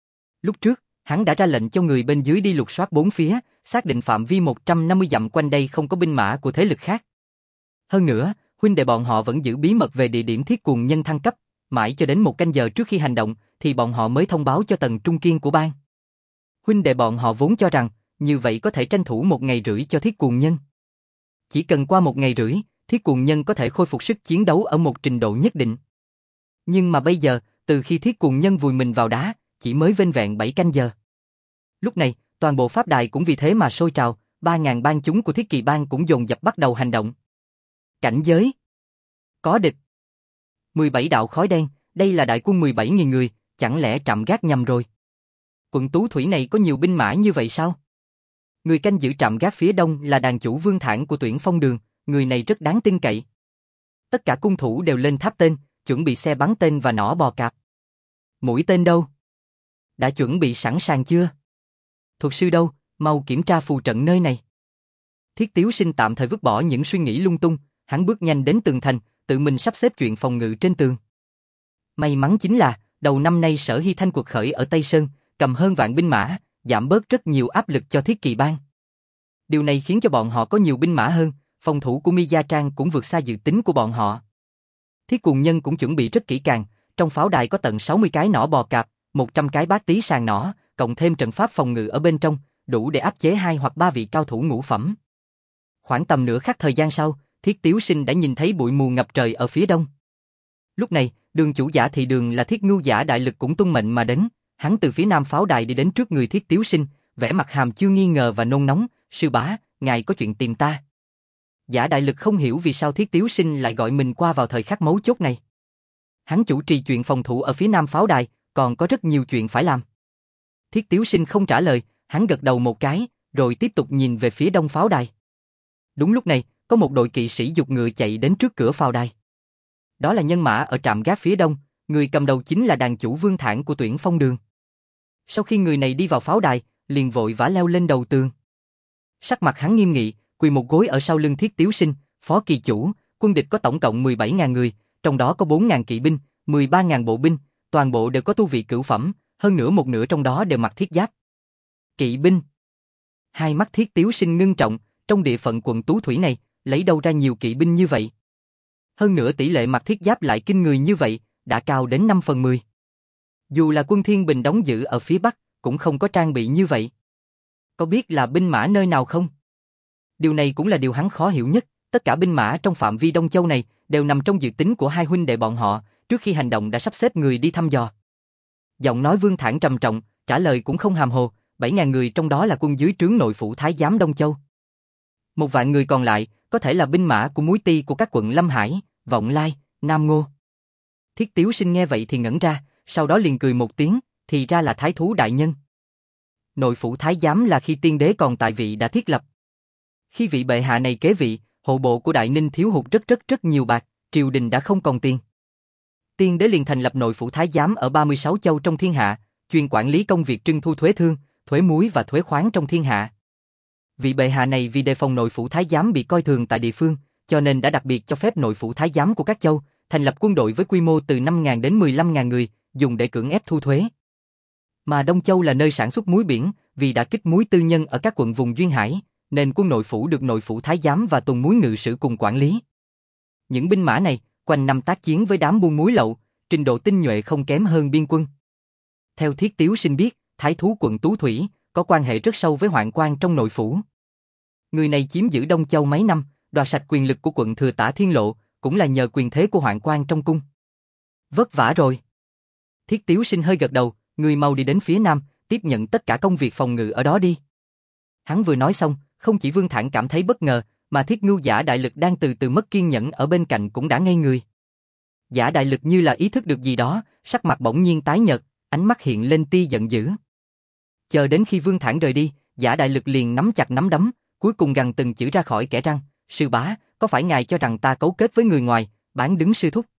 Lúc trước, hắn đã ra lệnh cho người bên dưới đi lục soát bốn phía, xác định phạm vi một trăm năm mươi dặm quanh đây không có binh mã của thế lực khác. Hơn nữa, huynh đệ bọn họ vẫn giữ bí mật về địa điểm Thiết Cuồng Nhân thăng cấp, mãi cho đến một canh giờ trước khi hành động, thì bọn họ mới thông báo cho tầng trung kiên của bang. Huynh đệ bọn họ vốn cho rằng, như vậy có thể tranh thủ một ngày rưỡi cho Thiết Cuồng Nhân. Chỉ cần qua một ngày rưỡi, Thiết Cuồng Nhân có thể khôi phục sức chiến đấu ở một trình độ nhất định. Nhưng mà bây giờ, từ khi Thiết Cuồng Nhân vùi mình vào đá, chỉ mới vênh vẹn bảy canh giờ. Lúc này, toàn bộ pháp đài cũng vì thế mà sôi trào, ba ngàn bang chúng của Thiết Kỳ Bang cũng dồn dập bắt đầu hành động. Cảnh giới. Có địch. mười bảy đạo khói đen, đây là đại quân mười bảy nghìn người, chẳng lẽ trạm gác nhầm rồi? Quận Tú Thủy này có nhiều binh mã như vậy sao? Người canh giữ trạm gác phía đông là đàn chủ Vương Thản của Tuyển Phong Đường, người này rất đáng tin cậy. Tất cả cung thủ đều lên tháp tên, chuẩn bị xe bắn tên và nỏ bò cạp. Mũi tên đâu? Đã chuẩn bị sẵn sàng chưa? Thuật sư đâu, mau kiểm tra phù trận nơi này. Thiết Tiếu Sinh tạm thời vứt bỏ những suy nghĩ lung tung, hắn bước nhanh đến tường thành, tự mình sắp xếp chuyện phòng ngự trên tường. May mắn chính là, đầu năm nay Sở Hy Thanh quật khởi ở Tây Sơn, cầm hơn vạn binh mã, giảm bớt rất nhiều áp lực cho Thiết Kỳ Bang. Điều này khiến cho bọn họ có nhiều binh mã hơn, phòng thủ của Mi Gia Trang cũng vượt xa dự tính của bọn họ. Thiết Cuồng Nhân cũng chuẩn bị rất kỹ càng, trong pháo đài có tận sáu mươi cái nỏ bò cạp, một trăm cái bát tí sàng nỏ, cộng thêm trận pháp phòng ngự ở bên trong, đủ để áp chế hai hoặc ba vị cao thủ ngũ phẩm. Khoảng tầm nửa khắc thời gian sau, Thiết Tiếu Sinh đã nhìn thấy bụi mù ngập trời ở phía đông. Lúc này, Đường chủ Giả Thị Đường là Thiết Ngưu Giả Đại Lực cũng tuân mệnh mà đến, hắn từ phía nam pháo đài đi đến trước người Thiết Tiếu Sinh, vẻ mặt hàm chưa nghi ngờ và nôn nóng, sư bá, ngài có chuyện tìm ta. Giả Đại Lực không hiểu vì sao Thiết Tiếu Sinh lại gọi mình qua vào thời khắc mấu chốt này. Hắn chủ trì chuyện phòng thủ ở phía nam pháo đài, còn có rất nhiều chuyện phải làm. Thiết Tiếu Sinh không trả lời, hắn gật đầu một cái, rồi tiếp tục nhìn về phía đông pháo đài. Đúng lúc này, có một đội kỵ sĩ giục ngựa chạy đến trước cửa pháo đài. Đó là nhân mã ở trạm gác phía đông, người cầm đầu chính là đàn chủ Vương Thản của Tuyển Phong Đường. Sau khi người này đi vào pháo đài, liền vội vã leo lên đầu tường. Sắc mặt hắn nghiêm nghị, quỳ một gối ở sau lưng Thiết Tiếu Sinh, phó kỳ chủ, quân địch có tổng cộng mười bảy nghìn người, trong đó có bốn nghìn kỵ binh, mười ba nghìn bộ binh, toàn bộ đều có tu vị cửu phẩm, hơn nữa một nửa trong đó đều mặc thiết giáp. Kỵ binh. Hai mắt Thiết Tiếu Sinh ngưng trọng, trong địa phận quận Tú Thủy này, lấy đâu ra nhiều kỵ binh như vậy? Hơn nữa tỷ lệ mặc thiết giáp lại kinh người như vậy, đã cao đến năm phần mười. Dù là quân Thiên Bình đóng giữ ở phía Bắc, cũng không có trang bị như vậy. Có biết là binh mã nơi nào không? Điều này cũng là điều hắn khó hiểu nhất, tất cả binh mã trong phạm vi Đông Châu này đều nằm trong dự tính của hai huynh đệ bọn họ, trước khi hành động đã sắp xếp người đi thăm dò. Giọng nói Vương Thản trầm trọng, trả lời cũng không hàm hồ, bảy nghìn người trong đó là quân dưới trướng nội phủ Thái giám Đông Châu. Một vạn người còn lại, có thể là binh mã của muối ti của các quận Lâm Hải, Vọng Lai, Nam Ngô. Thiết Tiếu Sinh nghe vậy thì ngẩn ra, sau đó liền cười một tiếng, thì ra là thái thú đại nhân. Nội phủ Thái giám là khi tiên đế còn tại vị đã thiết lập. Khi vị bệ hạ này kế vị, hộ bộ của Đại Ninh thiếu hụt rất rất rất nhiều bạc, triều đình đã không còn tiền. Tiên đế liền thành lập nội phủ Thái giám ở ba mươi sáu châu trong thiên hạ, chuyên quản lý công việc trưng thu thuế thương, thuế muối và thuế khoáng trong thiên hạ. Vị bệ hạ này vì đề phòng nội phủ Thái giám bị coi thường tại địa phương, cho nên đã đặc biệt cho phép nội phủ Thái giám của các châu thành lập quân đội với quy mô từ năm nghìn đến mười lăm nghìn người, dùng để cưỡng ép thu thuế. Mà Đông Châu là nơi sản xuất muối biển, vì đã kích muối tư nhân ở các quận vùng duyên hải, nên quân nội phủ được nội phủ Thái giám và tuần muối ngự sử cùng quản lý. Những binh mã này quanh năm tác chiến với đám buôn muối lậu, trình độ tinh nhuệ không kém hơn biên quân. Theo Thiết Tiếu Sinh biết, thái thú quận Tú Thủy có quan hệ rất sâu với hoạn quan trong nội phủ. Người này chiếm giữ Đông Châu mấy năm, đoạt sạch quyền lực của quận Thừa Tả Thiên Lộ, cũng là nhờ quyền thế của hoạn quan trong cung. Vất vả rồi. Thiết Tiếu Sinh hơi gật đầu, người mau đi đến phía nam, tiếp nhận tất cả công việc phòng ngự ở đó đi. Hắn vừa nói xong, không chỉ Vương Thản cảm thấy bất ngờ, mà Thiết Ngưu Giả Đại Lực đang từ từ mất kiên nhẫn ở bên cạnh cũng đã ngây người. Giả Đại Lực như là ý thức được gì đó, sắc mặt bỗng nhiên tái nhợt, ánh mắt hiện lên tia giận dữ. Chờ đến khi Vương Thản rời đi, Giả Đại Lực liền nắm chặt nắm đấm, cuối cùng gằn từng chữ ra khỏi kẽ răng, sư bá, có phải ngài cho rằng ta cấu kết với người ngoài, bán đứng sư thúc?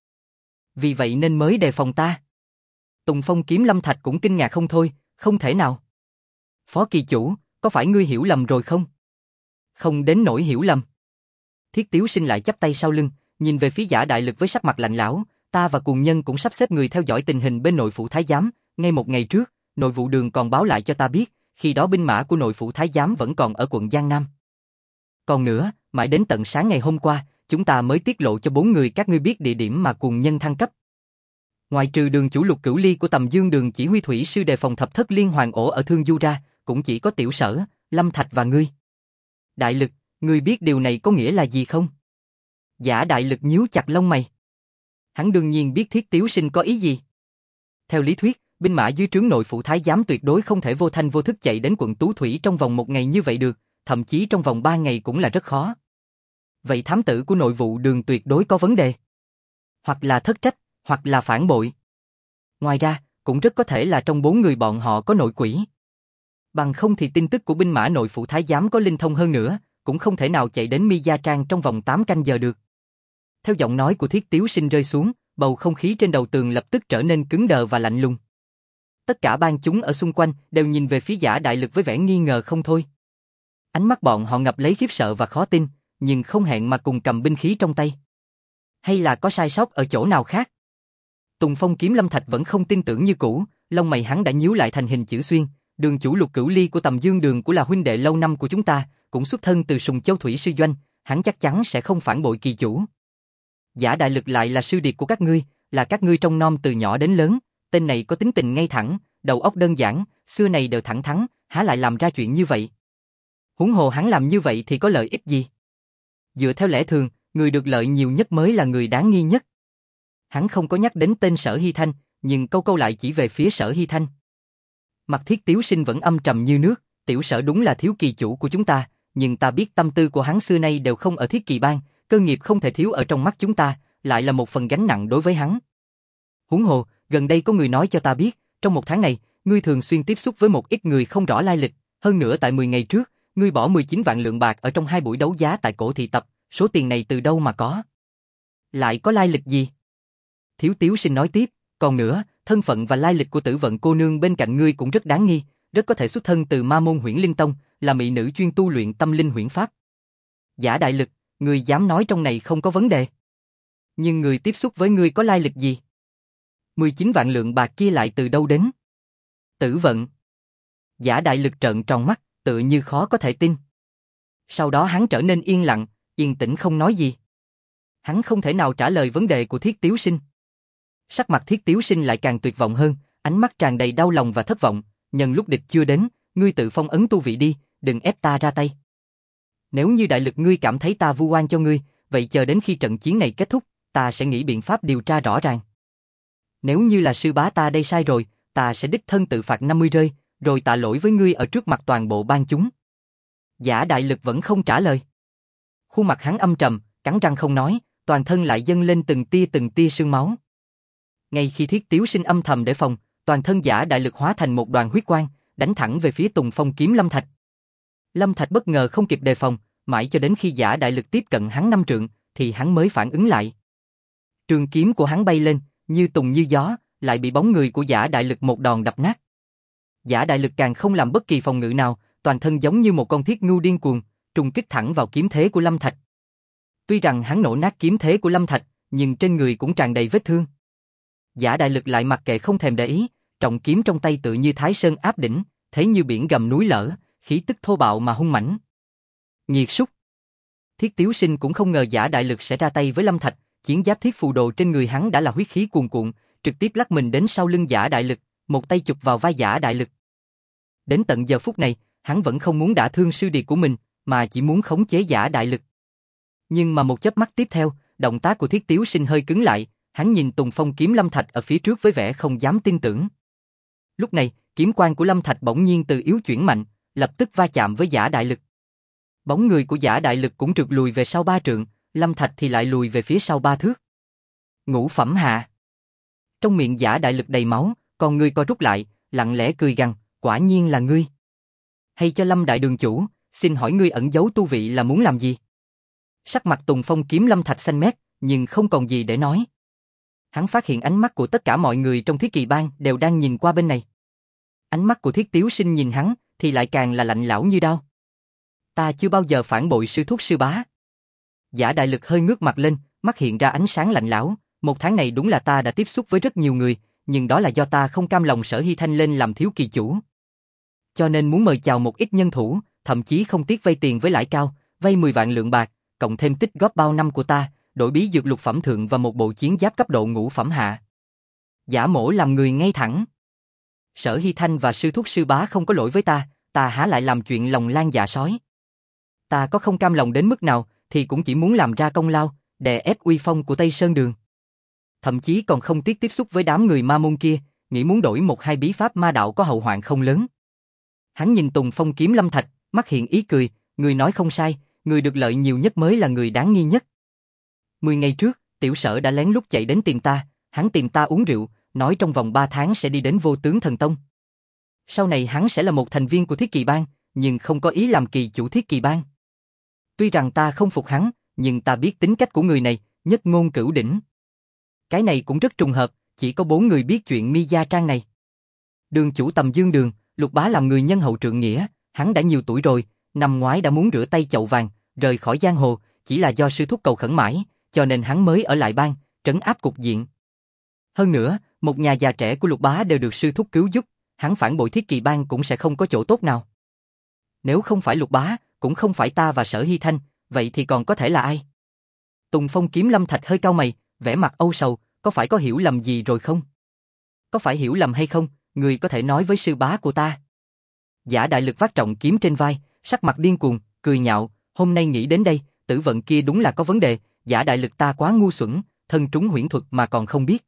Vì vậy nên mới đề phòng ta. Tùng Phong Kiếm Lâm Thạch cũng kinh ngạc không thôi, không thể nào. Phó kỳ chủ, có phải ngươi hiểu lầm rồi không? Không đến nỗi hiểu lầm. Thiết Tiếu Sinh lại chắp tay sau lưng, nhìn về phía Giả Đại Lực với sắc mặt lạnh lẽo, ta và Cuồng Nhân cũng sắp xếp người theo dõi tình hình bên nội phủ Thái giám, ngay một ngày trước, nội vụ đường còn báo lại cho ta biết, khi đó binh mã của nội phủ Thái giám vẫn còn ở quận Giang Nam. Còn nữa, mãi đến tận sáng ngày hôm qua, chúng ta mới tiết lộ cho bốn người các ngươi biết địa điểm mà Cuồng Nhân thăng cấp. Ngoài trừ đường chủ Lục Cửu Ly của Tầm Dương Đường chỉ huy thủy sư đề phòng thập thất liên hoàng ổ ở Thương Du ra, cũng chỉ có Tiểu Sở, Lâm Thạch và ngươi. Đại Lực, ngươi biết điều này có nghĩa là gì không? Giả Đại Lực nhíu chặt lông mày. Hắn đương nhiên biết Thiết Tiếu Sinh có ý gì. Theo lý thuyết, binh mã dưới trướng nội phủ Thái giám tuyệt đối không thể vô thanh vô thức chạy đến quận Tú Thủy trong vòng một ngày như vậy được, thậm chí trong vòng ba ngày cũng là rất khó. Vậy thám tử của nội vụ đường tuyệt đối có vấn đề. Hoặc là thất trách, hoặc là phản bội. Ngoài ra, cũng rất có thể là trong bốn người bọn họ có nội quỷ. Bằng không thì tin tức của binh mã nội phủ thái giám có linh thông hơn nữa, cũng không thể nào chạy đến Mi Gia Trang trong vòng tám canh giờ được. Theo giọng nói của Thiết Tiếu Sinh rơi xuống, bầu không khí trên đầu tường lập tức trở nên cứng đờ và lạnh lùng. Tất cả bang chúng ở xung quanh đều nhìn về phía Giả Đại Lực với vẻ nghi ngờ không thôi. Ánh mắt bọn họ ngập lấy khiếp sợ và khó tin, nhưng không hẹn mà cùng cầm binh khí trong tay. Hay là có sai sót ở chỗ nào khác? Tùng Phong Kiếm Lâm Thạch vẫn không tin tưởng như cũ, lông mày hắn đã nhíu lại thành hình chữ xuyên. Đường chủ Lục Cửu Ly của Tầm Dương Đường của là huynh đệ lâu năm của chúng ta, cũng xuất thân từ Sùng Châu Thủy Sư Doanh, hắn chắc chắn sẽ không phản bội kỳ chủ. Giả Đại Lực lại là sư điệt của các ngươi, là các ngươi trông nom từ nhỏ đến lớn, tên này có tính tình ngay thẳng, đầu óc đơn giản, xưa này đều thẳng thắn, há lại làm ra chuyện như vậy. Huống hồ hắn làm như vậy thì có lợi ích gì? Dựa theo lẽ thường, người được lợi nhiều nhất mới là người đáng nghi nhất. Hắn không có nhắc đến tên Sở Hy Thanh, nhưng câu câu lại chỉ về phía Sở Hy Thanh. Mặt Thiết Tiếu Sinh vẫn âm trầm như nước, tiểu Sở đúng là thiếu kỳ chủ của chúng ta, nhưng ta biết tâm tư của hắn xưa nay đều không ở Thiết Kỳ Bang, cơ nghiệp không thể thiếu ở trong mắt chúng ta, lại là một phần gánh nặng đối với hắn. Huống hồ, gần đây có người nói cho ta biết, trong một tháng này, ngươi thường xuyên tiếp xúc với một ít người không rõ lai lịch, hơn nữa tại mười ngày trước, ngươi bỏ mười chín vạn lượng bạc ở trong hai buổi đấu giá tại Cổ Thị Tập, số tiền này từ đâu mà có? Lại có lai lịch gì? Thiếu Tiếu Sinh nói tiếp, còn nữa, thân phận và lai lịch của Tử Vận cô nương bên cạnh ngươi cũng rất đáng nghi, rất có thể xuất thân từ Ma môn Huyễn Linh Tông, là mỹ nữ chuyên tu luyện tâm linh huyễn pháp. Giả Đại Lực, ngươi dám nói trong này không có vấn đề? Nhưng người tiếp xúc với ngươi có lai lịch gì? mười chín vạn lượng bạc kia lại từ đâu đến? Tử Vận. Giả Đại Lực trợn tròn mắt, tựa như khó có thể tin. Sau đó hắn trở nên yên lặng, yên tĩnh không nói gì. Hắn không thể nào trả lời vấn đề của Thiết Tiếu Sinh. Sắc mặt Thiết Tiếu Sinh lại càng tuyệt vọng hơn, ánh mắt tràn đầy đau lòng và thất vọng. Nhân lúc địch chưa đến, ngươi tự phong ấn tu vị đi, đừng ép ta ra tay. Nếu như Đại Lực ngươi cảm thấy ta vu oan cho ngươi, vậy chờ đến khi trận chiến này kết thúc, ta sẽ nghĩ biện pháp điều tra rõ ràng. Nếu như là sư bá ta đây sai rồi, ta sẽ đích thân tự phạt năm mươi rơi, rồi tạ lỗi với ngươi ở trước mặt toàn bộ bang chúng. Giả Đại Lực vẫn không trả lời. Khuôn mặt hắn âm trầm, cắn răng không nói, toàn thân lại dâng lên từng tia từng tia sương máu. Ngay khi Thiết Tiếu Sinh âm thầm để phòng, toàn thân Giả Đại Lực hóa thành một đoàn huyết quang, đánh thẳng về phía Tùng Phong Kiếm Lâm Thạch. Lâm Thạch bất ngờ không kịp đề phòng, mãi cho đến khi Giả Đại Lực tiếp cận hắn năm trượng, thì hắn mới phản ứng lại. Trường kiếm của hắn bay lên, như tùng như gió, lại bị bóng người của Giả Đại Lực một đòn đập nát. Giả Đại Lực càng không làm bất kỳ phòng ngự nào, toàn thân giống như một con thiết ngu điên cuồng, trùng kích thẳng vào kiếm thế của Lâm Thạch. Tuy rằng hắn nổ nát kiếm thế của Lâm Thạch, nhưng trên người cũng tràn đầy vết thương. Giả Đại Lực lại mặc kệ không thèm để ý, trọng kiếm trong tay tự như Thái Sơn áp đỉnh, thế như biển gầm núi lở, khí tức thô bạo mà hung mãnh. Nghiệt súc. Thiết Tiếu Sinh cũng không ngờ Giả Đại Lực sẽ ra tay với Lâm Thạch, chiến giáp thiết phù đồ trên người hắn đã là huyết khí cuồn cuộn, trực tiếp lắc mình đến sau lưng Giả Đại Lực, một tay chụp vào vai Giả Đại Lực. Đến tận giờ phút này, hắn vẫn không muốn đả thương sư điệt của mình, mà chỉ muốn khống chế Giả Đại Lực. Nhưng mà một chớp mắt tiếp theo, động tác của Thiết Tiếu Sinh hơi cứng lại, hắn nhìn Tùng Phong Kiếm Lâm Thạch ở phía trước với vẻ không dám tin tưởng. Lúc này, kiếm quang của Lâm Thạch bỗng nhiên từ yếu chuyển mạnh, lập tức va chạm với Giả Đại Lực. Bóng người của Giả Đại Lực cũng trượt lùi về sau ba trượng, Lâm Thạch thì lại lùi về phía sau ba thước. Ngũ phẩm hạ. Trong miệng Giả Đại Lực đầy máu, còn người co rút lại, lặng lẽ cười gằn, quả nhiên là ngươi. Hay cho Lâm đại đường chủ, xin hỏi ngươi ẩn giấu tu vị là muốn làm gì? Sắc mặt Tùng Phong Kiếm Lâm Thạch xanh mét, nhưng không còn gì để nói. Hắn phát hiện ánh mắt của tất cả mọi người trong Thiết Kỳ Bang đều đang nhìn qua bên này. Ánh mắt của Thiết Tiếu Sinh nhìn hắn, thì lại càng là lạnh lẽo như đao. Ta chưa bao giờ phản bội sư thúc sư bá. Giả Đại Lực hơi ngước mặt lên, mắt hiện ra ánh sáng lạnh lẽo. Một tháng này đúng là ta đã tiếp xúc với rất nhiều người, nhưng đó là do ta không cam lòng Sở Hy Thanh lên làm thiếu kỳ chủ. Cho nên muốn mời chào một ít nhân thủ, thậm chí không tiếc vay tiền với lãi cao, vay mười vạn lượng bạc, cộng thêm tích góp bao năm của ta, đổi bí dược lục phẩm thượng và một bộ chiến giáp cấp độ ngũ phẩm hạ. Giả mổ làm người ngay thẳng. Sở Hy Thanh và sư thúc sư bá không có lỗi với ta, ta há lại làm chuyện lòng lan dạ sói. Ta có không cam lòng đến mức nào, thì cũng chỉ muốn làm ra công lao, đè ép uy phong của Tây Sơn Đường. Thậm chí còn không tiếc tiếp xúc với đám người ma môn kia, nghĩ muốn đổi một hai bí pháp ma đạo có hậu hoạn không lớn. Hắn nhìn Tùng Phong Kiếm Lâm Thạch, mắt hiện ý cười, người nói không sai, người được lợi nhiều nhất mới là người đáng nghi nhất. Mười ngày trước, Tiểu Sở đã lén lút chạy đến tìm ta, hắn tìm ta uống rượu, nói trong vòng ba tháng sẽ đi đến Vô Tướng Thần Tông. Sau này hắn sẽ là một thành viên của Thiết Kỳ Bang, nhưng không có ý làm kỳ chủ Thiết Kỳ Bang. Tuy rằng ta không phục hắn, nhưng ta biết tính cách của người này, nhất ngôn cửu đỉnh. Cái này cũng rất trùng hợp, chỉ có bốn người biết chuyện Mi Gia Trang này. Đường chủ Tầm Dương Đường, Lục Bá làm người nhân hậu trượng nghĩa, hắn đã nhiều tuổi rồi, năm ngoái đã muốn rửa tay chậu vàng, rời khỏi giang hồ, chỉ là do sư thúc cầu khẩn mãi, cho nên hắn mới ở lại bang, trấn áp cục diện. Hơn nữa, một nhà già trẻ của Lục Bá đều được sư thúc cứu giúp, hắn phản bội Thiết Kỳ Bang cũng sẽ không có chỗ tốt nào. Nếu không phải Lục Bá, cũng không phải ta và Sở Hy Thanh, vậy thì còn có thể là ai? Tùng Phong Kiếm Lâm Thạch hơi cau mày, vẻ mặt âu sầu, có phải có hiểu lầm gì rồi không? Có phải hiểu lầm hay không, người có thể nói với sư bá của ta. Giả Đại Lực vác trọng kiếm trên vai, sắc mặt điên cuồng, cười nhạo, hôm nay nghĩ đến đây, tử vận kia đúng là có vấn đề, Giả Đại Lực ta quá ngu xuẩn, thân trúng huyễn thuật mà còn không biết.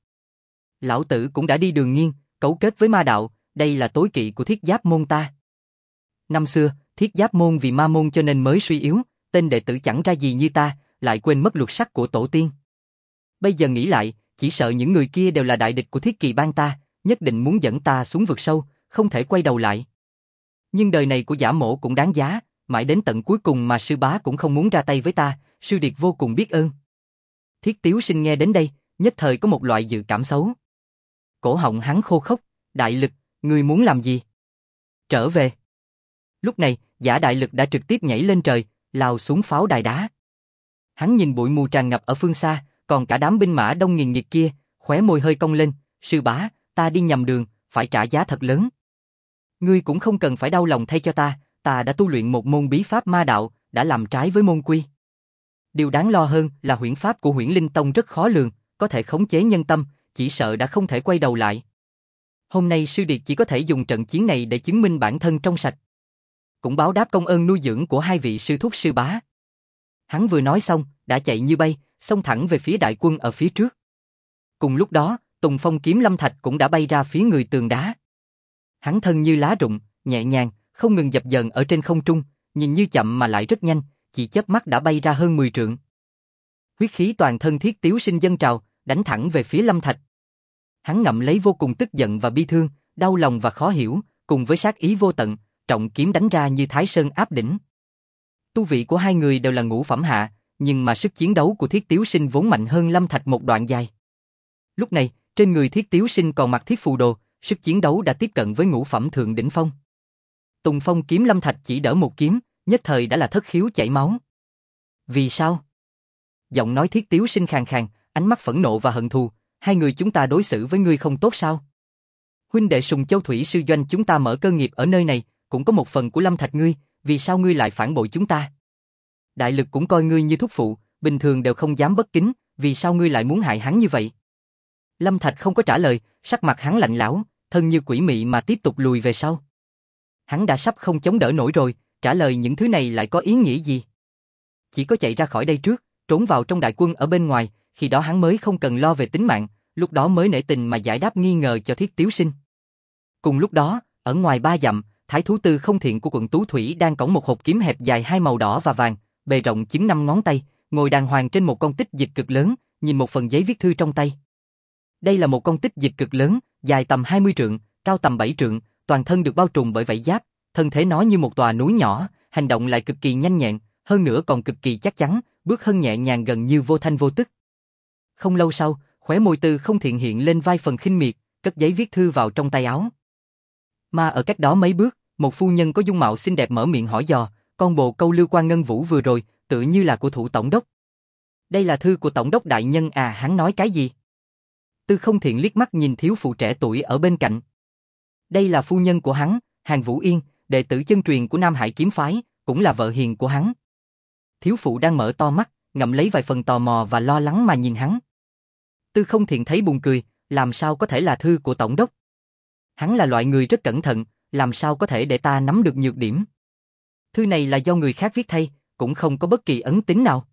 Lão tử cũng đã đi đường nghiêng, cấu kết với ma đạo, đây là tối kỵ của Thiết Giáp môn ta. Năm xưa, Thiết Giáp môn vì ma môn cho nên mới suy yếu, tên đệ tử chẳng ra gì như ta, lại quên mất luật sắc của tổ tiên. Bây giờ nghĩ lại, chỉ sợ những người kia đều là đại địch của Thiết Kỳ Bang ta, nhất định muốn dẫn ta xuống vực sâu, không thể quay đầu lại. Nhưng đời này của Giả Mỗ cũng đáng giá, mãi đến tận cuối cùng mà sư bá cũng không muốn ra tay với ta, sư điệt vô cùng biết ơn. Thiết Tiếu Sinh nghe đến đây, nhất thời có một loại dự cảm xấu. Cổ họng hắn khô khốc, Đại Lực, ngươi muốn làm gì? Trở về. Lúc này, Giả Đại Lực đã trực tiếp nhảy lên trời, lao xuống pháo đài đá. Hắn nhìn bụi mù tràn ngập ở phương xa, còn cả đám binh mã đông nghìn nghịt kia, khóe môi hơi cong lên, sư bá, ta đi nhầm đường, phải trả giá thật lớn. Ngươi cũng không cần phải đau lòng thay cho ta, ta đã tu luyện một môn bí pháp ma đạo, đã làm trái với môn quy. Điều đáng lo hơn là huyễn pháp của Huyễn Linh Tông rất khó lường, có thể khống chế nhân tâm, chỉ sợ đã không thể quay đầu lại. Hôm nay sư điệt chỉ có thể dùng trận chiến này để chứng minh bản thân trong sạch. Cũng báo đáp công ơn nuôi dưỡng của hai vị sư thúc sư bá. Hắn vừa nói xong, đã chạy như bay, xông thẳng về phía đại quân ở phía trước. Cùng lúc đó, Tùng Phong Kiếm Lâm Thạch cũng đã bay ra phía người tường đá. Hắn thân như lá rụng, nhẹ nhàng, không ngừng dập dờn ở trên không trung, nhìn như chậm mà lại rất nhanh, chỉ chớp mắt đã bay ra hơn mười trượng. Huyết khí toàn thân Thiết Tiếu Sinh dâng trào, đánh thẳng về phía Lâm Thạch. Hắn ngậm lấy vô cùng tức giận và bi thương, đau lòng và khó hiểu, cùng với sát ý vô tận, trọng kiếm đánh ra như Thái Sơn áp đỉnh. Tu vị của hai người đều là ngũ phẩm hạ, nhưng mà sức chiến đấu của Thiết Tiếu Sinh vốn mạnh hơn Lâm Thạch một đoạn dài. Lúc này, trên người Thiết Tiếu Sinh còn mặc thiết phù đồ, sức chiến đấu đã tiếp cận với ngũ phẩm thượng đỉnh phong. Tùng Phong Kiếm Lâm Thạch chỉ đỡ một kiếm, nhất thời đã là thất khiếu chảy máu. Vì sao? Giọng nói Thiết Tiếu Sinh khàn khàn, ánh mắt phẫn nộ và hận thù, hai người chúng ta đối xử với ngươi không tốt sao? Huynh đệ Sùng Châu Thủy sư doanh chúng ta mở cơ nghiệp ở nơi này, cũng có một phần của Lâm Thạch ngươi, vì sao ngươi lại phản bội chúng ta? Đại Lực cũng coi ngươi như thúc phụ, bình thường đều không dám bất kính, vì sao ngươi lại muốn hại hắn như vậy? Lâm Thạch không có trả lời, sắc mặt hắn lạnh lẽo, thân như quỷ mị mà tiếp tục lùi về sau. Hắn đã sắp không chống đỡ nổi rồi, trả lời những thứ này lại có ý nghĩa gì? Chỉ có chạy ra khỏi đây trước, trốn vào trong đại quân ở bên ngoài, khi đó hắn mới không cần lo về tính mạng, lúc đó mới nể tình mà giải đáp nghi ngờ cho Thiết Tiếu Sinh. Cùng lúc đó, ở ngoài ba dặm, Thái thú Tư Không Thiện của quận Tú Thủy đang cõng một hộp kiếm hẹp dài hai màu đỏ và vàng, bề rộng chừng năm ngón tay, ngồi đàng hoàng trên một con tích dịch cực lớn, nhìn một phần giấy viết thư trong tay. Đây là một con tích dịch cực lớn, dài tầm hai mươi trượng, cao tầm bảy trượng, toàn thân được bao trùm bởi vảy giáp, thân thể nó như một tòa núi nhỏ, hành động lại cực kỳ nhanh nhẹn, hơn nữa còn cực kỳ chắc chắn, bước chân nhẹ nhàng gần như vô thanh vô tức. Không lâu sau, khóe môi Tư Không Thiện hiện lên vài phần khinh miệt, cất giấy viết thư vào trong tay áo. Mà ở cách đó mấy bước, một phu nhân có dung mạo xinh đẹp mở miệng hỏi dò, con bồ câu Lưu Quan Ngân Vũ vừa rồi, tự như là của thủ tổng đốc. Đây là thư của tổng đốc đại nhân à? Hắn nói cái gì? Tư Không Thiện liếc mắt nhìn thiếu phụ trẻ tuổi ở bên cạnh. Đây là phu nhân của hắn, Hàn Vũ Yên, đệ tử chân truyền của Nam Hải kiếm phái, cũng là vợ hiền của hắn. Thiếu phụ đang mở to mắt, ngậm lấy vài phần tò mò và lo lắng mà nhìn hắn. Tư Không Thiện thấy buồn cười, làm sao có thể là thư của tổng đốc? Hắn là loại người rất cẩn thận, làm sao có thể để ta nắm được nhược điểm? Thư này là do người khác viết thay, cũng không có bất kỳ ấn tín nào.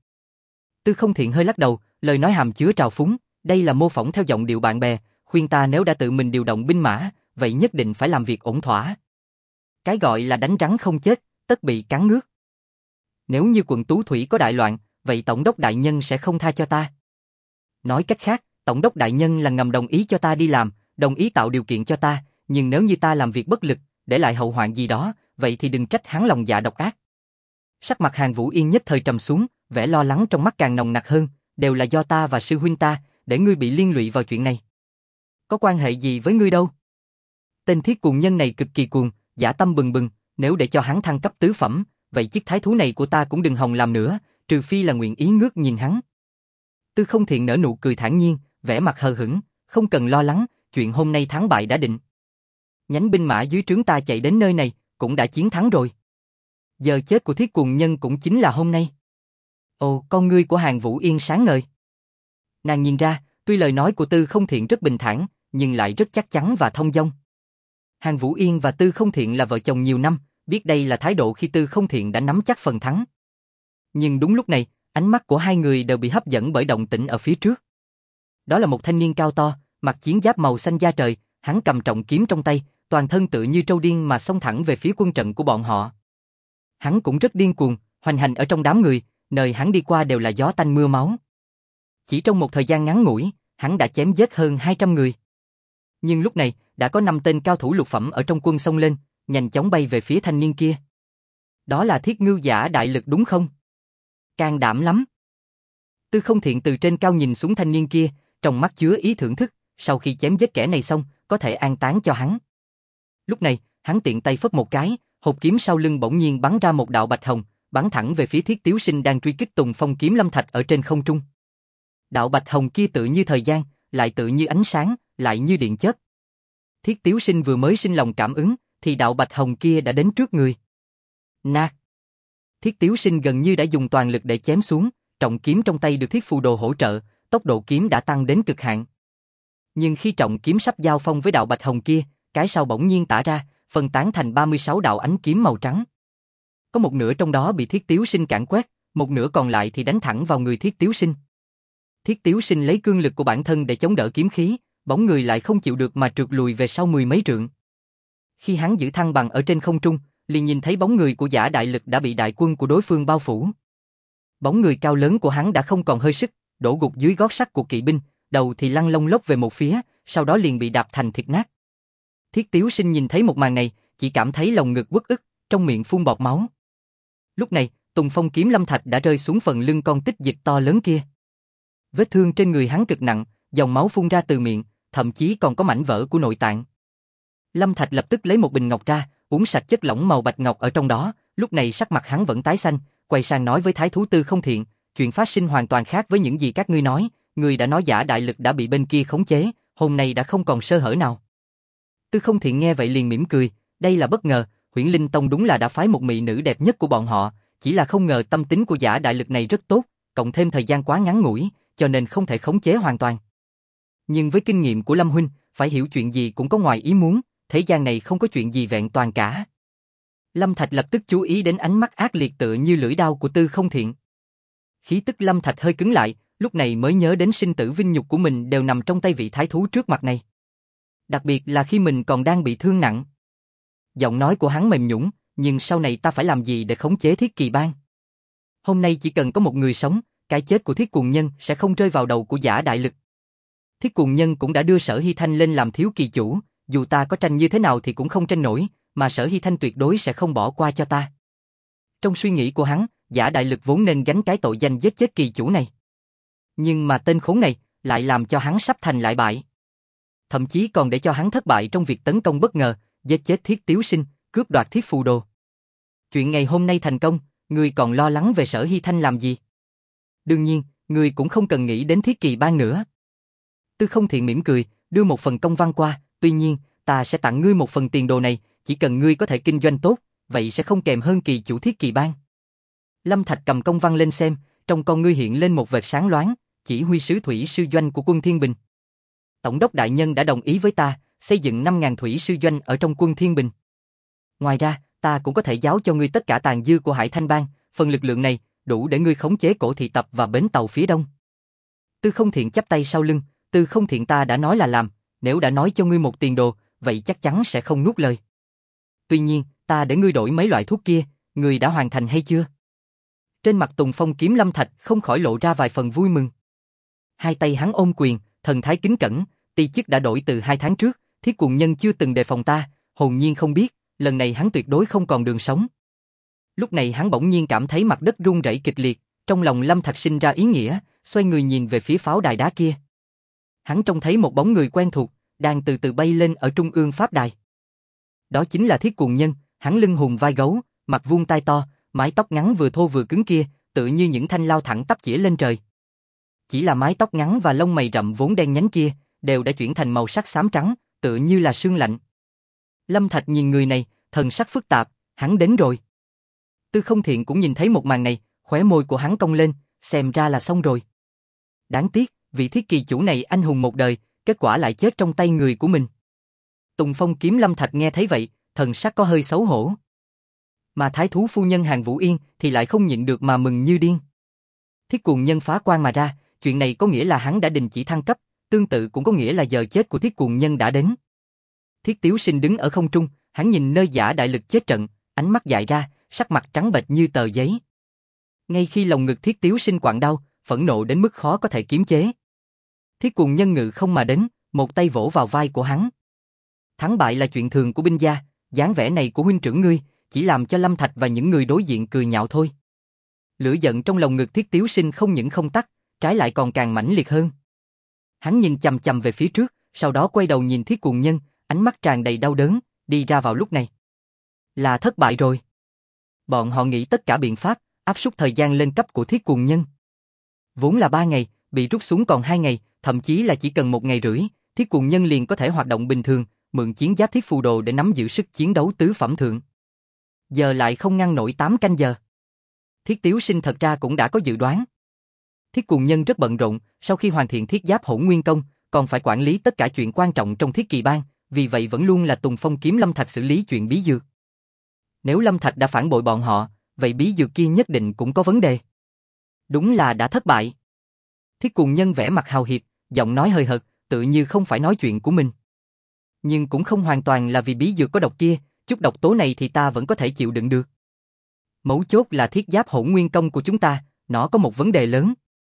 Tư Không Thiện hơi lắc đầu, lời nói hàm chứa trào phúng, đây là mô phỏng theo giọng điệu bạn bè, khuyên ta nếu đã tự mình điều động binh mã, vậy nhất định phải làm việc ổn thỏa. Cái gọi là đánh rắn không chết, tất bị cắn ngước. Nếu như quận Tú Thủy có đại loạn, vậy tổng đốc đại nhân sẽ không tha cho ta. Nói cách khác, Tổng đốc đại nhân là ngầm đồng ý cho ta đi làm, đồng ý tạo điều kiện cho ta, nhưng nếu như ta làm việc bất lực, để lại hậu hoạn gì đó, vậy thì đừng trách hắn lòng dạ độc ác. Sắc mặt Hàn Vũ Yên nhất thời trầm xuống, vẻ lo lắng trong mắt càng nồng nặc hơn, đều là do ta và sư huynh ta, để ngươi bị liên lụy vào chuyện này. Có quan hệ gì với ngươi đâu? Tên thiết cuồng nhân này cực kỳ cuồng, dã tâm bừng bừng, nếu để cho hắn thăng cấp tứ phẩm, vậy chiếc thái thú này của ta cũng đừng hòng làm nữa, trừ phi là nguyện ý ngước nhìn hắn. Tư Không Thiện nở nụ cười thản nhiên, vẻ mặt hờ hững, không cần lo lắng, chuyện hôm nay thắng bại đã định. Nhánh binh mã dưới trướng ta chạy đến nơi này, cũng đã chiến thắng rồi. Giờ chết của thiết cuồng nhân cũng chính là hôm nay. Ồ, con ngươi của Hàn Vũ Yên sáng ngời. Nàng nhìn ra, tuy lời nói của Tư Không Thiện rất bình thản, nhưng lại rất chắc chắn và thông dong. Hàn Vũ Yên và Tư Không Thiện là vợ chồng nhiều năm, biết đây là thái độ khi Tư Không Thiện đã nắm chắc phần thắng. Nhưng đúng lúc này, ánh mắt của hai người đều bị hấp dẫn bởi động tĩnh ở phía trước. Đó là một thanh niên cao to, mặc chiến giáp màu xanh da trời, hắn cầm trọng kiếm trong tay, toàn thân tựa như trâu điên mà xông thẳng về phía quân trận của bọn họ. Hắn cũng rất điên cuồng, hoành hành ở trong đám người, nơi hắn đi qua đều là gió tanh mưa máu. Chỉ trong một thời gian ngắn ngủi, hắn đã chém giết hơn hai trăm người. Nhưng lúc này, đã có năm tên cao thủ lục phẩm ở trong quân xông lên, nhanh chóng bay về phía thanh niên kia. Đó là Thiết Ngưu Giả đại lực đúng không? Can đảm lắm. Tư Không Thiện từ trên cao nhìn xuống thanh niên kia, trong mắt chứa ý thưởng thức, sau khi chém giết kẻ này xong, có thể an táng cho hắn. Lúc này, hắn tiện tay phất một cái, hộp kiếm sau lưng bỗng nhiên bắn ra một đạo bạch hồng, bắn thẳng về phía Thiết Tiếu Sinh đang truy kích Tùng Phong kiếm lâm thạch ở trên không trung. Đạo bạch hồng kia tự như thời gian, lại tự như ánh sáng, lại như điện chớp. Thiết Tiếu Sinh vừa mới sinh lòng cảm ứng, thì đạo bạch hồng kia đã đến trước người. Nạt! Thiết Tiếu Sinh gần như đã dùng toàn lực để chém xuống, trọng kiếm trong tay được Thiết Phù Đồ hỗ trợ, tốc độ kiếm đã tăng đến cực hạn. Nhưng khi trọng kiếm sắp giao phong với đạo bạch hồng kia, cái sau bỗng nhiên tả ra, phân tán thành ba mươi sáu đạo ánh kiếm màu trắng. Có một nửa trong đó bị Thiết Tiếu Sinh cản quét, một nửa còn lại thì đánh thẳng vào người Thiết Tiếu Sinh. Thiết Tiếu Sinh lấy cương lực của bản thân để chống đỡ kiếm khí, bóng người lại không chịu được mà trượt lùi về sau mười mấy trượng. Khi hắn giữ thăng bằng ở trên không trung, liền nhìn thấy bóng người của Giả đại lực đã bị đại quân của đối phương bao phủ. Bóng người cao lớn của hắn đã không còn hơi sức, đổ gục dưới gót sắt của kỵ binh, đầu thì lăn lông lốc về một phía, sau đó liền bị đạp thành thịt nát. Thiết Tiếu Sinh nhìn thấy một màn này, chỉ cảm thấy lòng ngực uất ức, trong miệng phun bọt máu. Lúc này, Tùng Phong kiếm lâm thạch đã rơi xuống phần lưng con tích dịch to lớn kia. Vết thương trên người hắn cực nặng, dòng máu phun ra từ miệng, thậm chí còn có mảnh vỡ của nội tạng. Lâm Thạch lập tức lấy một bình ngọc ra, uống sạch chất lỏng màu bạch ngọc ở trong đó, lúc này sắc mặt hắn vẫn tái xanh, quay sang nói với Thái thú Tư Không Thiện, chuyện phát sinh hoàn toàn khác với những gì các ngươi nói, ngươi đã nói Giả đại lực đã bị bên kia khống chế, hôm nay đã không còn sơ hở nào. Tư Không Thiện nghe vậy liền mỉm cười, đây là bất ngờ, Huyễn Linh Tông đúng là đã phái một mỹ nữ đẹp nhất của bọn họ, chỉ là không ngờ tâm tính của Giả đại lực này rất tốt, cộng thêm thời gian quá ngắn ngủi, cho nên không thể khống chế hoàn toàn. Nhưng với kinh nghiệm của Lâm huynh, phải hiểu chuyện gì cũng có ngoài ý muốn, thế gian này không có chuyện gì vẹn toàn cả. Lâm Thạch lập tức chú ý đến ánh mắt ác liệt tựa như lưỡi đao của Tư Không Thiện. Khí tức Lâm Thạch hơi cứng lại, lúc này mới nhớ đến sinh tử vinh nhục của mình đều nằm trong tay vị thái thú trước mặt này. Đặc biệt là khi mình còn đang bị thương nặng. Giọng nói của hắn mềm nhũn, nhưng sau này ta phải làm gì để khống chế Thiết Kỳ Bang? Hôm nay chỉ cần có một người sống, cái chết của Thiết Cuồng Nhân sẽ không rơi vào đầu của Giả đại lực. Thiết Cuồng Nhân cũng đã đưa Sở Hy Thanh lên làm thiếu kỳ chủ, dù ta có tranh như thế nào thì cũng không tranh nổi, mà Sở Hy Thanh tuyệt đối sẽ không bỏ qua cho ta. Trong suy nghĩ của hắn, Giả đại lực vốn nên gánh cái tội danh giết chết kỳ chủ này. Nhưng mà tên khốn này lại làm cho hắn sắp thành lại bại. Thậm chí còn để cho hắn thất bại trong việc tấn công bất ngờ, giết chết Thiết Tiếu Sinh, cướp đoạt Thiết Phù Đồ. Chuyện ngày hôm nay thành công, ngươi còn lo lắng về Sở Hy Thanh làm gì? Đương nhiên, ngươi cũng không cần nghĩ đến Thiết Kỳ Bang nữa. Tư Không Thiện mỉm cười, đưa một phần công văn qua, tuy nhiên, ta sẽ tặng ngươi một phần tiền đồ này, chỉ cần ngươi có thể kinh doanh tốt, vậy sẽ không kém hơn kỳ chủ Thiết Kỳ Bang. Lâm Thạch cầm công văn lên xem, trong con ngươi hiện lên một vệt sáng loáng, chỉ huy sứ thủy sư doanh của quân Thiên Bình. Tổng đốc đại nhân đã đồng ý với ta, xây dựng năm nghìn thủy sư doanh ở trong quân Thiên Bình. Ngoài ra, ta cũng có thể giáo cho ngươi tất cả tàn dư của Hải Thanh Bang, phần lực lượng này đủ để ngươi khống chế Cổ Thị Tập và bến tàu phía đông. Tư Không Thiện chắp tay sau lưng, Tư Không Thiện ta đã nói là làm, nếu đã nói cho ngươi một tiền đồ, vậy chắc chắn sẽ không nuốt lời. Tuy nhiên, ta để ngươi đổi mấy loại thuốc kia, ngươi đã hoàn thành hay chưa? Trên mặt Tùng Phong kiếm Lâm Thạch không khỏi lộ ra vài phần vui mừng. Hai tay hắn ôm quyền, thần thái kính cẩn, ti chức đã đổi từ hai tháng trước, Thiết Cuồng Nhân chưa từng đề phòng ta, hồn nhiên không biết, lần này hắn tuyệt đối không còn đường sống. Lúc này hắn bỗng nhiên cảm thấy mặt đất rung rẩy kịch liệt, trong lòng Lâm Thạch sinh ra ý nghĩa, xoay người nhìn về phía pháo đài đá kia. Hắn trông thấy một bóng người quen thuộc, đang từ từ bay lên ở trung ương pháp đài. Đó chính là Thiết Cuồng Nhân, hắn lưng hùm vai gấu, mặt vuông tai to, mái tóc ngắn vừa thô vừa cứng kia, tựa như những thanh lao thẳng tắp chĩa lên trời. Chỉ là mái tóc ngắn và lông mày rậm vốn đen nhánh kia, đều đã chuyển thành màu sắc xám trắng, tựa như là sương lạnh. Lâm Thạch nhìn người này, thần sắc phức tạp, hắn đến rồi. Tư Không Thiện cũng nhìn thấy một màn này, khóe môi của hắn cong lên, xem ra là xong rồi. Đáng tiếc, vị Thiết kỳ chủ này anh hùng một đời, kết quả lại chết trong tay người của mình. Tùng Phong Kiếm Lâm Thạch nghe thấy vậy, thần sắc có hơi xấu hổ. Mà thái thú phu nhân Hàn Vũ Yên thì lại không nhịn được mà mừng như điên. Thiết Cuồng Nhân phá quan mà ra, chuyện này có nghĩa là hắn đã đình chỉ thăng cấp, tương tự cũng có nghĩa là giờ chết của Thiết Cuồng Nhân đã đến. Thiết Tiếu Sinh đứng ở không trung, hắn nhìn nơi giả đại lực chết trận, ánh mắt dại ra, sắc mặt trắng bệch như tờ giấy. Ngay khi lòng ngực Thiết Tiếu Sinh quặn đau, phẫn nộ đến mức khó có thể kiềm chế. Thiết Cuồng Nhân ngự không mà đến, một tay vỗ vào vai của hắn. Thắng bại là chuyện thường của binh gia, dáng vẻ này của huynh trưởng ngươi chỉ làm cho Lâm Thạch và những người đối diện cười nhạo thôi. Lửa giận trong lòng ngực Thiết Tiếu Sinh không những không tắt, trái lại còn càng mãnh liệt hơn. Hắn nhìn chằm chằm về phía trước, sau đó quay đầu nhìn Thiết Cuồng Nhân, ánh mắt tràn đầy đau đớn, đi ra vào lúc này. Là thất bại rồi. Bọn họ nghĩ tất cả biện pháp, áp suất thời gian lên cấp của Thiết Cuồng Nhân. Vốn là ba ngày, bị rút xuống còn hai ngày, thậm chí là chỉ cần một ngày rưỡi, Thiết Cuồng Nhân liền có thể hoạt động bình thường, mượn chiến giáp thiết phù đồ để nắm giữ sức chiến đấu tứ phẩm thượng. Giờ lại không ngăn nổi tám canh giờ. Thiết Tiếu Sinh thật ra cũng đã có dự đoán. Thiết Cuồng Nhân rất bận rộn, sau khi hoàn thiện thiết giáp Hỗn Nguyên Công, còn phải quản lý tất cả chuyện quan trọng trong Thiết Kỳ Bang, vì vậy vẫn luôn là Tùng Phong Kiếm Lâm Thạch xử lý chuyện bí dược. Nếu Lâm Thạch đã phản bội bọn họ, vậy bí dược kia nhất định cũng có vấn đề. Đúng là đã thất bại. Thiết Cuồng Nhân vẻ mặt hào hiệp, giọng nói hơi hợt, tự như không phải nói chuyện của mình. Nhưng cũng không hoàn toàn là vì bí dược có độc kia, chút độc tố này thì ta vẫn có thể chịu đựng được. Mấu chốt là thiết giáp Hỗn Nguyên Công của chúng ta, nó có một vấn đề lớn.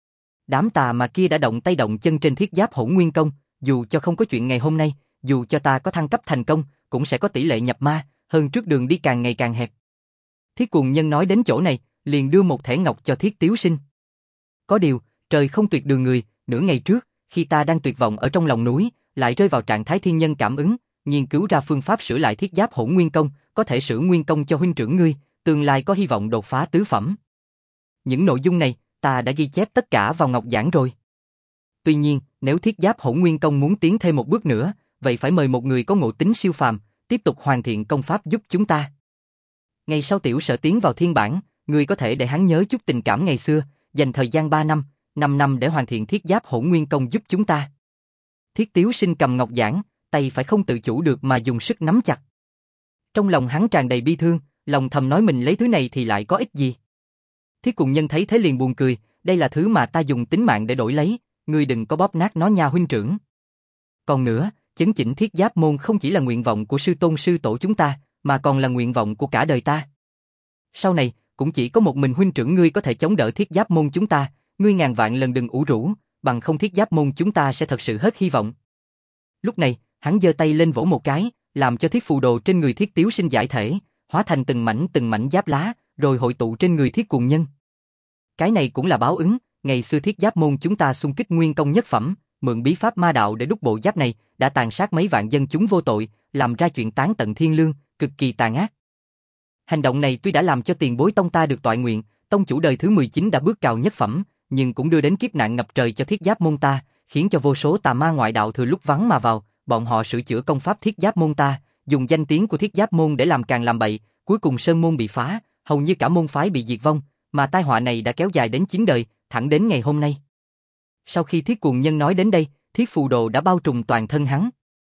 Đám tà mà kia đã động tay động chân trên thiết giáp Hỗn Nguyên Công, dù cho không có chuyện ngày hôm nay, dù cho ta có thăng cấp thành công, cũng sẽ có tỷ lệ nhập ma, hơn trước đường đi càng ngày càng hẹp. Thiết Cuồng Nhân nói đến chỗ này, liền đưa một thẻ ngọc cho Thiết Tiếu Sinh. Có điều, trời không tuyệt đường người, nửa ngày trước, khi ta đang tuyệt vọng ở trong lòng núi, lại rơi vào trạng thái thiên nhân cảm ứng, nghiên cứu ra phương pháp sửa lại thiết giáp Hỗn Nguyên Công, có thể sửa nguyên công cho huynh trưởng ngươi, tương lai có hy vọng đột phá tứ phẩm. Những nội dung này, ta đã ghi chép tất cả vào ngọc giản rồi. Tuy nhiên, nếu thiết giáp Hỗn Nguyên Công muốn tiến thêm một bước nữa, vậy phải mời một người có ngộ tính siêu phàm, tiếp tục hoàn thiện công pháp giúp chúng ta. Ngày sau tiểu sở tiến vào thiên bản, ngươi có thể để hắn nhớ chút tình cảm ngày xưa, dành thời gian ba năm, năm năm để hoàn thiện thiết giáp Hỗn Nguyên Công giúp chúng ta. Thiết Tiếu Sinh cầm ngọc giản, tay phải không tự chủ được mà dùng sức nắm chặt. Trong lòng hắn tràn đầy bi thương, lòng thầm nói mình lấy thứ này thì lại có ích gì. Thiết Cuồng Nhân thấy thế liền buồn cười, đây là thứ mà ta dùng tính mạng để đổi lấy, ngươi đừng có bóp nát nó nha huynh trưởng. Còn nữa, chấn chỉnh thiết giáp môn không chỉ là nguyện vọng của sư tôn sư tổ chúng ta, mà còn là nguyện vọng của cả đời ta. Sau này, cũng chỉ có một mình huynh trưởng ngươi có thể chống đỡ thiết giáp môn chúng ta, ngươi ngàn vạn lần đừng ủ rũ, bằng không thiết giáp môn chúng ta sẽ thật sự hết hy vọng. Lúc này, hắn giơ tay lên vỗ một cái, làm cho thiết phù đồ trên người Thiết Tiếu Sinh giải thể, hóa thành từng mảnh từng mảnh giáp lá, rồi hội tụ trên người Thiết Cuồng Nhân. Cái này cũng là báo ứng, ngày xưa thiết giáp môn chúng ta xung kích nguyên công nhất phẩm, mượn bí pháp ma đạo để đúc bộ giáp này, đã tàn sát mấy vạn dân chúng vô tội, làm ra chuyện tán tận thiên lương, cực kỳ tàn ác. Hành động này tuy đã làm cho tiền bối tông ta được toại nguyện, tông chủ đời thứ mười chín đã bước cao nhất phẩm, nhưng cũng đưa đến kiếp nạn ngập trời cho thiết giáp môn ta, khiến cho vô số tà ma ngoại đạo thừa lúc vắng mà vào, bọn họ sửa chữa công pháp thiết giáp môn ta, dùng danh tiếng của thiết giáp môn để làm càng làm bậy, cuối cùng sơn môn bị phá, hầu như cả môn phái bị diệt vong, mà tai họa này đã kéo dài đến chín đời, thẳng đến ngày hôm nay. Sau khi Thiết Cuồng Nhân nói đến đây, thiết phù đồ đã bao trùm toàn thân hắn.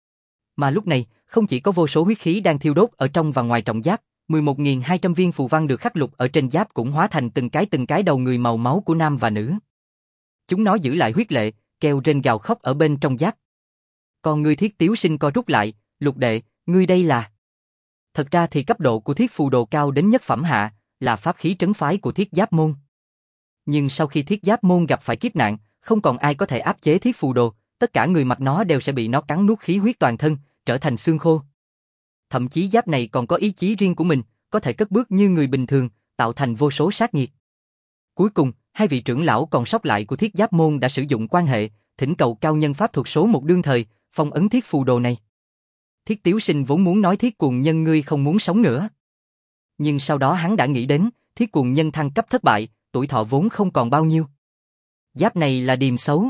Mà lúc này, không chỉ có vô số huyết khí đang thiêu đốt ở trong và ngoài trọng giáp, mười một nghìn hai trăm viên phù văn được khắc lục ở trên giáp cũng hóa thành từng cái từng cái đầu người màu máu của nam và nữ. Chúng nó giữ lại huyết lệ, kêu rên gào khóc ở bên trong giáp. Còn ngươi Thiết Tiếu Sinh co rút lại, Lục đệ, ngươi đây là... Thật ra thì cấp độ của thiết phù đồ cao đến nhất phẩm hạ, là pháp khí trấn phái của thiết giáp môn. Nhưng sau khi thiết giáp môn gặp phải kiếp nạn, không còn ai có thể áp chế thiết phù đồ, tất cả người mặc nó đều sẽ bị nó cắn nuốt khí huyết toàn thân, trở thành xương khô. Thậm chí giáp này còn có ý chí riêng của mình, có thể cất bước như người bình thường, tạo thành vô số sát nghiệt. Cuối cùng, hai vị trưởng lão còn sót lại của thiết giáp môn đã sử dụng quan hệ, thỉnh cầu cao nhân pháp thuật số một đương thời, phong ấn thiết phù đồ này. Thiết Tiếu Sinh vốn muốn nói Thiết Cuồng Nhân ngươi không muốn sống nữa. Nhưng sau đó hắn đã nghĩ đến, Thiết Cuồng Nhân thăng cấp thất bại, tuổi thọ vốn không còn bao nhiêu. Giáp này là điềm xấu.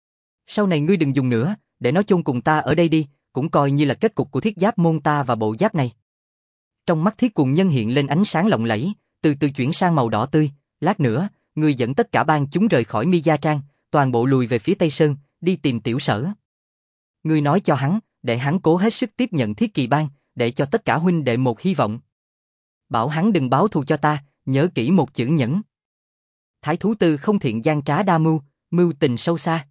Sau này ngươi đừng dùng nữa, để nó chôn cùng ta ở đây đi, cũng coi như là kết cục của thiết giáp môn ta và bộ giáp này. Trong mắt Thiết Cuồng Nhân hiện lên ánh sáng lộng lẫy, từ từ chuyển sang màu đỏ tươi, lát nữa, ngươi dẫn tất cả bang chúng rời khỏi Mi Gia Trang, toàn bộ lùi về phía Tây Sơn, đi tìm Tiểu Sở. Ngươi nói cho hắn, để hắn cố hết sức tiếp nhận Thiết Kỳ bang, để cho tất cả huynh đệ một hy vọng. Bảo hắn đừng báo thù cho ta, nhớ kỹ một chữ nhẫn. Thái thú tư không thiện gian trá đa mưu, mưu tình sâu xa.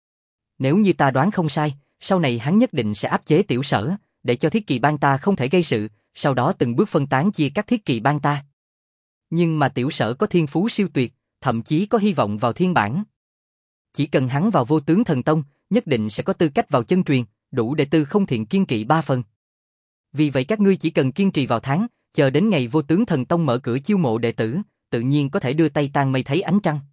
Nếu như ta đoán không sai, sau này hắn nhất định sẽ áp chế Tiểu Sở, để cho Thiết Kỳ bang ta không thể gây sự, sau đó từng bước phân tán chia các Thiết Kỳ bang ta. Nhưng mà Tiểu Sở có thiên phú siêu tuyệt, thậm chí có hy vọng vào thiên bản. Chỉ cần hắn vào Vô Tướng Thần Tông, nhất định sẽ có tư cách vào chân truyền, đủ để tư không thiện kiên kỵ ba phần. Vì vậy các ngươi chỉ cần kiên trì vào tháng, chờ đến ngày Vô Tướng Thần Tông mở cửa chiêu mộ đệ tử, tự nhiên có thể đưa tay tan mây thấy ánh trăng.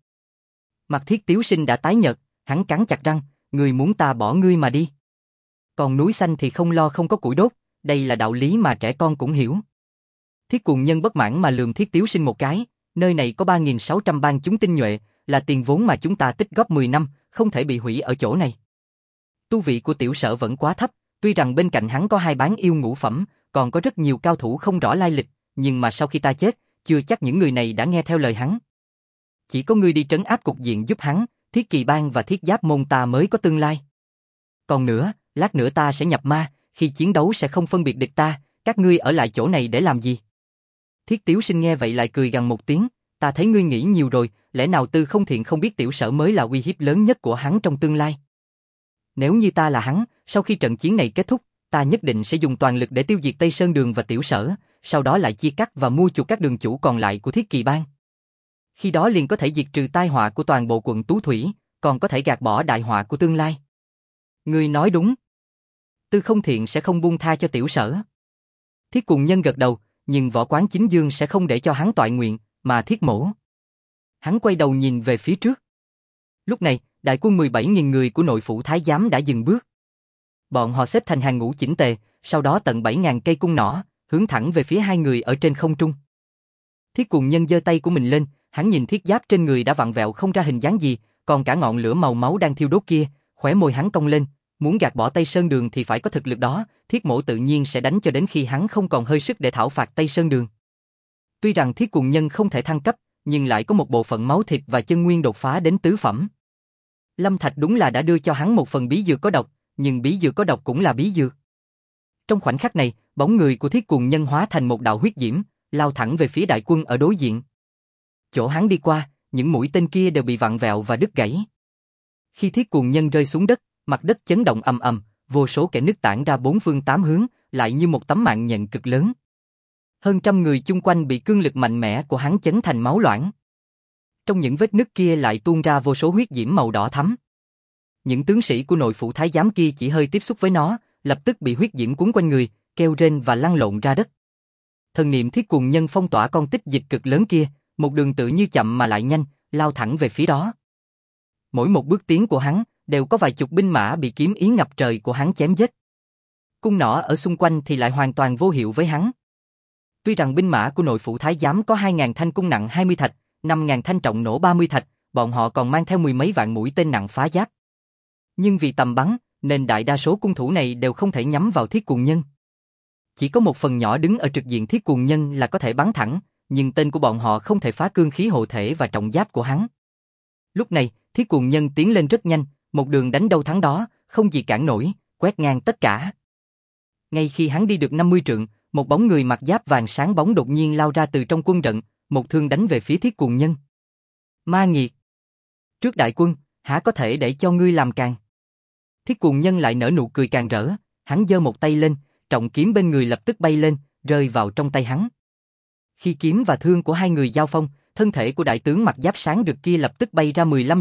Mặt Thiết Tiếu Sinh đã tái nhợt, hắn cắn chặt răng, ngươi muốn ta bỏ ngươi mà đi. Còn núi xanh thì không lo không có củi đốt, đây là đạo lý mà trẻ con cũng hiểu. Thiết Cuồng Nhân bất mãn mà lườm Thiết Tiếu Sinh một cái, nơi này có ba nghìn sáu trăm bang chúng tinh nhuệ, là tiền vốn mà chúng ta tích góp mười năm, không thể bị hủy ở chỗ này. Tu vị của Tiểu Sở vẫn quá thấp, tuy rằng bên cạnh hắn có hai bán yêu ngũ phẩm, còn có rất nhiều cao thủ không rõ lai lịch, nhưng mà sau khi ta chết, chưa chắc những người này đã nghe theo lời hắn. Chỉ có ngươi đi trấn áp cục diện giúp hắn, Thiết Kỳ bang và Thiết Giáp môn ta mới có tương lai. Còn nữa, lát nữa ta sẽ nhập ma, khi chiến đấu sẽ không phân biệt địch ta, các ngươi ở lại chỗ này để làm gì? Thiết Tiếu Sinh nghe vậy lại cười gằn một tiếng, ta thấy ngươi nghĩ nhiều rồi, lẽ nào Tư Không Thiện không biết Tiểu Sở mới là uy hiếp lớn nhất của hắn trong tương lai? Nếu như ta là hắn, sau khi trận chiến này kết thúc, ta nhất định sẽ dùng toàn lực để tiêu diệt Tây Sơn Đường và Tiểu Sở, sau đó lại chia cắt và mua chuộc các đường chủ còn lại của Thiết Kỳ bang. Khi đó liền có thể diệt trừ tai họa của toàn bộ quận Tú Thủy, còn có thể gạt bỏ đại họa của tương lai. Ngươi nói đúng. Tư Không Thiện sẽ không buông tha cho Tiểu Sở. Thiết Cuồng Nhân gật đầu, nhưng Võ Quán Chính Dương sẽ không để cho hắn toại nguyện, mà Thiết Mổ. Hắn quay đầu nhìn về phía trước. Lúc này, đại quân mười bảy nghìn người của nội phủ Thái Giám đã dừng bước. Bọn họ xếp thành hàng ngũ chỉnh tề, sau đó tận bảy nghìn cây cung nỏ, hướng thẳng về phía hai người ở trên không trung. Thiết Cuồng Nhân giơ tay của mình lên, hắn nhìn thiết giáp trên người đã vặn vẹo không ra hình dáng gì, còn cả ngọn lửa màu máu đang thiêu đốt kia, khóe môi hắn cong lên, muốn gạt bỏ Tây Sơn Đường thì phải có thực lực đó, Thiết Mổ tự nhiên sẽ đánh cho đến khi hắn không còn hơi sức để thảo phạt Tây Sơn Đường. Tuy rằng Thiết Cuồng Nhân không thể thăng cấp, nhưng lại có một bộ phận máu thịt và chân nguyên đột phá đến tứ phẩm. Lâm Thạch đúng là đã đưa cho hắn một phần bí dược có độc, nhưng bí dược có độc cũng là bí dược. Trong khoảnh khắc này, bóng người của Thiết Cuồng Nhân hóa thành một đạo huyết diễm, lao thẳng về phía đại quân ở đối diện. Chỗ hắn đi qua, những mũi tên kia đều bị vặn vẹo và đứt gãy. Khi Thiết Cuồng Nhân rơi xuống đất, mặt đất chấn động ầm ầm, vô số kẻ nứt tản ra bốn phương tám hướng, lại như một tấm mạng nhện cực lớn. Hơn trăm người chung quanh bị cương lực mạnh mẽ của hắn chấn thành máu loãng. Trong những vết nứt kia lại tuôn ra vô số huyết diễm màu đỏ thắm. Những tướng sĩ của nội phủ Thái Giám kia chỉ hơi tiếp xúc với nó, lập tức bị huyết diễm cuốn quanh người, kêu rên và lăn lộn ra đất. Thần niệm Thiết Cuồng Nhân phong tỏa con tích dịch cực lớn kia, một đường tự như chậm mà lại nhanh, lao thẳng về phía đó. Mỗi một bước tiến của hắn đều có vài chục binh mã bị kiếm ý ngập trời của hắn chém giết. Cung nỏ ở xung quanh thì lại hoàn toàn vô hiệu với hắn. Tuy rằng binh mã của nội phủ Thái Giám có hai nghìn thanh cung nặng hai mươi thạch, năm nghìn thanh trọng nổ ba mươi thạch, bọn họ còn mang theo mười mấy vạn mũi tên nặng phá giáp. Nhưng vì tầm bắn, nên đại đa số cung thủ này đều không thể nhắm vào Thiết Cuồng Nhân. Chỉ có một phần nhỏ đứng ở trực diện Thiết Cuồng Nhân là có thể bắn thẳng, nhưng tên của bọn họ không thể phá cương khí hộ thể và trọng giáp của hắn. Lúc này, Thiết Cuồng Nhân tiến lên rất nhanh, một đường đánh đâu thắng đó, không gì cản nổi, quét ngang tất cả. Ngay khi hắn đi được năm mươi trượng, một bóng người mặc giáp vàng sáng bóng đột nhiên lao ra từ trong quân trận, một thương đánh về phía Thiết Cuồng Nhân. Ma nghiệt! Trước đại quân, há có thể để cho ngươi làm càng? Thiết Cuồng Nhân lại nở nụ cười càng rỡ, hắn giơ một tay lên, trọng kiếm bên người lập tức bay lên, rơi vào trong tay hắn. Khi kiếm và thương của hai người giao phong, thân thể của đại tướng mặc giáp sáng rực kia lập tức bay ra mười lăm trượng,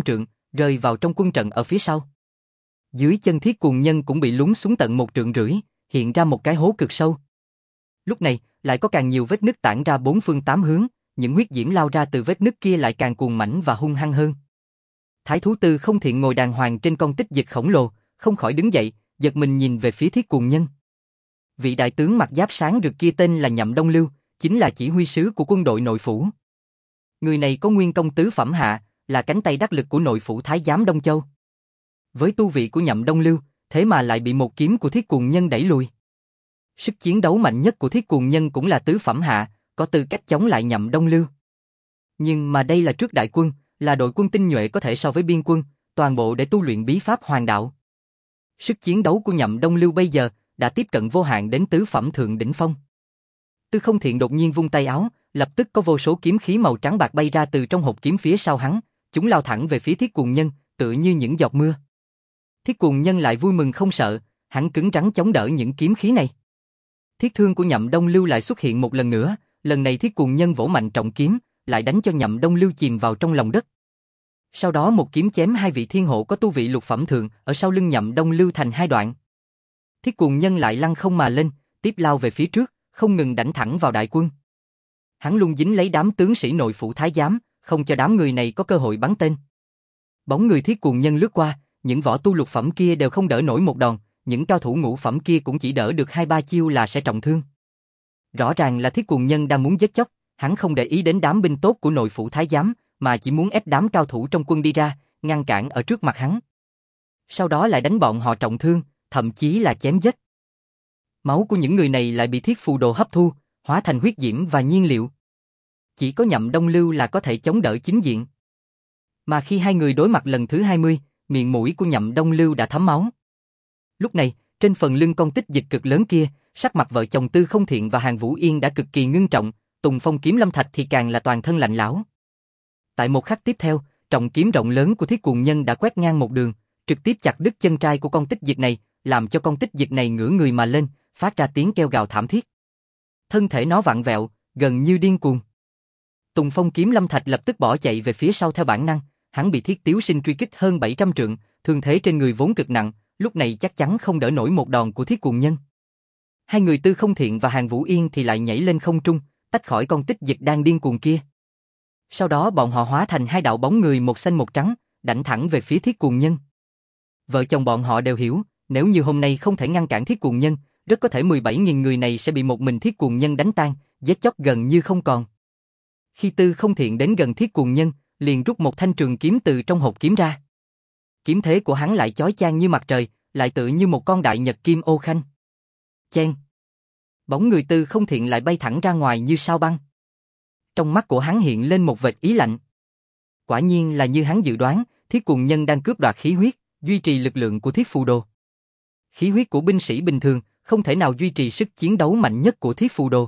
rơi vào trong quân trận ở phía sau. Dưới chân Thiết Cuồng Nhân cũng bị lún xuống tận một trượng rưỡi, hiện ra một cái hố cực sâu. Lúc này, lại có càng nhiều vết nứt tản ra bốn phương tám hướng, những huyết diễm lao ra từ vết nứt kia lại càng cuồng mãnh và hung hăng hơn. Thái thú Tư Không Thiện ngồi đàng hoàng trên con tích dịch khổng lồ, không khỏi đứng dậy, giật mình nhìn về phía Thiết Cuồng Nhân. Vị đại tướng mặc giáp sáng rực kia tên là Nhậm Đông Lưu, chính là chỉ huy sứ của quân đội nội phủ. Người này có nguyên công tứ phẩm hạ, là cánh tay đắc lực của nội phủ Thái giám Đông Châu. Với tu vị của Nhậm Đông Lưu, thế mà lại bị một kiếm của Thiết Cuồng Nhân đẩy lùi. Sức chiến đấu mạnh nhất của Thiết Cuồng Nhân cũng là tứ phẩm hạ, có tư cách chống lại Nhậm Đông Lưu. Nhưng mà đây là trước đại quân, là đội quân tinh nhuệ có thể so với biên quân, toàn bộ để tu luyện bí pháp hoàng đạo. Sức chiến đấu của Nhậm Đông Lưu bây giờ đã tiếp cận vô hạn đến tứ phẩm thượng đỉnh phong. Tư Không Thiện đột nhiên vung tay áo, lập tức có vô số kiếm khí màu trắng bạc bay ra từ trong hộp kiếm phía sau hắn, chúng lao thẳng về phía Thiết Cuồng Nhân, tựa như những giọt mưa. Thiết Cuồng Nhân lại vui mừng không sợ, hắn cứng rắn chống đỡ những kiếm khí này. Thiết thương của Nhậm Đông Lưu lại xuất hiện một lần nữa, lần này Thiết Cuồng Nhân vỗ mạnh trọng kiếm, lại đánh cho Nhậm Đông Lưu chìm vào trong lòng đất. Sau đó một kiếm chém hai vị thiên hộ có tu vị lục phẩm thượng ở sau lưng Nhậm Đông Lưu thành hai đoạn. Thiết Cuồng Nhân lại lăng không mà lên, tiếp lao về phía trước, không ngừng đánh thẳng vào đại quân. Hắn luôn dính lấy đám tướng sĩ nội phủ thái giám, không cho đám người này có cơ hội bắn tên. Bóng người Thiết Cuồng Nhân lướt qua, những võ tu lục phẩm kia đều không đỡ nổi một đòn, những cao thủ ngũ phẩm kia cũng chỉ đỡ được hai ba chiêu là sẽ trọng thương. Rõ ràng là Thiết Cuồng Nhân đang muốn giết chóc, hắn không để ý đến đám binh tốt của nội phủ thái giám, mà chỉ muốn ép đám cao thủ trong quân đi ra, ngăn cản ở trước mặt hắn. Sau đó lại đánh bọn họ trọng thương, thậm chí là chém giết. Máu của những người này lại bị Thiết Phù Đồ hấp thu, hóa thành huyết diễm và nhiên liệu. Chỉ có Nhậm Đông Lưu là có thể chống đỡ chính diện. Mà khi hai người đối mặt lần thứ hai mươi, miệng mũi của Nhậm Đông Lưu đã thấm máu. Lúc này, trên phần lưng con tích dịch cực lớn kia, sắc mặt vợ chồng Tư Không Thiện và Hàn Vũ Yên đã cực kỳ ngưng trọng, Tùng Phong kiếm lâm thạch thì càng là toàn thân lạnh lẽo. Tại một khắc tiếp theo, trọng kiếm rộng lớn của Thiết Cuồng Nhân đã quét ngang một đường, trực tiếp chặt đứt chân trai của con tích dịch này, làm cho con tích dịch này ngửa người mà lên, phát ra tiếng kêu gào thảm thiết. Thân thể nó vặn vẹo, gần như điên cuồng. Tùng Phong kiếm lâm thạch lập tức bỏ chạy về phía sau theo bản năng, hắn bị Thiết Tiếu Sinh truy kích hơn bảy trăm trượng, thương thế trên người vốn cực nặng, lúc này chắc chắn không đỡ nổi một đòn của Thiết Cuồng Nhân. Hai người Tư Không Thiện và Hàn Vũ Yên thì lại nhảy lên không trung, tách khỏi con tích dịch đang điên cuồng kia. Sau đó bọn họ hóa thành hai đạo bóng người một xanh một trắng, đảnh thẳng về phía Thiết Cuồng Nhân. Vợ chồng bọn họ đều hiểu, nếu như hôm nay không thể ngăn cản Thiết Cuồng Nhân, rất có thể mười bảy nghìn người này sẽ bị một mình Thiết Cuồng Nhân đánh tan, giết chóc gần như không còn. Khi Tư Không Thiện đến gần Thiết Cuồng Nhân, liền rút một thanh trường kiếm từ trong hộp kiếm ra. Kiếm thế của hắn lại chói chang như mặt trời, lại tựa như một con đại nhật kim ô khanh. Chen! Bóng người Tư Không Thiện lại bay thẳng ra ngoài như sao băng. Trong mắt của hắn hiện lên một vệt ý lạnh. Quả nhiên là như hắn dự đoán, Thiết Cuồng Nhân đang cướp đoạt khí huyết, duy trì lực lượng của Thiết Phù Đồ. Khí huyết của binh sĩ bình thường không thể nào duy trì sức chiến đấu mạnh nhất của Thiết Phù Đồ.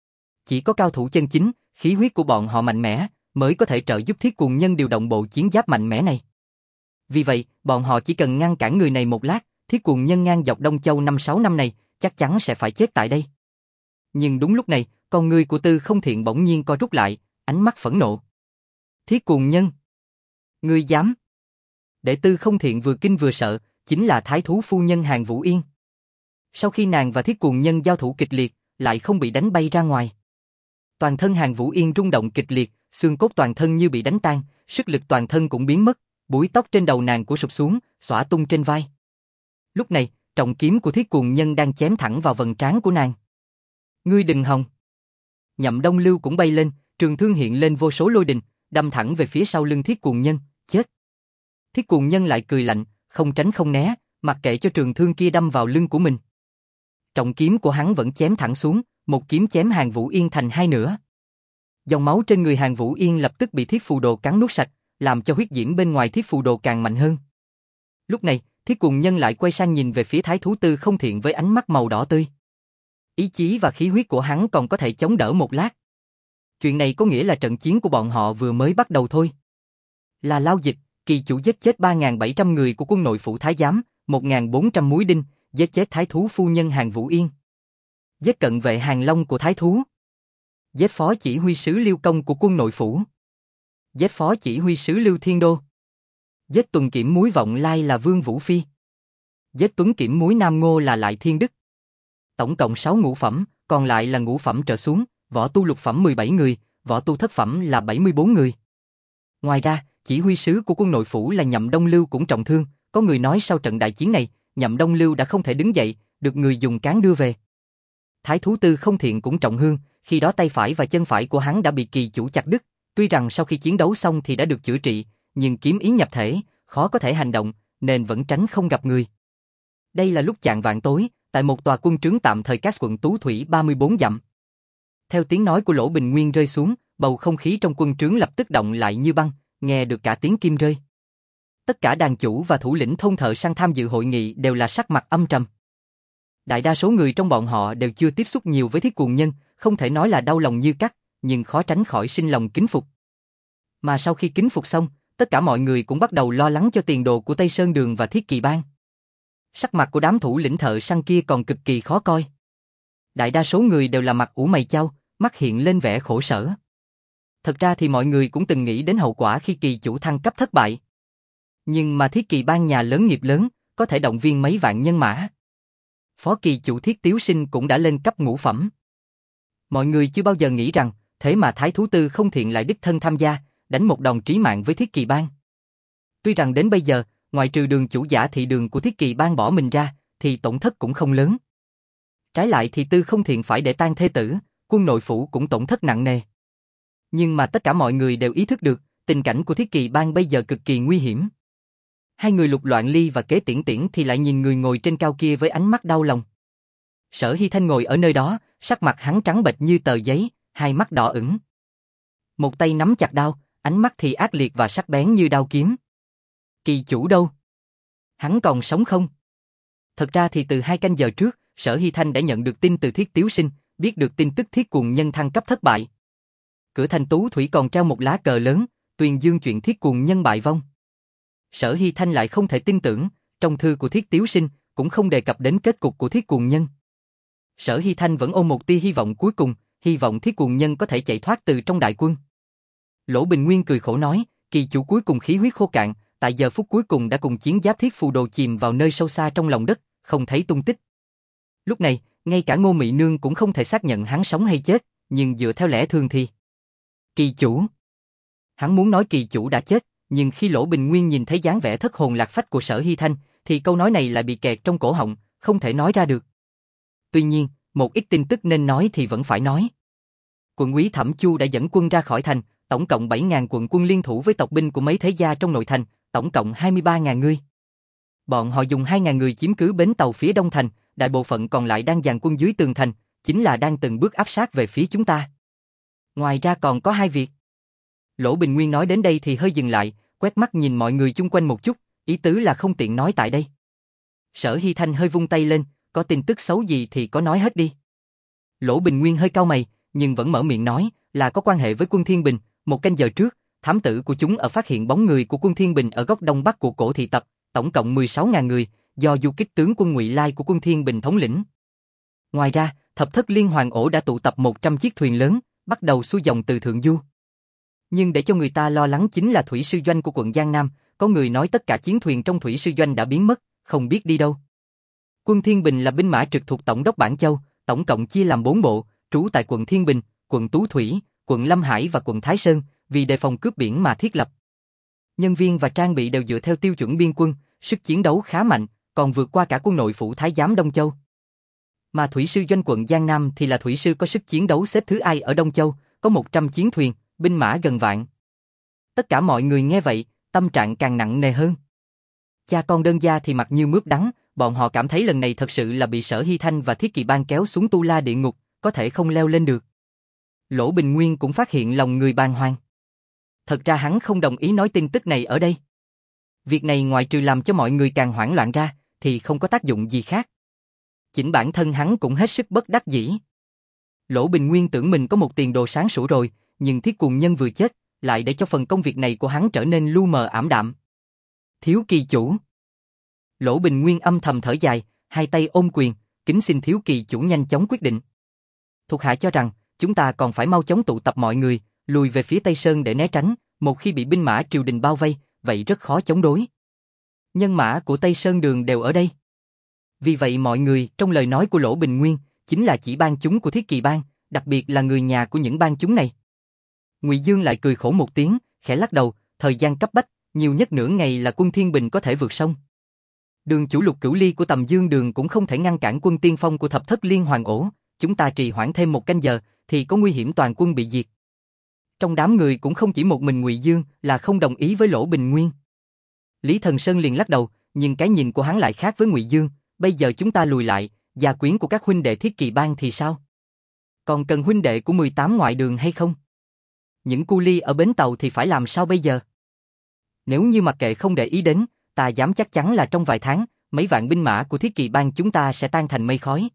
Chỉ có cao thủ chân chính, khí huyết của bọn họ mạnh mẽ, mới có thể trợ giúp Thiết Cuồng Nhân điều động bộ chiến giáp mạnh mẽ này. Vì vậy, bọn họ chỉ cần ngăn cản người này một lát, Thiết Cuồng Nhân ngang dọc Đông Châu năm sáu năm này, chắc chắn sẽ phải chết tại đây. Nhưng đúng lúc này, con người của Tư Không Thiện bỗng nhiên co rút lại, ánh mắt phẫn nộ. Thiết Cuồng Nhân! Ngươi dám! Để Tư Không Thiện vừa kinh vừa sợ, chính là thái thú phu nhân Hàn Vũ Yên. Sau khi nàng và Thiết Cuồng Nhân giao thủ kịch liệt, lại không bị đánh bay ra ngoài. Toàn thân Hàn Vũ Yên rung động kịch liệt, xương cốt toàn thân như bị đánh tan, sức lực toàn thân cũng biến mất, búi tóc trên đầu nàng của sụp xuống, xõa tung trên vai. Lúc này, trọng kiếm của Thiết Cuồng Nhân đang chém thẳng vào vầng trán của nàng. Ngươi đừng hòng! Nhậm Đông Lưu cũng bay lên, trường thương hiện lên vô số lôi đình, đâm thẳng về phía sau lưng Thiết Cuồng Nhân, chết. Thiết Cuồng Nhân lại cười lạnh, không tránh không né, mặc kệ cho trường thương kia đâm vào lưng của mình. Trọng kiếm của hắn vẫn chém thẳng xuống, một kiếm chém Hàn Vũ Yên thành hai nửa. Dòng máu trên người Hàn Vũ Yên lập tức bị Thiết Phù Đồ cắn nuốt sạch, làm cho huyết diễm bên ngoài Thiết Phù Đồ càng mạnh hơn. Lúc này, Thiết Cuồng Nhân lại quay sang nhìn về phía thái thú Tư Không Thiện với ánh mắt màu đỏ tươi. Ý chí và khí huyết của hắn còn có thể chống đỡ một lát. Chuyện này có nghĩa là trận chiến của bọn họ vừa mới bắt đầu thôi. Là Lao Dịch, kỳ chủ giết chết ba nghìn bảy trăm người của quân nội phủ thái giám, một nghìn bốn trăm múi đinh, giết chết thái thú phu nhân Hàn Vũ Yên. Giết cận vệ Hàn Long của thái thú. Giết phó chỉ huy sứ Liêu Công của quân nội phủ. Giết phó chỉ huy sứ Lưu Thiên Đô. Giết tuần kiểm muối Vọng Lai là Vương Vũ Phi. Giết tuấn kiểm muối Nam Ngô là Lại Thiên Đức. Tổng cộng sáu ngũ phẩm, còn lại là ngũ phẩm trở xuống, võ tu lục phẩm mười bảy người, võ tu thất phẩm là bảy mươi bốn người. Ngoài ra, chỉ huy sứ của quân nội phủ là Nhậm Đông Lưu cũng trọng thương, có người nói sau trận đại chiến này, Nhậm Đông Lưu đã không thể đứng dậy, được người dùng cán đưa về. Thái thú Tư Không Thiện cũng trọng thương, khi đó tay phải và chân phải của hắn đã bị kỳ chủ chặt đứt, tuy rằng sau khi chiến đấu xong thì đã được chữa trị, nhưng kiếm ý nhập thể, khó có thể hành động, nên vẫn tránh không gặp người. Đây là lúc chạng vạng tối, tại một tòa quân trướng tạm thời cách quận Tú Thủy ba mươi bốn dặm. Theo tiếng nói của Lỗ Bình Nguyên rơi xuống, bầu không khí trong quân trướng lập tức động lại như băng, nghe được cả tiếng kim rơi. Tất cả đàn chủ và thủ lĩnh thôn thợ săn tham dự hội nghị đều là sắc mặt âm trầm. Đại đa số người trong bọn họ đều chưa tiếp xúc nhiều với Thiết Cuồng Nhân, không thể nói là đau lòng như cắt, nhưng khó tránh khỏi sinh lòng kính phục. Mà sau khi kính phục xong, tất cả mọi người cũng bắt đầu lo lắng cho tiền đồ của Tây Sơn Đường và Thiết Kỳ Bang. Sắc mặt của đám thủ lĩnh thợ săn kia còn cực kỳ khó coi. Đại đa số người đều là mặt ủ mày chau, mắt hiện lên vẻ khổ sở. Thật ra thì mọi người cũng từng nghĩ đến hậu quả khi kỳ chủ thăng cấp thất bại. Nhưng mà Thiết Kỳ Bang nhà lớn nghiệp lớn, có thể động viên mấy vạn nhân mã. Phó kỳ chủ Thiết Tiếu Sinh cũng đã lên cấp ngũ phẩm. Mọi người chưa bao giờ nghĩ rằng, thế mà Thái thú Tư Không Thiện lại đích thân tham gia, đánh một đòn trí mạng với Thiết Kỳ Bang. Tuy rằng đến bây giờ, ngoại trừ Đường chủ Giả Thị Đường của Thiết Kỳ Bang bỏ mình ra, thì tổn thất cũng không lớn. Trái lại thì Tư Không Thiện phải để tang thê tử, quân nội phủ cũng tổn thất nặng nề. Nhưng mà tất cả mọi người đều ý thức được, tình cảnh của Thiết Kỳ Bang bây giờ cực kỳ nguy hiểm. Hai người Lục Loạn Ly và Kế Tiễn Tiễn thì lại nhìn người ngồi trên cao kia với ánh mắt đau lòng. Sở Hy Thanh ngồi ở nơi đó, sắc mặt hắn trắng bệch như tờ giấy, hai mắt đỏ ửng. Một tay nắm chặt đao, ánh mắt thì ác liệt và sắc bén như đao kiếm. Kỳ chủ đâu? Hắn còn sống không? Thật ra thì từ hai canh giờ trước, Sở Hy Thanh đã nhận được tin từ Thiết Tiếu Sinh, biết được tin tức Thiết Cuồng Nhân thăng cấp thất bại. Cửa thành Tú Thủy còn treo một lá cờ lớn, tuyên dương chuyện Thiết Cuồng Nhân bại vong. Sở Hy Thanh lại không thể tin tưởng, trong thư của Thiết Tiếu Sinh cũng không đề cập đến kết cục của Thiết Cuồng Nhân. Sở Hy Thanh vẫn ôm một tia hy vọng cuối cùng, hy vọng Thiết Cuồng Nhân có thể chạy thoát từ trong đại quân. Lỗ Bình Nguyên cười khổ nói, kỳ chủ cuối cùng khí huyết khô cạn, tại giờ phút cuối cùng đã cùng chiến giáp thiết phù đồ chìm vào nơi sâu xa trong lòng đất, không thấy tung tích. Lúc này, ngay cả Ngô Mị Nương cũng không thể xác nhận hắn sống hay chết, nhưng dựa theo lẽ thường thì... Kỳ chủ... Hắn muốn nói kỳ chủ đã chết, nhưng khi Lỗ Bình Nguyên nhìn thấy dáng vẻ thất hồn lạc phách của Sở Hy Thanh, thì câu nói này lại bị kẹt trong cổ họng, không thể nói ra được. Tuy nhiên, một ít tin tức nên nói thì vẫn phải nói. Quận úy Thẩm Chu đã dẫn quân ra khỏi thành, tổng cộng bảy nghìn quận quân liên thủ với tộc binh của mấy thế gia trong nội thành, tổng cộng hai mươi ba nghìn người. Bọn họ dùng hai nghìn người chiếm cứ bến tàu phía đông thành, đại bộ phận còn lại đang dàn quân dưới tường thành, chính là đang từng bước áp sát về phía chúng ta. Ngoài ra còn có hai việc. Lỗ Bình Nguyên nói đến đây thì hơi dừng lại, quét mắt nhìn mọi người chung quanh một chút, ý tứ là không tiện nói tại đây. Sở Hy Thanh hơi vung tay lên, có tin tức xấu gì thì có nói hết đi. Lỗ Bình Nguyên hơi cau mày, nhưng vẫn mở miệng nói là có quan hệ với quân Thiên Bình. Một canh giờ trước, thám tử của chúng ở phát hiện bóng người của quân Thiên Bình ở góc đông bắc của cổ thị tập, tổng cộng mười sáu nghìn người, do du kích tướng quân Ngụy Lai của quân Thiên Bình thống lĩnh. Ngoài ra, thập thất liên hoàng ổ đã tụ tập một trăm chiếc thuyền lớn, bắt đầu xuôi dòng từ thượng du. Nhưng để cho người ta lo lắng chính là thủy sư doanh của quận Giang Nam, có người nói tất cả chiến thuyền trong thủy sư doanh đã biến mất, không biết đi đâu. Quân Thiên Bình là binh mã trực thuộc Tổng đốc Bản Châu, tổng cộng chia làm bốn bộ, trú tại quận Thiên Bình, quận Tú Thủy, quận Lâm Hải và quận Thái Sơn, vì đề phòng cướp biển mà thiết lập. Nhân viên và trang bị đều dựa theo tiêu chuẩn biên quân, sức chiến đấu khá mạnh, còn vượt qua cả quân nội phủ Thái giám Đông Châu. Mà thủy sư doanh quận Giang Nam thì là thủy sư có sức chiến đấu xếp thứ ai ở Đông Châu, có một trăm chiến thuyền, binh mã gần vạn. Tất cả mọi người nghe vậy, tâm trạng càng nặng nề hơn. Cha con đơn gia thì mặt như mướp đắng, bọn họ cảm thấy lần này thật sự là bị Sở Hy Thanh và Thiết Kỳ Bang kéo xuống tu la địa ngục, có thể không leo lên được. Lỗ Bình Nguyên cũng phát hiện lòng người bàng hoàng. Thật ra hắn không đồng ý nói tin tức này ở đây. Việc này ngoài trừ làm cho mọi người càng hoảng loạn ra, thì không có tác dụng gì khác. Chính bản thân hắn cũng hết sức bất đắc dĩ. Lỗ Bình Nguyên tưởng mình có một tiền đồ sáng sủa rồi, nhưng Thiết Cuồng Nhân vừa chết, lại để cho phần công việc này của hắn trở nên lu mờ ảm đạm. Thiếu kỳ chủ. Lỗ Bình Nguyên âm thầm thở dài, hai tay ôm quyền, kính xin thiếu kỳ chủ nhanh chóng quyết định. Thuộc hạ cho rằng, chúng ta còn phải mau chóng tụ tập mọi người, lùi về phía Tây Sơn để né tránh, một khi bị binh mã triều đình bao vây, vậy rất khó chống đối. Nhân mã của Tây Sơn Đường đều ở đây. Vì vậy mọi người trong lời nói của Lỗ Bình Nguyên chính là chỉ bang chúng của Thiết Kỳ Bang, đặc biệt là người nhà của những bang chúng này. Ngụy Dương lại cười khổ một tiếng, khẽ lắc đầu, thời gian cấp bách, nhiều nhất nửa ngày là quân Thiên Bình có thể vượt sông. Đường chủ Lục Cửu Ly của Tầm Dương Đường cũng không thể ngăn cản quân tiên phong của Thập Thất Liên Hoàn Ổ, chúng ta trì hoãn thêm một canh giờ thì có nguy hiểm toàn quân bị diệt. Trong đám người cũng không chỉ một mình Ngụy Dương là không đồng ý với Lỗ Bình Nguyên. Lý Thần Sơn liền lắc đầu, nhưng cái nhìn của hắn lại khác với Ngụy Dương, bây giờ chúng ta lùi lại, gia quyến của các huynh đệ Thiết Kỳ Bang thì sao? Còn cần huynh đệ của mười tám ngoại đường hay không? Những cu ly ở bến tàu thì phải làm sao bây giờ? Nếu như mặc kệ không để ý đến, ta dám chắc chắn là trong vài tháng, mấy vạn binh mã của Thiết Kỳ Bang chúng ta sẽ tan thành mây khói.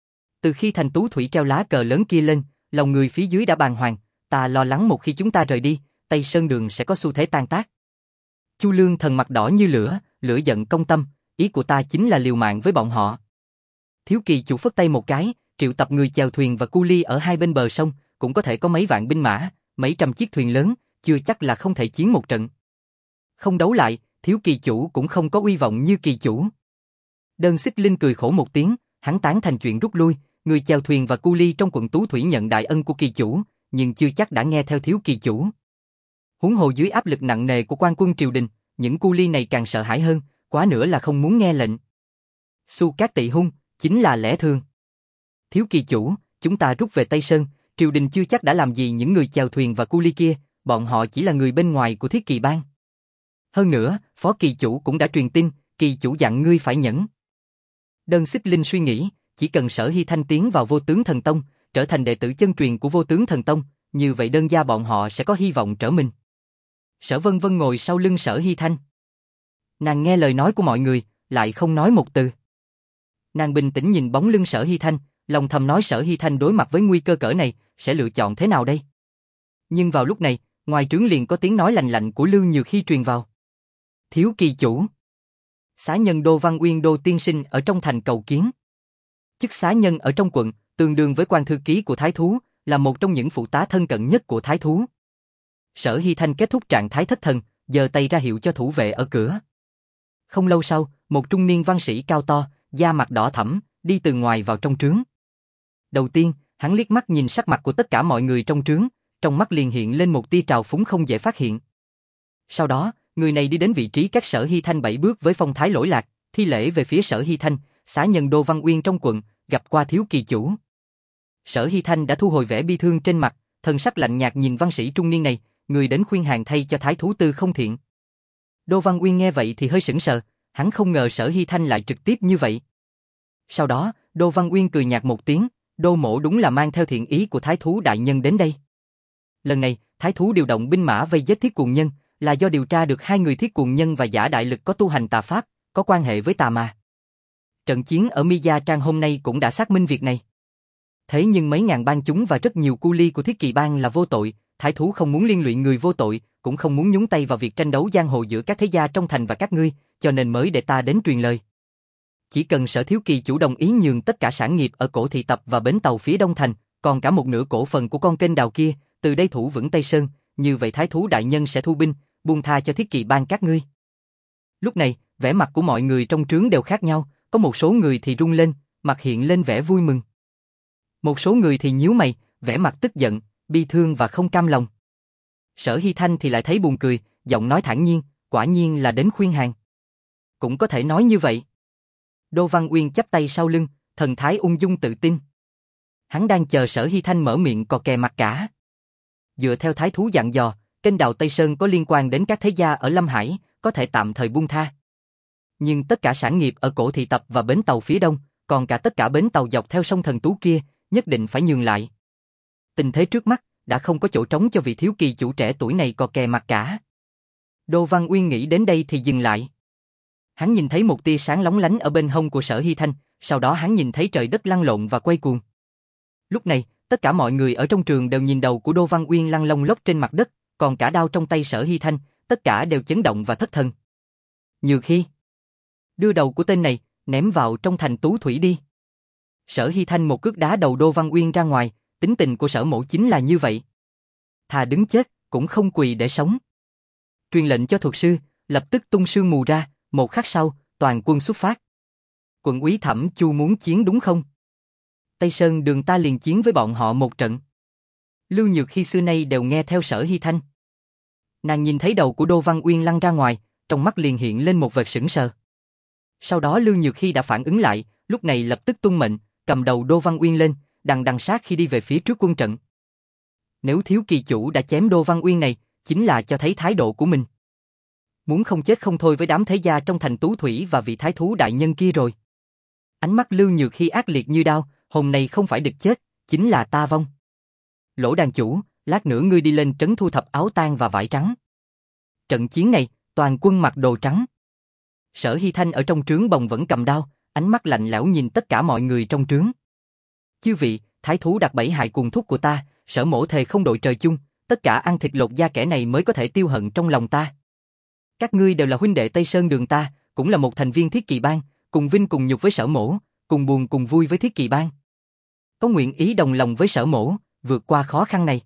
Từ khi Thành Tú Thủy treo lá cờ lớn kia lên, lòng người phía dưới đã bàng hoàng, ta lo lắng một khi chúng ta rời đi, Tây Sơn Đường sẽ có xu thế tan tác. Chu Lương Thần mặt đỏ như lửa, lửa giận công tâm, ý của ta chính là liều mạng với bọn họ. Thiếu Kỳ chủ phất tay một cái, triệu tập người chèo thuyền và cu ly ở hai bên bờ sông, cũng có thể có mấy vạn binh mã, mấy trăm chiếc thuyền lớn, chưa chắc là không thể chiến một trận. Không đấu lại, Thiếu Kỳ chủ cũng không có uy vọng như Kỳ chủ. Đơn Xích Linh cười khổ một tiếng, hắn tán thành chuyện rút lui, người chèo thuyền và cu ly trong quận Tú Thủy nhận đại ân của Kỳ chủ, nhưng chưa chắc đã nghe theo Thiếu Kỳ chủ. Huống hồ dưới áp lực nặng nề của quan quân triều đình, những cu ly này càng sợ hãi hơn, quá nữa là không muốn nghe lệnh. Xu Cát Tị Hung, chính là lẽ thường. Thiếu Kỳ chủ, chúng ta rút về Tây Sơn, triều đình chưa chắc đã làm gì những người chèo thuyền và cu ly kia, bọn họ chỉ là người bên ngoài của Thiết Kỳ Bang. Hơn nữa, Phó Kỳ chủ cũng đã truyền tin, Kỳ chủ dặn ngươi phải nhẫn. Đơn Xích Linh suy nghĩ, chỉ cần Sở Hy Thanh tiến vào Vô Tướng Thần Tông, trở thành đệ tử chân truyền của Vô Tướng Thần Tông, như vậy đơn gia bọn họ sẽ có hy vọng trở mình. Sở Vân Vân ngồi sau lưng Sở Hy Thanh. Nàng nghe lời nói của mọi người, lại không nói một từ. Nàng bình tĩnh nhìn bóng lưng Sở Hy Thanh, lòng thầm nói Sở Hy Thanh đối mặt với nguy cơ cỡ này, sẽ lựa chọn thế nào đây? Nhưng vào lúc này, ngoài trướng liền có tiếng nói lạnh lạnh của Lưu Nhược Hy truyền vào. Thiếu Kỳ chủ. Xá nhân Đô Văn Uyên Đô tiên sinh ở trong thành cầu kiến. Chức xá nhân ở trong quận, tương đương với quan thư ký của Thái thú, là một trong những phụ tá thân cận nhất của Thái thú. Sở Hy Thanh kết thúc trạng thái thất thần, giơ tay ra hiệu cho thủ vệ ở cửa. Không lâu sau, một trung niên văn sĩ cao to, da mặt đỏ thẫm, đi từ ngoài vào trong trướng. Đầu tiên, hắn liếc mắt nhìn sắc mặt của tất cả mọi người trong trướng, trong mắt liền hiện lên một tia trào phúng không dễ phát hiện. Sau đó, người này đi đến vị trí cách Sở Hy Thanh bảy bước với phong thái lỗi lạc, thi lễ về phía Sở Hy Thanh, xá nhân Đô Văn Uyên trong quận, gặp qua Thiếu Kỳ chủ. Sở Hy Thanh đã thu hồi vẻ bi thương trên mặt, thần sắc lạnh nhạt nhìn văn sĩ trung niên này, người đến khuyên hàng thay cho Thái thú Tư không thiện. Đô Văn Uyên nghe vậy thì hơi sững sờ, hắn không ngờ Sở Hy Thanh lại trực tiếp như vậy. Sau đó, Đô Văn Uyên cười nhạt một tiếng, Đô mỗ đúng là mang theo thiện ý của Thái thú đại nhân đến đây. Lần này, Thái thú điều động binh mã vây giết Thiết Cuồng Nhân, là do điều tra được hai người Thiết Cuồng Nhân và Giả Đại Lực có tu hành tà pháp, có quan hệ với tà ma. Trận chiến ở Mi Gia Trang hôm nay cũng đã xác minh việc này. Thế nhưng mấy ngàn bang chúng và rất nhiều cu ly của Thiết Kỳ Bang là vô tội, Thái thú không muốn liên lụy người vô tội, cũng không muốn nhúng tay vào việc tranh đấu giang hồ giữa các thế gia trong thành và các ngươi, cho nên mới để ta đến truyền lời. Chỉ cần Sở Thiếu Kỳ chủ đồng ý nhường tất cả sản nghiệp ở cổ thị tập và bến tàu phía đông thành, còn cả một nửa cổ phần của con kênh đào kia, từ đây thủ vững Tây Sơn, như vậy Thái thú đại nhân sẽ thu binh, buông tha cho Thiết Kỳ Bang các ngươi. Lúc này, vẻ mặt của mọi người trong trướng đều khác nhau, có một số người thì rung lên, mặt hiện lên vẻ vui mừng. Một số người thì nhíu mày, vẻ mặt tức giận, bi thương và không cam lòng. Sở Hy Thanh thì lại thấy buồn cười, giọng nói thản nhiên, quả nhiên là đến khuyên hàng. Cũng có thể nói như vậy. Đô Văn Uyên chắp tay sau lưng, thần thái ung dung tự tin. Hắn đang chờ Sở Hy Thanh mở miệng cò kè mặt cả. Dựa theo Thái thú dặn dò, kênh đào Tây Sơn có liên quan đến các thế gia ở Lâm Hải, có thể tạm thời buông tha. Nhưng tất cả sản nghiệp ở cổ thị tập và bến tàu phía đông, còn cả tất cả bến tàu dọc theo sông Thần Tú kia, nhất định phải nhường lại. Tình thế trước mắt, đã không có chỗ trống cho vị Thiếu Kỳ chủ trẻ tuổi này cò kè mặt cả. Đô Văn Uyên nghĩ đến đây thì dừng lại. Hắn nhìn thấy một tia sáng lóng lánh ở bên hông của Sở Hy Thanh, sau đó hắn nhìn thấy trời đất lăn lộn và quay cuồng. Lúc này, tất cả mọi người ở trong trường đều nhìn đầu của Đô Văn Uyên lăn lông lốc trên mặt đất, còn cả đao trong tay Sở Hy Thanh, tất cả đều chấn động và thất thần. Nhược Hy, đưa đầu của tên này, ném vào trong thành Tú Thủy đi. Sở Hy Thanh một cước đá đầu Đô Văn Uyên ra ngoài, tính tình của Sở mẫu chính là như vậy. Thà đứng chết, cũng không quỳ để sống. Truyền lệnh cho thuật sư, lập tức tung sương mù ra, một khắc sau, toàn quân xuất phát. Quận úy Thẩm Chu muốn chiến đúng không? Tây Sơn Đường ta liền chiến với bọn họ một trận. Lưu Nhược Hy xưa nay đều nghe theo Sở Hy Thanh. Nàng nhìn thấy đầu của Đô Văn Uyên lăn ra ngoài, trong mắt liền hiện lên một vệt sững sờ. Sau đó Lưu Nhược Hy đã phản ứng lại, lúc này lập tức tuân mệnh, cầm đầu Đô Văn Uyên lên, đằng đằng sát khi đi về phía trước quân trận. Nếu thiếu kỳ chủ đã chém Đô Văn Uyên này, chính là cho thấy thái độ của mình. Muốn không chết không thôi với đám thế gia trong thành Tú Thủy và vị thái thú đại nhân kia rồi. Ánh mắt Lưu Nhược Hy ác liệt như đao, hôm nay không phải địch chết, chính là ta vong. Lỗ đàn chủ, lát nữa ngươi đi lên trấn thu thập áo tang và vải trắng. Trận chiến này, toàn quân mặc đồ trắng. Sở Hy Thanh ở trong trướng bồng vẫn cầm đao, ánh mắt lạnh lẽo nhìn tất cả mọi người trong trướng. Chư vị, thái thú đặt bẫy hại cuồng thúc của ta, Sở mỗ thề không đội trời chung, tất cả ăn thịt lột da kẻ này mới có thể tiêu hận trong lòng ta. Các ngươi đều là huynh đệ Tây Sơn Đường ta, cũng là một thành viên Thiết Kỵ Bang, cùng vinh cùng nhục với Sở mỗ, cùng buồn cùng vui với Thiết Kỵ Bang. Có nguyện ý đồng lòng với Sở mỗ, vượt qua khó khăn này.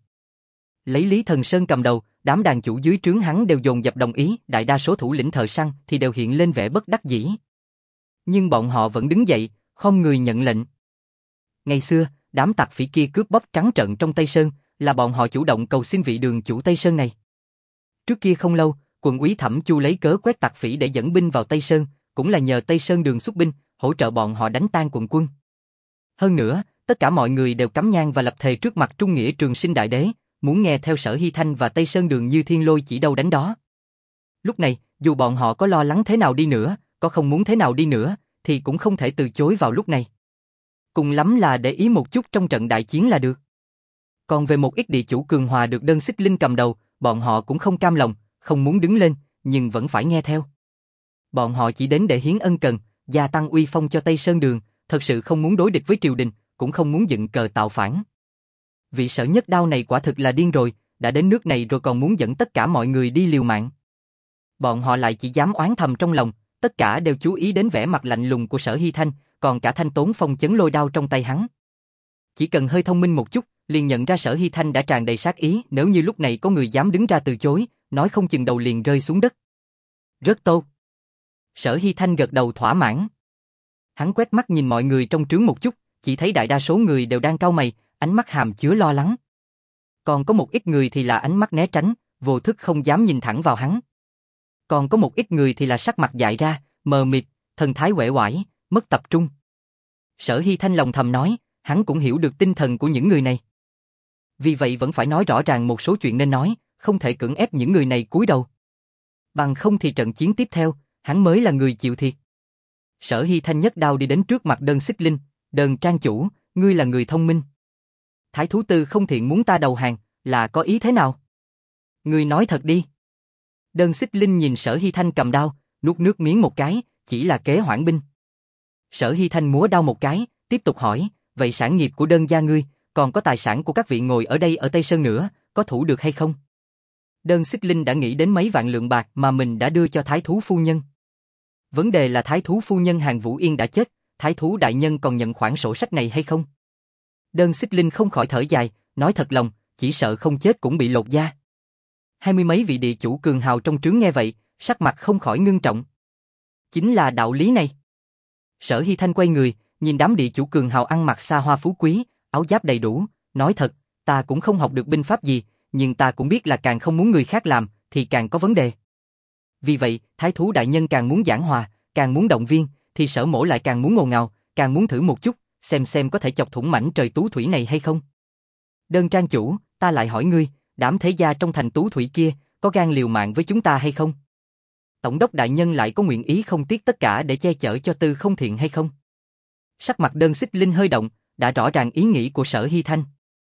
Lấy Lý Thần Sơn cầm đầu, đám đàn chủ dưới trướng hắn đều dồn dập đồng ý, đại đa số thủ lĩnh thợ săn thì đều hiện lên vẻ bất đắc dĩ. Nhưng bọn họ vẫn đứng dậy, không người nhận lệnh. Ngày xưa, đám tặc phỉ kia cướp bóc trắng trợn trong Tây Sơn, là bọn họ chủ động cầu xin vị đường chủ Tây Sơn này. Trước kia không lâu, quận úy Thẩm Chu lấy cớ quét tặc phỉ để dẫn binh vào Tây Sơn, cũng là nhờ Tây Sơn Đường xuất binh, hỗ trợ bọn họ đánh tan quận quân. Hơn nữa, tất cả mọi người đều cắm nhang và lập thề trước mặt Trung Nghĩa Trường Sinh Đại Đế, muốn nghe theo Sở Hy Thanh và Tây Sơn Đường như thiên lôi chỉ đâu đánh đó. Lúc này, dù bọn họ có lo lắng thế nào đi nữa, có không muốn thế nào đi nữa, thì cũng không thể từ chối vào lúc này. Cùng lắm là để ý một chút trong trận đại chiến là được. Còn về một ít địa chủ cường hòa được Đơn Xích Linh cầm đầu, bọn họ cũng không cam lòng, không muốn đứng lên, nhưng vẫn phải nghe theo. Bọn họ chỉ đến để hiến ân cần, gia tăng uy phong cho Tây Sơn Đường, thật sự không muốn đối địch với triều đình, cũng không muốn dựng cờ tạo phản. Vị Sở Nhất Đao này quả thực là điên rồi, đã đến nước này rồi còn muốn dẫn tất cả mọi người đi liều mạng. Bọn họ lại chỉ dám oán thầm trong lòng, tất cả đều chú ý đến vẻ mặt lạnh lùng của Sở Hy Thanh, còn cả Thanh Tốn Phong chấn lôi đao trong tay hắn. Chỉ cần hơi thông minh một chút, liền nhận ra Sở Hy Thanh đã tràn đầy sát ý, nếu như lúc này có người dám đứng ra từ chối, nói không chừng đầu liền rơi xuống đất. Rất tốt. Sở Hy Thanh gật đầu thỏa mãn. Hắn quét mắt nhìn mọi người trong trướng một chút, chỉ thấy đại đa số người đều đang cau mày, ánh mắt hàm chứa lo lắng. Còn có một ít người thì là ánh mắt né tránh, vô thức không dám nhìn thẳng vào hắn. Còn có một ít người thì là sắc mặt dại ra, mờ mịt, thần thái uể oải, mất tập trung. Sở Hy Thanh lòng thầm nói, hắn cũng hiểu được tinh thần của những người này. Vì vậy vẫn phải nói rõ ràng một số chuyện nên nói, không thể cưỡng ép những người này cúi đầu. Bằng không thì trận chiến tiếp theo, hắn mới là người chịu thiệt. Sở Hy Thanh nhất đao đi đến trước mặt Đơn Xích Linh, Đơn trang chủ, ngươi là người thông minh. Thái thú Tư không thiện muốn ta đầu hàng, là có ý thế nào? Ngươi nói thật đi. Đơn Xích Linh nhìn Sở Hy Thanh cầm đao, nuốt nước miếng một cái, chỉ là kế hoãn binh. Sở Hy Thanh múa đao một cái, tiếp tục hỏi, vậy sản nghiệp của Đơn gia ngươi, còn có tài sản của các vị ngồi ở đây ở Tây Sơn nữa, có thủ được hay không? Đơn Xích Linh đã nghĩ đến mấy vạn lượng bạc mà mình đã đưa cho Thái thú phu nhân. Vấn đề là Thái thú phu nhân Hàn Vũ Yên đã chết, Thái thú đại nhân còn nhận khoản sổ sách này hay không? Đơn Xích Linh không khỏi thở dài, nói thật lòng, chỉ sợ không chết cũng bị lột da. Hai mươi mấy vị địa chủ cường hào trong trướng nghe vậy, sắc mặt không khỏi ngưng trọng. Chính là đạo lý này. Sở Hy Thanh quay người, nhìn đám địa chủ cường hào ăn mặc xa hoa phú quý, áo giáp đầy đủ, nói thật, ta cũng không học được binh pháp gì, nhưng ta cũng biết là càng không muốn người khác làm, thì càng có vấn đề. Vì vậy, Thái thú đại nhân càng muốn giảng hòa, càng muốn động viên, thì Sở mỗ lại càng muốn ngồ ngào, càng muốn thử một chút, xem xem có thể chọc thủng mảnh trời Tú Thủy này hay không. Đơn trang chủ, ta lại hỏi ngươi, đám thế gia trong thành Tú Thủy kia, có gan liều mạng với chúng ta hay không? Tổng đốc đại nhân lại có nguyện ý không tiếc tất cả để che chở cho Tư không thiện hay không? Sắc mặt Đơn Xích Linh hơi động, đã rõ ràng ý nghĩ của Sở Hy Thanh.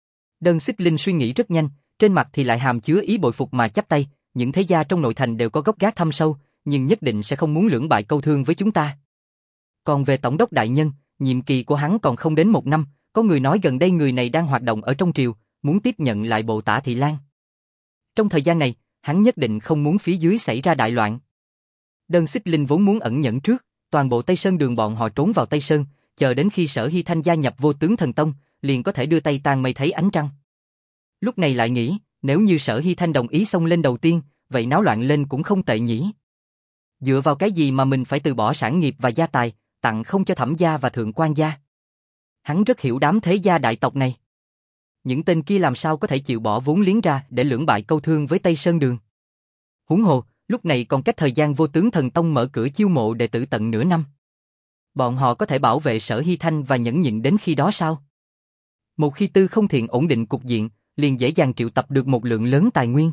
Đơn Xích Linh suy nghĩ rất nhanh, trên mặt thì lại hàm chứa ý bội phục mà chắp tay, những thế gia trong nội thành đều có gốc gác thâm sâu, nhưng nhất định sẽ không muốn lưỡng bại câu thương với chúng ta. Còn về tổng đốc đại nhân, nhiệm kỳ của hắn còn không đến một năm, có người nói gần đây người này đang hoạt động ở trong triều, muốn tiếp nhận lại bộ Tả Thị Lang. Trong thời gian này, hắn nhất định không muốn phía dưới xảy ra đại loạn. Đơn Xích Linh vốn muốn ẩn nhẫn trước, toàn bộ Tây Sơn Đường bọn họ trốn vào Tây Sơn, chờ đến khi Sở Hy Thanh gia nhập Vô Tướng Thần Tông, liền có thể đưa tay tan mây thấy ánh trăng. Lúc này lại nghĩ, nếu như Sở Hy Thanh đồng ý xông lên đầu tiên, vậy náo loạn lên cũng không tệ nhỉ. Dựa vào cái gì mà mình phải từ bỏ sản nghiệp và gia tài, tặng không cho Thẩm gia và Thượng quan gia? Hắn rất hiểu đám thế gia đại tộc này. Những tên kia làm sao có thể chịu bỏ vốn liếng ra để lưỡng bại câu thương với Tây Sơn Đường. Huống hồ, lúc này còn cách thời gian Vô Tướng Thần Tông mở cửa chiêu mộ đệ tử tận nửa năm. Bọn họ có thể bảo vệ Sở Hy Thanh và nhẫn nhịn đến khi đó sao? Một khi Tư Không Thiện ổn định cục diện, liền dễ dàng triệu tập được một lượng lớn tài nguyên.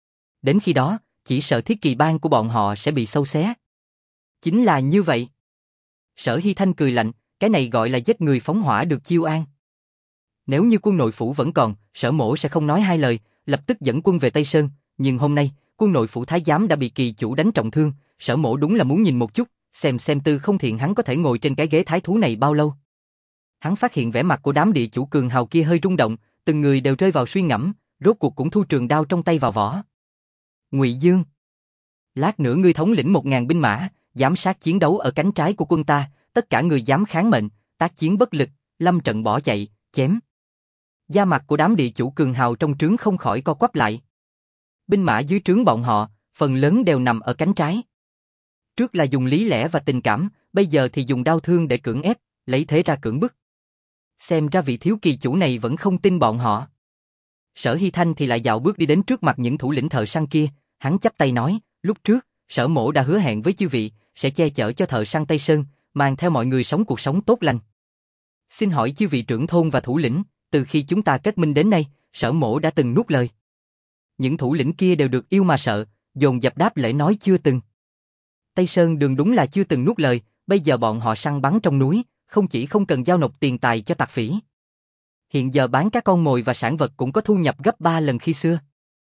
Đến khi đó, chỉ sợ thiết kỳ bang của bọn họ sẽ bị xâu xé. Chính là như vậy. Sở Hy Thanh cười lạnh, cái này gọi là giết người phóng hỏa được chiêu an. Nếu như quân nội phủ vẫn còn, Sở Mỗ sẽ không nói hai lời, lập tức dẫn quân về Tây Sơn, nhưng hôm nay, quân nội phủ thái giám đã bị kỳ chủ đánh trọng thương, Sở Mỗ đúng là muốn nhìn một chút, xem xem Tư Không Thiện hắn có thể ngồi trên cái ghế thái thú này bao lâu. Hắn phát hiện vẻ mặt của đám địa chủ cường hào kia hơi rung động, từng người đều rơi vào suy ngẫm, rốt cuộc cũng thu trường đao trong tay vào vỏ. Ngụy Dương, lát nữa ngươi thống lĩnh một ngàn binh mã, giám sát chiến đấu ở cánh trái của quân ta, tất cả người dám kháng mệnh, tác chiến bất lực, lâm trận bỏ chạy, chém. Da mặt của đám địa chủ cường hào trong trướng không khỏi co quắp lại. Binh mã dưới trướng bọn họ, phần lớn đều nằm ở cánh trái. Trước là dùng lý lẽ và tình cảm, bây giờ thì dùng đau thương để cưỡng ép, lấy thế ra cưỡng bức. Xem ra vị thiếu kỳ chủ này vẫn không tin bọn họ. Sở Hy Thanh thì lại dạo bước đi đến trước mặt những thủ lĩnh thợ săn kia, hắn chắp tay nói, lúc trước, Sở Mỗ đã hứa hẹn với chư vị, sẽ che chở cho thợ săn Tây Sơn, mang theo mọi người sống cuộc sống tốt lành. Xin hỏi chư vị trưởng thôn và thủ lĩnh, từ khi chúng ta kết minh đến nay, Sở Mỗ đã từng nuốt lời. Những thủ lĩnh kia đều được yêu mà sợ, dồn dập đáp lễ nói chưa từng. Tây Sơn Đường đúng là chưa từng nuốt lời, bây giờ bọn họ săn bắn trong núi, không chỉ không cần giao nộp tiền tài cho tặc phỉ. Hiện giờ bán các con mồi và sản vật cũng có thu nhập gấp ba lần khi xưa.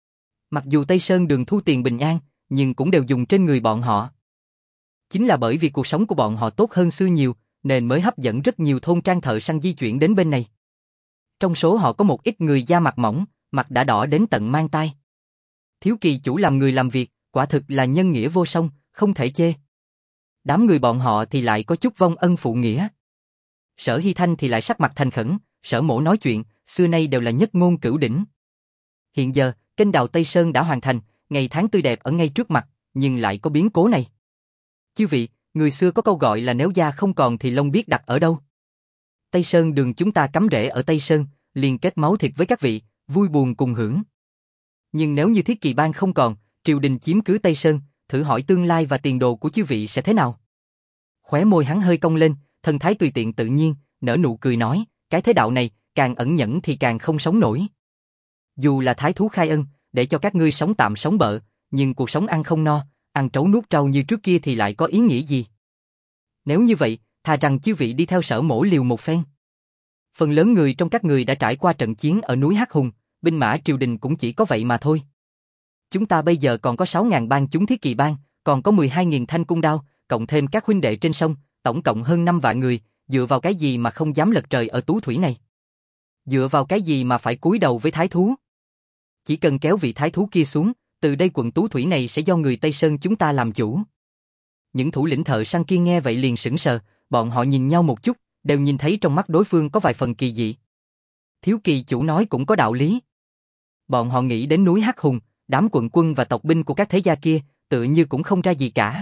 Mặc dù Tây Sơn Đường thu tiền bình an, nhưng cũng đều dùng trên người bọn họ. Chính là bởi vì cuộc sống của bọn họ tốt hơn xưa nhiều, nên mới hấp dẫn rất nhiều thôn trang thợ săn di chuyển đến bên này. Trong số họ có một ít người da mặt mỏng, mặt đã đỏ đến tận mang tai. Thiếu kỳ chủ làm người làm việc, quả thực là nhân nghĩa vô song, không thể chê. Đám người bọn họ thì lại có chút vong ân phụ nghĩa. Sở Hy Thanh thì lại sắc mặt thành khẩn, Sở Mỗ nói chuyện, xưa nay đều là nhất ngôn cửu đỉnh. Hiện giờ, kênh đào Tây Sơn đã hoàn thành, ngày tháng tươi đẹp ở ngay trước mặt, nhưng lại có biến cố này. Chư vị, người xưa có câu gọi là nếu da không còn thì lông biết đặt ở đâu. Tây Sơn Đường chúng ta cắm rễ ở Tây Sơn, liên kết máu thịt với các vị, vui buồn cùng hưởng. Nhưng nếu như thiết kỳ bang không còn, triều đình chiếm cứ Tây Sơn, thử hỏi tương lai và tiền đồ của chư vị sẽ thế nào? Khóe môi hắn hơi cong lên, thần thái tùy tiện tự nhiên, nở nụ cười nói, cái thế đạo này, càng ẩn nhẫn thì càng không sống nổi. Dù là thái thú khai ân, để cho các ngươi sống tạm sống bợ, nhưng cuộc sống ăn không no, ăn trấu nuốt trâu như trước kia thì lại có ý nghĩa gì? Nếu như vậy, thà rằng chư vị đi theo Sở Mỗ liều một phen. Phần lớn người trong các người đã trải qua trận chiến ở núi Hắc Hùng, binh mã triều đình cũng chỉ có vậy mà thôi. Chúng ta bây giờ còn có sáu ngàn bang chúng thiết kỳ bang, còn có mười hai nghìn thanh cung đao, cộng thêm các huynh đệ trên sông, tổng cộng hơn năm vạn người, dựa vào cái gì mà không dám lật trời ở tú thủy này? Dựa vào cái gì mà phải cúi đầu với thái thú? Chỉ cần kéo vị thái thú kia xuống, từ đây quận tú thủy này sẽ do người Tây Sơn chúng ta làm chủ. Những thủ lĩnh thợ săn kia nghe vậy liền sững sờ, bọn họ nhìn nhau một chút, đều nhìn thấy trong mắt đối phương có vài phần kỳ dị. Thiếu kỳ chủ nói cũng có đạo lý. Bọn họ nghĩ đến núi Hắc Hùng, đám quận quân và tộc binh của các thế gia kia, tự như cũng không ra gì cả.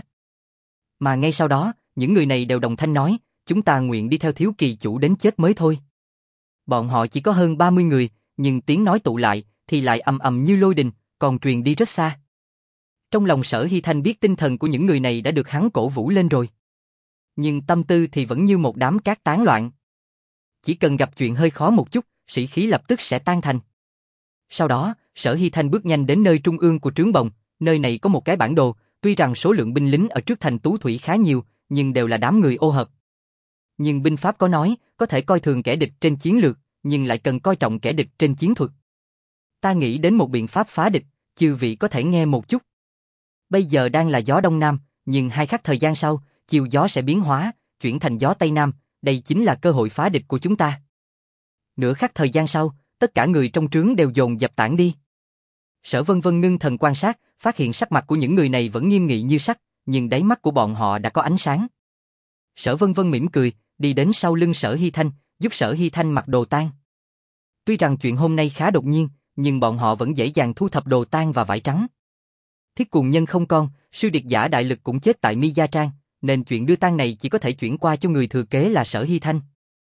Mà ngay sau đó, những người này đều đồng thanh nói, chúng ta nguyện đi theo thiếu kỳ chủ đến chết mới thôi. Bọn họ chỉ có hơn ba mươi người, nhưng tiếng nói tụ lại, thì lại ầm ầm như lôi đình, còn truyền đi rất xa. Trong lòng Sở Hy Thanh biết tinh thần của những người này đã được hắn cổ vũ lên rồi. Nhưng tâm tư thì vẫn như một đám cát tán loạn. Chỉ cần gặp chuyện hơi khó một chút, sĩ khí lập tức sẽ tan thành. Sau đó, Sở Hy Thanh bước nhanh đến nơi trung ương của trướng bồng, nơi này có một cái bản đồ, tuy rằng số lượng binh lính ở trước thành Tú Thủy khá nhiều, nhưng đều là đám người ô hợp. Nhưng binh pháp có nói, có thể coi thường kẻ địch trên chiến lược, nhưng lại cần coi trọng kẻ địch trên chiến thuật. Ta nghĩ đến một biện pháp phá địch, chư vị có thể nghe một chút. Bây giờ đang là gió Đông Nam, nhưng hai khắc thời gian sau, chiều gió sẽ biến hóa, chuyển thành gió Tây Nam, đây chính là cơ hội phá địch của chúng ta. Nửa khắc thời gian sau, tất cả người trong trướng đều dồn dập tản đi. Sở Vân Vân ngưng thần quan sát, phát hiện sắc mặt của những người này vẫn nghiêm nghị như sắt, nhưng đáy mắt của bọn họ đã có ánh sáng. Sở Vân Vân mỉm cười, đi đến sau lưng Sở Hy Thanh, giúp Sở Hy Thanh mặc đồ tang. Tuy rằng chuyện hôm nay khá đột nhiên, nhưng bọn họ vẫn dễ dàng thu thập đồ tang và vải trắng. Thiết Cuồng Nhân không con, sư điệt giả đại lực cũng chết tại Mi Gia Trang, nên chuyện đưa tang này chỉ có thể chuyển qua cho người thừa kế là Sở Hy Thanh.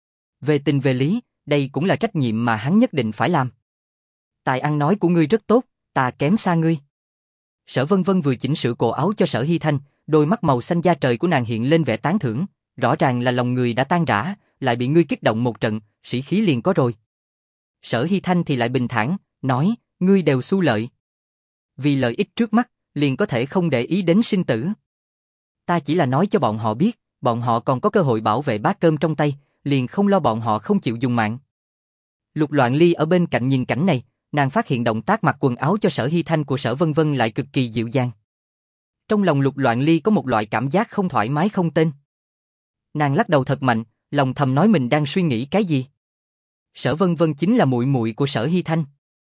Về tình về lý, đây cũng là trách nhiệm mà hắn nhất định phải làm. Tài ăn nói của ngươi rất tốt, ta kém xa ngươi. Sở Vân Vân vừa chỉnh sửa cổ áo cho Sở Hy Thanh, đôi mắt màu xanh da trời của nàng hiện lên vẻ tán thưởng, rõ ràng là lòng người đã tan rã, lại bị ngươi kích động một trận, sĩ khí liền có rồi. Sở Hy Thanh thì lại bình thản, nói, ngươi đều xu lợi. Vì lợi ích trước mắt, liền có thể không để ý đến sinh tử. Ta chỉ là nói cho bọn họ biết, bọn họ còn có cơ hội bảo vệ bát cơm trong tay, liền không lo bọn họ không chịu dùng mạng. Lục Loạn Ly ở bên cạnh nhìn cảnh này, nàng phát hiện động tác mặc quần áo cho Sở Hy Thanh của Sở Vân Vân lại cực kỳ dịu dàng. Trong lòng Lục Loạn Ly có một loại cảm giác không thoải mái không tên. Nàng lắc đầu thật mạnh, lòng thầm nói mình đang suy nghĩ cái gì. Sở Vân Vân chính là muội muội của Sở Hy Thanh.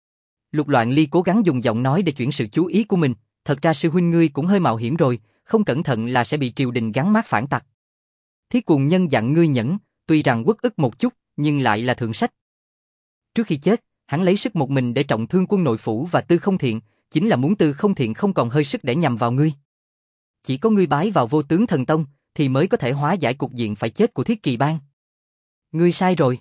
Lục Loạn Ly cố gắng dùng giọng nói để chuyển sự chú ý của mình, thật ra sư huynh ngươi cũng hơi mạo hiểm rồi, không cẩn thận là sẽ bị triều đình gắn mác phản tặc. Thiết Cuồng Nhân dặn ngươi nhẫn, tuy rằng uất ức một chút, nhưng lại là thượng sách. Trước khi chết, hắn lấy sức một mình để trọng thương Quân Nội Phủ và Tư Không Thiện, chính là muốn Tư Không Thiện không còn hơi sức để nhằm vào ngươi. Chỉ có ngươi bái vào Vô Tướng Thần Tông, thì mới có thể hóa giải cục diện phải chết của Thiết Kỳ Bang. Ngươi sai rồi.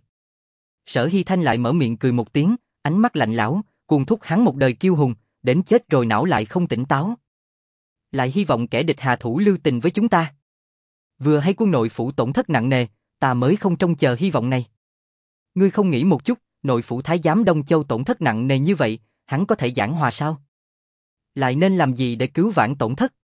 Sở Hy Thanh lại mở miệng cười một tiếng, ánh mắt lạnh lẽo, cuồng thúc hắn một đời kiêu hùng, đến chết rồi não lại không tỉnh táo. Lại hy vọng kẻ địch hạ thủ lưu tình với chúng ta. Vừa hay Quân Nội Phủ tổn thất nặng nề, ta mới không trông chờ hy vọng này. Ngươi không nghĩ một chút, Nội Phủ Thái giám Đông Châu tổn thất nặng nề như vậy, hắn có thể giảng hòa sao? Lại nên làm gì để cứu vãn tổn thất?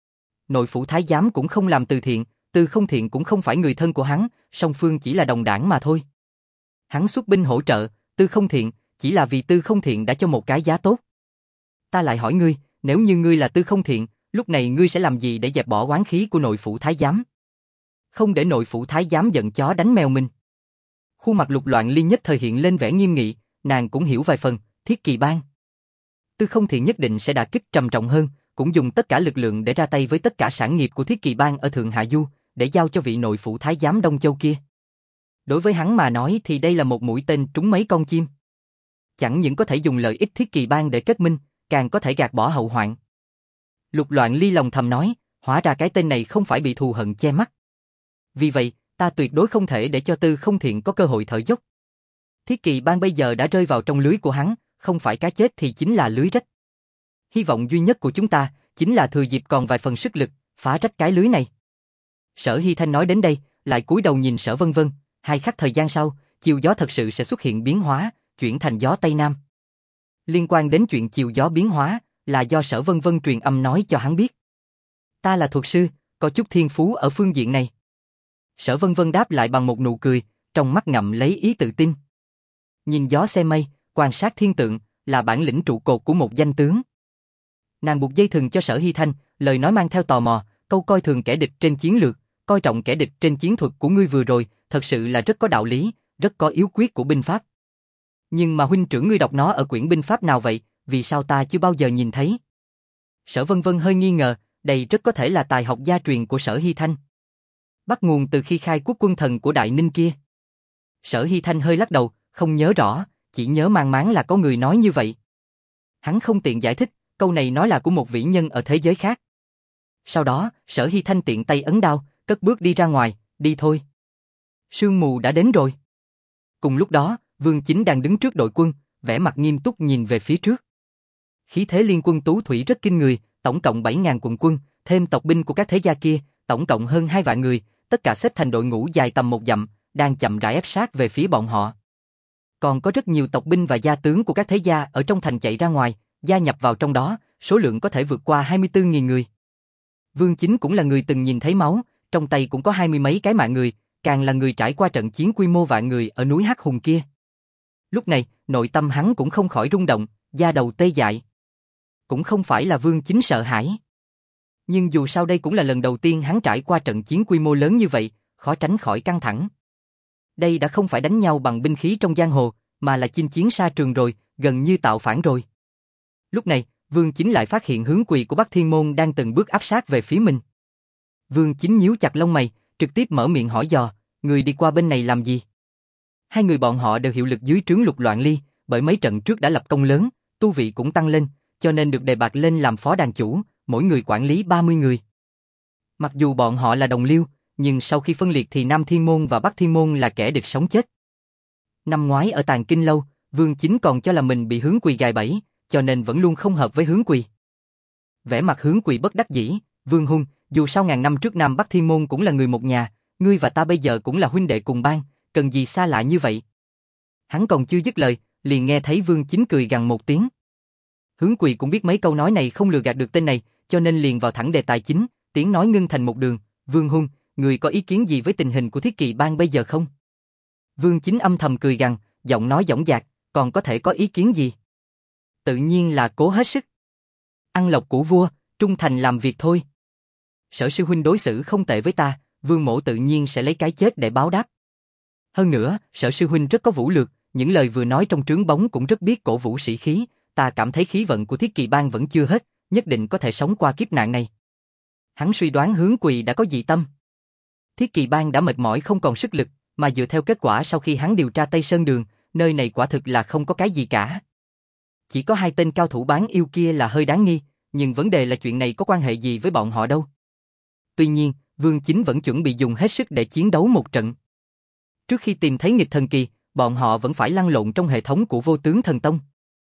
Nội Phủ Thái giám cũng không làm từ thiện, Tư Không Thiện cũng không phải người thân của hắn, song phương chỉ là đồng đảng mà thôi. Hắn xuất binh hỗ trợ, Tư Không Thiện, chỉ là vì Tư Không Thiện đã cho một cái giá tốt. Ta lại hỏi ngươi, nếu như ngươi là Tư Không Thiện, lúc này ngươi sẽ làm gì để dẹp bỏ oán khí của Nội Phủ Thái giám? Không để Nội Phủ Thái giám giận chó đánh mèo mình. Khuôn mặt Lục Loạn Ly nhất thời hiện lên vẻ nghiêm nghị, nàng cũng hiểu vài phần, Thiết Kỳ Bang. Tư Không Thiện nhất định sẽ đả kích trầm trọng hơn, cũng dùng tất cả lực lượng để ra tay với tất cả sản nghiệp của Thiết Kỳ Bang ở Thượng Hạ Du, để giao cho vị Nội Phủ Thái giám Đông Châu kia. Đối với hắn mà nói thì đây là một mũi tên trúng mấy con chim. Chẳng những có thể dùng lợi ích Thiết Kỳ Bang để kết minh, càng có thể gạt bỏ hậu hoạn. Lục Loạn Ly lòng thầm nói, hóa ra cái tên này không phải bị thù hận che mắt. Vì vậy, ta tuyệt đối không thể để cho Tư Không Thiện có cơ hội thở dốc. Thiết Kỳ Bang bây giờ đã rơi vào trong lưới của hắn, không phải cá chết thì chính là lưới rách. Hy vọng duy nhất của chúng ta chính là thừa dịp còn vài phần sức lực, phá rách cái lưới này. Sở Hy Thanh nói đến đây, lại cúi đầu nhìn Sở Vân Vân, hai khắc thời gian sau, chiều gió thật sự sẽ xuất hiện biến hóa, chuyển thành gió Tây Nam. Liên quan đến chuyện chiều gió biến hóa, là do Sở Vân Vân truyền âm nói cho hắn biết. Ta là thuật sư, có chút thiên phú ở phương diện này. Sở Vân Vân đáp lại bằng một nụ cười, trong mắt ngậm lấy ý tự tin. Nhìn gió xem mây, quan sát thiên tượng, là bản lĩnh trụ cột của một danh tướng. Nàng buộc dây thừng cho Sở Hy Thanh, lời nói mang theo tò mò, câu coi thường kẻ địch trên chiến lược, coi trọng kẻ địch trên chiến thuật của ngươi vừa rồi, thật sự là rất có đạo lý, rất có yếu quyết của binh pháp. Nhưng mà huynh trưởng ngươi đọc nó ở quyển binh pháp nào vậy, vì sao ta chưa bao giờ nhìn thấy? Sở Vân Vân hơi nghi ngờ, đây rất có thể là tài học gia truyền của Sở Hy Thanh. Bắt nguồn từ khi khai quốc quân thần của Đại Ninh kia. Sở Hy Thanh hơi lắc đầu, không nhớ rõ, chỉ nhớ mang máng là có người nói như vậy. Hắn không tiện giải thích, câu này nói là của một vĩ nhân ở thế giới khác. Sau đó, Sở Hy Thanh tiện tay ấn đao, cất bước đi ra ngoài, đi thôi. Sương mù đã đến rồi. Cùng lúc đó, Vương Chính đang đứng trước đội quân, vẻ mặt nghiêm túc nhìn về phía trước. Khí thế liên quân Tú Thủy rất kinh người, tổng cộng bảy nghìn quận quân, thêm tộc binh của các thế gia kia, tổng cộng hơn hai vạn người, tất cả xếp thành đội ngũ dài tầm một dặm, đang chậm rãi ép sát về phía bọn họ. Còn có rất nhiều tộc binh và gia tướng của các thế gia ở trong thành chạy ra ngoài, gia nhập vào trong đó, số lượng có thể vượt qua hai mươi tư nghìn người. Vương Chính cũng là người từng nhìn thấy máu, trong tay cũng có hai mươi mấy cái mạng người, càng là người trải qua trận chiến quy mô vạn người ở núi Hắc Hùng kia. Lúc này, nội tâm hắn cũng không khỏi rung động, da đầu tê dại. Cũng không phải là Vương Chính sợ hãi. Nhưng dù sao đây cũng là lần đầu tiên hắn trải qua trận chiến quy mô lớn như vậy, khó tránh khỏi căng thẳng. Đây đã không phải đánh nhau bằng binh khí trong giang hồ, mà là chinh chiến xa trường rồi, gần như tạo phản rồi. Lúc này, Vương Chính lại phát hiện hướng quỳ của Bắc Thiên Môn đang từng bước áp sát về phía mình. Vương Chính nhíu chặt lông mày, trực tiếp mở miệng hỏi dò, người đi qua bên này làm gì? Hai người bọn họ đều hiệu lực dưới trướng Lục Loạn Ly, bởi mấy trận trước đã lập công lớn, tu vị cũng tăng lên, cho nên được đề bạt lên làm phó đàn chủ, mỗi người quản lý ba mươi người. Mặc dù bọn họ là đồng liêu, nhưng sau khi phân liệt thì Nam Thiên Môn và Bắc Thiên Môn là kẻ địch sống chết. Năm ngoái ở Tàng Kinh Lâu, Vương Chính còn cho là mình bị Hướng Quỳ gài bẫy, cho nên vẫn luôn không hợp với Hướng Quỳ. Vẻ mặt Hướng Quỳ bất đắc dĩ, Vương Hung, dù sao ngàn năm trước Nam Bắc Thiên Môn cũng là người một nhà, ngươi và ta bây giờ cũng là huynh đệ cùng bang, cần gì xa lạ như vậy? Hắn còn chưa dứt lời, liền nghe thấy Vương Chính cười gằn một tiếng. Hướng Quỳ cũng biết mấy câu nói này không lừa gạt được tên này, cho nên liền vào thẳng đề tài chính, tiếng nói ngưng thành một đường. Vương Hung, người có ý kiến gì với tình hình của Thiết Kỵ bang bây giờ không? Vương Chính âm thầm cười gằn, giọng nói dõng dạc, còn có thể có ý kiến gì? Tự nhiên là cố hết sức. Ăn lộc của vua, trung thành làm việc thôi. Sở sư huynh đối xử không tệ với ta, Vương mỗ tự nhiên sẽ lấy cái chết để báo đáp. Hơn nữa, Sở sư huynh rất có vũ lược, những lời vừa nói trong trướng bóng cũng rất biết cổ vũ sĩ khí, ta cảm thấy khí vận của Thiết Kỵ bang vẫn chưa hết, nhất định có thể sống qua kiếp nạn này. Hắn suy đoán Hướng Quỳ đã có dị tâm. Thiết Kỵ bang đã mệt mỏi không còn sức lực, mà dựa theo kết quả sau khi hắn điều tra Tây Sơn Đường, nơi này quả thực là không có cái gì cả. Chỉ có hai tên cao thủ bán yêu kia là hơi đáng nghi, nhưng vấn đề là chuyện này có quan hệ gì với bọn họ đâu. Tuy nhiên, Vương Chính vẫn chuẩn bị dùng hết sức để chiến đấu một trận. Trước khi tìm thấy nghịch thần kỳ, bọn họ vẫn phải lăn lộn trong hệ thống của Vô Tướng Thần Tông.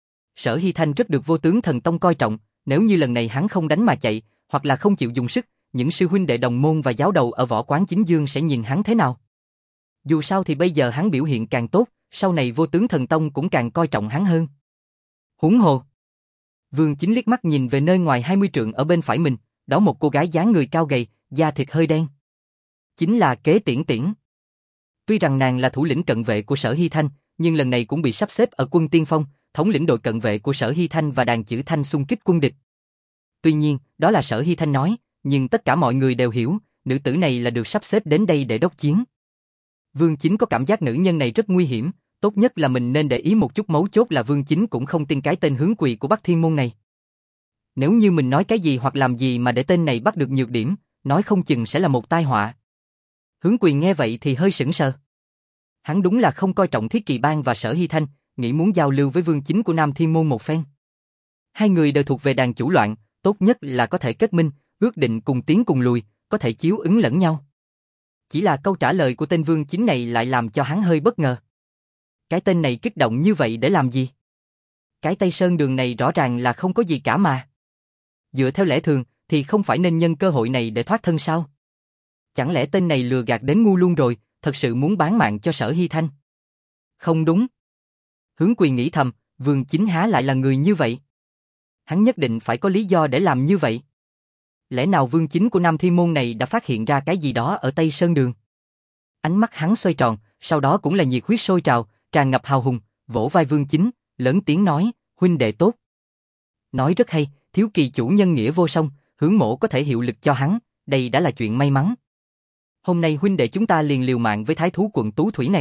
Sở Hy Thanh rất được Vô Tướng Thần Tông coi trọng, nếu như lần này hắn không đánh mà chạy, hoặc là không chịu dùng sức, những sư huynh đệ đồng môn và giáo đầu ở võ quán Chính Dương sẽ nhìn hắn thế nào? Dù sao thì bây giờ hắn biểu hiện càng tốt, sau này Vô Tướng Thần Tông cũng càng coi trọng hắn hơn. Huống hồ. Vương Chính liếc mắt nhìn về nơi ngoài hai mươi trượng ở bên phải mình, đó một cô gái dáng người cao gầy, da thịt hơi đen. Chính là Kế Tiễn Tiễn. Tuy rằng nàng là thủ lĩnh cận vệ của Sở Hy Thanh, nhưng lần này cũng bị sắp xếp ở quân tiên phong, thống lĩnh đội cận vệ của Sở Hy Thanh và đàn chữ Thanh xung kích quân địch. Tuy nhiên, đó là Sở Hy Thanh nói, nhưng tất cả mọi người đều hiểu, nữ tử này là được sắp xếp đến đây để đốc chiến. Vương Chính có cảm giác nữ nhân này rất nguy hiểm, tốt nhất là mình nên để ý một chút, mấu chốt là Vương Chính cũng không tin cái tên Hướng Quỳ của Bắc Thiên Môn này. Nếu như mình nói cái gì hoặc làm gì mà để tên này bắt được nhược điểm, nói không chừng sẽ là một tai họa. Hướng Quỳ nghe vậy thì hơi sững sờ. Hắn đúng là không coi trọng Thiết Kỵ bang và Sở Hy Thanh, nghĩ muốn giao lưu với Vương Chính của Nam Thiên Môn một phen. Hai người đều thuộc về đàn chủ loạn, tốt nhất là có thể kết minh, ước định cùng tiến cùng lùi, có thể chiếu ứng lẫn nhau. Chỉ là câu trả lời của tên Vương Chính này lại làm cho hắn hơi bất ngờ. Cái tên này kích động như vậy để làm gì? Cái Tây Sơn Đường này rõ ràng là không có gì cả mà. Dựa theo lẽ thường thì không phải nên nhân cơ hội này để thoát thân sao? Chẳng lẽ tên này lừa gạt đến ngu luôn rồi, thật sự muốn bán mạng cho Sở Hy Thanh? Không đúng. Hướng Quỳ nghĩ thầm, Vương Chính há lại là người như vậy? Hắn nhất định phải có lý do để làm như vậy. Lẽ nào Vương Chính của Nam Thiên Môn này đã phát hiện ra cái gì đó ở Tây Sơn Đường? Ánh mắt hắn xoay tròn, sau đó cũng là nhiệt huyết sôi trào, tràn ngập hào hùng, vỗ vai Vương Chính, lớn tiếng nói, huynh đệ tốt. Nói rất hay, thiếu kỳ chủ nhân nghĩa vô song, Hướng mỗ có thể hiệu lực cho hắn, đây đã là chuyện may mắn. Hôm nay huynh đệ chúng ta liền liều mạng với thái thú quận Tú Thủy này.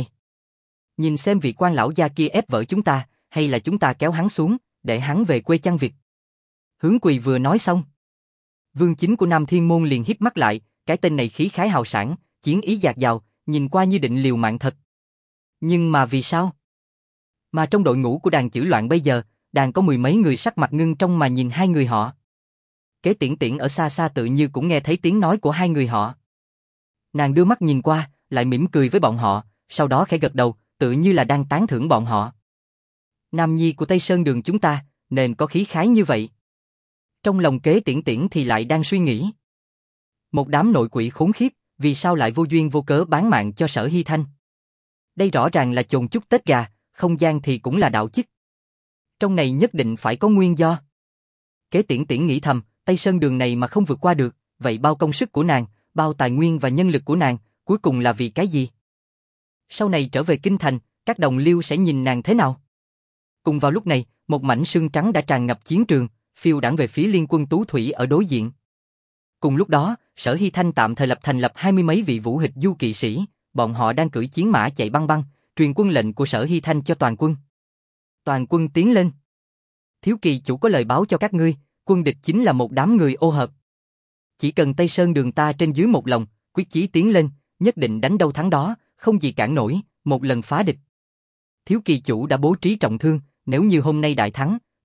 Nhìn xem vị quan lão gia kia ép vợ chúng ta, hay là chúng ta kéo hắn xuống, để hắn về quê chăn vịt. Hướng Quỳ vừa nói xong, Vương Chính của Nam Thiên Môn liền híp mắt lại, cái tên này khí khái hào sảng, chiến ý dạt dào, nhìn qua như định liều mạng thật. Nhưng mà vì sao? Mà trong đội ngũ của đàn chữ loạn bây giờ, đàn có mười mấy người sắc mặt ngưng trong mà nhìn hai người họ. Kế Tiễn Tiễn ở xa xa tự như cũng nghe thấy tiếng nói của hai người họ. Nàng đưa mắt nhìn qua, lại mỉm cười với bọn họ, sau đó khẽ gật đầu, tự như là đang tán thưởng bọn họ. Nam nhi của Tây Sơn Đường chúng ta, nên có khí khái như vậy. Trong lòng Kế Tiễn Tiễn thì lại đang suy nghĩ. Một đám nội quỷ khốn khiếp, vì sao lại vô duyên vô cớ bán mạng cho Sở Hy Thanh? Đây rõ ràng là chồn chút tết gà, không gian thì cũng là đạo chức. Trong này nhất định phải có nguyên do. Kế Tiễn Tiễn nghĩ thầm, Tây Sơn Đường này mà không vượt qua được, vậy bao công sức của nàng, bao tài nguyên và nhân lực của nàng, cuối cùng là vì cái gì? Sau này trở về kinh thành, các đồng liêu sẽ nhìn nàng thế nào? Cùng vào lúc này, một mảnh sương trắng đã tràn ngập chiến trường, phiêu đãng về phía liên quân Tú Thủy ở đối diện. Cùng lúc đó, Sở Hy Thanh tạm thời lập thành lập hai mươi mấy vị vũ hịch du kỵ sĩ, bọn họ đang cưỡi chiến mã chạy băng băng, truyền quân lệnh của Sở Hy Thanh cho toàn quân. Toàn quân tiến lên. Thiếu kỳ chủ có lời báo cho các ngươi, quân địch chính là một đám người ô hợp. Chỉ cần Tây Sơn Đường ta trên dưới một lòng, quyết chí tiến lên, nhất định đánh đâu thắng đó, không gì cản nổi, một lần phá địch. Thiếu kỳ chủ đã bố trí trọng thương, nếu như hôm nay đại thắng,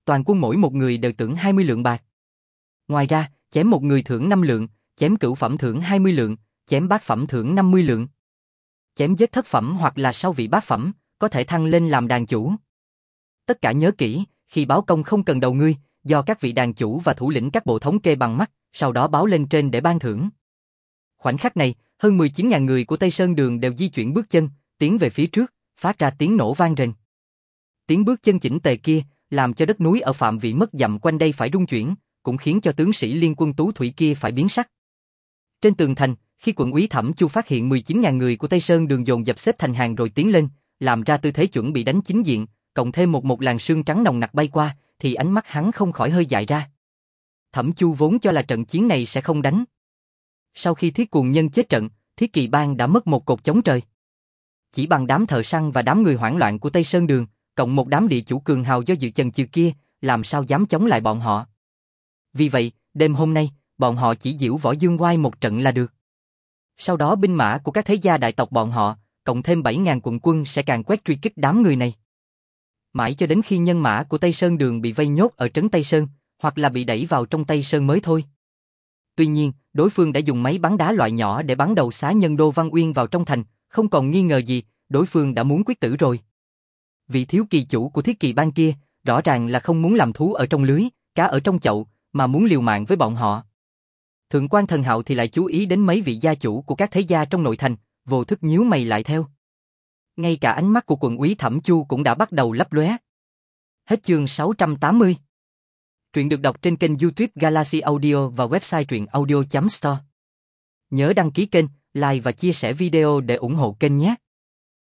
toàn quân mỗi một người đều thưởng hai mươi lượng bạc. Ngoài ra, chém một người thưởng năm lượng, chém cửu phẩm thưởng hai mươi lượng, chém bát phẩm thưởng năm mươi lượng. Chém giết thất phẩm hoặc là sau vị bát phẩm, có thể thăng lên làm đàn chủ. Tất cả nhớ kỹ, khi báo công không cần đầu ngươi, do các vị đàn chủ và thủ lĩnh các bộ thống kê bằng mắt, sau đó báo lên trên để ban thưởng. Khoảnh khắc này, hơn mười chín nghìn người của Tây Sơn Đường đều di chuyển bước chân, tiến về phía trước, phát ra tiếng nổ vang rền. Tiếng bước chân chỉnh tề kia, làm cho đất núi ở phạm vi mất dặm quanh đây phải rung chuyển, cũng khiến cho tướng sĩ liên quân Tú Thủy kia phải biến sắc. Trên tường thành, khi quận úy Thẩm Chu phát hiện mười chín nghìn người của Tây Sơn Đường dồn dập xếp thành hàng rồi tiến lên, làm ra tư thế chuẩn bị đánh chính diện, cộng thêm một một làn sương trắng nồng nặc bay qua, thì ánh mắt hắn không khỏi hơi dại ra. Thẩm Chu vốn cho là trận chiến này sẽ không đánh. Sau khi Thiết Cuồng Nhân chết trận, Thiết Kỳ Bang đã mất một cột chống trời. Chỉ bằng đám thợ săn và đám người hoảng loạn của Tây Sơn Đường, cộng một đám địa chủ cường hào do dự chần chừ kia, làm sao dám chống lại bọn họ. Vì vậy, đêm hôm nay, bọn họ chỉ giễu võ dương oai một trận là được. Sau đó binh mã của các thế gia đại tộc bọn họ, cộng thêm bảy nghìn quận quân sẽ càng quét truy kích đám người này. Mãi cho đến khi nhân mã của Tây Sơn Đường bị vây nhốt ở trấn Tây Sơn, hoặc là bị đẩy vào trong Tây Sơn mới thôi. Tuy nhiên, đối phương đã dùng máy bắn đá loại nhỏ để bắn đầu xá nhân Đô Văn Uyên vào trong thành, không còn nghi ngờ gì, đối phương đã muốn quyết tử rồi. Vị thiếu kỳ chủ của Thiết Kỳ Bang kia, rõ ràng là không muốn làm thú ở trong lưới, cá ở trong chậu, mà muốn liều mạng với bọn họ. Thượng quan Thần Hạo thì lại chú ý đến mấy vị gia chủ của các thế gia trong nội thành, vô thức nhíu mày lại theo. Ngay cả ánh mắt của quận úy Thẩm Chu cũng đã bắt đầu lấp lóe. Hết chương sáu trăm tám mươi. Truyện được đọc trên kênh YouTube Galaxy Audio và website truyện audio chấm store. Nhớ đăng ký kênh, like và chia sẻ video để ủng hộ kênh nhé.